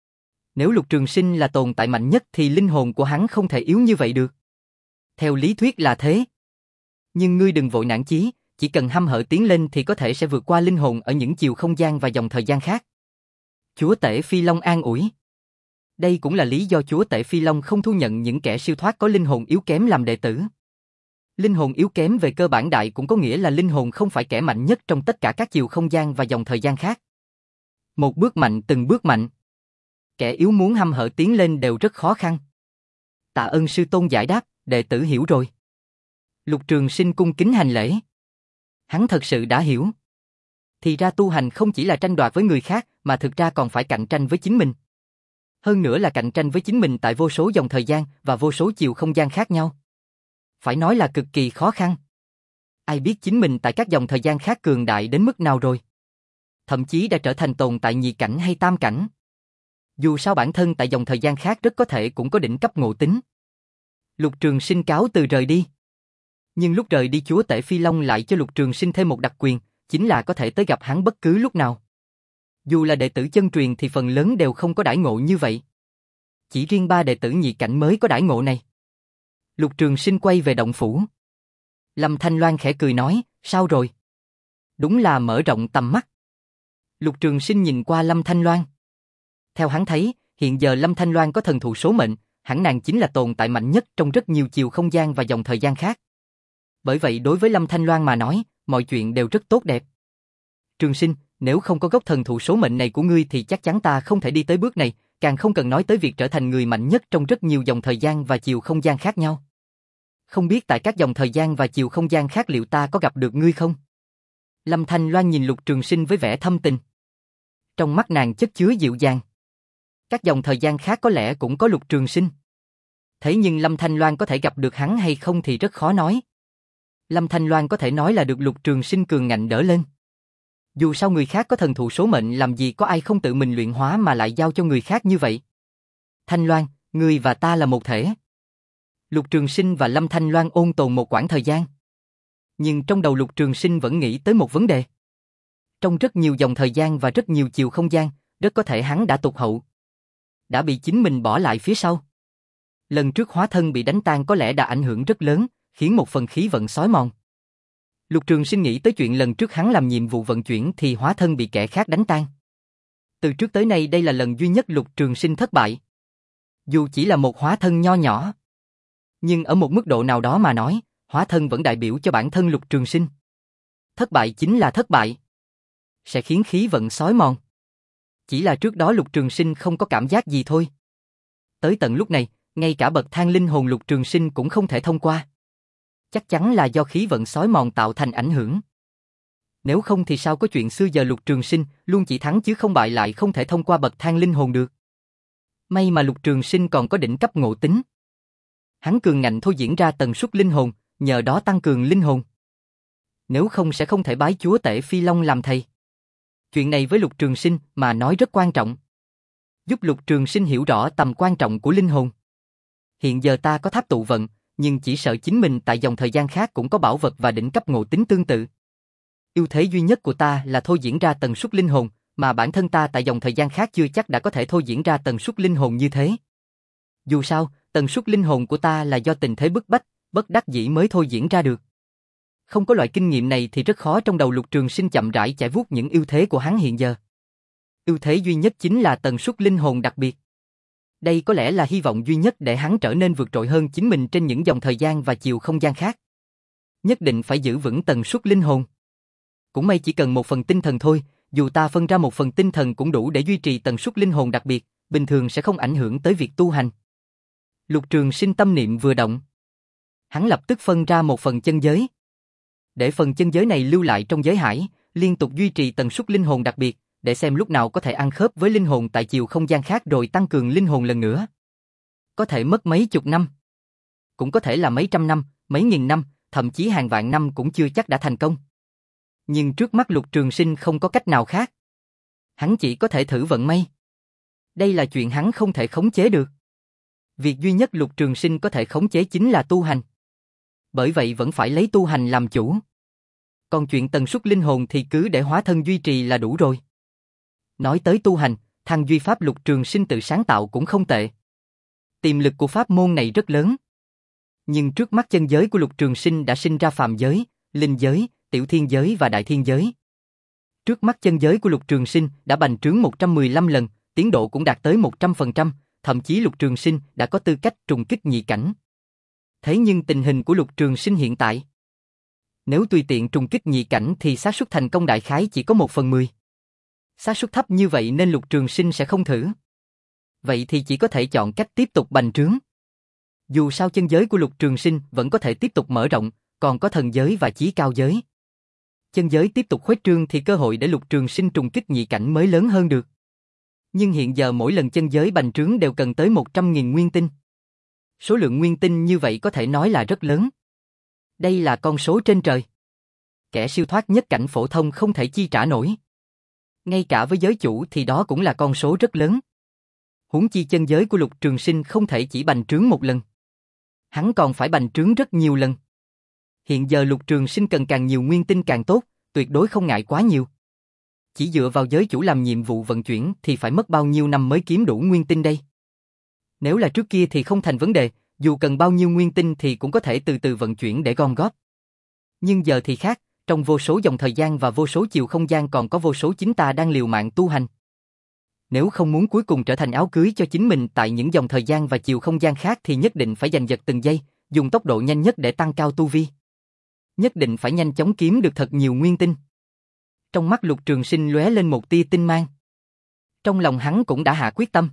Nếu Lục Trường Sinh là tồn tại mạnh nhất thì linh hồn của hắn không thể yếu như vậy được. Theo lý thuyết là thế. Nhưng ngươi đừng vội nản chí, chỉ cần hăm hở tiến lên thì có thể sẽ vượt qua linh hồn ở những chiều không gian và dòng thời gian khác. Chúa tể Phi Long an ủi. Đây cũng là lý do chúa tể Phi Long không thu nhận những kẻ siêu thoát có linh hồn yếu kém làm đệ tử. Linh hồn yếu kém về cơ bản đại cũng có nghĩa là linh hồn không phải kẻ mạnh nhất trong tất cả các chiều không gian và dòng thời gian khác. Một bước mạnh từng bước mạnh. Kẻ yếu muốn hăm hở tiến lên đều rất khó khăn. Tạ ơn sư tôn giải đáp, đệ tử hiểu rồi. Lục Trường Sinh cung kính hành lễ. Hắn thật sự đã hiểu. Thì ra tu hành không chỉ là tranh đoạt với người khác, mà thực ra còn phải cạnh tranh với chính mình. Hơn nữa là cạnh tranh với chính mình tại vô số dòng thời gian và vô số chiều không gian khác nhau. Phải nói là cực kỳ khó khăn. Ai biết chính mình tại các dòng thời gian khác cường đại đến mức nào rồi. Thậm chí đã trở thành tồn tại nhị cảnh hay tam cảnh. Dù sao bản thân tại dòng thời gian khác rất có thể cũng có đỉnh cấp ngộ tính. Lục Trường Sinh cáo từ rời đi. Nhưng lúc rời đi chúa tể Phi Long lại cho Lục Trường Sinh thêm một đặc quyền, chính là có thể tới gặp hắn bất cứ lúc nào. Dù là đệ tử chân truyền thì phần lớn đều không có đãi ngộ như vậy. Chỉ riêng ba đệ tử nhị cảnh mới có đãi ngộ này. Lục Trường Sinh quay về động phủ. Lâm Thanh Loan khẽ cười nói, sao rồi? Đúng là mở rộng tầm mắt. Lục Trường Sinh nhìn qua Lâm Thanh Loan. Theo hắn thấy, hiện giờ Lâm Thanh Loan có thần thụ số mệnh, hẳn nàng chính là tồn tại mạnh nhất trong rất nhiều chiều không gian và dòng thời gian khác. Bởi vậy đối với Lâm Thanh Loan mà nói, mọi chuyện đều rất tốt đẹp. Trường Sinh, nếu không có gốc thần thụ số mệnh này của ngươi thì chắc chắn ta không thể đi tới bước này, càng không cần nói tới việc trở thành người mạnh nhất trong rất nhiều dòng thời gian và chiều không gian khác nhau. Không biết tại các dòng thời gian và chiều không gian khác liệu ta có gặp được ngươi không? Lâm Thanh Loan nhìn Lục Trường Sinh với vẻ thâm tình. Trong mắt nàng chất chứa dịu dàng. Các dòng thời gian khác có lẽ cũng có Lục Trường Sinh. Thế nhưng Lâm Thanh Loan có thể gặp được hắn hay không thì rất khó nói. Lâm Thanh Loan có thể nói là được Lục Trường Sinh cường ngạnh đỡ lên. Dù sao người khác có thần thụ số mệnh làm gì có ai không tự mình luyện hóa mà lại giao cho người khác như vậy. Thanh Loan, ngươi và ta là một thể. Lục Trường Sinh và Lâm Thanh Loan ôn tồn một quãng thời gian. Nhưng trong đầu Lục Trường Sinh vẫn nghĩ tới một vấn đề. Trong rất nhiều dòng thời gian và rất nhiều chiều không gian, rất có thể hắn đã tụt hậu. Đã bị chính mình bỏ lại phía sau. Lần trước hóa thân bị đánh tan có lẽ đã ảnh hưởng rất lớn, khiến một phần khí vận xói mòn. Lục Trường Sinh nghĩ tới chuyện lần trước hắn làm nhiệm vụ vận chuyển thì hóa thân bị kẻ khác đánh tan. Từ trước tới nay đây là lần duy nhất Lục Trường Sinh thất bại. Dù chỉ là một hóa thân nho nhỏ. Nhưng ở một mức độ nào đó mà nói, hóa thân vẫn đại biểu cho bản thân Lục Trường Sinh. Thất bại chính là thất bại. Sẽ khiến khí vận xói mòn. Chỉ là trước đó Lục Trường Sinh không có cảm giác gì thôi. Tới tận lúc này, ngay cả bậc thang linh hồn Lục Trường Sinh cũng không thể thông qua. Chắc chắn là do khí vận xói mòn tạo thành ảnh hưởng. Nếu không thì sao có chuyện xưa giờ Lục Trường Sinh luôn chỉ thắng chứ không bại lại không thể thông qua bậc thang linh hồn được. May mà Lục Trường Sinh còn có đỉnh cấp ngộ tính. Hắn cường ngạnh thôi diễn ra tần suất linh hồn, nhờ đó tăng cường linh hồn. Nếu không sẽ không thể bái chúa tể Phi Long làm thầy. Chuyện này với Lục Trường Sinh mà nói rất quan trọng. Giúp Lục Trường Sinh hiểu rõ tầm quan trọng của linh hồn. Hiện giờ ta có tháp tụ vận, nhưng chỉ sợ chính mình tại dòng thời gian khác cũng có bảo vật và đỉnh cấp ngộ tính tương tự. Ưu thế duy nhất của ta là thôi diễn ra tần suất linh hồn, mà bản thân ta tại dòng thời gian khác chưa chắc đã có thể thôi diễn ra tần suất linh hồn như thế. Dù sao, tần suất linh hồn của ta là do tình thế bức bách, bất đắc dĩ mới thôi diễn ra được. Không có loại kinh nghiệm này thì rất khó trong đầu Lục Trường Sinh chậm rãi chải vuốt những ưu thế của hắn hiện giờ. Ưu thế duy nhất chính là tần suất linh hồn đặc biệt. Đây có lẽ là hy vọng duy nhất để hắn trở nên vượt trội hơn chính mình trên những dòng thời gian và chiều không gian khác. Nhất định phải giữ vững tần suất linh hồn. Cũng may chỉ cần một phần tinh thần thôi, dù ta phân ra một phần tinh thần cũng đủ để duy trì tần suất linh hồn đặc biệt, bình thường sẽ không ảnh hưởng tới việc tu hành. Lục Trường Sinh tâm niệm vừa động. Hắn lập tức phân ra một phần chân giới. Để phần chân giới này lưu lại trong giới hải, liên tục duy trì tần suất linh hồn đặc biệt, để xem lúc nào có thể ăn khớp với linh hồn tại chiều không gian khác rồi tăng cường linh hồn lần nữa. Có thể mất mấy chục năm. Cũng có thể là mấy trăm năm, mấy nghìn năm, thậm chí hàng vạn năm cũng chưa chắc đã thành công. Nhưng trước mắt Lục Trường Sinh không có cách nào khác. Hắn chỉ có thể thử vận may. Đây là chuyện hắn không thể khống chế được. Việc duy nhất Lục Trường Sinh có thể khống chế chính là tu hành. Bởi vậy vẫn phải lấy tu hành làm chủ. Còn chuyện tần suất linh hồn thì cứ để hóa thân duy trì là đủ rồi. Nói tới tu hành, Thăng Duy Pháp Lục Trường Sinh tự sáng tạo cũng không tệ. Tiềm lực của pháp môn này rất lớn. Nhưng trước mắt chân giới của Lục Trường Sinh đã sinh ra phàm giới, linh giới, tiểu thiên giới và đại thiên giới. Trước mắt chân giới của Lục Trường Sinh đã bành trướng một trăm mười lăm lần, tiến độ cũng đạt tới một trăm phần trăm, thậm chí Lục Trường Sinh đã có tư cách trùng kích nhị cảnh. Thế nhưng tình hình của Lục Trường Sinh hiện tại, nếu tùy tiện trùng kích nhị cảnh thì xác suất thành công đại khái chỉ có một phần mười. Xác suất thấp như vậy nên Lục Trường Sinh sẽ không thử. Vậy thì chỉ có thể chọn cách tiếp tục bành trướng. Dù sao chân giới của Lục Trường Sinh vẫn có thể tiếp tục mở rộng, còn có thần giới và chí cao giới. Chân giới tiếp tục khuếch trương thì cơ hội để Lục Trường Sinh trùng kích nhị cảnh mới lớn hơn được. Nhưng hiện giờ mỗi lần chân giới bành trướng đều cần tới một trăm nghìn nguyên tinh. Số lượng nguyên tinh như vậy có thể nói là rất lớn. Đây là con số trên trời. Kẻ siêu thoát nhất cảnh phổ thông không thể chi trả nổi. Ngay cả với giới chủ thì đó cũng là con số rất lớn. Huống chi chân giới của Lục Trường Sinh không thể chỉ bành trướng một lần. Hắn còn phải bành trướng rất nhiều lần. Hiện giờ Lục Trường Sinh cần càng nhiều nguyên tinh càng tốt, tuyệt đối không ngại quá nhiều. Chỉ dựa vào giới chủ làm nhiệm vụ vận chuyển thì phải mất bao nhiêu năm mới kiếm đủ nguyên tinh đây? Nếu là trước kia thì không thành vấn đề, dù cần bao nhiêu nguyên tinh thì cũng có thể từ từ vận chuyển để gom góp. Nhưng giờ thì khác, trong vô số dòng thời gian và vô số chiều không gian còn có vô số chính ta đang liều mạng tu hành. Nếu không muốn cuối cùng trở thành áo cưới cho chính mình tại những dòng thời gian và chiều không gian khác thì nhất định phải giành giật từng giây, dùng tốc độ nhanh nhất để tăng cao tu vi. Nhất định phải nhanh chóng kiếm được thật nhiều nguyên tinh. Trong mắt Lục Trường Sinh lóe lên một tia tinh mang. Trong lòng hắn cũng đã hạ quyết tâm.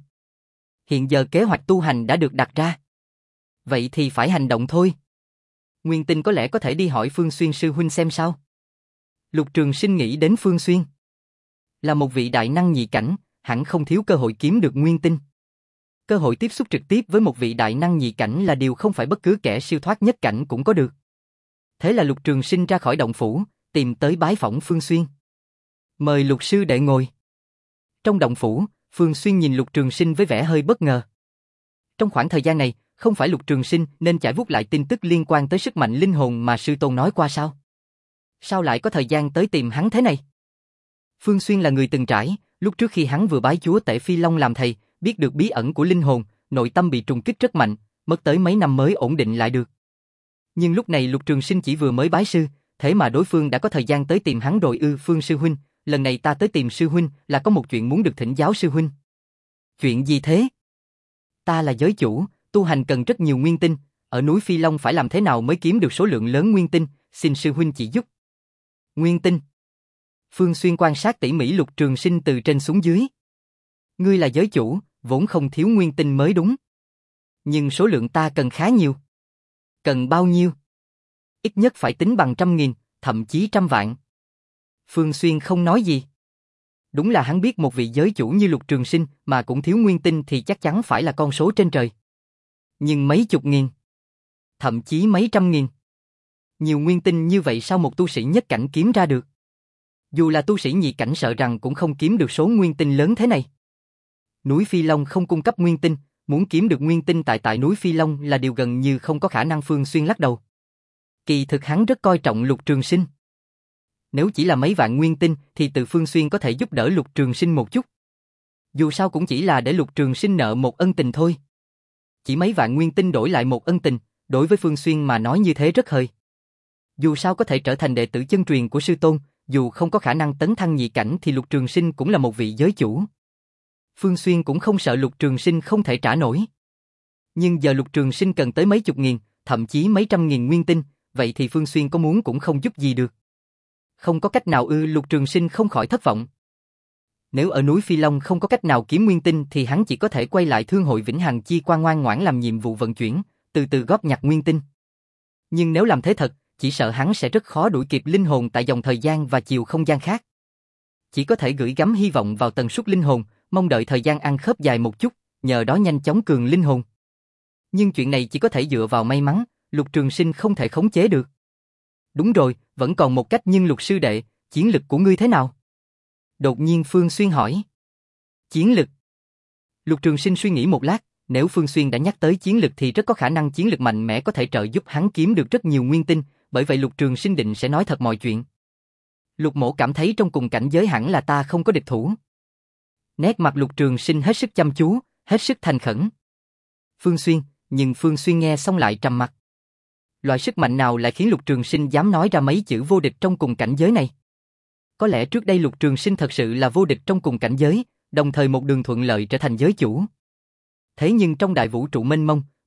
Hiện giờ kế hoạch tu hành đã được đặt ra. Vậy thì phải hành động thôi. Nguyên tinh có lẽ có thể đi hỏi Phương Xuyên sư huynh xem sao. Lục Trường Sinh nghĩ đến Phương Xuyên. Là một vị đại năng nhị cảnh, hẳn không thiếu cơ hội kiếm được nguyên tinh. Cơ hội tiếp xúc trực tiếp với một vị đại năng nhị cảnh là điều không phải bất cứ kẻ siêu thoát nhất cảnh cũng có được. Thế là Lục Trường Sinh ra khỏi động phủ, tìm tới bái phỏng Phương Xuyên. Mời Lục sư đệ ngồi. Trong động phủ, Phương Xuyên nhìn Lục Trường Sinh với vẻ hơi bất ngờ. Trong khoảng thời gian này, không phải Lục Trường Sinh nên chải vuốt lại tin tức liên quan tới sức mạnh linh hồn mà sư tôn nói qua sao? Sao lại có thời gian tới tìm hắn thế này? Phương Xuyên là người từng trải, lúc trước khi hắn vừa bái chúa Tể Phi Long làm thầy, biết được bí ẩn của linh hồn, nội tâm bị trùng kích rất mạnh, mất tới mấy năm mới ổn định lại được. Nhưng lúc này Lục Trường Sinh chỉ vừa mới bái sư, thế mà đối phương đã có thời gian tới tìm hắn rồi ư? Phương sư huynh, lần này ta tới tìm sư huynh là có một chuyện muốn được thỉnh giáo sư huynh. Chuyện gì thế? Ta là giới chủ, tu hành cần rất nhiều nguyên tinh, ở núi Phi Long phải làm thế nào mới kiếm được số lượng lớn nguyên tinh, xin sư huynh chỉ giúp. Nguyên tinh? Phương Xuyên quan sát tỉ mỉ Lục Trường Sinh từ trên xuống dưới. Ngươi là giới chủ, vốn không thiếu nguyên tinh mới đúng. Nhưng số lượng ta cần khá nhiều. Cần bao nhiêu? Ít nhất phải tính bằng trăm nghìn, thậm chí trăm vạn. Phương Xuyên không nói gì. Đúng là hắn biết một vị giới chủ như Lục Trường Sinh mà cũng thiếu nguyên tinh thì chắc chắn phải là con số trên trời. Nhưng mấy chục nghìn, thậm chí mấy trăm nghìn. Nhiều nguyên tinh như vậy sao một tu sĩ nhất cảnh kiếm ra được? Dù là tu sĩ nhị cảnh sợ rằng cũng không kiếm được số nguyên tinh lớn thế này. Núi Phi Long không cung cấp nguyên tinh, muốn kiếm được nguyên tinh tại tại núi Phi Long là điều gần như không có khả năng. Phương Xuyên lắc đầu. Kỳ thực hắn rất coi trọng Lục Trường Sinh. Nếu chỉ là mấy vạn nguyên tinh thì từ Phương Xuyên có thể giúp đỡ Lục Trường Sinh một chút. Dù sao cũng chỉ là để Lục Trường Sinh nợ một ân tình thôi. Chỉ mấy vạn nguyên tinh đổi lại một ân tình, đối với Phương Xuyên mà nói như thế rất hời. Dù sao có thể trở thành đệ tử chân truyền của sư tôn, dù không có khả năng tấn thăng nhị cảnh thì Lục Trường Sinh cũng là một vị giới chủ. Phương Xuyên cũng không sợ Lục Trường Sinh không thể trả nổi. Nhưng giờ Lục Trường Sinh cần tới mấy chục nghìn, thậm chí mấy trăm nghìn nguyên tinh, vậy thì Phương Xuyên có muốn cũng không giúp gì được. Không có cách nào ư? Lục Trường Sinh không khỏi thất vọng. Nếu ở núi Phi Long không có cách nào kiếm nguyên tinh thì hắn chỉ có thể quay lại Thương hội Vĩnh Hằng Chi Quan ngoan ngoãn làm nhiệm vụ vận chuyển, từ từ góp nhặt nguyên tinh. Nhưng nếu làm thế thật, chỉ sợ hắn sẽ rất khó đuổi kịp linh hồn tại dòng thời gian và chiều không gian khác. Chỉ có thể gửi gắm hy vọng vào tần suất linh hồn, mong đợi thời gian ăn khớp dài một chút, nhờ đó nhanh chóng cường linh hồn. Nhưng chuyện này chỉ có thể dựa vào may mắn, Lục Trường Sinh không thể khống chế được. Đúng rồi, vẫn còn một cách. Nhưng Lục sư đệ, chiến lực của ngươi thế nào? Đột nhiên Phương Xuyên hỏi. Chiến lực? Lục Trường Sinh suy nghĩ một lát, nếu Phương Xuyên đã nhắc tới chiến lực thì rất có khả năng chiến lực mạnh mẽ có thể trợ giúp hắn kiếm được rất nhiều nguyên tinh, bởi vậy Lục Trường Sinh định sẽ nói thật mọi chuyện. Lục mỗ cảm thấy trong cùng cảnh giới hẳn là ta không có địch thủ. Nét mặt Lục Trường Sinh hết sức chăm chú, hết sức thành khẩn. Phương Xuyên, nhưng Phương Xuyên nghe xong lại trầm mặt. Loại sức mạnh nào lại khiến Lục Trường Sinh dám nói ra mấy chữ vô địch trong cùng cảnh giới này? Có lẽ trước đây Lục Trường Sinh thật sự là vô địch trong cùng cảnh giới, đồng thời một đường thuận lợi trở thành giới chủ. Thế nhưng trong đại vũ trụ mênh mông,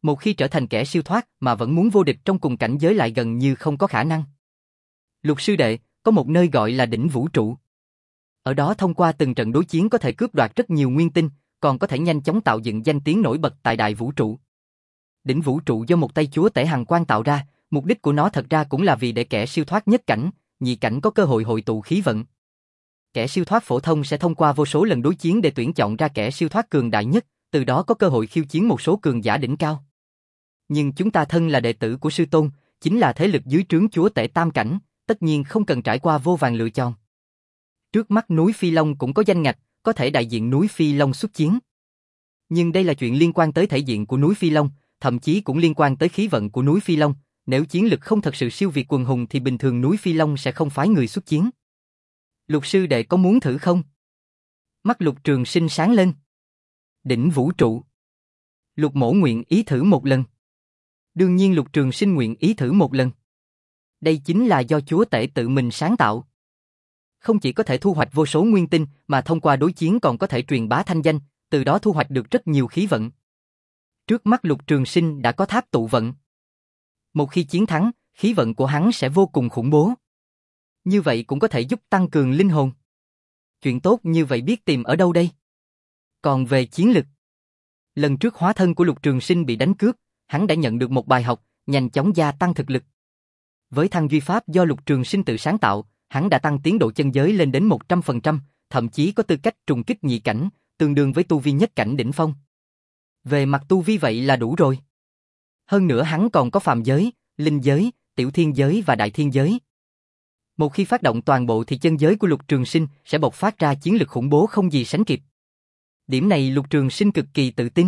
Một khi trở thành kẻ siêu thoát mà vẫn muốn vô địch trong cùng cảnh giới lại gần như không có khả năng. Lục sư đệ, có một nơi gọi là đỉnh vũ trụ. Ở đó thông qua từng trận đối chiến có thể cướp đoạt rất nhiều nguyên tinh, còn có thể nhanh chóng tạo dựng danh tiếng nổi bật tại đại vũ trụ. Đỉnh vũ trụ do một tay chúa tể hằng quang tạo ra, mục đích của nó thật ra cũng là vì để kẻ siêu thoát nhất cảnh, nhị cảnh có cơ hội hội tụ khí vận. Kẻ siêu thoát phổ thông sẽ thông qua vô số lần đối chiến để tuyển chọn ra kẻ siêu thoát cường đại nhất, từ đó có cơ hội khiêu chiến một số cường giả đỉnh cao. Nhưng chúng ta thân là đệ tử của sư tôn, chính là thế lực dưới trướng chúa tể tam cảnh, tất nhiên không cần trải qua vô vàn lựa chọn. Trước mắt núi Phi Long cũng có danh ngạch, có thể đại diện núi Phi Long xuất chiến. Nhưng đây là chuyện liên quan tới thể diện của núi Phi Long, thậm chí cũng liên quan tới khí vận của núi Phi Long. Nếu chiến lực không thật sự siêu việt quần hùng thì bình thường núi Phi Long sẽ không phái người xuất chiến. Lục sư đệ có muốn thử không? Mắt Lục Trường Sinh sáng lên. Đỉnh vũ trụ. Lục mỗ nguyện ý thử một lần. Đương nhiên Lục Trường Sinh nguyện ý thử một lần. Đây chính là do chúa tể tự mình sáng tạo. Không chỉ có thể thu hoạch vô số nguyên tinh, mà thông qua đối chiến còn có thể truyền bá thanh danh, từ đó thu hoạch được rất nhiều khí vận. Trước mắt Lục Trường Sinh đã có tháp tụ vận. Một khi chiến thắng, khí vận của hắn sẽ vô cùng khủng bố. Như vậy cũng có thể giúp tăng cường linh hồn. Chuyện tốt như vậy biết tìm ở đâu đây? Còn về chiến lực, lần trước hóa thân của Lục Trường Sinh bị đánh cướp, hắn đã nhận được một bài học, nhanh chóng gia tăng thực lực. Với thăng duy pháp do Lục Trường Sinh tự sáng tạo, hắn đã tăng tiến độ chân giới lên đến một trăm phần trăm, thậm chí có tư cách trùng kích nhị cảnh, tương đương với tu vi nhất cảnh đỉnh phong. Về mặt tu vi vậy là đủ rồi. Hơn nữa hắn còn có phàm giới, linh giới, tiểu thiên giới và đại thiên giới. Một khi phát động toàn bộ thì chân giới của Lục Trường Sinh sẽ bộc phát ra chiến lực khủng bố không gì sánh kịp. Điểm này Lục Trường Sinh cực kỳ tự tin.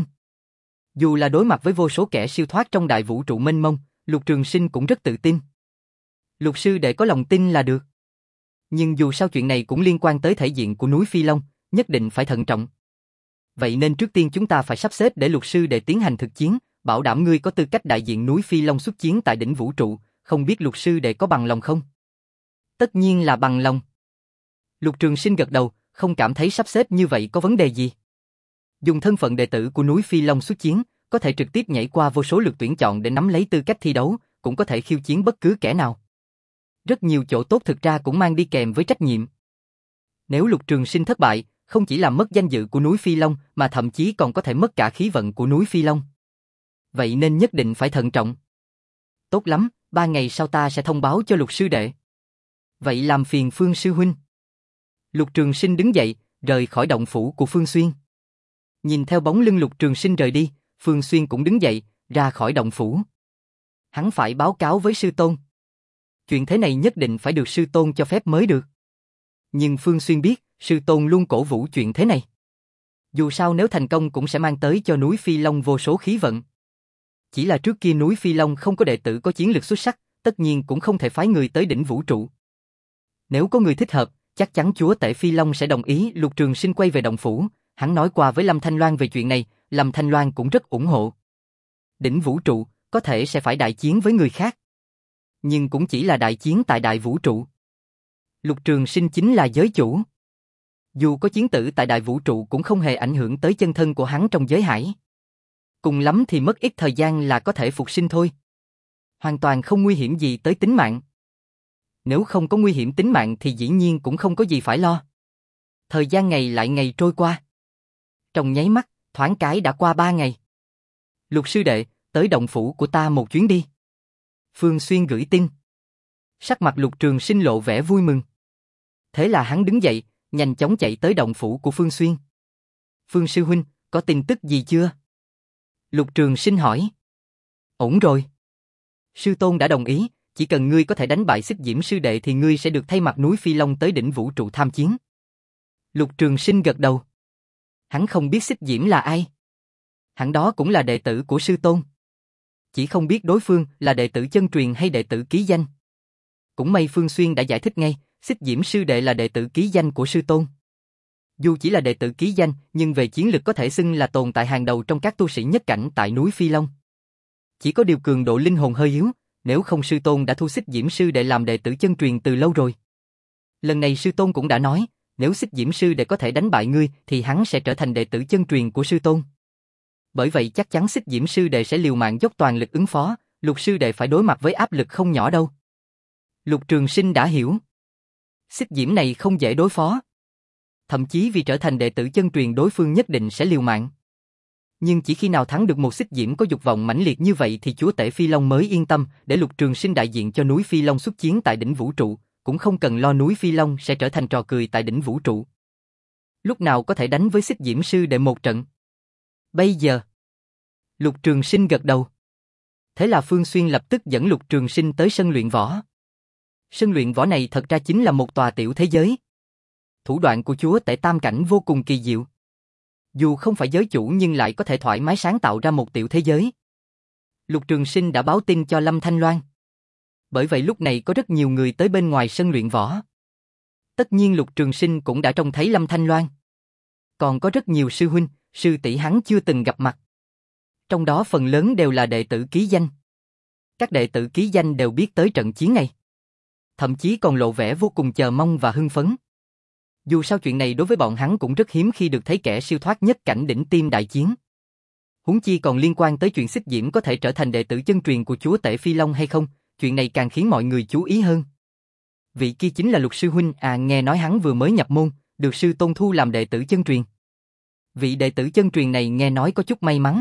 Dù là đối mặt với vô số kẻ siêu thoát trong đại vũ trụ mênh mông, Lục Trường Sinh cũng rất tự tin. Lục sư đệ có lòng tin là được. Nhưng dù sao chuyện này cũng liên quan tới thể diện của núi Phi Long, nhất định phải thận trọng. Vậy nên trước tiên chúng ta phải sắp xếp để Lục sư đệ tiến hành thực chiến, bảo đảm ngươi có tư cách đại diện núi Phi Long xuất chiến tại đỉnh vũ trụ, không biết Lục sư đệ có bằng lòng không? Tất nhiên là bằng lòng. Lục Trường Sinh gật đầu, không cảm thấy sắp xếp như vậy có vấn đề gì. Dùng thân phận đệ tử của núi Phi Long xuất chiến, có thể trực tiếp nhảy qua vô số lượt tuyển chọn để nắm lấy tư cách thi đấu, cũng có thể khiêu chiến bất cứ kẻ nào. Rất nhiều chỗ tốt thực ra cũng mang đi kèm với trách nhiệm. Nếu Lục Trường Sinh thất bại, không chỉ làm mất danh dự của núi Phi Long, mà thậm chí còn có thể mất cả khí vận của núi Phi Long. Vậy nên nhất định phải thận trọng. Tốt lắm, ba ngày sau ta sẽ thông báo cho Lục sư đệ. Vậy làm phiền Phương sư huynh. Lục Trường Sinh đứng dậy, rời khỏi động phủ của Phương Xuyên. Nhìn theo bóng lưng Lục Trường Sinh rời đi, Phương Xuyên cũng đứng dậy, ra khỏi động phủ. Hắn phải báo cáo với sư tôn. Chuyện thế này nhất định phải được sư tôn cho phép mới được. Nhưng Phương Xuyên biết, sư tôn luôn cổ vũ chuyện thế này. Dù sao nếu thành công cũng sẽ mang tới cho núi Phi Long vô số khí vận. Chỉ là trước kia núi Phi Long không có đệ tử có chiến lược xuất sắc, tất nhiên cũng không thể phái người tới đỉnh vũ trụ. Nếu có người thích hợp, chắc chắn chúa tể Phi Long sẽ đồng ý. Lục Trường Sinh quay về động phủ, hắn nói qua với Lâm Thanh Loan về chuyện này, Lâm Thanh Loan cũng rất ủng hộ. Đỉnh vũ trụ, có thể sẽ phải đại chiến với người khác. Nhưng cũng chỉ là đại chiến tại đại vũ trụ. Lục Trường Sinh chính là giới chủ. Dù có chiến tử tại đại vũ trụ cũng không hề ảnh hưởng tới chân thân của hắn trong giới hải. Cùng lắm thì mất ít thời gian là có thể phục sinh thôi. Hoàn toàn không nguy hiểm gì tới tính mạng. Nếu không có nguy hiểm tính mạng thì dĩ nhiên cũng không có gì phải lo. Thời gian ngày lại ngày trôi qua. Trong nháy mắt, thoáng cái đã qua ba ngày. Lục sư đệ, tới động phủ của ta một chuyến đi. Phương Xuyên gửi tin. Sắc mặt Lục Trường Sinh lộ vẻ vui mừng. Thế là hắn đứng dậy, nhanh chóng chạy tới động phủ của Phương Xuyên. Phương sư huynh, có tin tức gì chưa? Lục Trường Sinh hỏi. Ổn rồi. Sư tôn đã đồng ý, chỉ cần ngươi có thể đánh bại Xích Diễm sư đệ thì ngươi sẽ được thay mặt núi Phi Long tới đỉnh vũ trụ tham chiến. Lục Trường Sinh gật đầu. Hắn không biết Xích Diễm là ai. Hắn đó cũng là đệ tử của sư tôn. Chỉ không biết đối phương là đệ tử chân truyền hay đệ tử ký danh. Cũng may Phương Xuyên đã giải thích ngay, Xích Diễm sư đệ là đệ tử ký danh của sư tôn. Dù chỉ là đệ tử ký danh, nhưng về chiến lực có thể xưng là tồn tại hàng đầu trong các tu sĩ nhất cảnh tại núi Phi Long. Chỉ có điều cường độ linh hồn hơi yếu, nếu không sư tôn đã thu Xích Diễm sư đệ làm đệ tử chân truyền từ lâu rồi. Lần này sư tôn cũng đã nói, nếu Xích Diễm sư đệ có thể đánh bại ngươi thì hắn sẽ trở thành đệ tử chân truyền của sư tôn. Bởi vậy chắc chắn Xích Diễm sư đệ sẽ liều mạng dốc toàn lực ứng phó, Lục sư đệ phải đối mặt với áp lực không nhỏ đâu. Lục Trường Sinh đã hiểu. Xích Diễm này không dễ đối phó. Thậm chí vì trở thành đệ tử chân truyền đối phương nhất định sẽ liều mạng. Nhưng chỉ khi nào thắng được một Xích Diễm có dục vọng mãnh liệt như vậy thì chúa tể Phi Long mới yên tâm để Lục Trường Sinh đại diện cho núi Phi Long xuất chiến tại đỉnh vũ trụ, cũng không cần lo núi Phi Long sẽ trở thành trò cười tại đỉnh vũ trụ. Lúc nào có thể đánh với Xích Diễm sư đệ một trận? Bây giờ. Lục Trường Sinh gật đầu. Thế là Phương Xuyên lập tức dẫn Lục Trường Sinh tới sân luyện võ. Sân luyện võ này thật ra chính là một tòa tiểu thế giới. Thủ đoạn của chúa tể tam cảnh vô cùng kỳ diệu. Dù không phải giới chủ nhưng lại có thể thoải mái sáng tạo ra một tiểu thế giới. Lục Trường Sinh đã báo tin cho Lâm Thanh Loan. Bởi vậy lúc này có rất nhiều người tới bên ngoài sân luyện võ. Tất nhiên Lục Trường Sinh cũng đã trông thấy Lâm Thanh Loan. Còn có rất nhiều sư huynh, sư tỷ hắn chưa từng gặp mặt. Trong đó phần lớn đều là đệ tử ký danh. Các đệ tử ký danh đều biết tới trận chiến này. Thậm chí còn lộ vẻ vô cùng chờ mong và hưng phấn. Dù sao chuyện này đối với bọn hắn cũng rất hiếm khi được thấy kẻ siêu thoát nhất cảnh đỉnh tiêm đại chiến. Huống chi còn liên quan tới chuyện Xích Diễm có thể trở thành đệ tử chân truyền của chúa tể Phi Long hay không, chuyện này càng khiến mọi người chú ý hơn. Vị kia chính là Lục sư huynh, à nghe nói hắn vừa mới nhập môn, được sư tôn thu làm đệ tử chân truyền. Vị đệ tử chân truyền này nghe nói có chút may mắn.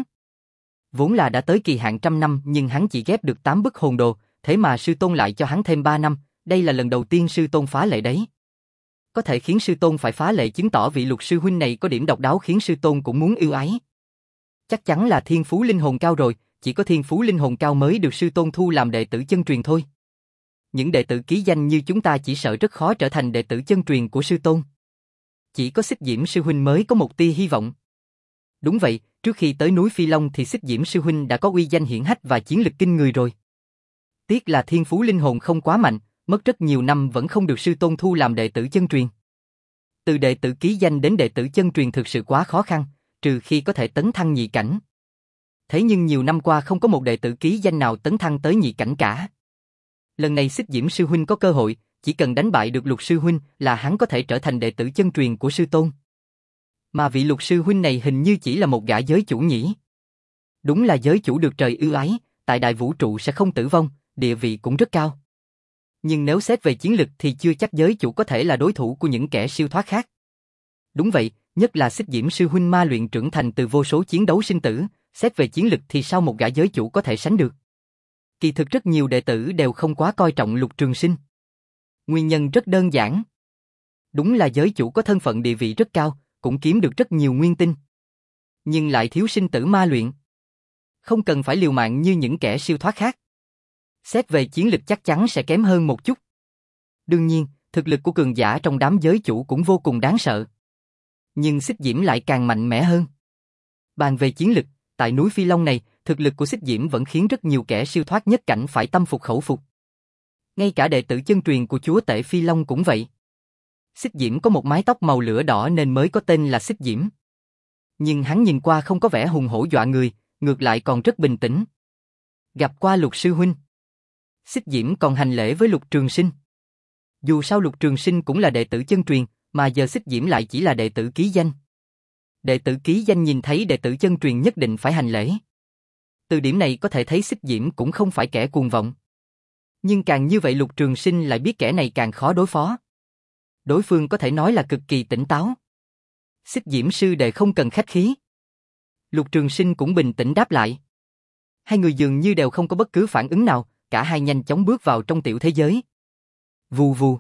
Vốn là đã tới kỳ hạn trăm năm nhưng hắn chỉ ghép được tám bức hồn đồ, thế mà sư tôn lại cho hắn thêm ba năm, đây là lần đầu tiên sư tôn phá lệ đấy. Có thể khiến sư tôn phải phá lệ chứng tỏ vị Lục sư huynh này có điểm độc đáo khiến sư tôn cũng muốn yêu ái. Chắc chắn là thiên phú linh hồn cao rồi, chỉ có thiên phú linh hồn cao mới được sư tôn thu làm đệ tử chân truyền thôi. Những đệ tử ký danh như chúng ta chỉ sợ rất khó trở thành đệ tử chân truyền của sư tôn. Chỉ có Xích Diễm sư huynh mới có một tia hy vọng. Đúng vậy, trước khi tới núi Phi Long thì Xích Diễm sư huynh đã có uy danh hiển hách và chiến lực kinh người rồi. Tiếc là thiên phú linh hồn không quá mạnh, mất rất nhiều năm vẫn không được sư tôn thu làm đệ tử chân truyền. Từ đệ tử ký danh đến đệ tử chân truyền thực sự quá khó khăn, trừ khi có thể tấn thăng nhị cảnh. Thế nhưng nhiều năm qua không có một đệ tử ký danh nào tấn thăng tới nhị cảnh cả. Lần này Xích Diễm sư huynh có cơ hội, chỉ cần đánh bại được Lục sư huynh là hắn có thể trở thành đệ tử chân truyền của sư tôn. Mà vị Lục sư huynh này hình như chỉ là một gã giới chủ nhỉ. Đúng là giới chủ được trời ưu ái, tại đại vũ trụ sẽ không tử vong, địa vị cũng rất cao. Nhưng nếu xét về chiến lực thì chưa chắc giới chủ có thể là đối thủ của những kẻ siêu thoát khác. Đúng vậy, nhất là Xích Diễm sư huynh ma luyện trưởng thành từ vô số chiến đấu sinh tử, xét về chiến lực thì sao một gã giới chủ có thể sánh được. Kỳ thực rất nhiều đệ tử đều không quá coi trọng Lục Trường Sinh. Nguyên nhân rất đơn giản. Đúng là giới chủ có thân phận địa vị rất cao, cũng kiếm được rất nhiều nguyên tinh. Nhưng lại thiếu sinh tử ma luyện. Không cần phải liều mạng như những kẻ siêu thoát khác. Xét về chiến lực chắc chắn sẽ kém hơn một chút. Đương nhiên, thực lực của cường giả trong đám giới chủ cũng vô cùng đáng sợ. Nhưng Xích Diễm lại càng mạnh mẽ hơn. Bàn về chiến lực, tại núi Phi Long này, thực lực của Xích Diễm vẫn khiến rất nhiều kẻ siêu thoát nhất cảnh phải tâm phục khẩu phục. Ngay cả đệ tử chân truyền của chúa tể Phi Long cũng vậy. Xích Diễm có một mái tóc màu lửa đỏ nên mới có tên là Xích Diễm. Nhưng hắn nhìn qua không có vẻ hùng hổ dọa người, ngược lại còn rất bình tĩnh. Gặp qua Lục sư huynh. Xích Diễm còn hành lễ với Lục Trường Sinh. Dù sao Lục Trường Sinh cũng là đệ tử chân truyền, mà giờ Xích Diễm lại chỉ là đệ tử ký danh. Đệ tử ký danh nhìn thấy đệ tử chân truyền nhất định phải hành lễ. Từ điểm này có thể thấy Xích Diễm cũng không phải kẻ cuồng vọng. Nhưng càng như vậy Lục Trường Sinh lại biết kẻ này càng khó đối phó. Đối phương có thể nói là cực kỳ tỉnh táo. Xích Diễm sư đệ không cần khách khí. Lục Trường Sinh cũng bình tĩnh đáp lại. Hai người dường như đều không có bất cứ phản ứng nào, cả hai nhanh chóng bước vào trong tiểu thế giới. Vù vù.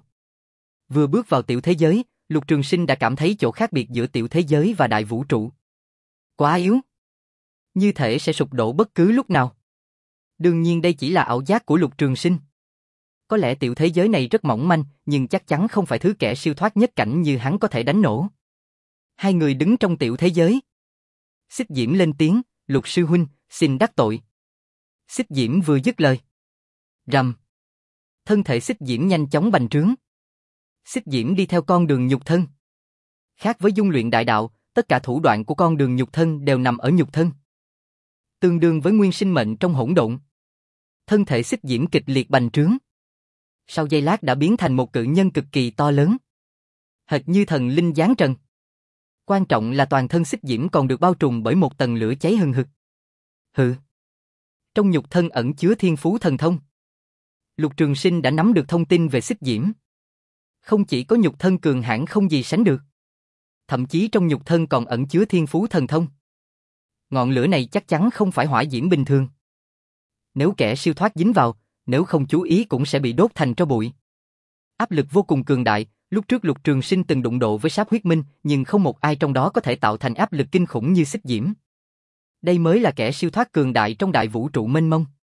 Vừa bước vào tiểu thế giới, Lục Trường Sinh đã cảm thấy chỗ khác biệt giữa tiểu thế giới và đại vũ trụ. Quá yếu. Như thể sẽ sụp đổ bất cứ lúc nào. Đương nhiên đây chỉ là ảo giác của Lục Trường Sinh. Có lẽ tiểu thế giới này rất mỏng manh, nhưng chắc chắn không phải thứ kẻ siêu thoát nhất cảnh như hắn có thể đánh nổ. Hai người đứng trong tiểu thế giới. Xích Diễm lên tiếng, Lục sư huynh, xin đắc tội. Xích Diễm vừa dứt lời. Rầm. Thân thể Xích Diễm nhanh chóng bành trướng. Xích Diễm đi theo con đường nhục thân. Khác với dung luyện đại đạo, tất cả thủ đoạn của con đường nhục thân đều nằm ở nhục thân. Tương đương với nguyên sinh mệnh trong hỗn độn. Thân thể Xích Diễm kịch liệt bành trướng. Sau giây lát đã biến thành một cự nhân cực kỳ to lớn. Hệt như thần linh giáng trần. Quan trọng là toàn thân xích diễm còn được bao trùm bởi một tầng lửa cháy hừng hực. Hừ. Trong nhục thân ẩn chứa thiên phú thần thông. Lục Trường Sinh đã nắm được thông tin về xích diễm. Không chỉ có nhục thân cường hãn không gì sánh được. Thậm chí trong nhục thân còn ẩn chứa thiên phú thần thông. Ngọn lửa này chắc chắn không phải hỏa diễm bình thường. Nếu kẻ siêu thoát dính vào, nếu không chú ý cũng sẽ bị đốt thành tro bụi. Áp lực vô cùng cường đại, lúc trước Lục Trường Sinh từng đụng độ với Sáp Huyết Minh, nhưng không một ai trong đó có thể tạo thành áp lực kinh khủng như xích diễm. Đây mới là kẻ siêu thoát cường đại trong đại vũ trụ mênh mông.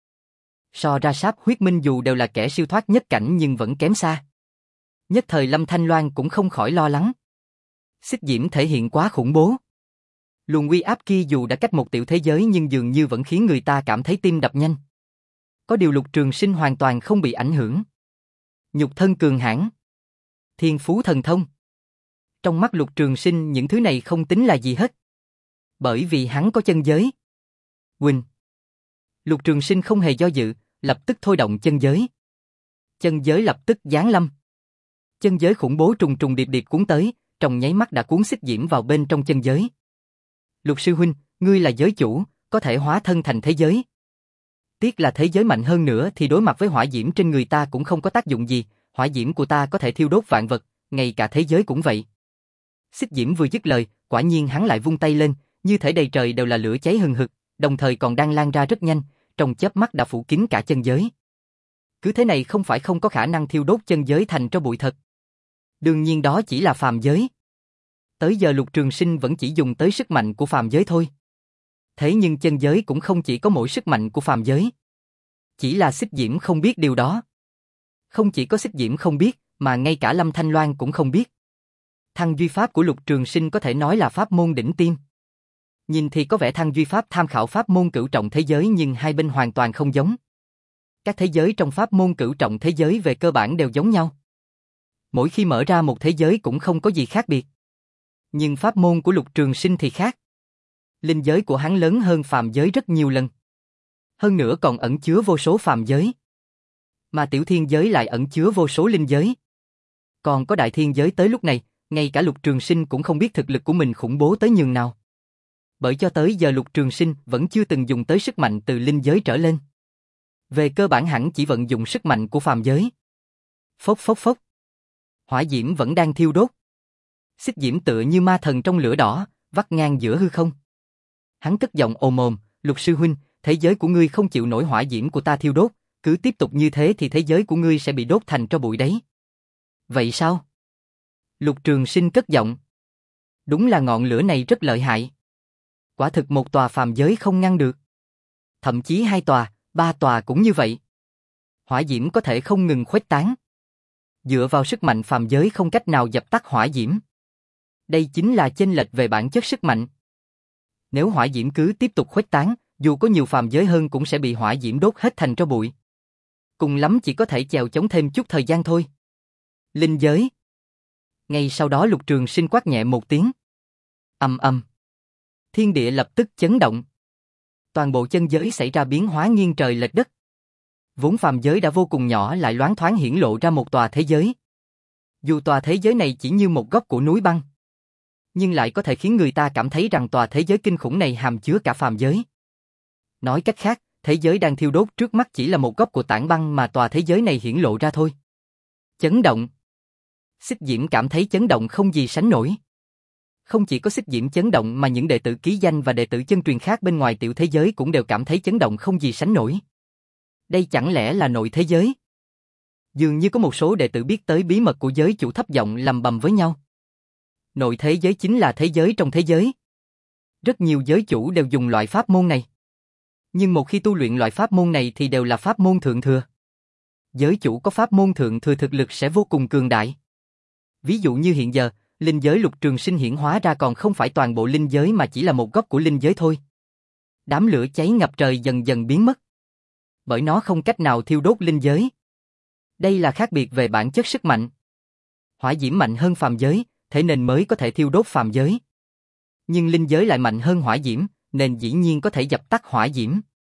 So ra Sáp Huyết Minh dù đều là kẻ siêu thoát nhất cảnh nhưng vẫn kém xa. Nhất thời Lâm Thanh Loan cũng không khỏi lo lắng. Xích diễm thể hiện quá khủng bố. Luồng uy áp kia dù đã cách một tiểu thế giới nhưng dường như vẫn khiến người ta cảm thấy tim đập nhanh. Có điều Lục Trường Sinh hoàn toàn không bị ảnh hưởng. Nhục thân cường hãn, thiên phú thần thông. Trong mắt Lục Trường Sinh những thứ này không tính là gì hết. Bởi vì hắn có chân giới. Quỳnh. Lục Trường Sinh không hề do dự, lập tức thôi động chân giới. Chân giới lập tức giáng lâm. Chân giới khủng bố trùng trùng điệp điệp cuốn tới, trong nháy mắt đã cuốn xích diễm vào bên trong chân giới. Lục sư huynh, ngươi là giới chủ, có thể hóa thân thành thế giới. Tiếc là thế giới mạnh hơn nữa thì đối mặt với hỏa diễm trên người ta cũng không có tác dụng gì, hỏa diễm của ta có thể thiêu đốt vạn vật, ngay cả thế giới cũng vậy. Xích diễm vừa dứt lời, quả nhiên hắn lại vung tay lên, như thể đầy trời đều là lửa cháy hừng hực, đồng thời còn đang lan ra rất nhanh, trong chớp mắt đã phủ kín cả chân giới. Cứ thế này không phải không có khả năng thiêu đốt chân giới thành tro bụi thật. Đương nhiên đó chỉ là phàm giới. Tới giờ Lục Trường Sinh vẫn chỉ dùng tới sức mạnh của phàm giới thôi. Thế nhưng chân giới cũng không chỉ có mỗi sức mạnh của phàm giới. Chỉ là xích diễm không biết điều đó. Không chỉ có xích diễm không biết, mà ngay cả Lâm Thanh Loan cũng không biết. Thăng duy pháp của Lục Trường Sinh có thể nói là pháp môn đỉnh tiêm. Nhìn thì có vẻ thăng duy pháp tham khảo pháp môn cửu trọng thế giới nhưng hai bên hoàn toàn không giống. Các thế giới trong pháp môn cửu trọng thế giới về cơ bản đều giống nhau. Mỗi khi mở ra một thế giới cũng không có gì khác biệt. Nhưng pháp môn của Lục Trường Sinh thì khác. Linh giới của hắn lớn hơn phàm giới rất nhiều lần. Hơn nữa còn ẩn chứa vô số phàm giới. Mà tiểu thiên giới lại ẩn chứa vô số linh giới. Còn có đại thiên giới tới lúc này, ngay cả Lục Trường Sinh cũng không biết thực lực của mình khủng bố tới nhường nào. Bởi cho tới giờ Lục Trường Sinh vẫn chưa từng dùng tới sức mạnh từ linh giới trở lên. Về cơ bản hẳn chỉ vận dụng sức mạnh của phàm giới. Phốc phốc phốc. Hỏa diễm vẫn đang thiêu đốt. Xích diễm tựa như ma thần trong lửa đỏ, vắt ngang giữa hư không. Hắn cất giọng ồm ồm, Lục sư huynh, thế giới của ngươi không chịu nổi hỏa diễm của ta thiêu đốt, cứ tiếp tục như thế thì thế giới của ngươi sẽ bị đốt thành tro bụi đấy. Vậy sao? Lục Trường Sinh cất giọng. Đúng là ngọn lửa này rất lợi hại. Quả thực một tòa phàm giới không ngăn được. Thậm chí hai tòa, ba tòa cũng như vậy. Hỏa diễm có thể không ngừng khuếch tán. Dựa vào sức mạnh phàm giới không cách nào dập tắt hỏa diễm. Đây chính là chênh lệch về bản chất sức mạnh. Nếu hỏa diễm cứ tiếp tục khuếch tán, dù có nhiều phàm giới hơn cũng sẽ bị hỏa diễm đốt hết thành tro bụi. Cùng lắm chỉ có thể chèo chống thêm chút thời gian thôi. Linh giới. Ngay sau đó Lục Trường Sinh quát nhẹ một tiếng. Ầm ầm. Thiên địa lập tức chấn động. Toàn bộ chân giới xảy ra biến hóa nghiêng trời lệch đất. Vốn phàm giới đã vô cùng nhỏ lại loáng thoáng hiển lộ ra một tòa thế giới. Dù tòa thế giới này chỉ như một góc của núi băng, nhưng lại có thể khiến người ta cảm thấy rằng tòa thế giới kinh khủng này hàm chứa cả phàm giới. Nói cách khác, thế giới đang thiêu đốt trước mắt chỉ là một góc của tảng băng mà tòa thế giới này hiển lộ ra thôi. Chấn động. Xích diễm cảm thấy chấn động không gì sánh nổi. Không chỉ có xích diễm chấn động mà những đệ tử ký danh và đệ tử chân truyền khác bên ngoài tiểu thế giới cũng đều cảm thấy chấn động không gì sánh nổi. Đây chẳng lẽ là nội thế giới? Dường như có một số đệ tử biết tới bí mật của giới chủ thấp giọng lầm bầm với nhau. Nội thế giới chính là thế giới trong thế giới. Rất nhiều giới chủ đều dùng loại pháp môn này. Nhưng một khi tu luyện loại pháp môn này thì đều là pháp môn thượng thừa. Giới chủ có pháp môn thượng thừa thực lực sẽ vô cùng cường đại. Ví dụ như hiện giờ, linh giới Lục Trường Sinh hiển hóa ra còn không phải toàn bộ linh giới mà chỉ là một góc của linh giới thôi. Đám lửa cháy ngập trời dần dần biến mất. Bởi nó không cách nào thiêu đốt linh giới. Đây là khác biệt về bản chất sức mạnh. Hỏa diễm mạnh hơn phàm giới, thế nên mới có thể thiêu đốt phàm giới. Nhưng linh giới lại mạnh hơn hỏa diễm, nên dĩ nhiên có thể dập tắt hỏa diễm.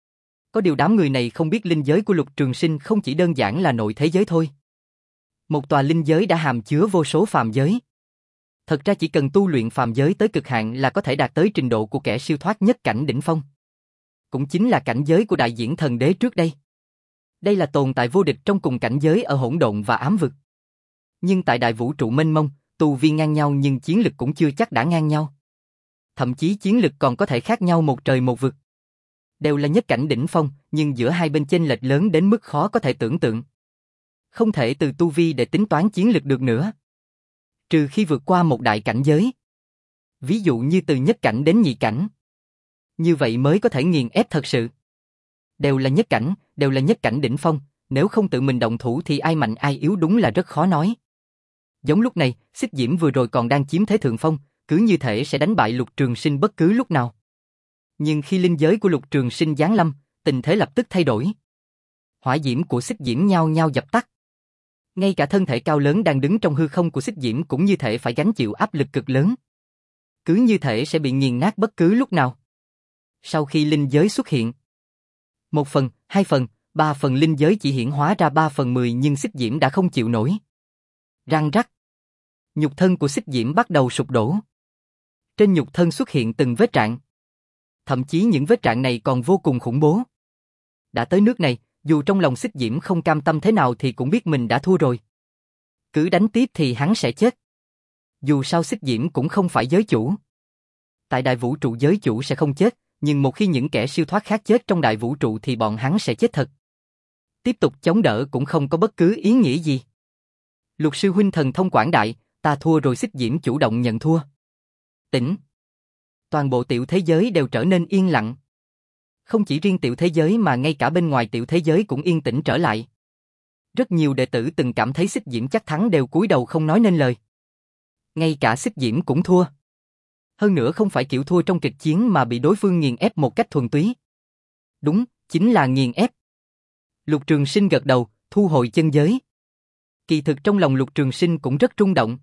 Có điều đám người này không biết linh giới của Lục Trường Sinh không chỉ đơn giản là nội thế giới thôi. Một tòa linh giới đã hàm chứa vô số phàm giới. Thật ra chỉ cần tu luyện phàm giới tới cực hạn là có thể đạt tới trình độ của kẻ siêu thoát nhất cảnh đỉnh phong. Cũng chính là cảnh giới của đại diễn thần đế trước đây. Đây là tồn tại vô địch trong cùng cảnh giới ở hỗn độn và ám vực. Nhưng tại đại vũ trụ mênh mông, tu vi ngang nhau nhưng chiến lực cũng chưa chắc đã ngang nhau. Thậm chí chiến lực còn có thể khác nhau một trời một vực. Đều là nhất cảnh đỉnh phong, nhưng giữa hai bên chênh lệch lớn đến mức khó có thể tưởng tượng. Không thể từ tu vi để tính toán chiến lực được nữa. Trừ khi vượt qua một đại cảnh giới. Ví dụ như từ nhất cảnh đến nhị cảnh. Như vậy mới có thể nghiền ép thật sự. Đều là nhất cảnh, đều là nhất cảnh đỉnh phong, nếu không tự mình động thủ thì ai mạnh ai yếu đúng là rất khó nói. Giống lúc này, Xích Diễm vừa rồi còn đang chiếm thế thượng phong, cứ như thể sẽ đánh bại Lục Trường Sinh bất cứ lúc nào. Nhưng khi linh giới của Lục Trường Sinh giáng lâm, tình thế lập tức thay đổi. Hỏa diễm của Xích Diễm nhao nhao dập tắt. Ngay cả thân thể cao lớn đang đứng trong hư không của Xích Diễm cũng như thể phải gánh chịu áp lực cực lớn. Cứ như thể sẽ bị nghiền nát bất cứ lúc nào. Sau khi linh giới xuất hiện, một phần, hai phần, ba phần linh giới chỉ hiển hóa ra ba phần mười nhưng Xích Diễm đã không chịu nổi. Răng rắc. Nhục thân của Xích Diễm bắt đầu sụp đổ. Trên nhục thân xuất hiện từng vết rạn. Thậm chí những vết rạn này còn vô cùng khủng bố. Đã tới nước này, dù trong lòng Xích Diễm không cam tâm thế nào thì cũng biết mình đã thua rồi. Cứ đánh tiếp thì hắn sẽ chết. Dù sao Xích Diễm cũng không phải giới chủ. Tại đại vũ trụ giới chủ sẽ không chết, nhưng một khi những kẻ siêu thoát khác chết trong đại vũ trụ thì bọn hắn sẽ chết thật. Tiếp tục chống đỡ cũng không có bất cứ ý nghĩa gì. Lục sư huynh thần thông quảng đại, ta thua rồi. Xích Diễm chủ động nhận thua. Tỉnh. Toàn bộ tiểu thế giới đều trở nên yên lặng. Không chỉ riêng tiểu thế giới mà ngay cả bên ngoài tiểu thế giới cũng yên tĩnh trở lại. Rất nhiều đệ tử từng cảm thấy Xích Diễm chắc thắng đều cúi đầu không nói nên lời. Ngay cả Xích Diễm cũng thua. Hơn nữa không phải kiểu thua trong kịch chiến mà bị đối phương nghiền ép một cách thuần túy. Đúng, chính là nghiền ép. Lục Trường Sinh gật đầu, thu hồi chân giới. Kỳ thực trong lòng Lục Trường Sinh cũng rất rung động.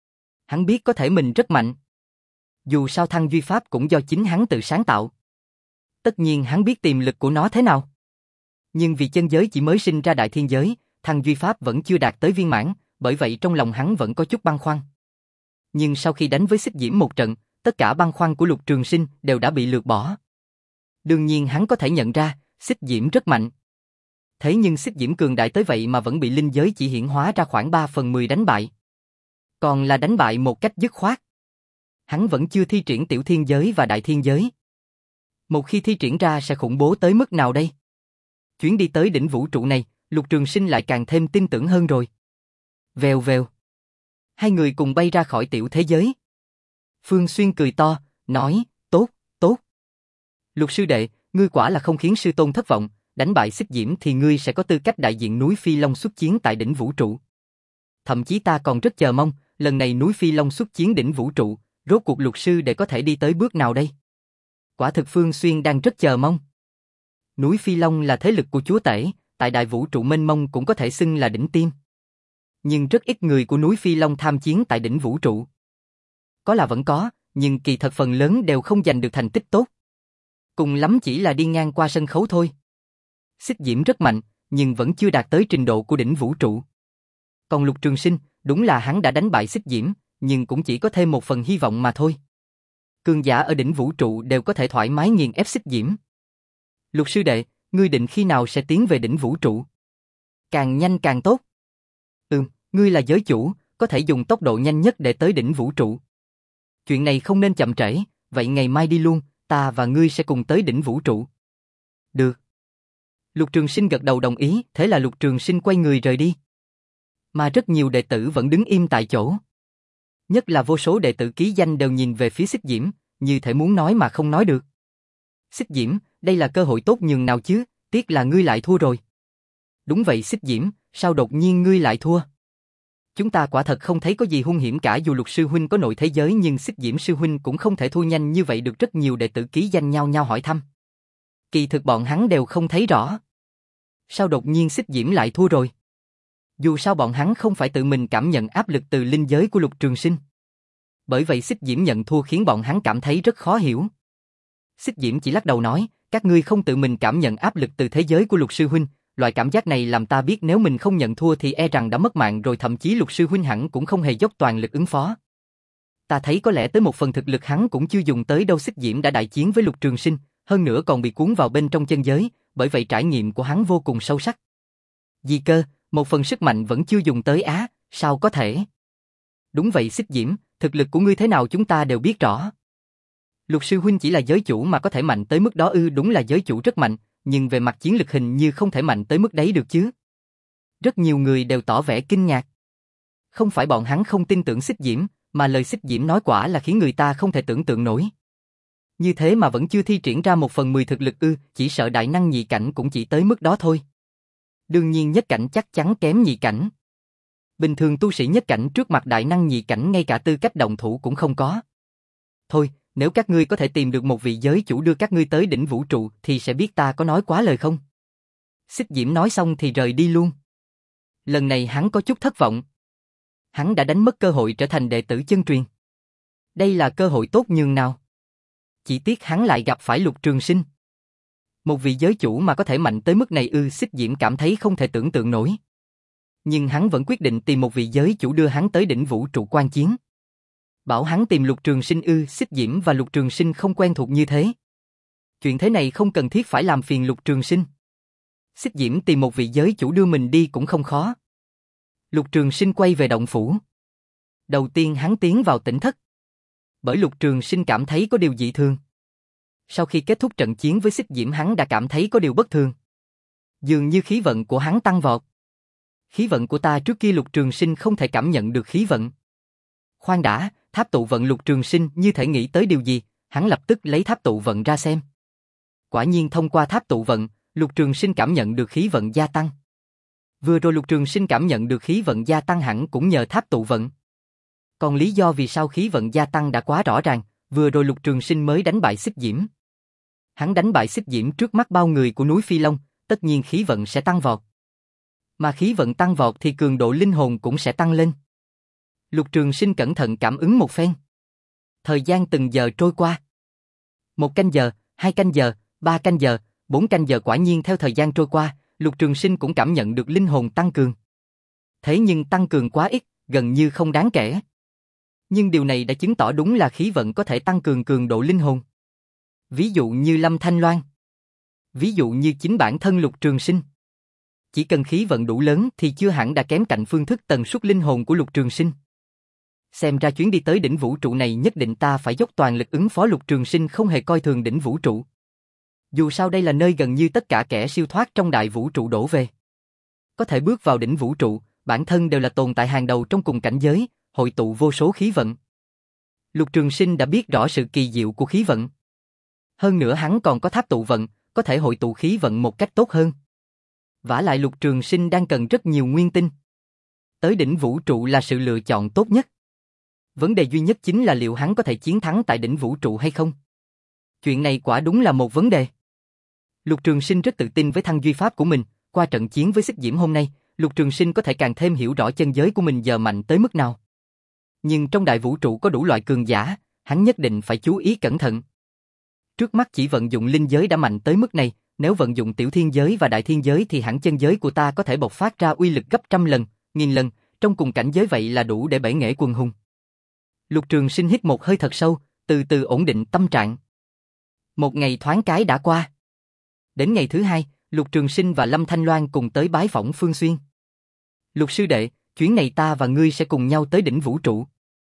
Hắn biết có thể mình rất mạnh. Dù sao Thăng Duy Pháp cũng do chính hắn tự sáng tạo. Tất nhiên hắn biết tiềm lực của nó thế nào. Nhưng vì chân giới chỉ mới sinh ra đại thiên giới, Thăng Duy Pháp vẫn chưa đạt tới viên mãn, bởi vậy trong lòng hắn vẫn có chút băn khoăn. Nhưng sau khi đánh với Xích Diễm một trận, tất cả băn khoăn của Lục Trường Sinh đều đã bị lược bỏ. Đương nhiên hắn có thể nhận ra, Xích Diễm rất mạnh. Thế nhưng Xích Diễm cường đại tới vậy mà vẫn bị linh giới chỉ hiển hóa ra khoảng ba phần mười đánh bại. Còn là đánh bại một cách dứt khoát. Hắn vẫn chưa thi triển tiểu thiên giới và đại thiên giới. Một khi thi triển ra sẽ khủng bố tới mức nào đây? Chuyến đi tới đỉnh vũ trụ này, Lục Trường Sinh lại càng thêm tin tưởng hơn rồi. Vèo vèo. Hai người cùng bay ra khỏi tiểu thế giới. Phương Xuyên cười to, nói, tốt, tốt. Lục sư đệ, ngươi quả là không khiến sư tôn thất vọng, đánh bại Xích Diễm thì ngươi sẽ có tư cách đại diện núi Phi Long xuất chiến tại đỉnh vũ trụ. Thậm chí ta còn rất chờ mong, lần này núi Phi Long xuất chiến đỉnh vũ trụ, rốt cuộc Lục sư đệ có thể đi tới bước nào đây? Quả thực Phương Xuyên đang rất chờ mong. Núi Phi Long là thế lực của chúa tể, tại đại vũ trụ mênh mông cũng có thể xưng là đỉnh tiêm. Nhưng rất ít người của núi Phi Long tham chiến tại đỉnh vũ trụ. Có là vẫn có, nhưng kỳ thật phần lớn đều không giành được thành tích tốt. Cùng lắm chỉ là đi ngang qua sân khấu thôi. Xích Diễm rất mạnh, nhưng vẫn chưa đạt tới trình độ của đỉnh vũ trụ. Còn Lục Trường Sinh, đúng là hắn đã đánh bại Xích Diễm, nhưng cũng chỉ có thêm một phần hy vọng mà thôi. Cường giả ở đỉnh vũ trụ đều có thể thoải mái nghiền ép Xích Diễm. Lục sư đệ, ngươi định khi nào sẽ tiến về đỉnh vũ trụ? Càng nhanh càng tốt. Ừm, ngươi là giới chủ, có thể dùng tốc độ nhanh nhất để tới đỉnh vũ trụ. Chuyện này không nên chậm trễ, vậy ngày mai đi luôn, ta và ngươi sẽ cùng tới đỉnh vũ trụ. Được. Lục Trường Sinh gật đầu đồng ý, thế là Lục Trường Sinh quay người rời đi. Mà rất nhiều đệ tử vẫn đứng im tại chỗ. Nhất là vô số đệ tử ký danh đều nhìn về phía Xích Diễm, như thể muốn nói mà không nói được. Xích Diễm, đây là cơ hội tốt nhường nào chứ, tiếc là ngươi lại thua rồi. Đúng vậy Xích Diễm, sao đột nhiên ngươi lại thua? Chúng ta quả thật không thấy có gì hung hiểm cả, dù Lục sư huynh có nội thế giới nhưng Xích Diễm sư huynh cũng không thể thua nhanh như vậy được. Rất nhiều đệ tử ký danh nhau nhau hỏi thăm. Kỳ thực bọn hắn đều không thấy rõ. Sao đột nhiên Xích Diễm lại thua rồi? Dù sao bọn hắn không phải tự mình cảm nhận áp lực từ linh giới của Lục Trường Sinh. Bởi vậy Xích Diễm nhận thua khiến bọn hắn cảm thấy rất khó hiểu. Xích Diễm chỉ lắc đầu nói, các ngươi không tự mình cảm nhận áp lực từ thế giới của Lục sư huynh, loại cảm giác này làm ta biết nếu mình không nhận thua thì e rằng đã mất mạng rồi, thậm chí Lục sư huynh hẳn cũng không hề dốc toàn lực ứng phó. Ta thấy có lẽ tới một phần thực lực hắn cũng chưa dùng tới đâu. Xích Diễm đã đại chiến với Lục Trường Sinh, hơn nữa còn bị cuốn vào bên trong chân giới, bởi vậy trải nghiệm của hắn vô cùng sâu sắc. Di Cơ, một phần sức mạnh vẫn chưa dùng tới á, sao có thể? Đúng vậy Xích Diễm, thực lực của ngươi thế nào chúng ta đều biết rõ. Lục sư huynh chỉ là giới chủ mà có thể mạnh tới mức đó ư? Đúng là giới chủ rất mạnh, nhưng về mặt chiến lực hình như không thể mạnh tới mức đấy được chứ. Rất nhiều người đều tỏ vẻ kinh ngạc. Không phải bọn hắn không tin tưởng Xích Diễm, mà lời Xích Diễm nói quả là khiến người ta không thể tưởng tượng nổi. Như thế mà vẫn chưa thi triển ra một phần mười thực lực ư? Chỉ sợ đại năng nhị cảnh cũng chỉ tới mức đó thôi. Đương nhiên nhất cảnh chắc chắn kém nhị cảnh. Bình thường tu sĩ nhất cảnh trước mặt đại năng nhị cảnh ngay cả tư cách động thủ cũng không có. Thôi, nếu các ngươi có thể tìm được một vị giới chủ đưa các ngươi tới đỉnh vũ trụ thì sẽ biết ta có nói quá lời không. Xích Diễm nói xong thì rời đi luôn. Lần này hắn có chút thất vọng. Hắn đã đánh mất cơ hội trở thành đệ tử chân truyền. Đây là cơ hội tốt nhường nào. Chỉ tiếc hắn lại gặp phải Lục Trường Sinh. Một vị giới chủ mà có thể mạnh tới mức này ư? Xích Diễm cảm thấy không thể tưởng tượng nổi. Nhưng hắn vẫn quyết định tìm một vị giới chủ đưa hắn tới đỉnh vũ trụ quan chiến. Bảo hắn tìm Lục Trường Sinh ư? Xích Diễm và Lục Trường Sinh không quen thuộc như thế. Chuyện thế này không cần thiết phải làm phiền Lục Trường Sinh. Xích Diễm tìm một vị giới chủ đưa mình đi cũng không khó. Lục Trường Sinh quay về động phủ. Đầu tiên hắn tiến vào tỉnh thất. Bởi Lục Trường Sinh cảm thấy có điều dị thường. Sau khi kết thúc trận chiến với Xích Diễm hắn đã cảm thấy có điều bất thường. Dường như khí vận của hắn tăng vọt. Khí vận của ta trước kia Lục Trường Sinh không thể cảm nhận được khí vận. Khoan đã, tháp tụ vận. Lục Trường Sinh như thể nghĩ tới điều gì, hắn lập tức lấy tháp tụ vận ra xem. Quả nhiên thông qua tháp tụ vận, Lục Trường Sinh cảm nhận được khí vận gia tăng. Vừa rồi Lục Trường Sinh cảm nhận được khí vận gia tăng hẳn cũng nhờ tháp tụ vận. Còn lý do vì sao khí vận gia tăng đã quá rõ ràng, vừa rồi Lục Trường Sinh mới đánh bại Xích Diễm. Hắn đánh bại Xích Diễm trước mắt bao người của núi Phi Long, tất nhiên khí vận sẽ tăng vọt. Mà khí vận tăng vọt thì cường độ linh hồn cũng sẽ tăng lên. Lục Trường Sinh cẩn thận cảm ứng một phen. Thời gian từng giờ trôi qua. Một canh giờ, hai canh giờ, ba canh giờ, bốn canh giờ. Quả nhiên theo thời gian trôi qua, Lục Trường Sinh cũng cảm nhận được linh hồn tăng cường. Thế nhưng tăng cường quá ít, gần như không đáng kể. Nhưng điều này đã chứng tỏ đúng là khí vận có thể tăng cường cường độ linh hồn. Ví dụ như Lâm Thanh Loan. Ví dụ như chính bản thân Lục Trường Sinh. Chỉ cần khí vận đủ lớn thì chưa hẳn đã kém cạnh phương thức tần suất linh hồn của Lục Trường Sinh. Xem ra chuyến đi tới đỉnh vũ trụ này nhất định ta phải dốc toàn lực ứng phó. Lục Trường Sinh không hề coi thường đỉnh vũ trụ. Dù sao đây là nơi gần như tất cả kẻ siêu thoát trong đại vũ trụ đổ về. Có thể bước vào đỉnh vũ trụ, bản thân đều là tồn tại hàng đầu trong cùng cảnh giới, hội tụ vô số khí vận. Lục Trường Sinh đã biết rõ sự kỳ diệu của khí vận. Hơn nữa hắn còn có tháp tụ vận, có thể hội tụ khí vận một cách tốt hơn. Vả lại Lục Trường Sinh đang cần rất nhiều nguyên tinh. Tới đỉnh vũ trụ là sự lựa chọn tốt nhất. Vấn đề duy nhất chính là liệu hắn có thể chiến thắng tại đỉnh vũ trụ hay không. Chuyện này quả đúng là một vấn đề. Lục Trường Sinh rất tự tin với thăng duy pháp của mình, qua trận chiến với Xích Diễm hôm nay, Lục Trường Sinh có thể càng thêm hiểu rõ chân giới của mình giờ mạnh tới mức nào. Nhưng trong đại vũ trụ có đủ loại cường giả, hắn nhất định phải chú ý cẩn thận. Trước mắt chỉ vận dụng linh giới đã mạnh tới mức này, nếu vận dụng tiểu thiên giới và đại thiên giới thì hẳn chân giới của ta có thể bộc phát ra uy lực gấp trăm lần, nghìn lần, trong cùng cảnh giới vậy là đủ để bể nghệ quần hùng. Lục Trường Sinh hít một hơi thật sâu, từ từ ổn định tâm trạng. Một ngày thoáng cái đã qua. Đến ngày thứ hai, Lục Trường Sinh và Lâm Thanh Loan cùng tới bái phỏng Phương Xuyên. Lục sư đệ, chuyến này ta và ngươi sẽ cùng nhau tới đỉnh vũ trụ.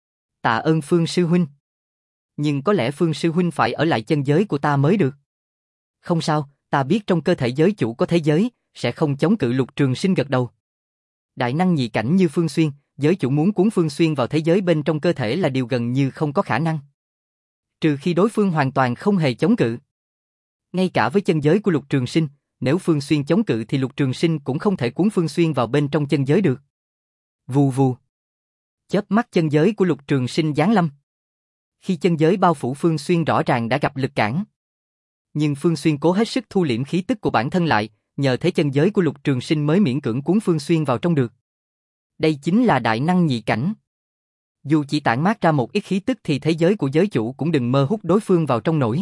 Tạ ơn Phương sư huynh. Nhưng có lẽ Phương sư huynh phải ở lại chân giới của ta mới được. Không sao, ta biết trong cơ thể giới chủ có thế giới, sẽ không chống cự. Lục Trường Sinh gật đầu. Đại năng nhị cảnh như Phương Xuyên, giới chủ muốn cuốn Phương Xuyên vào thế giới bên trong cơ thể là điều gần như không có khả năng. Trừ khi đối phương hoàn toàn không hề chống cự. Ngay cả với chân giới của Lục Trường Sinh, nếu Phương Xuyên chống cự thì Lục Trường Sinh cũng không thể cuốn Phương Xuyên vào bên trong chân giới được. Vù vù. Chớp mắt chân giới của Lục Trường Sinh giáng lâm. Khi chân giới bao phủ Phương Xuyên rõ ràng đã gặp lực cản. Nhưng Phương Xuyên cố hết sức thu liễm khí tức của bản thân lại, nhờ thế chân giới của Lục Trường Sinh mới miễn cưỡng cuốn Phương Xuyên vào trong được. Đây chính là đại năng nhị cảnh. Dù chỉ tản mát ra một ít khí tức thì thế giới của giới chủ cũng đừng mơ hút đối phương vào trong nổi.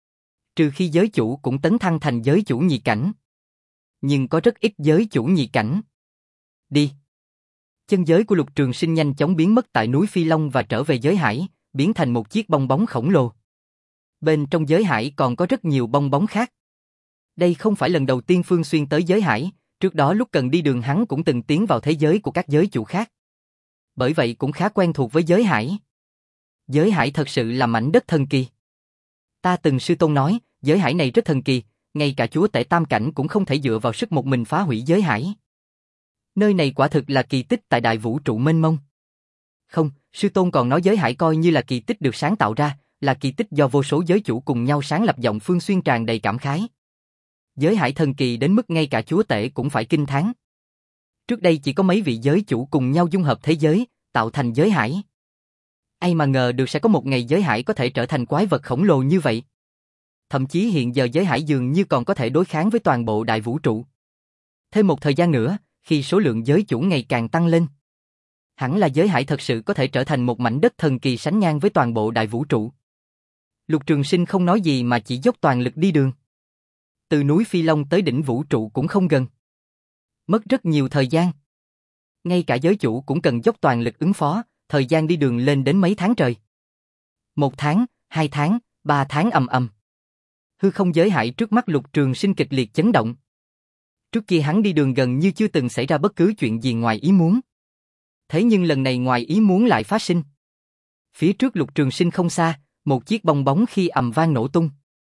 Trừ khi giới chủ cũng tấn thăng thành giới chủ nhị cảnh. Nhưng có rất ít giới chủ nhị cảnh. Đi. Chân giới của Lục Trường Sinh nhanh chóng biến mất tại núi Phi Long và trở về giới hải, biến thành một chiếc bong bóng khổng lồ. Bên trong giới hải còn có rất nhiều bong bóng khác. Đây không phải lần đầu tiên Phương Xuyên tới giới hải, trước đó lúc cần đi đường hắn cũng từng tiến vào thế giới của các giới chủ khác. Bởi vậy cũng khá quen thuộc với giới hải. Giới hải thật sự là mảnh đất thần kỳ. Ta từng sư tôn nói, giới hải này rất thần kỳ, ngay cả chúa tể tam cảnh cũng không thể dựa vào sức một mình phá hủy giới hải. Nơi này quả thực là kỳ tích tại đại vũ trụ mênh mông. Không, sư tôn còn nói giới hải coi như là kỳ tích được sáng tạo ra, là kỳ tích do vô số giới chủ cùng nhau sáng lập. Giọng Phương Xuyên tràn đầy cảm khái. Giới hải thần kỳ đến mức ngay cả chúa tể cũng phải kinh thán. Trước đây chỉ có mấy vị giới chủ cùng nhau dung hợp thế giới, tạo thành giới hải. Ai mà ngờ được sẽ có một ngày giới hải có thể trở thành quái vật khổng lồ như vậy. Thậm chí hiện giờ giới hải dường như còn có thể đối kháng với toàn bộ đại vũ trụ. Thêm một thời gian nữa, khi số lượng giới chủ ngày càng tăng lên, hẳn là giới hải thật sự có thể trở thành một mảnh đất thần kỳ sánh ngang với toàn bộ đại vũ trụ. Lục Trường Sinh không nói gì mà chỉ dốc toàn lực đi đường. Từ núi Phi Long tới đỉnh vũ trụ cũng không gần. Mất rất nhiều thời gian. Ngay cả giới chủ cũng cần dốc toàn lực ứng phó, thời gian đi đường lên đến mấy tháng trời. Một tháng, hai tháng, ba tháng ầm ầm. Hư không giới hải trước mắt Lục Trường Sinh kịch liệt chấn động. Trước kia hắn đi đường gần như chưa từng xảy ra bất cứ chuyện gì ngoài ý muốn. Thế nhưng lần này ngoài ý muốn lại phát sinh. Phía trước Lục Trường Sinh không xa, một chiếc bong bóng khí ầm vang nổ tung.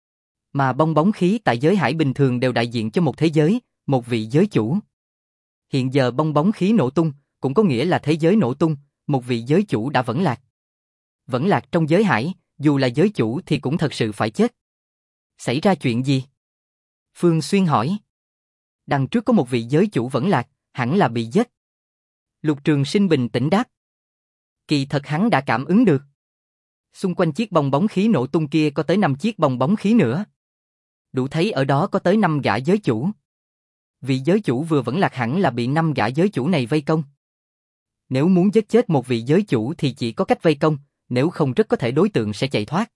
Mà bong bóng khí tại giới hải bình thường đều đại diện cho một thế giới, một vị giới chủ. Hiện giờ bong bóng khí nổ tung, cũng có nghĩa là thế giới nổ tung, một vị giới chủ đã vẫn lạc. Vẫn lạc trong giới hải, dù là giới chủ thì cũng thật sự phải chết. Xảy ra chuyện gì? Phương Xuyên hỏi. Đằng trước có một vị giới chủ vẫn lạc, hẳn là bị giết. Lục Trường Sinh bình tĩnh đáp. Kỳ thật hắn đã cảm ứng được. Xung quanh chiếc bong bóng khí nổ tung kia có tới năm chiếc bong bóng khí nữa. Đủ thấy ở đó có tới năm gã giới chủ. Vị giới chủ vừa vẫn lạc hẳn là bị năm gã giới chủ này vây công. Nếu muốn giết chết một vị giới chủ thì chỉ có cách vây công, nếu không rất có thể đối tượng sẽ chạy thoát.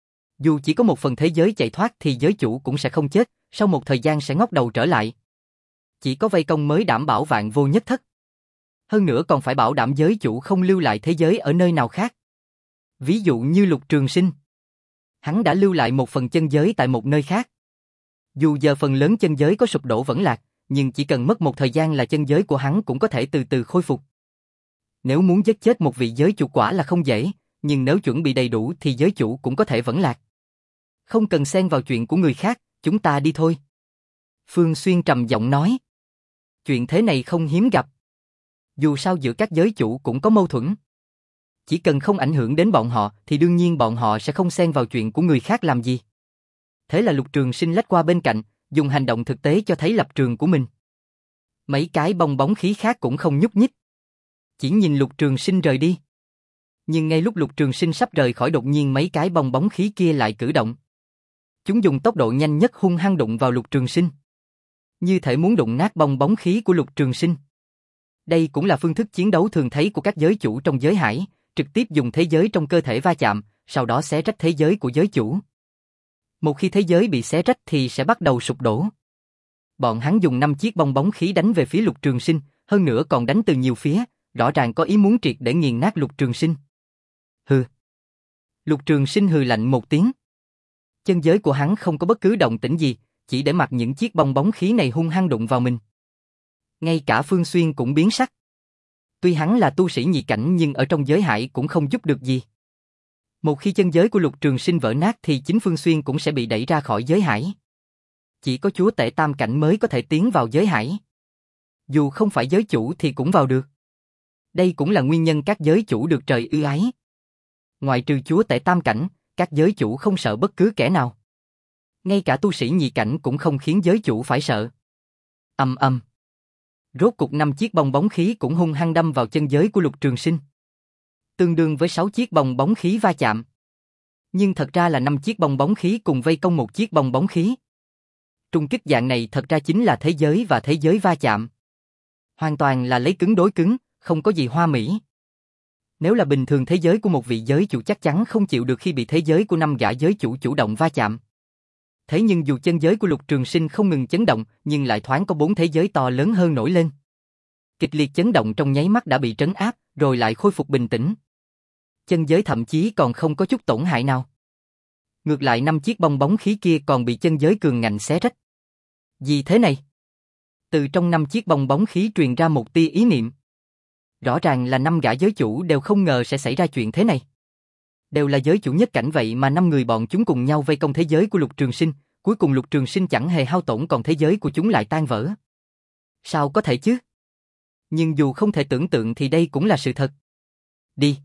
Dù chỉ có một phần thế giới chạy thoát thì giới chủ cũng sẽ không chết, sau một thời gian sẽ ngóc đầu trở lại. Chỉ có vây công mới đảm bảo vạn vô nhất thất. Hơn nữa còn phải bảo đảm giới chủ không lưu lại thế giới ở nơi nào khác. Ví dụ như Lục Trường Sinh. Hắn đã lưu lại một phần chân giới tại một nơi khác. Dù giờ phần lớn chân giới có sụp đổ vẫn lạc, nhưng chỉ cần mất một thời gian là chân giới của hắn cũng có thể từ từ khôi phục. Nếu muốn giết chết một vị giới chủ quả là không dễ, nhưng nếu chuẩn bị đầy đủ thì giới chủ cũng có thể vẫn lạc. Không cần xen vào chuyện của người khác, chúng ta đi thôi. Phương Xuyên trầm giọng nói. Chuyện thế này không hiếm gặp. Dù sao giữa các giới chủ cũng có mâu thuẫn. Chỉ cần không ảnh hưởng đến bọn họ thì đương nhiên bọn họ sẽ không xen vào chuyện của người khác làm gì. Thế là Lục Trường Sinh lách qua bên cạnh, dùng hành động thực tế cho thấy lập trường của mình. Mấy cái bong bóng khí khác cũng không nhúc nhích. Chỉ nhìn Lục Trường Sinh rời đi. Nhưng ngay lúc Lục Trường Sinh sắp rời khỏi đột nhiên mấy cái bong bóng khí kia lại cử động. Chúng dùng tốc độ nhanh nhất hung hăng đụng vào Lục Trường Sinh. Như thể muốn đụng nát bong bóng khí của Lục Trường Sinh. Đây cũng là phương thức chiến đấu thường thấy của các giới chủ trong giới hải, trực tiếp dùng thế giới trong cơ thể va chạm, sau đó xé rách thế giới của giới chủ. Một khi thế giới bị xé rách thì sẽ bắt đầu sụp đổ. Bọn hắn dùng năm chiếc bong bóng khí đánh về phía Lục Trường Sinh, hơn nữa còn đánh từ nhiều phía, rõ ràng có ý muốn triệt để nghiền nát Lục Trường Sinh. Hừ. Lục Trường Sinh hừ lạnh một tiếng. Chân giới của hắn không có bất cứ động tĩnh gì, chỉ để mặc những chiếc bong bóng khí này hung hăng đụng vào mình. Ngay cả Phương Xuyên cũng biến sắc. Tuy hắn là tu sĩ nhị cảnh nhưng ở trong giới hải cũng không giúp được gì. Một khi chân giới của Lục Trường Sinh vỡ nát thì chính Phương Xuyên cũng sẽ bị đẩy ra khỏi giới hải. Chỉ có chúa tể tam cảnh mới có thể tiến vào giới hải. Dù không phải giới chủ thì cũng vào được. Đây cũng là nguyên nhân các giới chủ được trời ưu ái. Ngoài trừ chúa tể tam cảnh, các giới chủ không sợ bất cứ kẻ nào. Ngay cả tu sĩ nhị cảnh cũng không khiến giới chủ phải sợ. Ầm ầm. Rốt cục năm chiếc bong bóng khí cũng hung hăng đâm vào chân giới của Lục Trường Sinh. Tương đương với sáu chiếc bong bóng khí va chạm. Nhưng thật ra là năm chiếc bong bóng khí cùng vây công một chiếc bong bóng khí. Trung kích dạng này thật ra chính là thế giới và thế giới va chạm. Hoàn toàn là lấy cứng đối cứng, không có gì hoa mỹ. Nếu là bình thường thế giới của một vị giới chủ chắc chắn không chịu được khi bị thế giới của năm gã giới chủ chủ động va chạm. Thế nhưng dù chân giới của Lục Trường Sinh không ngừng chấn động, nhưng lại thoáng có bốn thế giới to lớn hơn nổi lên. Kịch liệt chấn động trong nháy mắt đã bị trấn áp, rồi lại khôi phục bình tĩnh. Chân giới thậm chí còn không có chút tổn hại nào. Ngược lại năm chiếc bong bóng khí kia còn bị chân giới cường ngạnh xé rách. Gì thế này? Từ trong năm chiếc bong bóng khí truyền ra một tia ý niệm. Rõ ràng là năm gã giới chủ đều không ngờ sẽ xảy ra chuyện thế này. Đều là giới chủ nhất cảnh vậy mà năm người bọn chúng cùng nhau vây công thế giới của Lục Trường Sinh, cuối cùng Lục Trường Sinh chẳng hề hao tổn còn thế giới của chúng lại tan vỡ. Sao có thể chứ? Nhưng dù không thể tưởng tượng thì đây cũng là sự thật. Đi.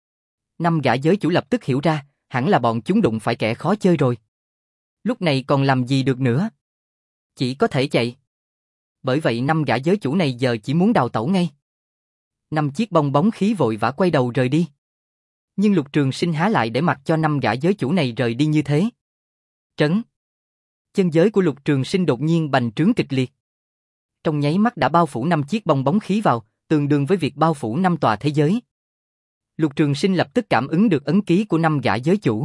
Năm gã giới chủ lập tức hiểu ra, hẳn là bọn chúng đụng phải kẻ khó chơi rồi. Lúc này còn làm gì được nữa? Chỉ có thể chạy. Bởi vậy năm gã giới chủ này giờ chỉ muốn đào tẩu ngay. Năm chiếc bong bóng khí vội vã quay đầu rời đi. Nhưng Lục Trường Sinh há lại để mặc cho năm gã giới chủ này rời đi như thế. Trấn. Chân giới của Lục Trường Sinh đột nhiên bành trướng kịch liệt. Trong nháy mắt đã bao phủ năm chiếc bong bóng khí vào, tương đương với việc bao phủ năm tòa thế giới. Lục Trường Sinh lập tức cảm ứng được ấn ký của năm gã giới chủ.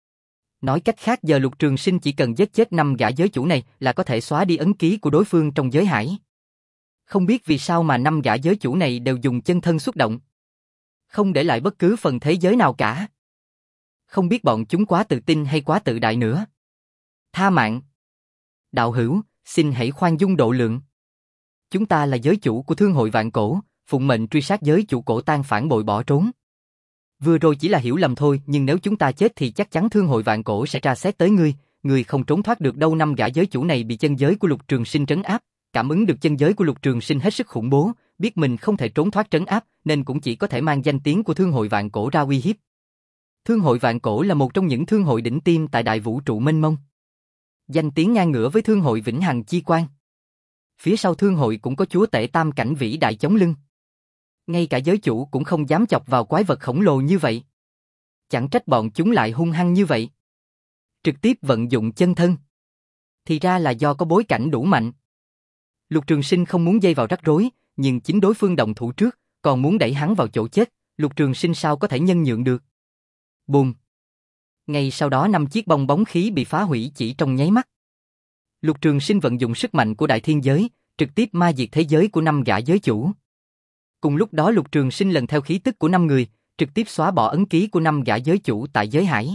Nói cách khác giờ Lục Trường Sinh chỉ cần giết chết năm gã giới chủ này là có thể xóa đi ấn ký của đối phương trong giới hải. Không biết vì sao mà năm gã giới chủ này đều dùng chân thân xuất động. Không để lại bất cứ phần thế giới nào cả. Không biết bọn chúng quá tự tin hay quá tự đại nữa. Tha mạng. Đạo hữu, xin hãy khoan dung độ lượng. Chúng ta là giới chủ của Thương hội Vạn Cổ, phụng mệnh truy sát giới chủ Cổ Tan phản bội bỏ trốn. Vừa rồi chỉ là hiểu lầm thôi, nhưng nếu chúng ta chết thì chắc chắn Thương hội Vạn Cổ sẽ tra xét tới ngươi, ngươi không trốn thoát được đâu. Năm gã giới chủ này bị chân giới của Lục Trường Sinh trấn áp, cảm ứng được chân giới của Lục Trường Sinh hết sức khủng bố, biết mình không thể trốn thoát trấn áp, nên cũng chỉ có thể mang danh tiếng của Thương hội Vạn Cổ ra uy hiếp. Thương hội Vạn Cổ là một trong những thương hội đỉnh tiêm tại đại vũ trụ mênh mông. Danh tiếng ngang ngửa với Thương hội Vĩnh Hằng Chi Quan. Phía sau thương hội cũng có chúa tể tam cảnh vĩ đại chống lưng. Ngay cả giới chủ cũng không dám chọc vào quái vật khổng lồ như vậy. Chẳng trách bọn chúng lại hung hăng như vậy. Trực tiếp vận dụng chân thân. Thì ra là do có bối cảnh đủ mạnh. Lục Trường Sinh không muốn dây vào rắc rối, nhưng chính đối phương động thủ trước, còn muốn đẩy hắn vào chỗ chết, Lục Trường Sinh sao có thể nhân nhượng được. Bùm. Ngay sau đó năm chiếc bong bóng khí bị phá hủy chỉ trong nháy mắt. Lục Trường Sinh vận dụng sức mạnh của đại thiên giới, trực tiếp ma diệt thế giới của năm gã giới chủ. Cùng lúc đó Lục Trường Sinh lần theo khí tức của năm người, trực tiếp xóa bỏ ấn ký của năm gã giới chủ tại giới hải.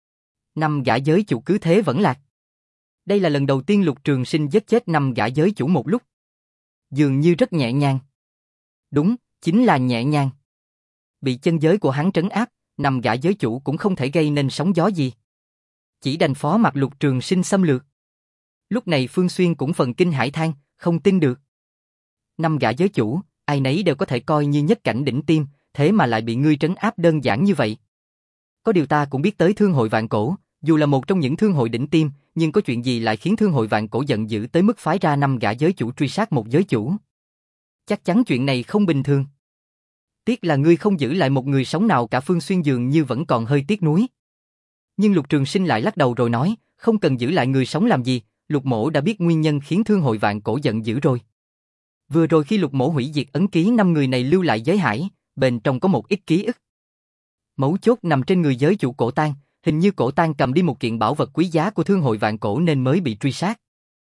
Năm gã giới chủ cứ thế vẫn lạc. Đây là lần đầu tiên Lục Trường Sinh giết chết năm gã giới chủ một lúc. Dường như rất nhẹ nhàng. Đúng, chính là nhẹ nhàng. Bị chân giới của hắn trấn áp, năm gã giới chủ cũng không thể gây nên sóng gió gì. Chỉ đành phó mặc Lục Trường Sinh xâm lược. Lúc này Phương Xuyên cũng phần kinh hãi than, không tin được. Năm gã giới chủ, ai nấy đều có thể coi như nhất cảnh đỉnh tiêm, thế mà lại bị ngươi trấn áp đơn giản như vậy. Có điều ta cũng biết tới Thương hội Vạn Cổ, dù là một trong những thương hội đỉnh tiêm, nhưng có chuyện gì lại khiến Thương hội Vạn Cổ giận dữ tới mức phái ra năm gã giới chủ truy sát một giới chủ? Chắc chắn chuyện này không bình thường. Tiếc là ngươi không giữ lại một người sống nào cả. Phương Xuyên dường như vẫn còn hơi tiếc nuối. Nhưng Lục Trường Sinh lại lắc đầu rồi nói, không cần giữ lại người sống làm gì, Lục Mỗ đã biết nguyên nhân khiến Thương hội Vạn Cổ giận dữ rồi. Vừa rồi khi Lục Mỗ hủy diệt ấn ký năm người này lưu lại giới hải, bên trong có một ít ký ức. Mấu chốt nằm trên người giới chủ Cổ Tan, hình như Cổ Tan cầm đi một kiện bảo vật quý giá của Thương hội Vạn Cổ nên mới bị truy sát.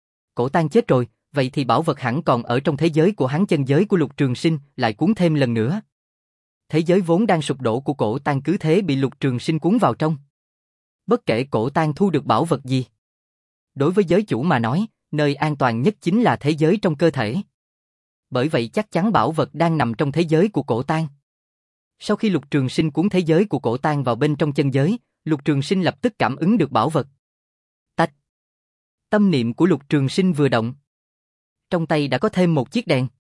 Cổ Tan chết rồi, vậy thì bảo vật hẳn còn ở trong thế giới của hắn. Chân giới của Lục Trường Sinh lại cuốn thêm lần nữa. Thế giới vốn đang sụp đổ của Cổ Tan cứ thế bị Lục Trường Sinh cuốn vào trong. Bất kể Cổ Tan thu được bảo vật gì, đối với giới chủ mà nói, nơi an toàn nhất chính là thế giới trong cơ thể. Bởi vậy chắc chắn bảo vật đang nằm trong thế giới của Cổ Tan. Sau khi Lục Trường Sinh cuốn thế giới của Cổ Tan vào bên trong chân giới, Lục Trường Sinh lập tức cảm ứng được bảo vật. Tách. Tâm niệm của Lục Trường Sinh vừa động, trong tay đã có thêm một chiếc đèn.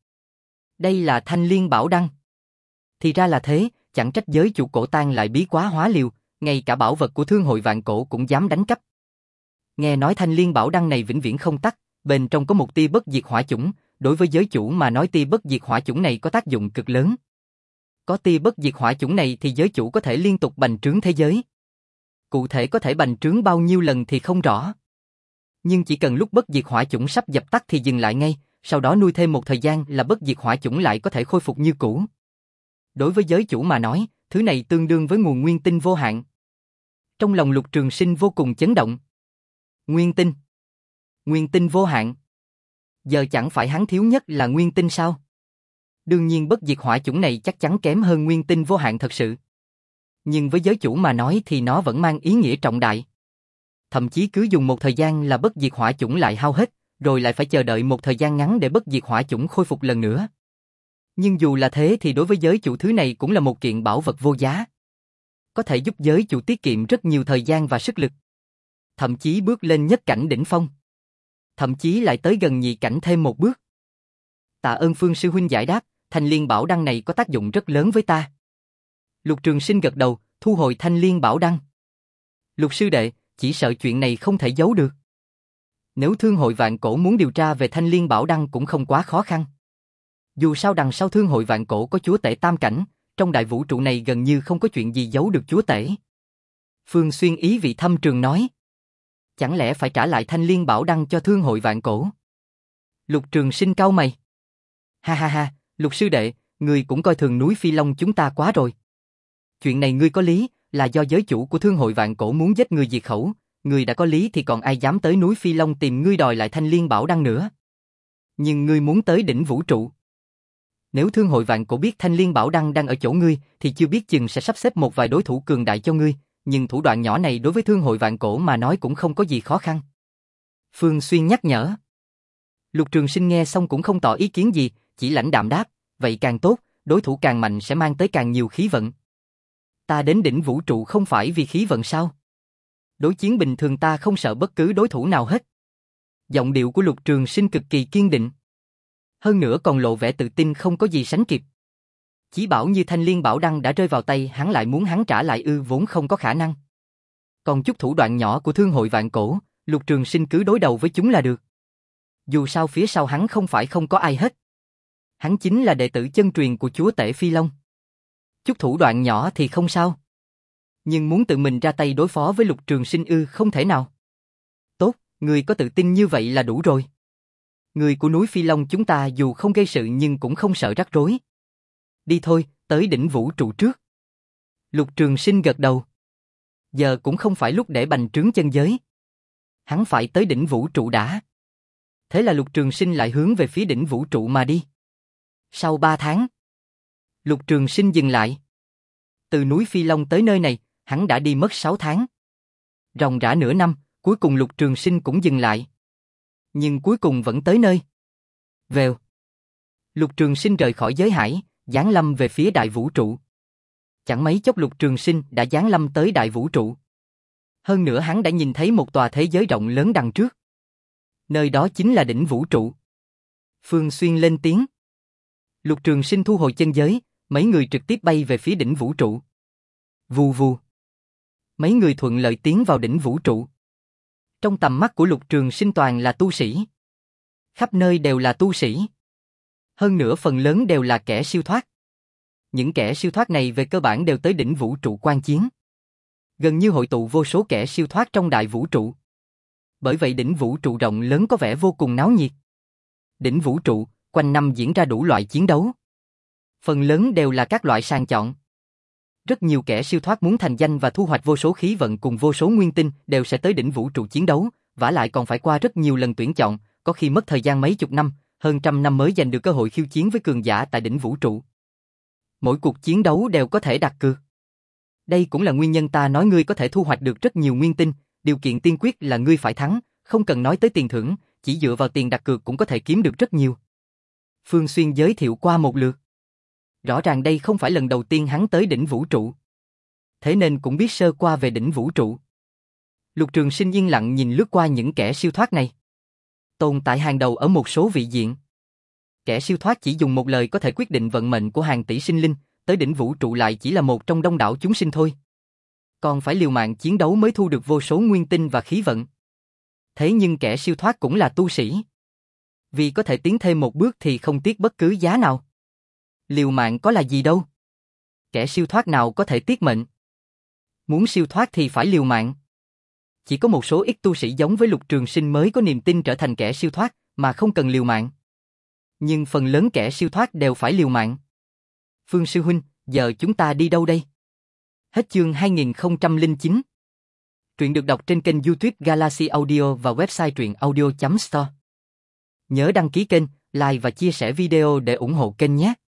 Đây là Thanh Liên Bảo Đăng. Thì ra là thế, chẳng trách giới chủ Cổ Tan lại bí quá hóa liều, ngay cả bảo vật của Thương hội Vạn Cổ cũng dám đánh cắp. Nghe nói Thanh Liên Bảo Đăng này vĩnh viễn không tắt, bên trong có một tia bất diệt hỏa chủng, đối với giới chủ mà nói tia bất diệt hỏa chủng này có tác dụng cực lớn. Có tia bất diệt hỏa chủng này thì giới chủ có thể liên tục bành trướng thế giới. Cụ thể có thể bành trướng bao nhiêu lần thì không rõ. Nhưng chỉ cần lúc bất diệt hỏa chủng sắp dập tắt thì dừng lại ngay, sau đó nuôi thêm một thời gian là bất diệt hỏa chủng lại có thể khôi phục như cũ. Đối với giới chủ mà nói, thứ này tương đương với nguồn nguyên tinh vô hạn. Trong lòng Lục Trường Sinh vô cùng chấn động. Nguyên tinh. Nguyên tinh vô hạn. Giờ chẳng phải hắn thiếu nhất là nguyên tinh sao? Đương nhiên bất diệt hỏa chủng này chắc chắn kém hơn nguyên tinh vô hạn thật sự. Nhưng với giới chủ mà nói thì nó vẫn mang ý nghĩa trọng đại. Thậm chí cứ dùng một thời gian là bất diệt hỏa chủng lại hao hết, rồi lại phải chờ đợi một thời gian ngắn để bất diệt hỏa chủng khôi phục lần nữa. Nhưng dù là thế thì đối với giới chủ thứ này cũng là một kiện bảo vật vô giá. Có thể giúp giới chủ tiết kiệm rất nhiều thời gian và sức lực. Thậm chí bước lên nhất cảnh đỉnh phong. Thậm chí lại tới gần nhị cảnh thêm một bước. Tạ ơn Phương sư huynh giải đáp, thanh liên bảo đăng này có tác dụng rất lớn với ta. Lục Trường Sinh gật đầu, thu hồi thanh liên bảo đăng. Lục sư đệ, chỉ sợ chuyện này không thể giấu được. Nếu Thương hội Vạn Cổ muốn điều tra về thanh liên bảo đăng cũng không quá khó khăn. Dù sao đằng sau Thương hội Vạn Cổ có chúa tể tam cảnh, trong đại vũ trụ này gần như không có chuyện gì giấu được chúa tể. Phương Xuyên ý vị thâm trường nói. Chẳng lẽ phải trả lại thanh liên bảo đăng cho Thương hội Vạn Cổ? Lục Trường Sinh cau mày. Ha ha ha, Lục sư đệ, ngươi cũng coi thường núi Phi Long chúng ta quá rồi. Chuyện này ngươi có lý, là do giới chủ của Thương hội Vạn Cổ muốn giết ngươi diệt khẩu, ngươi đã có lý thì còn ai dám tới núi Phi Long tìm ngươi đòi lại thanh liên bảo đăng nữa. Nhưng ngươi muốn tới đỉnh vũ trụ. Nếu Thương hội Vạn Cổ biết thanh liên bảo đăng đang ở chỗ ngươi thì chưa biết chừng sẽ sắp xếp một vài đối thủ cường đại cho ngươi, nhưng thủ đoạn nhỏ này đối với Thương hội Vạn Cổ mà nói cũng không có gì khó khăn. Phương Xuyên nhắc nhở. Lục Trường Sinh nghe xong cũng không tỏ ý kiến gì, chỉ lãnh đạm đáp, vậy càng tốt, đối thủ càng mạnh sẽ mang tới càng nhiều khí vận. Ta đến đỉnh vũ trụ không phải vì khí vận sao? Đối chiến bình thường ta không sợ bất cứ đối thủ nào hết. Giọng điệu của Lục Trường Sinh cực kỳ kiên định. Hơn nữa còn lộ vẻ tự tin không có gì sánh kịp. Chỉ bảo như thanh liên bảo đăng đã rơi vào tay hắn lại muốn hắn trả lại ư vốn không có khả năng. Còn chút thủ đoạn nhỏ của Thương hội Vạn Cổ, Lục Trường Sinh cứ đối đầu với chúng là được. Dù sao phía sau hắn không phải không có ai hết. Hắn chính là đệ tử chân truyền của chúa tể Phi Long. Chút thủ đoạn nhỏ thì không sao. Nhưng muốn tự mình ra tay đối phó với Lục Trường Sinh ư không thể nào. Tốt, người có tự tin như vậy là đủ rồi. Người của núi Phi Long chúng ta dù không gây sự nhưng cũng không sợ rắc rối. Đi thôi, tới đỉnh vũ trụ trước. Lục Trường Sinh gật đầu. Giờ cũng không phải lúc để bành trướng chân giới. Hắn phải tới đỉnh vũ trụ đã. Thế là Lục Trường Sinh lại hướng về phía đỉnh vũ trụ mà đi. Sau ba tháng, Lục Trường Sinh dừng lại. Từ núi Phi Long tới nơi này, hắn đã đi mất sáu tháng. Ròng rã nửa năm, cuối cùng Lục Trường Sinh cũng dừng lại. Nhưng cuối cùng vẫn tới nơi. Vèo. Lục Trường Sinh rời khỏi giới hải, giáng lâm về phía đại vũ trụ. Chẳng mấy chốc Lục Trường Sinh đã giáng lâm tới đại vũ trụ. Hơn nữa hắn đã nhìn thấy một tòa thế giới rộng lớn đằng trước. Nơi đó chính là đỉnh vũ trụ. Phương Xuyên lên tiếng. Lục Trường Sinh thu hồi chân giới, mấy người trực tiếp bay về phía đỉnh vũ trụ. Vù vù. Mấy người thuận lợi tiến vào đỉnh vũ trụ. Trong tầm mắt của Lục Trường Sinh toàn là tu sĩ. Khắp nơi đều là tu sĩ. Hơn nữa phần lớn đều là kẻ siêu thoát. Những kẻ siêu thoát này về cơ bản đều tới đỉnh vũ trụ quan chiến. Gần như hội tụ vô số kẻ siêu thoát trong đại vũ trụ. Bởi vậy đỉnh vũ trụ rộng lớn có vẻ vô cùng náo nhiệt. Đỉnh vũ trụ, quanh năm diễn ra đủ loại chiến đấu. Phần lớn đều là các loại sàng chọn. Rất nhiều kẻ siêu thoát muốn thành danh và thu hoạch vô số khí vận cùng vô số nguyên tinh đều sẽ tới đỉnh vũ trụ chiến đấu, vả lại còn phải qua rất nhiều lần tuyển chọn, có khi mất thời gian mấy chục năm, hơn trăm năm mới giành được cơ hội khiêu chiến với cường giả tại đỉnh vũ trụ. Mỗi cuộc chiến đấu đều có thể đặt cược. Đây cũng là nguyên nhân ta nói ngươi có thể thu hoạch được rất nhiều nguyên tinh, điều kiện tiên quyết là ngươi phải thắng, không cần nói tới tiền thưởng, chỉ dựa vào tiền đặt cược cũng có thể kiếm được rất nhiều. Phương Xuyên giới thiệu qua một lượt. Rõ ràng đây không phải lần đầu tiên hắn tới đỉnh vũ trụ. Thế nên cũng biết sơ qua về đỉnh vũ trụ. Lục Trường Sinh yên lặng nhìn lướt qua những kẻ siêu thoát này. Tồn tại hàng đầu ở một số vị diện. Kẻ siêu thoát chỉ dùng một lời có thể quyết định vận mệnh của hàng tỷ sinh linh, tới đỉnh vũ trụ lại chỉ là một trong đông đảo chúng sinh thôi. Còn phải liều mạng chiến đấu mới thu được vô số nguyên tinh và khí vận. Thế nhưng kẻ siêu thoát cũng là tu sĩ. Vì có thể tiến thêm một bước thì không tiếc bất cứ giá nào. Liều mạng có là gì đâu. Kẻ siêu thoát nào có thể tiếc mệnh. Muốn siêu thoát thì phải liều mạng. Chỉ có một số ít tu sĩ giống với Lục Trường Sinh mới có niềm tin trở thành kẻ siêu thoát mà không cần liều mạng. Nhưng phần lớn kẻ siêu thoát đều phải liều mạng. Phương sư huynh, giờ chúng ta đi đâu đây? Hết chương hai nghìn không trăm lẻ chín. Truyện được đọc trên kênh YouTube Galaxy Audio và website truyện audio chấm store. Nhớ đăng ký kênh, like và chia sẻ video để ủng hộ kênh nhé.